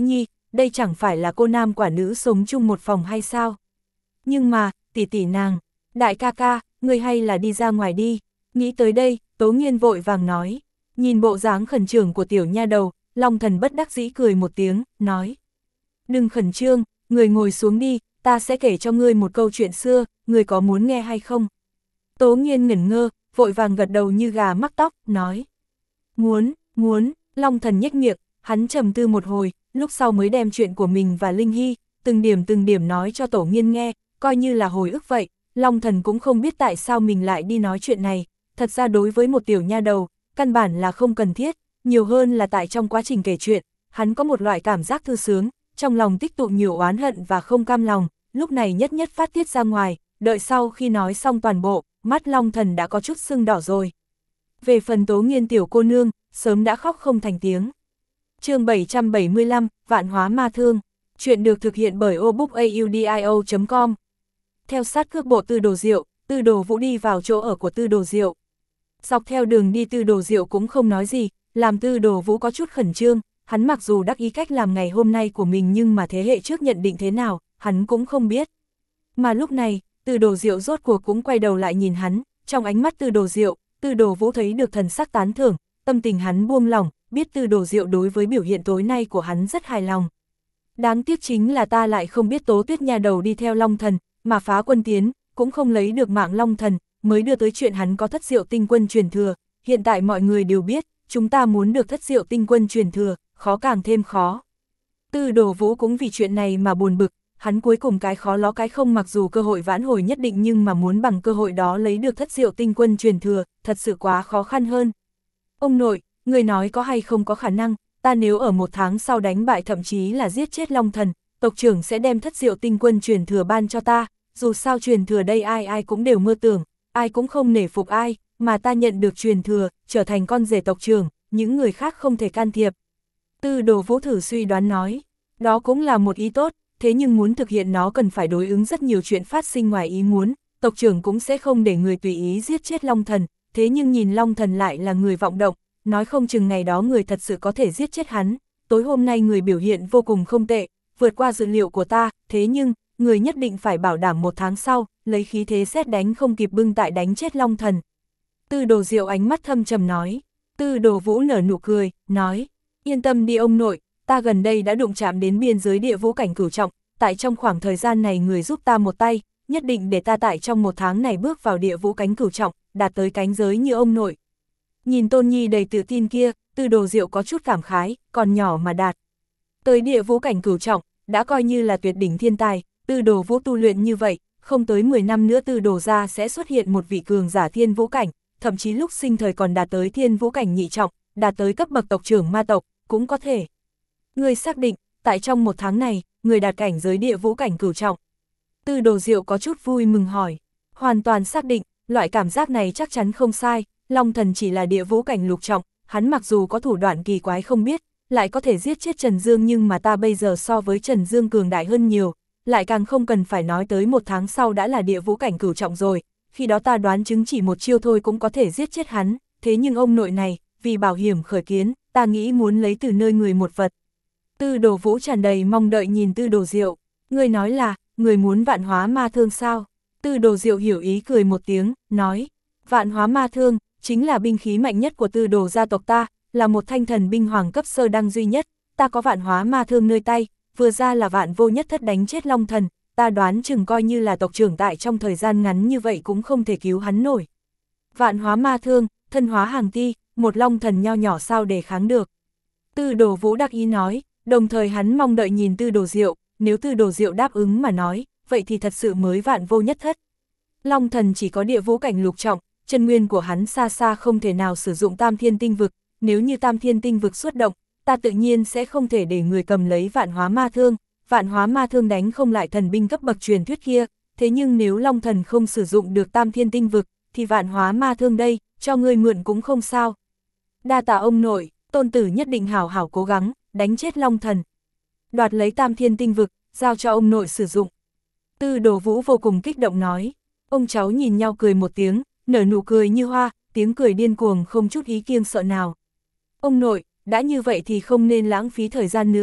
đây chẳng phải là cô nam quả nữ sống chung một phòng hay sao? Nhưng mà, tỷ tỷ nàng, đại ca ca, người hay là đi ra ngoài đi. Nghĩ tới đây, Tố Nghiên vội vàng nói. Nhìn bộ dáng khẩn trương của tiểu nha đầu, Long Thần bất đắc dĩ cười một tiếng, nói. Đừng khẩn trương, người ngồi xuống đi, ta sẽ kể cho ngươi một câu chuyện xưa, người có muốn nghe hay không? Tố Nghiên ngẩn ngơ, vội vàng gật đầu như gà mắc tóc, nói. Muốn, muốn, Long Thần nhếch miệng, hắn trầm tư một hồi, lúc sau mới đem chuyện của mình và Linh Hy, từng điểm từng điểm nói cho Tổ Nghiên nghe, coi như là hồi ức vậy. Long Thần cũng không biết tại sao mình lại đi nói chuyện này, thật ra đối với một tiểu nha đầu, căn bản là không cần thiết, nhiều hơn là tại trong quá trình kể chuyện, hắn có một loại cảm giác thư sướng, trong lòng tích tụ nhiều oán hận và không cam lòng, lúc này nhất nhất phát tiết ra ngoài, đợi sau khi nói xong toàn bộ, mắt Long Thần đã có chút sưng đỏ rồi. Về phần Tố Nghiên tiểu cô nương, sớm đã khóc không thành tiếng. Chương bảy trăm bảy mươi lăm, Vạn Hóa Ma Thương. Chuyện được thực hiện bởi obookaudio chấm com. Theo sát cước bộ Tư Đồ Diệu, Tư Đồ Vũ đi vào chỗ ở của Tư Đồ Diệu. Dọc theo đường đi Tư Đồ Diệu cũng không nói gì, làm Tư Đồ Vũ có chút khẩn trương, hắn mặc dù đắc ý cách làm ngày hôm nay của mình nhưng mà thế hệ trước nhận định thế nào, hắn cũng không biết. Mà lúc này, Tư Đồ Diệu rốt cuộc cũng quay đầu lại nhìn hắn, trong ánh mắt Tư Đồ Diệu, Tư Đồ Vũ thấy được thần sắc tán thưởng, tâm tình hắn buông lỏng, biết Tư Đồ Diệu đối với biểu hiện tối nay của hắn rất hài lòng. Đáng tiếc chính là ta lại không biết Tố Tuyết nha đầu đi theo Long Thần, mà phá quân tiến, cũng không lấy được mạng Long Thần, mới đưa tới chuyện hắn có thất diệu tinh quân truyền thừa. Hiện tại mọi người đều biết, chúng ta muốn được thất diệu tinh quân truyền thừa, khó càng thêm khó. Tư Đồ Vũ cũng vì chuyện này mà buồn bực, hắn cuối cùng cái khó ló cái không, mặc dù cơ hội vãn hồi nhất định nhưng mà muốn bằng cơ hội đó lấy được thất diệu tinh quân truyền thừa, thật sự quá khó khăn hơn. Ông nội, người nói có hay không có khả năng, ta nếu ở một tháng sau đánh bại thậm chí là giết chết Long Thần, tộc trưởng sẽ đem thất diệu tinh quân truyền thừa ban cho ta, dù sao truyền thừa đây ai ai cũng đều mơ tưởng, ai cũng không nể phục ai, mà ta nhận được truyền thừa, trở thành con rể tộc trưởng, những người khác không thể can thiệp. Tư Đồ Vũ thử suy đoán nói, đó cũng là một ý tốt, thế nhưng muốn thực hiện nó cần phải đối ứng rất nhiều chuyện phát sinh ngoài ý muốn, tộc trưởng cũng sẽ không để người tùy ý giết chết Long Thần, thế nhưng nhìn Long Thần lại là người vọng động, nói không chừng ngày đó người thật sự có thể giết chết hắn, tối hôm nay người biểu hiện vô cùng không tệ, vượt qua dự liệu của ta, thế nhưng, người nhất định phải bảo đảm một tháng sau, lấy khí thế sét đánh không kịp bưng tại đánh chết Long Thần. Tư Đồ Diệu ánh mắt thâm trầm nói, Tư Đồ Vũ nở nụ cười, nói, yên tâm đi ông nội, ta gần đây đã đụng chạm đến biên giới địa vũ cảnh cửu trọng, tại trong khoảng thời gian này người giúp ta một tay, nhất định để ta tại trong một tháng này bước vào địa vũ cánh cửu trọng, đạt tới cánh giới như ông nội. Nhìn Tôn Nhi đầy tự tin kia, Tư Đồ Diệu có chút cảm khái, còn nhỏ mà đạt tới địa vũ cảnh cửu trọng, đã coi như là tuyệt đỉnh thiên tài. Tư Đồ Vũ tu luyện như vậy, không tới mười năm nữa Tư Đồ gia sẽ xuất hiện một vị cường giả thiên vũ cảnh, thậm chí lúc sinh thời còn đạt tới thiên vũ cảnh nhị trọng, đạt tới cấp bậc tộc trưởng ma tộc, cũng có thể. Người xác định, tại trong một tháng này, người đạt cảnh giới địa vũ cảnh cửu trọng. Tư Đồ Diệu có chút vui mừng hỏi, hoàn toàn xác định, loại cảm giác này chắc chắn không sai, Long Thần chỉ là địa vũ cảnh lục trọng, hắn mặc dù có thủ đoạn kỳ quái không biết, lại có thể giết chết Trần Dương nhưng mà ta bây giờ so với Trần Dương cường đại hơn nhiều, lại càng không cần phải nói tới một tháng sau đã là địa vũ cảnh cửu trọng rồi, khi đó ta đoán chứng chỉ một chiêu thôi cũng có thể giết chết hắn, thế nhưng ông nội này, vì bảo hiểm khởi kiến, ta nghĩ muốn lấy từ nơi người một vật. Tư Đồ Vũ tràn đầy mong đợi nhìn Tư Đồ Diệu, người nói là, người muốn vạn hóa ma thương sao? Tư Đồ Diệu hiểu ý cười một tiếng, nói, vạn hóa ma thương, chính là binh khí mạnh nhất của Tư Đồ gia tộc ta, là một thanh thần binh hoàng cấp sơ đăng duy nhất, ta có vạn hóa ma thương nơi tay, vừa ra là vạn vô nhất thất đánh chết Long Thần, ta đoán chừng coi như là tộc trưởng tại trong thời gian ngắn như vậy cũng không thể cứu hắn nổi. Vạn hóa ma thương, thân hóa hàng ti, một Long Thần nho nhỏ sao để kháng được. Tư Đồ Vũ đắc ý nói, đồng thời hắn mong đợi nhìn Tư Đồ Diệu, nếu Tư Đồ Diệu đáp ứng mà nói, vậy thì thật sự mới vạn vô nhất thất. Long Thần chỉ có địa vũ cảnh lục trọng, chân nguyên của hắn xa xa không thể nào sử dụng tam thiên tinh vực, nếu như tam thiên tinh vực xuất động, ta tự nhiên sẽ không thể để người cầm lấy vạn hóa ma thương, vạn hóa ma thương đánh không lại thần binh cấp bậc truyền thuyết kia, thế nhưng nếu Long Thần không sử dụng được tam thiên tinh vực, thì vạn hóa ma thương đây, cho ngươi mượn cũng không sao. Đa tạ ông nội, tôn tử nhất định hảo hảo cố gắng, đánh chết Long Thần. Đoạt lấy tam thiên tinh vực, giao cho ông nội sử dụng. Tư Đồ Vũ vô cùng kích động nói, ông cháu nhìn nhau cười một tiếng, nở nụ cười như hoa, tiếng cười điên cuồng không chút ý kiêng sợ nào. Ông nội, đã như vậy thì không nên lãng phí thời gian nữa, ta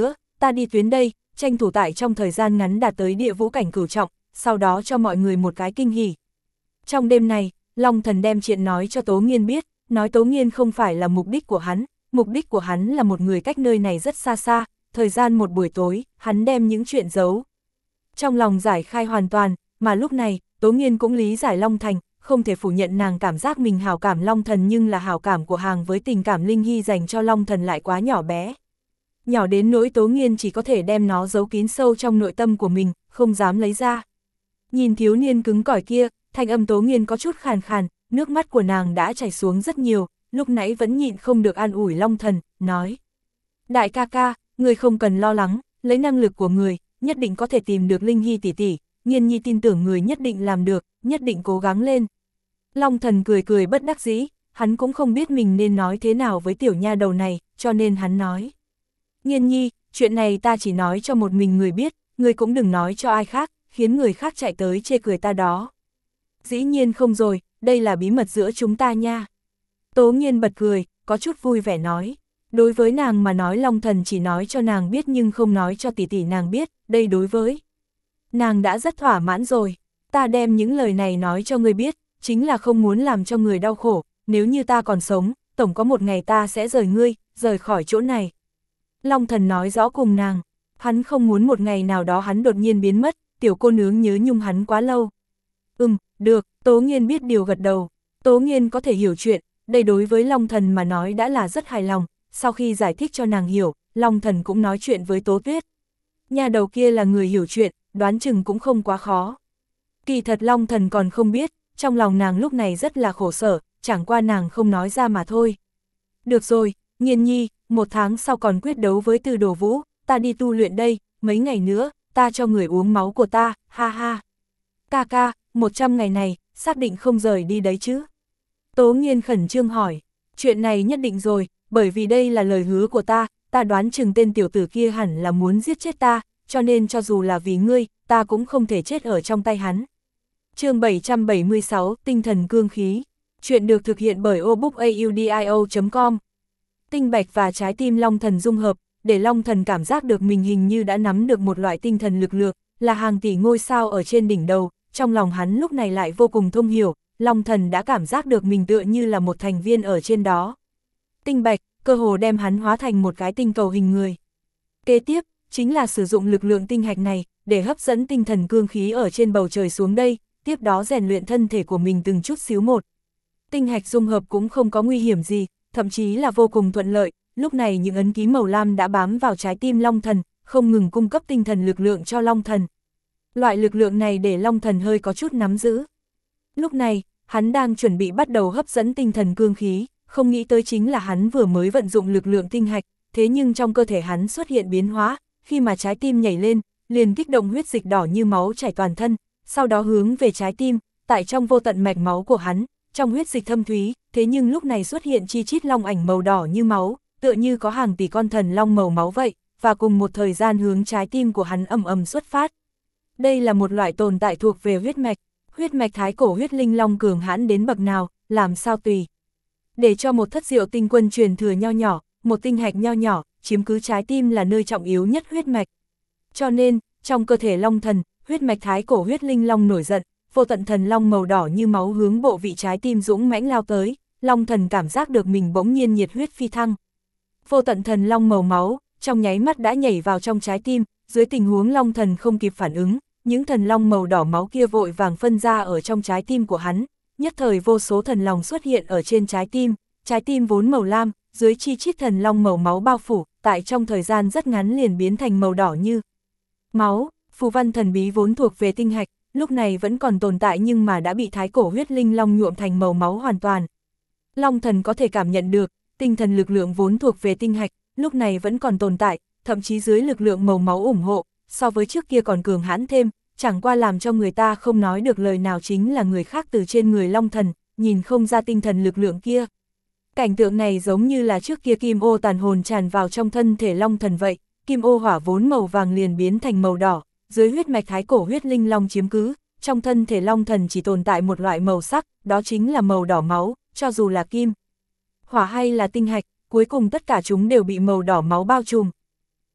ta đi tuyến đây, tranh thủ tại trong thời gian ngắn đạt tới địa vũ cảnh cửu trọng, sau đó cho mọi người một cái kinh hỉ. Trong đêm này, Long Thần đem chuyện nói cho Tố Nghiên biết, nói Tố Nghiên không phải là mục đích của hắn, mục đích của hắn là một người cách nơi này rất xa xa, thời gian một buổi tối, hắn đem những chuyện giấu. Trong lòng giải khai hoàn toàn, mà lúc này, Tố Nghiên cũng lý giải Long Thành, không thể phủ nhận nàng cảm giác mình hảo cảm Long Thần nhưng là hảo cảm của hàng với tình cảm Linh Hy dành cho Long Thần lại quá nhỏ bé. Nhỏ đến nỗi Tố Nghiên chỉ có thể đem nó giấu kín sâu trong nội tâm của mình, không dám lấy ra. Nhìn thiếu niên cứng cỏi kia, thanh âm Tố Nghiên có chút khàn khàn, nước mắt của nàng đã chảy xuống rất nhiều, lúc nãy vẫn nhịn không được an ủi Long Thần, nói. Đại ca ca, người không cần lo lắng, lấy năng lực của người, nhất định có thể tìm được Linh Hy tỷ tỷ, Nghiên Nhi tin tưởng người nhất định làm được, nhất định cố gắng lên. Long Thần cười cười bất đắc dĩ, hắn cũng không biết mình nên nói thế nào với tiểu nha đầu này, cho nên hắn nói. Nghiên Nhi, chuyện này ta chỉ nói cho một mình người biết, người cũng đừng nói cho ai khác, khiến người khác chạy tới chê cười ta đó. Dĩ nhiên không rồi, đây là bí mật giữa chúng ta nha. Tố Nghiên bật cười, có chút vui vẻ nói. Đối với nàng mà nói Long Thần chỉ nói cho nàng biết nhưng không nói cho tỷ tỷ nàng biết, đây đối với nàng đã rất thỏa mãn rồi. Ta đem những lời này nói cho người biết, chính là không muốn làm cho người đau khổ, nếu như ta còn sống, tổng có một ngày ta sẽ rời ngươi, rời khỏi chỗ này. Long Thần nói rõ cùng nàng, hắn không muốn một ngày nào đó hắn đột nhiên biến mất, tiểu cô nương nhớ nhung hắn quá lâu. Ừm, được, Tố Nghiên biết điều gật đầu, Tố Nghiên có thể hiểu chuyện, đây đối với Long Thần mà nói đã là rất hài lòng, sau khi giải thích cho nàng hiểu, Long Thần cũng nói chuyện với Tố Tuyết. Nhà đầu kia là người hiểu chuyện, đoán chừng cũng không quá khó. Kỳ thật Long Thần còn không biết, trong lòng nàng lúc này rất là khổ sở, chẳng qua nàng không nói ra mà thôi. Được rồi, Nghiên Nhi, một tháng sau còn quyết đấu với Từ Đồ Vũ, ta đi tu luyện đây, mấy ngày nữa, ta cho người uống máu của ta, ha ha. Ca ca, một trăm ngày này, xác định không rời đi đấy chứ? Tố Nghiên khẩn trương hỏi, chuyện này nhất định rồi, bởi vì đây là lời hứa của ta, ta đoán chừng tên tiểu tử kia hẳn là muốn giết chết ta, cho nên cho dù là vì ngươi, ta cũng không thể chết ở trong tay hắn. Chương bảy trăm bảy mươi sáu, Tinh thần cương khí. Chuyện được thực hiện bởi obookaudio chấm com. Tinh bạch và trái tim Long Thần dung hợp, để Long Thần cảm giác được mình hình như đã nắm được một loại tinh thần lực lượng, là hàng tỷ ngôi sao ở trên đỉnh đầu, trong lòng hắn lúc này lại vô cùng thông hiểu, Long Thần đã cảm giác được mình tựa như là một thành viên ở trên đó. Tinh bạch, cơ hồ đem hắn hóa thành một cái tinh cầu hình người. Kế tiếp, chính là sử dụng lực lượng tinh hạch này, để hấp dẫn tinh thần cương khí ở trên bầu trời xuống đây, tiếp đó rèn luyện thân thể của mình từng chút xíu một. Tinh hạch dung hợp cũng không có nguy hiểm gì, thậm chí là vô cùng thuận lợi, lúc này những ấn ký màu lam đã bám vào trái tim Long Thần, không ngừng cung cấp tinh thần lực lượng cho Long Thần. Loại lực lượng này để Long Thần hơi có chút nắm giữ. Lúc này, hắn đang chuẩn bị bắt đầu hấp dẫn tinh thần cương khí, không nghĩ tới chính là hắn vừa mới vận dụng lực lượng tinh hạch, thế nhưng trong cơ thể hắn xuất hiện biến hóa, khi mà trái tim nhảy lên, liền kích động huyết dịch đỏ như máu chảy toàn thân, sau đó hướng về trái tim, tại trong vô tận mạch máu của hắn, trong huyết dịch thâm thúy, thế nhưng lúc này xuất hiện chi chít long ảnh màu đỏ như máu, tựa như có hàng tỷ con thần long màu máu vậy, và cùng một thời gian hướng trái tim của hắn ầm ầm xuất phát. Đây là một loại tồn tại thuộc về huyết mạch, huyết mạch thái cổ huyết linh long cường hãn đến bậc nào, làm sao tùy. Để cho một thất diệu tinh quân truyền thừa nho nhỏ, một tinh hạch nho nhỏ, chiếm cứ trái tim là nơi trọng yếu nhất huyết mạch. Cho nên, trong cơ thể Long Thần, huyết mạch thái cổ huyết linh long nổi giận, vô tận thần long màu đỏ như máu hướng bộ vị trái tim dũng mãnh lao tới, Long Thần cảm giác được mình bỗng nhiên nhiệt huyết phi thăng. Vô tận thần long màu máu, trong nháy mắt đã nhảy vào trong trái tim, dưới tình huống Long Thần không kịp phản ứng, những thần long màu đỏ máu kia vội vàng phân ra ở trong trái tim của hắn, nhất thời vô số thần long xuất hiện ở trên trái tim, trái tim vốn màu lam, dưới chi chít thần long màu máu bao phủ, tại trong thời gian rất ngắn liền biến thành màu đỏ như máu. Phù văn thần bí vốn thuộc về tinh hạch, lúc này vẫn còn tồn tại nhưng mà đã bị thái cổ huyết linh long nhuộm thành màu máu hoàn toàn. Long Thần có thể cảm nhận được, tinh thần lực lượng vốn thuộc về tinh hạch, lúc này vẫn còn tồn tại, thậm chí dưới lực lượng màu máu ủng hộ, so với trước kia còn cường hãn thêm, chẳng qua làm cho người ta không nói được lời nào chính là người khác từ trên người Long Thần, nhìn không ra tinh thần lực lượng kia. Cảnh tượng này giống như là trước kia kim ô tàn hồn tràn vào trong thân thể Long Thần vậy, kim ô hỏa vốn màu vàng liền biến thành màu đỏ, dưới huyết mạch thái cổ huyết linh long chiếm cứ, trong thân thể Long Thần chỉ tồn tại một loại màu sắc, đó chính là màu đỏ máu, cho dù là kim, hỏa hay là tinh hạch, cuối cùng tất cả chúng đều bị màu đỏ máu bao trùm.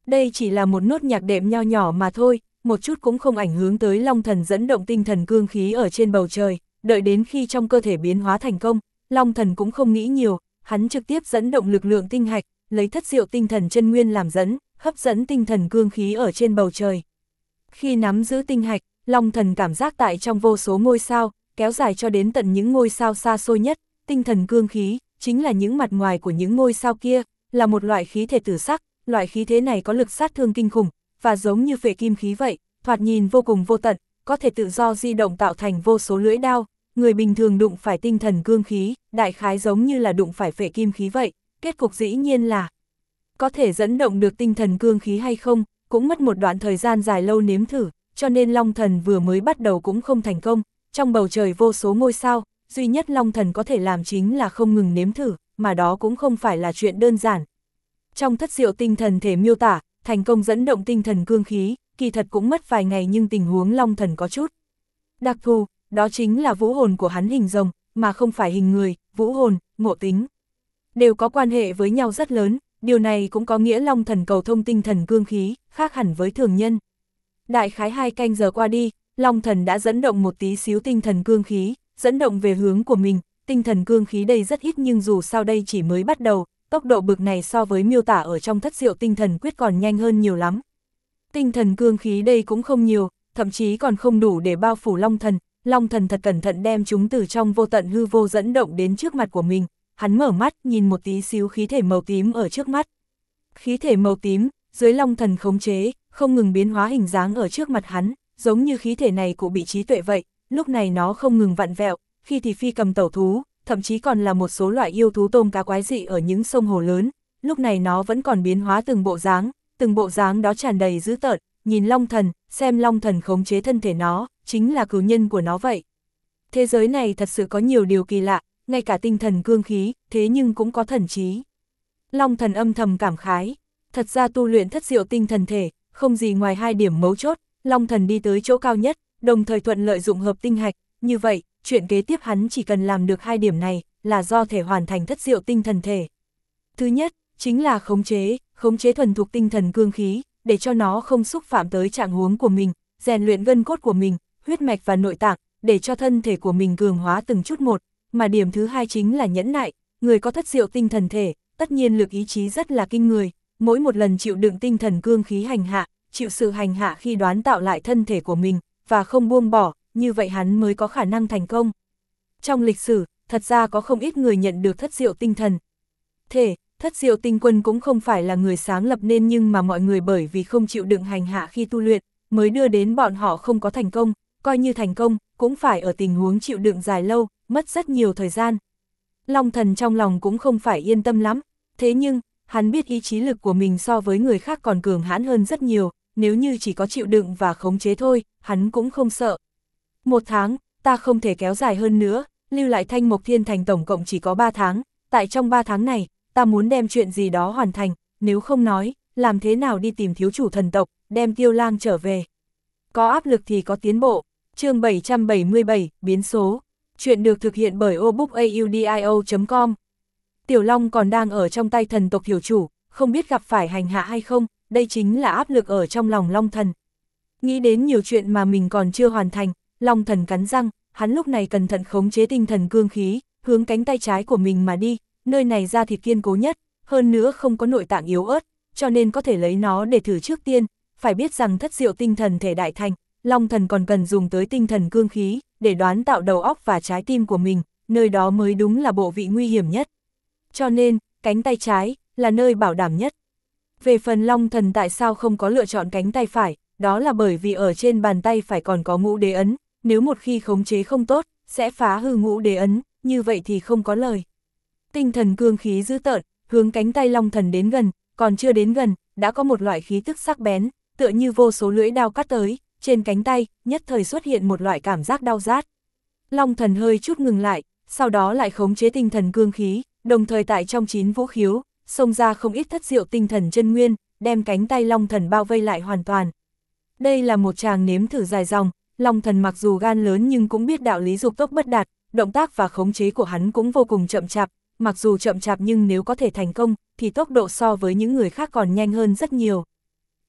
Đây chỉ là một nốt nhạc đệm nho nhỏ mà thôi, một chút cũng không ảnh hưởng tới Long Thần dẫn động tinh thần cương khí ở trên bầu trời, đợi đến khi trong cơ thể biến hóa thành công, Long Thần cũng không nghĩ nhiều, hắn trực tiếp dẫn động lực lượng tinh hạch, lấy thất diệu tinh thần chân nguyên làm dẫn, hấp dẫn tinh thần cương khí ở trên bầu trời. Khi nắm giữ tinh hạch, Long Thần cảm giác tại trong vô số ngôi sao, kéo dài cho đến tận những ngôi sao xa xôi nhất, tinh thần cương khí, chính là những mặt ngoài của những ngôi sao kia, là một loại khí thể tử sắc, loại khí thế này có lực sát thương kinh khủng, và giống như phệ kim khí vậy, thoạt nhìn vô cùng vô tận, có thể tự do di động tạo thành vô số lưỡi đao, người bình thường đụng phải tinh thần cương khí, đại khái giống như là đụng phải phệ kim khí vậy, kết cục dĩ nhiên là có thể dẫn động được tinh thần cương khí hay không, cũng mất một đoạn thời gian dài lâu nếm thử, cho nên Long Thần vừa mới bắt đầu cũng không thành công, trong bầu trời vô số ngôi sao, duy nhất Long Thần có thể làm chính là không ngừng nếm thử, mà đó cũng không phải là chuyện đơn giản. Trong thất diệu tinh thần thể miêu tả, thành công dẫn động tinh thần cương khí, kỳ thật cũng mất vài ngày nhưng tình huống Long Thần có chút đặc thù, đó chính là vũ hồn của hắn hình rồng, mà không phải hình người, vũ hồn, ngộ tính, đều có quan hệ với nhau rất lớn, điều này cũng có nghĩa Long Thần cầu thông tinh thần cương khí, khác hẳn với thường nhân. Đại khái hai canh giờ qua đi, Long Thần đã dẫn động một tí xíu tinh thần cương khí, dẫn động về hướng của mình, tinh thần cương khí đây rất ít nhưng dù sao đây chỉ mới bắt đầu, tốc độ bực này so với miêu tả ở trong thất diệu tinh thần quyết còn nhanh hơn nhiều lắm. Tinh thần cương khí đây cũng không nhiều, thậm chí còn không đủ để bao phủ Long Thần, Long Thần thật cẩn thận đem chúng từ trong vô tận hư vô dẫn động đến trước mặt của mình, hắn mở mắt nhìn một tí xíu khí thể màu tím ở trước mắt. Khí thể màu tím, dưới Long Thần khống chế, không ngừng biến hóa hình dáng ở trước mặt hắn, giống như khí thể này của bị trí tuệ vậy, lúc này nó không ngừng vặn vẹo, khi thì phi cầm tẩu thú, thậm chí còn là một số loại yêu thú tôm cá quái dị ở những sông hồ lớn, lúc này nó vẫn còn biến hóa từng bộ dáng, từng bộ dáng đó tràn đầy dữ tợn, nhìn Long Thần, xem Long Thần khống chế thân thể nó, chính là cừu nhân của nó vậy. Thế giới này thật sự có nhiều điều kỳ lạ, ngay cả tinh thần cương khí, thế nhưng cũng có thần trí. Long Thần âm thầm cảm khái, thật ra tu luyện thất diệu tinh thần thể, không gì ngoài hai điểm mấu chốt, Long Thần đi tới chỗ cao nhất, đồng thời thuận lợi dụng hợp tinh hạch, như vậy, chuyện kế tiếp hắn chỉ cần làm được hai điểm này, là do thể hoàn thành thất diệu tinh thần thể. Thứ nhất, chính là khống chế, khống chế thuần thục tinh thần cương khí, để cho nó không xúc phạm tới trạng huống của mình, rèn luyện gân cốt của mình, huyết mạch và nội tạng, để cho thân thể của mình cường hóa từng chút một, mà điểm thứ hai chính là nhẫn nại, người có thất diệu tinh thần thể, tất nhiên lực ý chí rất là kinh người, mỗi một lần chịu đựng tinh thần cương khí hành hạ, chịu sự hành hạ khi đoán tạo lại thân thể của mình, và không buông bỏ, như vậy hắn mới có khả năng thành công. Trong lịch sử, thật ra có không ít người nhận được thất diệu tinh thần thể, thất diệu tinh quân cũng không phải là người sáng lập nên nhưng mà mọi người bởi vì không chịu đựng hành hạ khi tu luyện, mới đưa đến bọn họ không có thành công, coi như thành công, cũng phải ở tình huống chịu đựng dài lâu, mất rất nhiều thời gian. Long Thần trong lòng cũng không phải yên tâm lắm, thế nhưng, hắn biết ý chí lực của mình so với người khác còn cường hãn hơn rất nhiều, nếu như chỉ có chịu đựng và khống chế thôi, hắn cũng không sợ. Một tháng, ta không thể kéo dài hơn nữa, lưu lại Thanh Mộc Thiên Thành tổng cộng chỉ có ba tháng, tại trong ba tháng này, ta muốn đem chuyện gì đó hoàn thành, nếu không nói, làm thế nào đi tìm thiếu chủ thần tộc, đem Tiêu Lang trở về. Có áp lực thì có tiến bộ. Chương bảy trăm bảy mươi bảy, biến số. Chuyện được thực hiện bởi obookaudio chấm com. Tiểu Long còn đang ở trong tay thần tộc thiếu chủ, không biết gặp phải hành hạ hay không, đây chính là áp lực ở trong lòng Long Thần. Nghĩ đến nhiều chuyện mà mình còn chưa hoàn thành, Long Thần cắn răng, hắn lúc này cẩn thận khống chế tinh thần cương khí, hướng cánh tay trái của mình mà đi, nơi này da thịt kiên cố nhất, hơn nữa không có nội tạng yếu ớt, cho nên có thể lấy nó để thử trước tiên, phải biết rằng thất diệu tinh thần thể đại thành, Long Thần còn cần dùng tới tinh thần cương khí, để đoán tạo đầu óc và trái tim của mình, nơi đó mới đúng là bộ vị nguy hiểm nhất. Cho nên, cánh tay trái, là nơi bảo đảm nhất. Về phần Long Thần tại sao không có lựa chọn cánh tay phải, đó là bởi vì ở trên bàn tay phải còn có ngũ đế ấn, nếu một khi khống chế không tốt, sẽ phá hư ngũ đế ấn, như vậy thì không có lời. Tinh thần cương khí dữ tợn, hướng cánh tay Long Thần đến gần, còn chưa đến gần, đã có một loại khí tức sắc bén, tựa như vô số lưỡi đao cắt tới, trên cánh tay, nhất thời xuất hiện một loại cảm giác đau rát. Long Thần hơi chút ngừng lại, sau đó lại khống chế tinh thần cương khí, đồng thời tại trong chín vũ khiếu, xông ra không ít thất diệu tinh thần chân nguyên, đem cánh tay Long Thần bao vây lại hoàn toàn. Đây là một tràng nếm thử dài dòng, Long Thần mặc dù gan lớn nhưng cũng biết đạo lý dục tốc bất đạt, động tác và khống chế của hắn cũng vô cùng chậm chạp, mặc dù chậm chạp nhưng nếu có thể thành công, thì tốc độ so với những người khác còn nhanh hơn rất nhiều.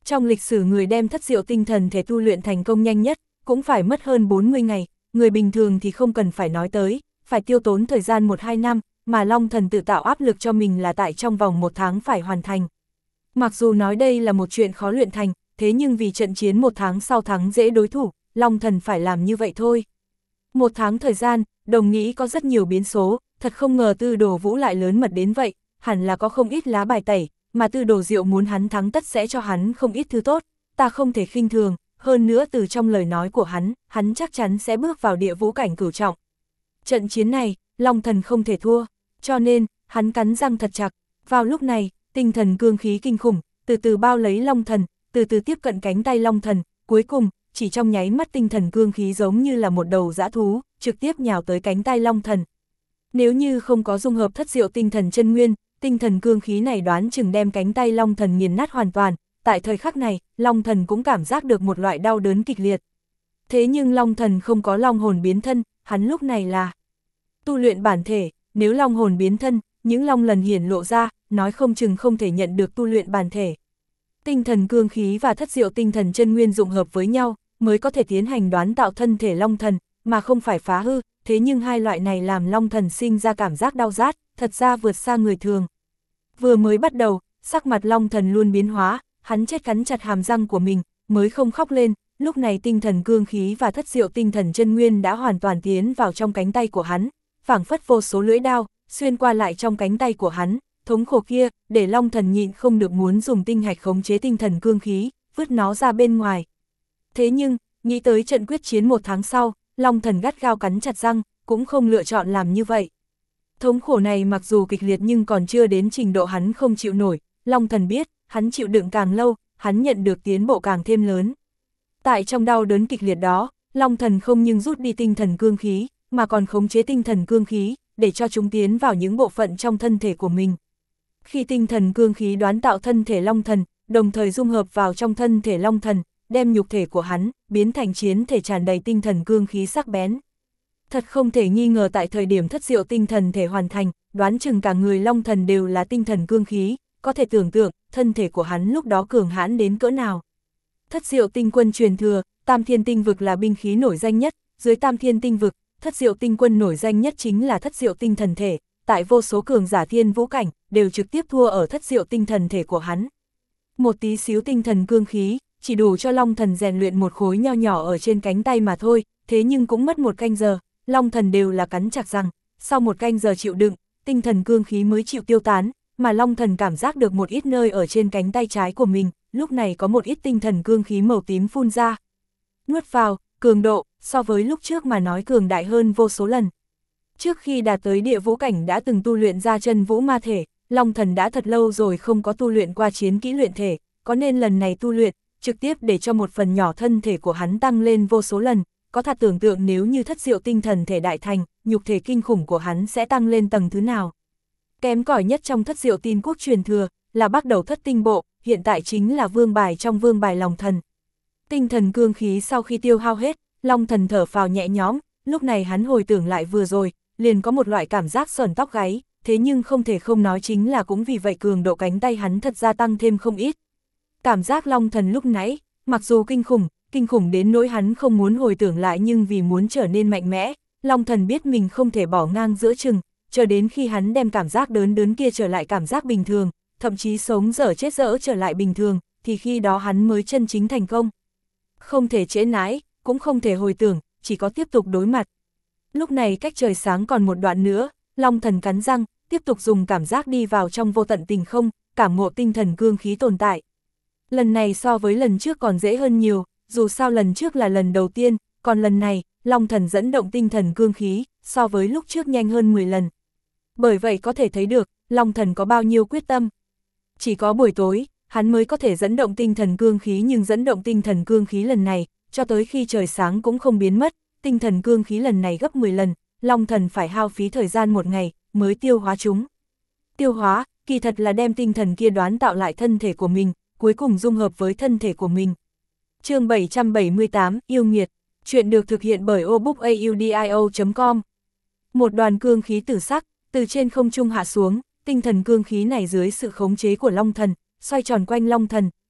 Trong lịch sử người đem thất diệu tinh thần thể tu luyện thành công nhanh nhất, cũng phải mất hơn bốn mươi ngày, người bình thường thì không cần phải nói tới, phải tiêu tốn thời gian một hai năm, mà Long Thần tự tạo áp lực cho mình là tại trong vòng một tháng phải hoàn thành. Mặc dù nói đây là một chuyện khó luyện thành, thế nhưng vì trận chiến một tháng sau thắng dễ đối thủ, Long Thần phải làm như vậy thôi. Một tháng thời gian, đồng nghĩ có rất nhiều biến số, thật không ngờ Tư Đồ Vũ lại lớn mật đến vậy, hẳn là có không ít lá bài tẩy, mà Tư Đồ Diệu muốn hắn thắng tất sẽ cho hắn không ít thứ tốt, ta không thể khinh thường, hơn nữa từ trong lời nói của hắn, hắn chắc chắn sẽ bước vào địa vũ cảnh cửu trọng. Trận chiến này, Long Thần không thể thua, cho nên, hắn cắn răng thật chặt, vào lúc này, tinh thần cương khí kinh khủng, từ từ bao lấy Long Thần, từ từ tiếp cận cánh tay Long Thần, cuối cùng, chỉ trong nháy mắt tinh thần cương khí giống như là một đầu dã thú, trực tiếp nhào tới cánh tay Long Thần. Nếu như không có dung hợp thất diệu tinh thần chân nguyên, tinh thần cương khí này đoán chừng đem cánh tay Long Thần nghiền nát hoàn toàn, tại thời khắc này, Long Thần cũng cảm giác được một loại đau đớn kịch liệt. Thế nhưng Long Thần không có long hồn biến thân, hắn lúc này là tu luyện bản thể, nếu long hồn biến thân, những long lần hiển lộ ra, nói không chừng không thể nhận được tu luyện bản thể. Tinh thần cương khí và thất diệu tinh thần chân nguyên dụng hợp với nhau, mới có thể tiến hành đoán tạo thân thể Long Thần, mà không phải phá hư, thế nhưng hai loại này làm Long Thần sinh ra cảm giác đau rát, thật ra vượt xa người thường. Vừa mới bắt đầu, sắc mặt Long Thần luôn biến hóa, hắn chết cắn chặt hàm răng của mình, mới không khóc lên, lúc này tinh thần cương khí và thất diệu tinh thần chân nguyên đã hoàn toàn tiến vào trong cánh tay của hắn, phảng phất vô số lưỡi đao, xuyên qua lại trong cánh tay của hắn, thống khổ kia, để Long Thần nhịn không được muốn dùng tinh hạch khống chế tinh thần cương khí, vứt nó ra bên ngoài. Thế nhưng, nghĩ tới trận quyết chiến một tháng sau, Long Thần gắt gao cắn chặt răng, cũng không lựa chọn làm như vậy. Thống khổ này mặc dù kịch liệt nhưng còn chưa đến trình độ hắn không chịu nổi, Long Thần biết, hắn chịu đựng càng lâu, hắn nhận được tiến bộ càng thêm lớn. Tại trong đau đớn kịch liệt đó, Long Thần không nhưng rút đi tinh thần cương khí, mà còn khống chế tinh thần cương khí, để cho chúng tiến vào những bộ phận trong thân thể của mình. Khi tinh thần cương khí đoán tạo thân thể Long Thần, đồng thời dung hợp vào trong thân thể Long Thần, đem nhục thể của hắn, biến thành chiến thể tràn đầy tinh thần cương khí sắc bén. Thật không thể nghi ngờ tại thời điểm thất diệu tinh thần thể hoàn thành, đoán chừng cả người Long Thần đều là tinh thần cương khí, có thể tưởng tượng, thân thể của hắn lúc đó cường hãn đến cỡ nào. Thất diệu tinh quân truyền thừa, Tam Thiên Tinh Vực là binh khí nổi danh nhất, dưới Tam Thiên Tinh Vực, thất diệu tinh quân nổi danh nhất chính là thất diệu tinh thần thể, tại vô số cường giả thiên vũ cảnh, đều trực tiếp thua ở thất diệu tinh thần thể của hắn. Một tí xíu tinh thần cương khí, chỉ đủ cho Long Thần rèn luyện một khối nho nhỏ ở trên cánh tay mà thôi, thế nhưng cũng mất một canh giờ, Long Thần đều là cắn chặt răng, sau một canh giờ chịu đựng, tinh thần cương khí mới chịu tiêu tán, mà Long Thần cảm giác được một ít nơi ở trên cánh tay trái của mình, lúc này có một ít tinh thần cương khí màu tím phun ra. Nuốt vào, cường độ, so với lúc trước mà nói cường đại hơn vô số lần. Trước khi đạt tới địa vũ cảnh đã từng tu luyện ra chân vũ ma thể, Long Thần đã thật lâu rồi không có tu luyện qua chiến kỹ luyện thể, có nên lần này tu luyện, trực tiếp để cho một phần nhỏ thân thể của hắn tăng lên vô số lần, có thể tưởng tượng nếu như thất diệu tinh thần thể đại thành, nhục thể kinh khủng của hắn sẽ tăng lên tầng thứ nào. Kém cỏi nhất trong thất diệu tin quốc truyền thừa, là bắt đầu thất tinh bộ, hiện tại chính là vương bài trong vương bài Long Thần. Tinh thần cương khí sau khi tiêu hao hết, Long Thần thở phào nhẹ nhõm, lúc này hắn hồi tưởng lại vừa rồi, liền có một loại cảm giác sởn tóc gáy, thế nhưng không thể không nói chính là cũng vì vậy cường độ cánh tay hắn thật ra tăng thêm không ít. Cảm giác Long Thần lúc nãy, mặc dù kinh khủng, kinh khủng đến nỗi hắn không muốn hồi tưởng lại nhưng vì muốn trở nên mạnh mẽ, Long Thần biết mình không thể bỏ ngang giữa chừng, chờ đến khi hắn đem cảm giác đớn đớn kia trở lại cảm giác bình thường, thậm chí sống dở chết dở trở lại bình thường, thì khi đó hắn mới chân chính thành công. Không thể trễ nãi, cũng không thể hồi tưởng, chỉ có tiếp tục đối mặt. Lúc này cách trời sáng còn một đoạn nữa, Long Thần cắn răng, tiếp tục dùng cảm giác đi vào trong vô tận tình không, cảm ngộ tinh thần cương khí tồn tại. Lần này so với lần trước còn dễ hơn nhiều, dù sao lần trước là lần đầu tiên, còn lần này, Long Thần dẫn động tinh thần cương khí, so với lúc trước nhanh hơn mười lần. Bởi vậy có thể thấy được, Long Thần có bao nhiêu quyết tâm. Chỉ có buổi tối, hắn mới có thể dẫn động tinh thần cương khí nhưng dẫn động tinh thần cương khí lần này, cho tới khi trời sáng cũng không biến mất, tinh thần cương khí lần này gấp mười lần, Long Thần phải hao phí thời gian một ngày, mới tiêu hóa chúng. Tiêu hóa, kỳ thật là đem tinh thần kia đoán tạo lại thân thể của mình, cuối cùng dung hợp với thân thể của mình. Chương bảy trăm bảy mươi tám, Yêu Nghiệt, chuyện được thực hiện bởi obookaudio chấm com. Một đoàn cương khí tử sắc, từ trên không trung hạ xuống, tinh thần cương khí này dưới sự khống chế của Long Thần, xoay tròn quanh Long Thần,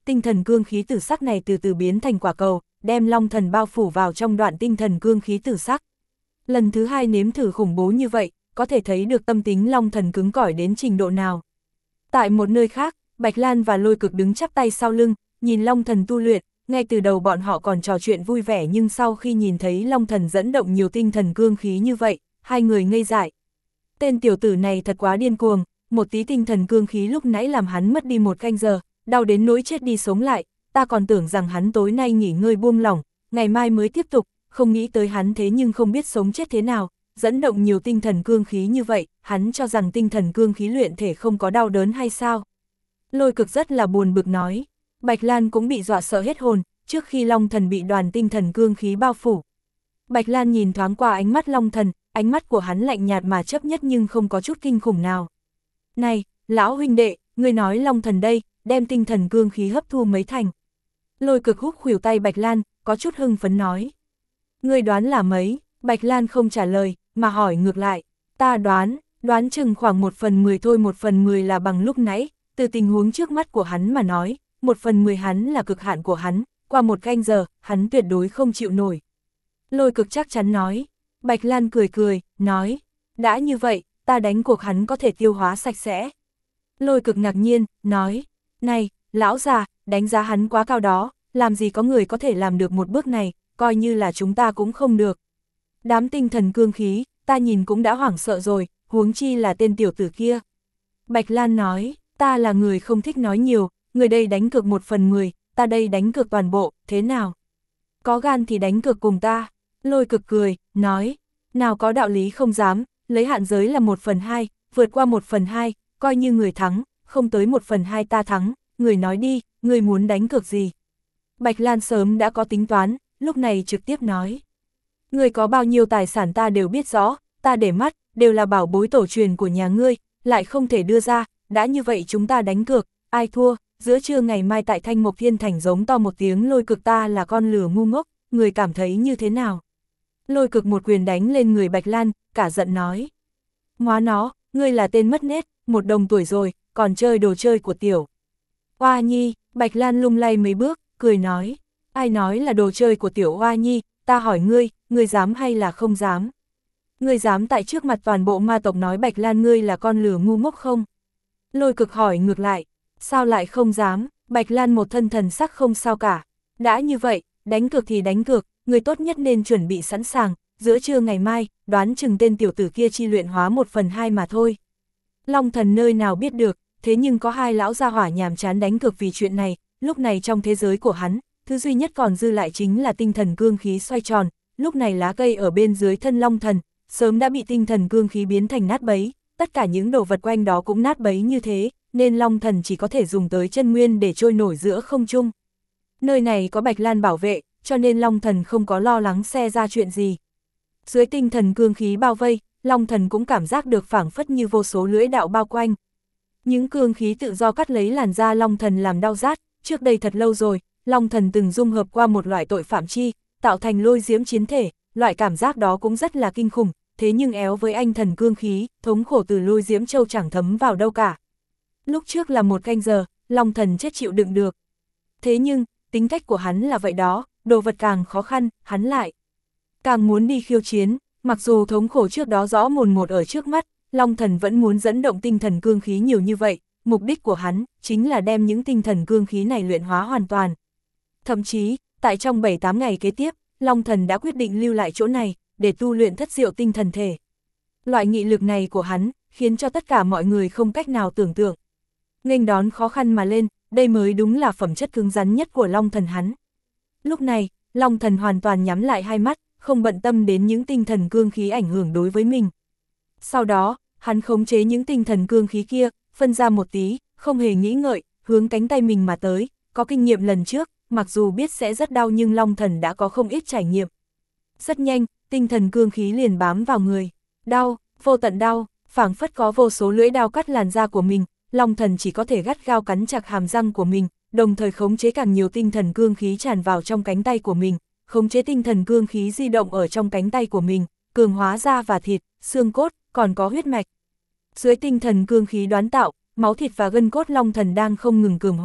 tinh thần cương khí tử sắc này từ từ biến thành quả cầu, đem Long Thần bao phủ vào trong đoạn tinh thần cương khí tử sắc. Lần thứ hai nếm thử khủng bố như vậy, có thể thấy được tâm tính Long Thần cứng cỏi đến trình độ nào. Tại một nơi khác, Bạch Lan và Lôi Cực đứng chắp tay sau lưng, nhìn Long Thần tu luyện, ngay từ đầu bọn họ còn trò chuyện vui vẻ nhưng sau khi nhìn thấy Long Thần dẫn động nhiều tinh thần cương khí như vậy, hai người ngây dại. Tên tiểu tử này thật quá điên cuồng, một tí tinh thần cương khí lúc nãy làm hắn mất đi một canh giờ, đau đến nỗi chết đi sống lại, ta còn tưởng rằng hắn tối nay nghỉ ngơi buông lỏng, ngày mai mới tiếp tục, không nghĩ tới hắn thế nhưng không biết sống chết thế nào, dẫn động nhiều tinh thần cương khí như vậy, hắn cho rằng tinh thần cương khí luyện thể không có đau đớn hay sao? Lôi Cực rất là buồn bực nói. Bạch Lan cũng bị dọa sợ hết hồn, trước khi Long Thần bị đoàn tinh thần cương khí bao phủ. Bạch Lan nhìn thoáng qua ánh mắt Long Thần, ánh mắt của hắn lạnh nhạt mà chấp nhất nhưng không có chút kinh khủng nào. Này, lão huynh đệ, ngươi nói Long Thần đây, đem tinh thần cương khí hấp thu mấy thành. Lôi Cực húc khuỷu tay Bạch Lan, có chút hưng phấn nói. Ngươi đoán là mấy? Bạch Lan không trả lời, mà hỏi ngược lại. Ta đoán, đoán chừng khoảng một phần mười thôi, một phần mười là bằng lúc nãy, từ tình huống trước mắt của hắn mà nói, một phần mười hắn là cực hạn của hắn, qua một canh giờ, hắn tuyệt đối không chịu nổi. Lôi Cực chắc chắn nói. Bạch Lan cười cười, nói, đã như vậy, ta đánh cuộc hắn có thể tiêu hóa sạch sẽ. Lôi Cực ngạc nhiên, nói, này, lão già, đánh giá hắn quá cao đó, làm gì có người có thể làm được một bước này, coi như là chúng ta cũng không được. Đám tinh thần cương khí, ta nhìn cũng đã hoảng sợ rồi, huống chi là tên tiểu tử kia. Bạch Lan nói, ta là người không thích nói nhiều, người đây đánh cược một phần mười, ta đây đánh cược toàn bộ, thế nào? Có gan thì đánh cược cùng ta. Lôi Cực cười, nói, nào có đạo lý không dám, lấy hạn giới là một phần hai, vượt qua một phần hai, coi như người thắng, không tới một phần hai ta thắng, người nói đi, người muốn đánh cược gì? Bạch Lan sớm đã có tính toán, lúc này trực tiếp nói. Người có bao nhiêu tài sản ta đều biết rõ, ta để mắt, đều là bảo bối tổ truyền của nhà ngươi, lại không thể đưa ra, đã như vậy chúng ta đánh cược, ai thua, giữa trưa ngày mai tại Thanh Mộc Thiên Thành giống to một tiếng Lôi Cực ta là con lừa ngu ngốc, người cảm thấy như thế nào? Lôi Cực một quyền đánh lên người Bạch Lan, cả giận nói. Hóa nó, ngươi là tên mất nết, một đồng tuổi rồi, còn chơi đồ chơi của tiểu Oa Nhi. Bạch Lan lung lay mấy bước, cười nói. Ai nói là đồ chơi của tiểu Oa Nhi, ta hỏi ngươi, ngươi dám hay là không dám? Ngươi dám tại trước mặt toàn bộ ma tộc nói Bạch Lan ngươi là con lừa ngu ngốc không? Lôi Cực hỏi ngược lại, sao lại không dám? Bạch Lan một thân thần sắc không sao cả. Đã như vậy, đánh cược thì đánh cược, người tốt nhất nên chuẩn bị sẵn sàng, giữa trưa ngày mai, đoán chừng tên tiểu tử kia chi luyện hóa một phần hai mà thôi. Long Thần nơi nào biết được, thế nhưng có hai lão gia hỏa nhàm chán đánh cược vì chuyện này, lúc này trong thế giới của hắn, thứ duy nhất còn dư lại chính là tinh thần cương khí xoay tròn, lúc này lá cây ở bên dưới thân Long Thần, sớm đã bị tinh thần cương khí biến thành nát bấy, tất cả những đồ vật quanh đó cũng nát bấy như thế, nên Long Thần chỉ có thể dùng tới chân nguyên để trôi nổi giữa không trung. Nơi này có Bạch Lan bảo vệ, cho nên Long Thần không có lo lắng xe ra chuyện gì. Dưới tinh thần cương khí bao vây, Long Thần cũng cảm giác được phảng phất như vô số lưỡi đạo bao quanh. Những cương khí tự do cắt lấy làn da Long Thần làm đau rát, trước đây thật lâu rồi, Long Thần từng dung hợp qua một loại tội phạm chi, tạo thành lôi diễm chiến thể, loại cảm giác đó cũng rất là kinh khủng, thế nhưng éo với anh thần cương khí, thống khổ từ lôi diễm châu chẳng thấm vào đâu cả. Lúc trước là một canh giờ, Long Thần chết chịu đựng được. Thế nhưng, tính cách của hắn là vậy đó, đồ vật càng khó khăn, hắn lại càng muốn đi khiêu chiến, mặc dù thống khổ trước đó rõ mồn một ở trước mắt, Long Thần vẫn muốn dẫn động tinh thần cương khí nhiều như vậy, mục đích của hắn chính là đem những tinh thần cương khí này luyện hóa hoàn toàn. Thậm chí, tại trong bảy tám ngày kế tiếp, Long Thần đã quyết định lưu lại chỗ này, để tu luyện thất diệu tinh thần thể. Loại nghị lực này của hắn, khiến cho tất cả mọi người không cách nào tưởng tượng. Nghênh đón khó khăn mà lên, đây mới đúng là phẩm chất cứng rắn nhất của Long Thần hắn. Lúc này, Long Thần hoàn toàn nhắm lại hai mắt, không bận tâm đến những tinh thần cương khí ảnh hưởng đối với mình. Sau đó, hắn khống chế những tinh thần cương khí kia, phân ra một tí, không hề nghĩ ngợi, hướng cánh tay mình mà tới, có kinh nghiệm lần trước, mặc dù biết sẽ rất đau nhưng Long Thần đã có không ít trải nghiệm. Rất nhanh, tinh thần cương khí liền bám vào người. Đau, vô tận đau, phảng phất có vô số lưỡi đao cắt làn da của mình, Long Thần chỉ có thể gắt gao cắn chặt hàm răng của mình, đồng thời khống chế càng nhiều tinh thần cương khí tràn vào trong cánh tay của mình, khống chế tinh thần cương khí di động ở trong cánh tay của mình, cường hóa da và thịt, xương cốt, còn có huyết mạch. Dưới tinh thần cương khí đoán tạo, máu thịt và gân cốt Long Thần đang không ngừng cường hóa,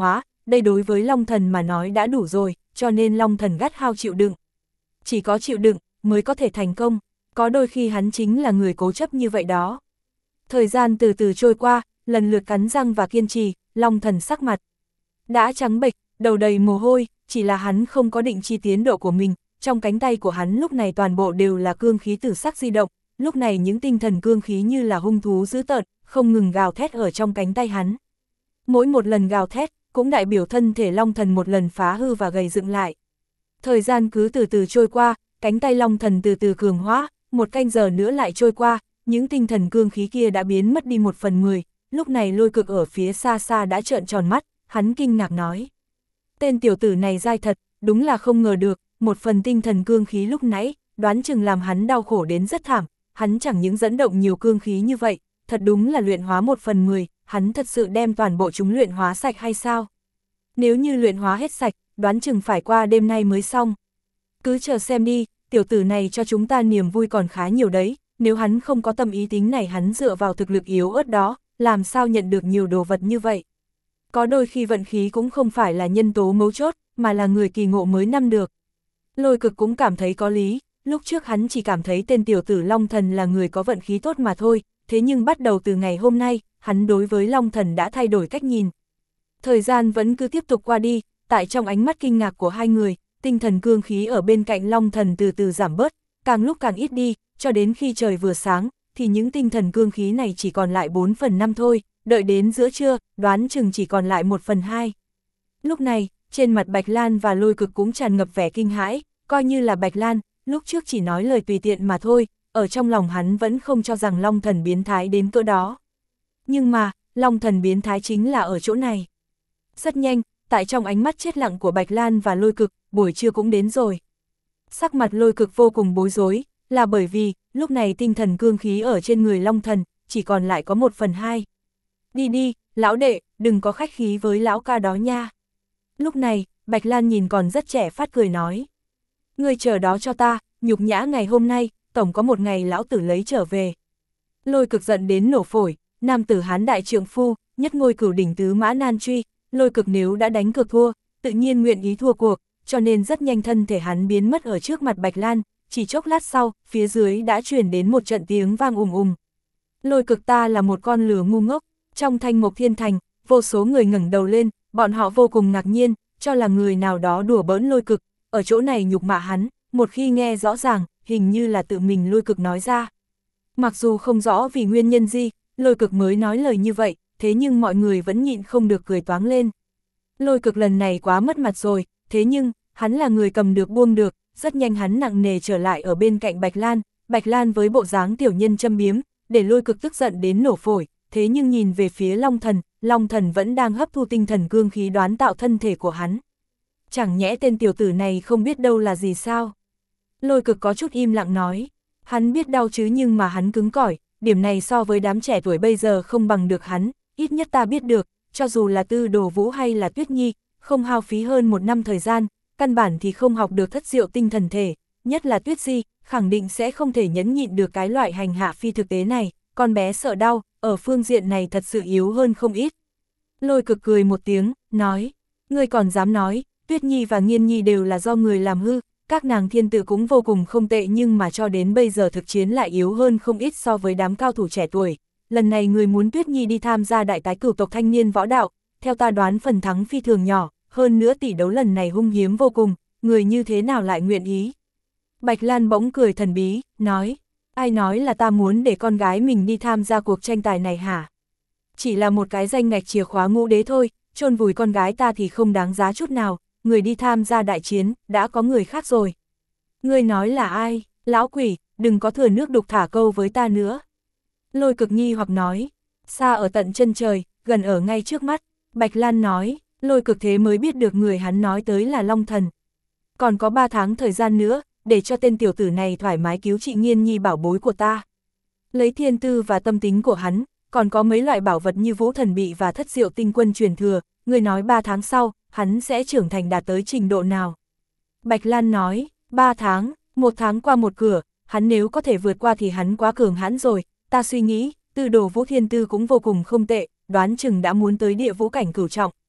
đây đối với Long Thần mà nói đã đủ rồi, cho nên Long Thần gắt gao chịu đựng. Chỉ có chịu đựng mới có thể thành công, có đôi khi hắn chính là người cố chấp như vậy đó. Thời gian từ từ trôi qua, lần lượt cắn răng và kiên trì, Long Thần sắc mặt đã trắng bệch, đầu đầy mồ hôi, chỉ là hắn không có định chi tiến độ của mình, trong cánh tay của hắn lúc này toàn bộ đều là cương khí tử sắc di động, lúc này những tinh thần cương khí như là hung thú dữ tợn, không ngừng gào thét ở trong cánh tay hắn. Mỗi một lần gào thét, cũng đại biểu thân thể Long Thần một lần phá hư và gầy dựng lại. Thời gian cứ từ từ trôi qua, cánh tay Long Thần từ từ cường hóa, một canh giờ nữa lại trôi qua, những tinh thần cương khí kia đã biến mất đi một phần mười, lúc này Lôi Cực ở phía xa xa đã trợn tròn mắt, hắn kinh ngạc nói. Tên tiểu tử này dai thật, đúng là không ngờ được, một phần tinh thần cương khí lúc nãy, đoán chừng làm hắn đau khổ đến rất thảm, hắn chẳng những dẫn động nhiều cương khí như vậy, thật đúng là luyện hóa một phần mười, hắn thật sự đem toàn bộ chúng luyện hóa sạch hay sao? Nếu như luyện hóa hết sạch, đoán chừng phải qua đêm nay mới xong. Cứ chờ xem đi, tiểu tử này cho chúng ta niềm vui còn khá nhiều đấy, nếu hắn không có tâm ý tính này hắn dựa vào thực lực yếu ớt đó, làm sao nhận được nhiều đồ vật như vậy? Có đôi khi vận khí cũng không phải là nhân tố mấu chốt, mà là người kỳ ngộ mới năm được. Lôi Cực cũng cảm thấy có lý, lúc trước hắn chỉ cảm thấy tên tiểu tử Long Thần là người có vận khí tốt mà thôi, thế nhưng bắt đầu từ ngày hôm nay, hắn đối với Long Thần đã thay đổi cách nhìn. Thời gian vẫn cứ tiếp tục qua đi, tại trong ánh mắt kinh ngạc của hai người, tinh thần cương khí ở bên cạnh Long Thần từ từ giảm bớt, càng lúc càng ít đi, cho đến khi trời vừa sáng, thì những tinh thần cương khí này chỉ còn lại bốn phần năm thôi, đợi đến giữa trưa, đoán chừng chỉ còn lại một phần hai. Lúc này, trên mặt Bạch Lan và Lôi Cực cũng tràn ngập vẻ kinh hãi, coi như là Bạch Lan, lúc trước chỉ nói lời tùy tiện mà thôi, ở trong lòng hắn vẫn không cho rằng Long Thần biến thái đến cỡ đó. Nhưng mà, Long Thần biến thái chính là ở chỗ này. Rất nhanh, tại trong ánh mắt chết lặng của Bạch Lan và Lôi Cực, buổi trưa cũng đến rồi. Sắc mặt Lôi Cực vô cùng bối rối, là bởi vì, lúc này tinh thần cương khí ở trên người Long Thần, chỉ còn lại có một phần hai. Đi đi, lão đệ, đừng có khách khí với lão ca đó nha. Lúc này, Bạch Lan nhìn còn rất trẻ phát cười nói. Ngươi chờ đó cho ta, nhục nhã ngày hôm nay, tổng có một ngày lão tử lấy trở về. Lôi Cực giận đến nổ phổi, nam tử hán đại trượng phu, nhất ngôi cửu đỉnh tứ mã nan truy, Lôi Cực nếu đã đánh cược thua, tự nhiên nguyện ý thua cuộc, cho nên rất nhanh thân thể hắn biến mất ở trước mặt Bạch Lan, chỉ chốc lát sau, phía dưới đã truyền đến một trận tiếng vang ùm ùm. Lôi Cực ta là một con lừa ngu ngốc, trong Thanh Mộc Thiên Thành, vô số người ngẩng đầu lên, bọn họ vô cùng ngạc nhiên, cho là người nào đó đùa bỡn Lôi Cực, ở chỗ này nhục mạ hắn, một khi nghe rõ ràng, hình như là tự mình Lôi Cực nói ra. Mặc dù không rõ vì nguyên nhân gì, Lôi Cực mới nói lời như vậy, thế nhưng mọi người vẫn nhịn không được cười toáng lên. Lôi Cực lần này quá mất mặt rồi, thế nhưng, hắn là người cầm được buông được, rất nhanh hắn nặng nề trở lại ở bên cạnh Bạch Lan, Bạch Lan với bộ dáng tiểu nhân châm biếm, để Lôi Cực tức giận đến nổ phổi, thế nhưng nhìn về phía Long Thần, Long Thần vẫn đang hấp thu tinh thần cương khí đoán tạo thân thể của hắn. Chẳng nhẽ tên tiểu tử này không biết đâu là gì sao? Lôi Cực có chút im lặng nói, hắn biết đau chứ nhưng mà hắn cứng cỏi, điểm này so với đám trẻ tuổi bây giờ không bằng được hắn, ít nhất ta biết được, cho dù là Tư Đồ Vũ hay là Tuyết Nhi, không hao phí hơn một năm thời gian, căn bản thì không học được thất diệu tinh thần thể, nhất là Tuyết Di, khẳng định sẽ không thể nhẫn nhịn được cái loại hành hạ phi thực tế này, con bé sợ đau, ở phương diện này thật sự yếu hơn không ít. Lôi Cực cười một tiếng, nói, ngươi còn dám nói, Tuyết Nhi và Nghiên Nhi đều là do người làm hư, các nàng thiên tự cũng vô cùng không tệ nhưng mà cho đến bây giờ thực chiến lại yếu hơn không ít so với đám cao thủ trẻ tuổi. Lần này người muốn Tuyết Nhi đi tham gia đại tái cửu tộc thanh niên võ đạo, theo ta đoán phần thắng phi thường nhỏ, hơn nữa tỷ đấu lần này hung hiếm vô cùng, người như thế nào lại nguyện ý. Bạch Lan bỗng cười thần bí, nói, ai nói là ta muốn để con gái mình đi tham gia cuộc tranh tài này hả? Chỉ là một cái danh ngạch chìa khóa ngũ đế thôi, chôn vùi con gái ta thì không đáng giá chút nào, người đi tham gia đại chiến, đã có người khác rồi. Ngươi nói là ai? Lão quỷ, đừng có thừa nước đục thả câu với ta nữa. Lôi Cực nghi hoặc nói, xa ở tận chân trời, gần ở ngay trước mắt. Bạch Lan nói, Lôi Cực thế mới biết được người hắn nói tới là Long Thần. Còn có ba tháng thời gian nữa, để cho tên tiểu tử này thoải mái cứu trị Nghiên Nhi bảo bối của ta. Lấy thiên tư và tâm tính của hắn, còn có mấy loại bảo vật như vũ thần bị và thất diệu tinh quân truyền thừa, người nói ba tháng sau, hắn sẽ trưởng thành đạt tới trình độ nào. Bạch Lan nói, ba tháng, một tháng qua một cửa, hắn nếu có thể vượt qua thì hắn quá cường hãn rồi, ta suy nghĩ, Tư Đồ Vũ thiên tư cũng vô cùng không tệ, đoán chừng đã muốn tới địa vũ cảnh cửu trọng.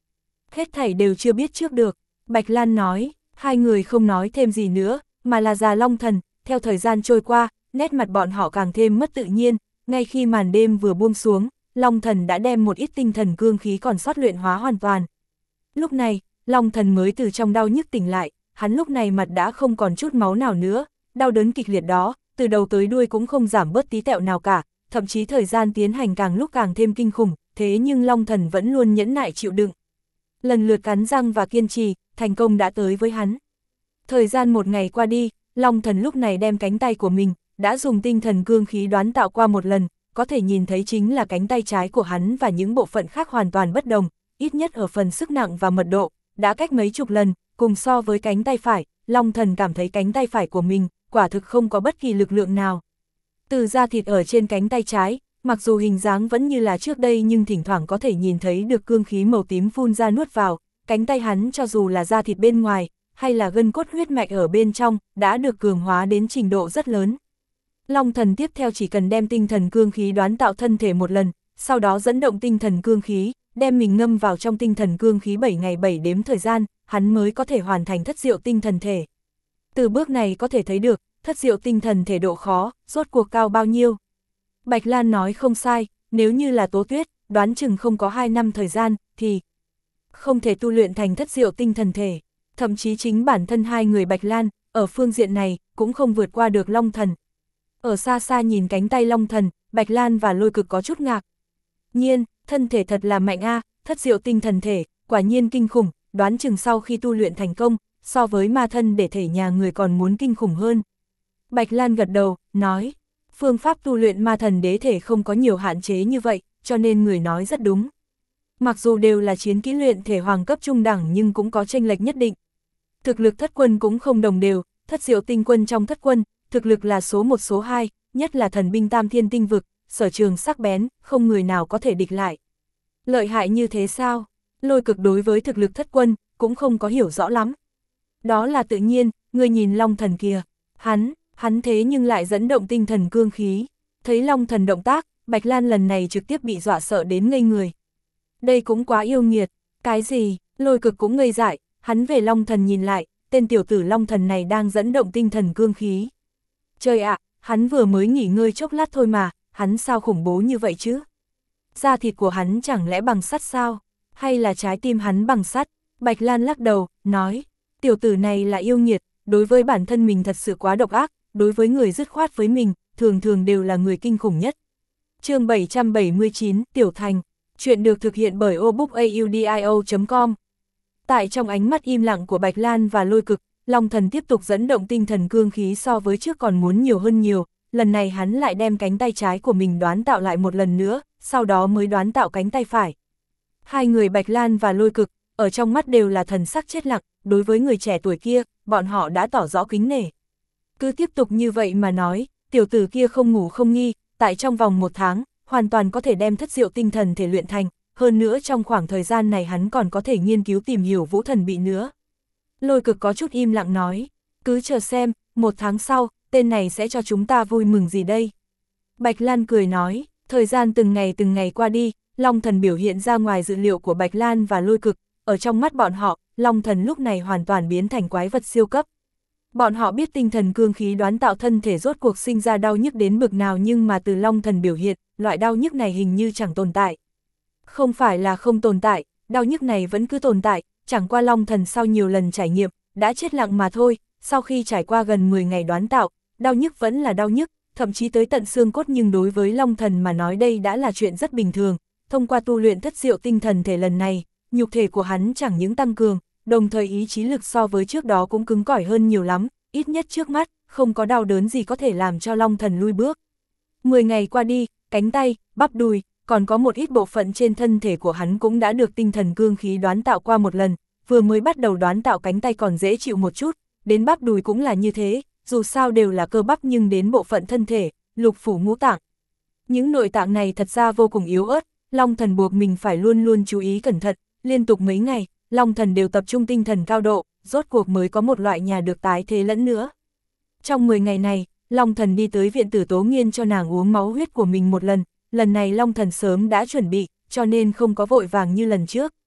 Hết thảy đều chưa biết trước được, Bạch Lan nói, hai người không nói thêm gì nữa, mà là già Long Thần, theo thời gian trôi qua, nét mặt bọn họ càng thêm mất tự nhiên, ngay khi màn đêm vừa buông xuống, Long Thần đã đem một ít tinh thần cương khí còn sót luyện hóa hoàn toàn. Lúc này, Long Thần mới từ trong đau nhức tỉnh lại, hắn lúc này mặt đã không còn chút máu nào nữa, đau đớn kịch liệt đó, từ đầu tới đuôi cũng không giảm bớt tí tẹo nào cả, thậm chí thời gian tiến hành càng lúc càng thêm kinh khủng, thế nhưng Long Thần vẫn luôn nhẫn nại chịu đựng. Lần lượt cắn răng và kiên trì, thành công đã tới với hắn. Thời gian một ngày qua đi, Long Thần lúc này đem cánh tay của mình, đã dùng tinh thần cương khí đoán tạo qua một lần, có thể nhìn thấy chính là cánh tay trái của hắn và những bộ phận khác hoàn toàn bất đồng, ít nhất ở phần sức nặng và mật độ, đã cách mấy chục lần, cùng so với cánh tay phải, Long Thần cảm thấy cánh tay phải của mình, quả thực không có bất kỳ lực lượng nào. Từ da thịt ở trên cánh tay trái, mặc dù hình dáng vẫn như là trước đây nhưng thỉnh thoảng có thể nhìn thấy được cương khí màu tím phun ra nuốt vào, cánh tay hắn cho dù là da thịt bên ngoài, hay là gân cốt huyết mạch ở bên trong, đã được cường hóa đến trình độ rất lớn. Long Thần tiếp theo chỉ cần đem tinh thần cương khí đoán tạo thân thể một lần, sau đó dẫn động tinh thần cương khí, đem mình ngâm vào trong tinh thần cương khí bảy ngày bảy đếm thời gian, hắn mới có thể hoàn thành thất diệu tinh thần thể. Từ bước này có thể thấy được, thất diệu tinh thần thể độ khó, rốt cuộc cao bao nhiêu. Bạch Lan nói không sai, nếu như là Tố Tuyết, đoán chừng không có hai năm thời gian, thì không thể tu luyện thành thất diệu tinh thần thể. Thậm chí chính bản thân hai người Bạch Lan, ở phương diện này, cũng không vượt qua được Long Thần. Ở xa xa nhìn cánh tay Long Thần, Bạch Lan và Lôi Cực có chút ngạc nhiên, thân thể thật là mạnh a, thất diệu tinh thần thể, quả nhiên kinh khủng, đoán chừng sau khi tu luyện thành công, so với ma thân để thể nhà người còn muốn kinh khủng hơn. Bạch Lan gật đầu, nói, phương pháp tu luyện ma thần đế thể không có nhiều hạn chế như vậy, cho nên người nói rất đúng. Mặc dù đều là chiến kỹ luyện thể hoàng cấp trung đẳng nhưng cũng có chênh lệch nhất định. Thực lực thất quân cũng không đồng đều, thất diệu tinh quân trong thất quân, thực lực là số một số hai, nhất là thần binh tam thiên tinh vực, sở trường sắc bén, không người nào có thể địch lại. Lợi hại như thế sao? Lôi Cực đối với thực lực thất quân, cũng không có hiểu rõ lắm. Đó là tự nhiên, người nhìn Long Thần kìa, hắn, hắn thế nhưng lại dẫn động tinh thần cương khí. Thấy Long Thần động tác, Bạch Lan lần này trực tiếp bị dọa sợ đến ngây người. Đây cũng quá yêu nghiệt, cái gì? Lôi Cực cũng ngây dại, hắn về Long Thần nhìn lại, tên tiểu tử Long Thần này đang dẫn động tinh thần cương khí. Trời ạ, hắn vừa mới nghỉ ngơi chốc lát thôi mà, hắn sao khủng bố như vậy chứ? Da thịt của hắn chẳng lẽ bằng sắt sao? Hay là trái tim hắn bằng sắt? Bạch Lan lắc đầu, nói, tiểu tử này là yêu nghiệt, đối với bản thân mình thật sự quá độc ác, đối với người dứt khoát với mình, thường thường đều là người kinh khủng nhất. Chương bảy trăm bảy mươi chín, Tiểu Thành, chuyện được thực hiện bởi obookaudio chấm com. Tại trong ánh mắt im lặng của Bạch Lan và Lôi Cực, Long Thần tiếp tục dẫn động tinh thần cương khí so với trước còn muốn nhiều hơn nhiều, lần này hắn lại đem cánh tay trái của mình đoán tạo lại một lần nữa, sau đó mới đoán tạo cánh tay phải. Hai người Bạch Lan và Lôi Cực, ở trong mắt đều là thần sắc chết lặng, đối với người trẻ tuổi kia, bọn họ đã tỏ rõ kính nể. Cứ tiếp tục như vậy mà nói, tiểu tử kia không ngủ không nghi, tại trong vòng một tháng, hoàn toàn có thể đem thất diệu tinh thần thể luyện thành, hơn nữa trong khoảng thời gian này hắn còn có thể nghiên cứu tìm hiểu vũ thần bị nữa. Lôi Cực có chút im lặng nói, cứ chờ xem, một tháng sau, tên này sẽ cho chúng ta vui mừng gì đây? Bạch Lan cười nói, thời gian từng ngày từng ngày qua đi, Long Thần biểu hiện ra ngoài dự liệu của Bạch Lan và Lôi Cực, ở trong mắt bọn họ, Long Thần lúc này hoàn toàn biến thành quái vật siêu cấp. Bọn họ biết tinh thần cương khí đoán tạo thân thể rốt cuộc sinh ra đau nhức đến bực nào nhưng mà từ Long Thần biểu hiện, loại đau nhức này hình như chẳng tồn tại. Không phải là không tồn tại, đau nhức này vẫn cứ tồn tại, chẳng qua Long Thần sau nhiều lần trải nghiệm, đã chết lặng mà thôi, sau khi trải qua gần mười ngày đoán tạo, đau nhức vẫn là đau nhức, thậm chí tới tận xương cốt nhưng đối với Long Thần mà nói đây đã là chuyện rất bình thường, thông qua tu luyện thất diệu tinh thần thể lần này, nhục thể của hắn chẳng những tăng cường, đồng thời ý chí lực so với trước đó cũng cứng cỏi hơn nhiều lắm, ít nhất trước mắt, không có đau đớn gì có thể làm cho Long Thần lui bước. mười ngày qua đi, cánh tay, bắp đùi, còn có một ít bộ phận trên thân thể của hắn cũng đã được tinh thần cương khí đoán tạo qua một lần, vừa mới bắt đầu đoán tạo cánh tay còn dễ chịu một chút, đến bắp đùi cũng là như thế, dù sao đều là cơ bắp nhưng đến bộ phận thân thể, lục phủ ngũ tạng. Những nội tạng này thật ra vô cùng yếu ớt, Long Thần buộc mình phải luôn luôn chú ý cẩn thận, liên tục mấy ngày, Long Thần đều tập trung tinh thần cao độ, rốt cuộc mới có một loại nhà được tái thế lẫn nữa. Trong mười ngày này, Long Thần đi tới viện tử Tố Nghiên cho nàng uống máu huyết của mình một lần, lần này Long Thần sớm đã chuẩn bị, cho nên không có vội vàng như lần trước.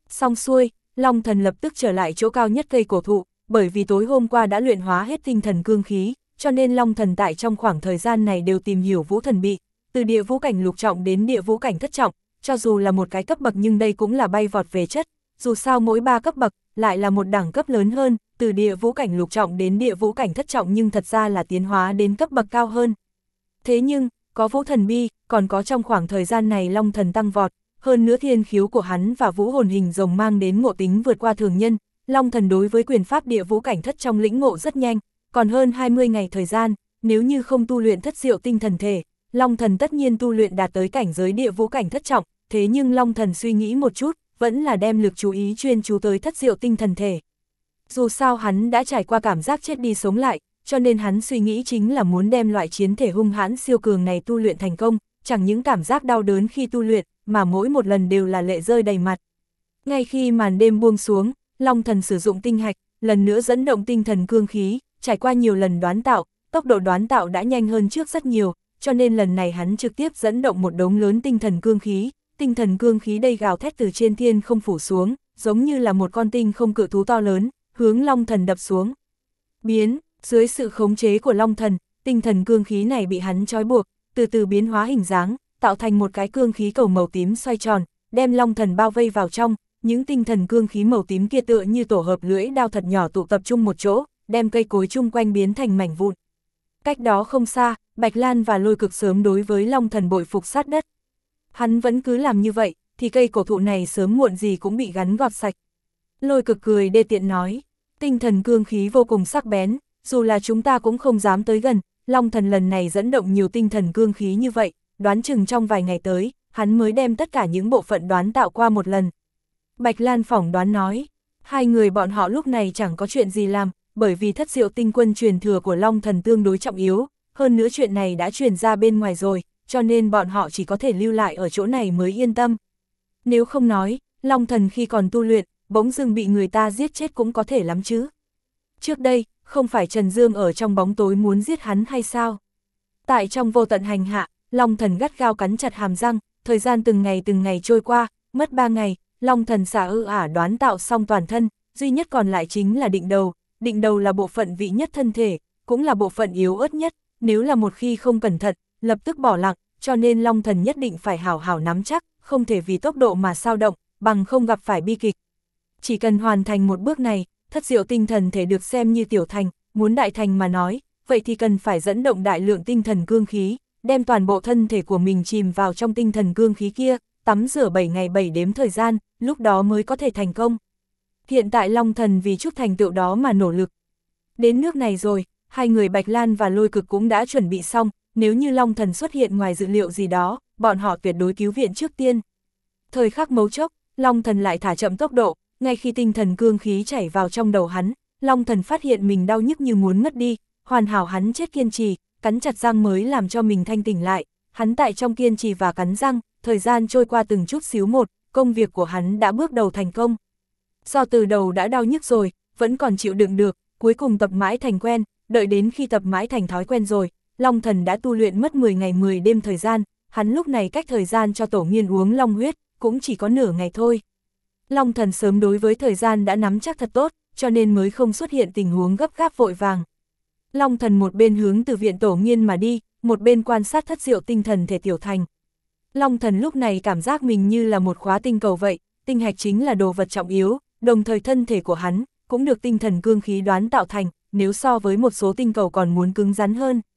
Xong xuôi, Long Thần lập tức trở lại chỗ cao nhất cây cổ thụ, bởi vì tối hôm qua đã luyện hóa hết tinh thần cương khí, cho nên Long Thần tại trong khoảng thời gian này đều tìm hiểu vũ thần bị, từ địa vũ cảnh lục trọng đến địa vũ cảnh thất trọng, cho dù là một cái cấp bậc nhưng đây cũng là bay vọt về chất, dù sao mỗi ba cấp bậc lại là một đẳng cấp lớn hơn, từ địa vũ cảnh lục trọng đến địa vũ cảnh thất trọng nhưng thật ra là tiến hóa đến cấp bậc cao hơn. Thế nhưng, có vũ thần bi, còn có trong khoảng thời gian này Long Thần tăng vọt, hơn nữa thiên khiếu của hắn và vũ hồn hình rồng mang đến ngộ tính vượt qua thường nhân, Long Thần đối với quyền pháp địa vũ cảnh thất trong lĩnh ngộ rất nhanh, còn hơn hai mươi ngày thời gian, nếu như không tu luyện thất diệu tinh thần thể, Long Thần tất nhiên tu luyện đạt tới cảnh giới địa vũ cảnh thất trọng, thế nhưng Long Thần suy nghĩ một chút, vẫn là đem lực chú ý chuyên chú tới thất diệu tinh thần thể. Dù sao hắn đã trải qua cảm giác chết đi sống lại, cho nên hắn suy nghĩ chính là muốn đem loại chiến thể hung hãn siêu cường này tu luyện thành công, chẳng những cảm giác đau đớn khi tu luyện, mà mỗi một lần đều là lệ rơi đầy mặt. Ngay khi màn đêm buông xuống, Long Thần sử dụng tinh hạch, lần nữa dẫn động tinh thần cương khí, trải qua nhiều lần đoán tạo, tốc độ đoán tạo đã nhanh hơn trước rất nhiều, cho nên lần này hắn trực tiếp dẫn động một đống lớn tinh thần cương khí, tinh thần cương khí đây gào thét từ trên thiên không phủ xuống, giống như là một con tinh không cự thú to lớn, hướng Long Thần đập xuống. Biến, dưới sự khống chế của Long Thần, tinh thần cương khí này bị hắn trói buộc, từ từ biến hóa hình dáng, tạo thành một cái cương khí cầu màu tím xoay tròn, đem Long Thần bao vây vào trong, những tinh thần cương khí màu tím kia tựa như tổ hợp lưỡi đao thật nhỏ tụ tập trung một chỗ, đem cây cối chung quanh biến thành mảnh vụn. Cách đó không xa, Bạch Lan và Lôi Cực sớm đối với Long Thần bội phục sát đất. Hắn vẫn cứ làm như vậy, thì cây cổ thụ này sớm muộn gì cũng bị gắn gọt sạch. Lôi Cực cười đê tiện nói, tinh thần cương khí vô cùng sắc bén, dù là chúng ta cũng không dám tới gần, Long Thần lần này dẫn động nhiều tinh thần cương khí như vậy, đoán chừng trong vài ngày tới, hắn mới đem tất cả những bộ phận đoán tạo qua một lần. Bạch Lan phỏng đoán nói, hai người bọn họ lúc này chẳng có chuyện gì làm, bởi vì thất diệu tinh quân truyền thừa của Long Thần tương đối trọng yếu, hơn nữa chuyện này đã truyền ra bên ngoài rồi, cho nên bọn họ chỉ có thể lưu lại ở chỗ này mới yên tâm. Nếu không nói, Long Thần khi còn tu luyện, bỗng dưng bị người ta giết chết cũng có thể lắm chứ. Trước đây, không phải Trần Dương ở trong bóng tối muốn giết hắn hay sao? Tại trong vô tận hành hạ, Long Thần gắt gao cắn chặt hàm răng, thời gian từng ngày từng ngày trôi qua, mất ba ngày, Long Thần xả ư ả đoán tạo xong toàn thân, duy nhất còn lại chính là định đầu, định đầu là bộ phận vị nhất thân thể, cũng là bộ phận yếu ớt nhất, nếu là một khi không cẩn thận, lập tức bỏ lặng, cho nên Long Thần nhất định phải hảo hảo nắm chắc, không thể vì tốc độ mà sao động, bằng không gặp phải bi kịch. Chỉ cần hoàn thành một bước này, thất diệu tinh thần thể được xem như tiểu thành, muốn đại thành mà nói, vậy thì cần phải dẫn động đại lượng tinh thần cương khí, đem toàn bộ thân thể của mình chìm vào trong tinh thần cương khí kia, tắm rửa bảy ngày bảy đêm thời gian, lúc đó mới có thể thành công. Hiện tại Long Thần vì chút thành tựu đó mà nỗ lực. Đến nước này rồi, hai người Bạch Lan và Lôi Cực cũng đã chuẩn bị xong, nếu như Long Thần xuất hiện ngoài dự liệu gì đó, bọn họ tuyệt đối cứu viện trước tiên. Thời khắc mấu chốc, Long Thần lại thả chậm tốc độ, ngay khi tinh thần cương khí chảy vào trong đầu hắn, Long Thần phát hiện mình đau nhức như muốn ngất đi, hoàn hảo hắn chết kiên trì, cắn chặt răng mới làm cho mình thanh tỉnh lại, hắn tại trong kiên trì và cắn răng, thời gian trôi qua từng chút xíu một, công việc của hắn đã bước đầu thành công. Do từ đầu đã đau nhức rồi, vẫn còn chịu đựng được, cuối cùng tập mãi thành quen, đợi đến khi tập mãi thành thói quen rồi, Long Thần đã tu luyện mất mười ngày mười đêm thời gian, hắn lúc này cách thời gian cho tổ nghiên uống long huyết, cũng chỉ có nửa ngày thôi. Long Thần sớm đối với thời gian đã nắm chắc thật tốt, cho nên mới không xuất hiện tình huống gấp gáp vội vàng. Long Thần một bên hướng từ viện tổ nghiên mà đi, một bên quan sát thất diệu tinh thần thể tiểu thành. Long Thần lúc này cảm giác mình như là một khóa tinh cầu vậy, tinh hạch chính là đồ vật trọng yếu, đồng thời thân thể của hắn cũng được tinh thần cương khí đoán tạo thành, nếu so với một số tinh cầu còn muốn cứng rắn hơn.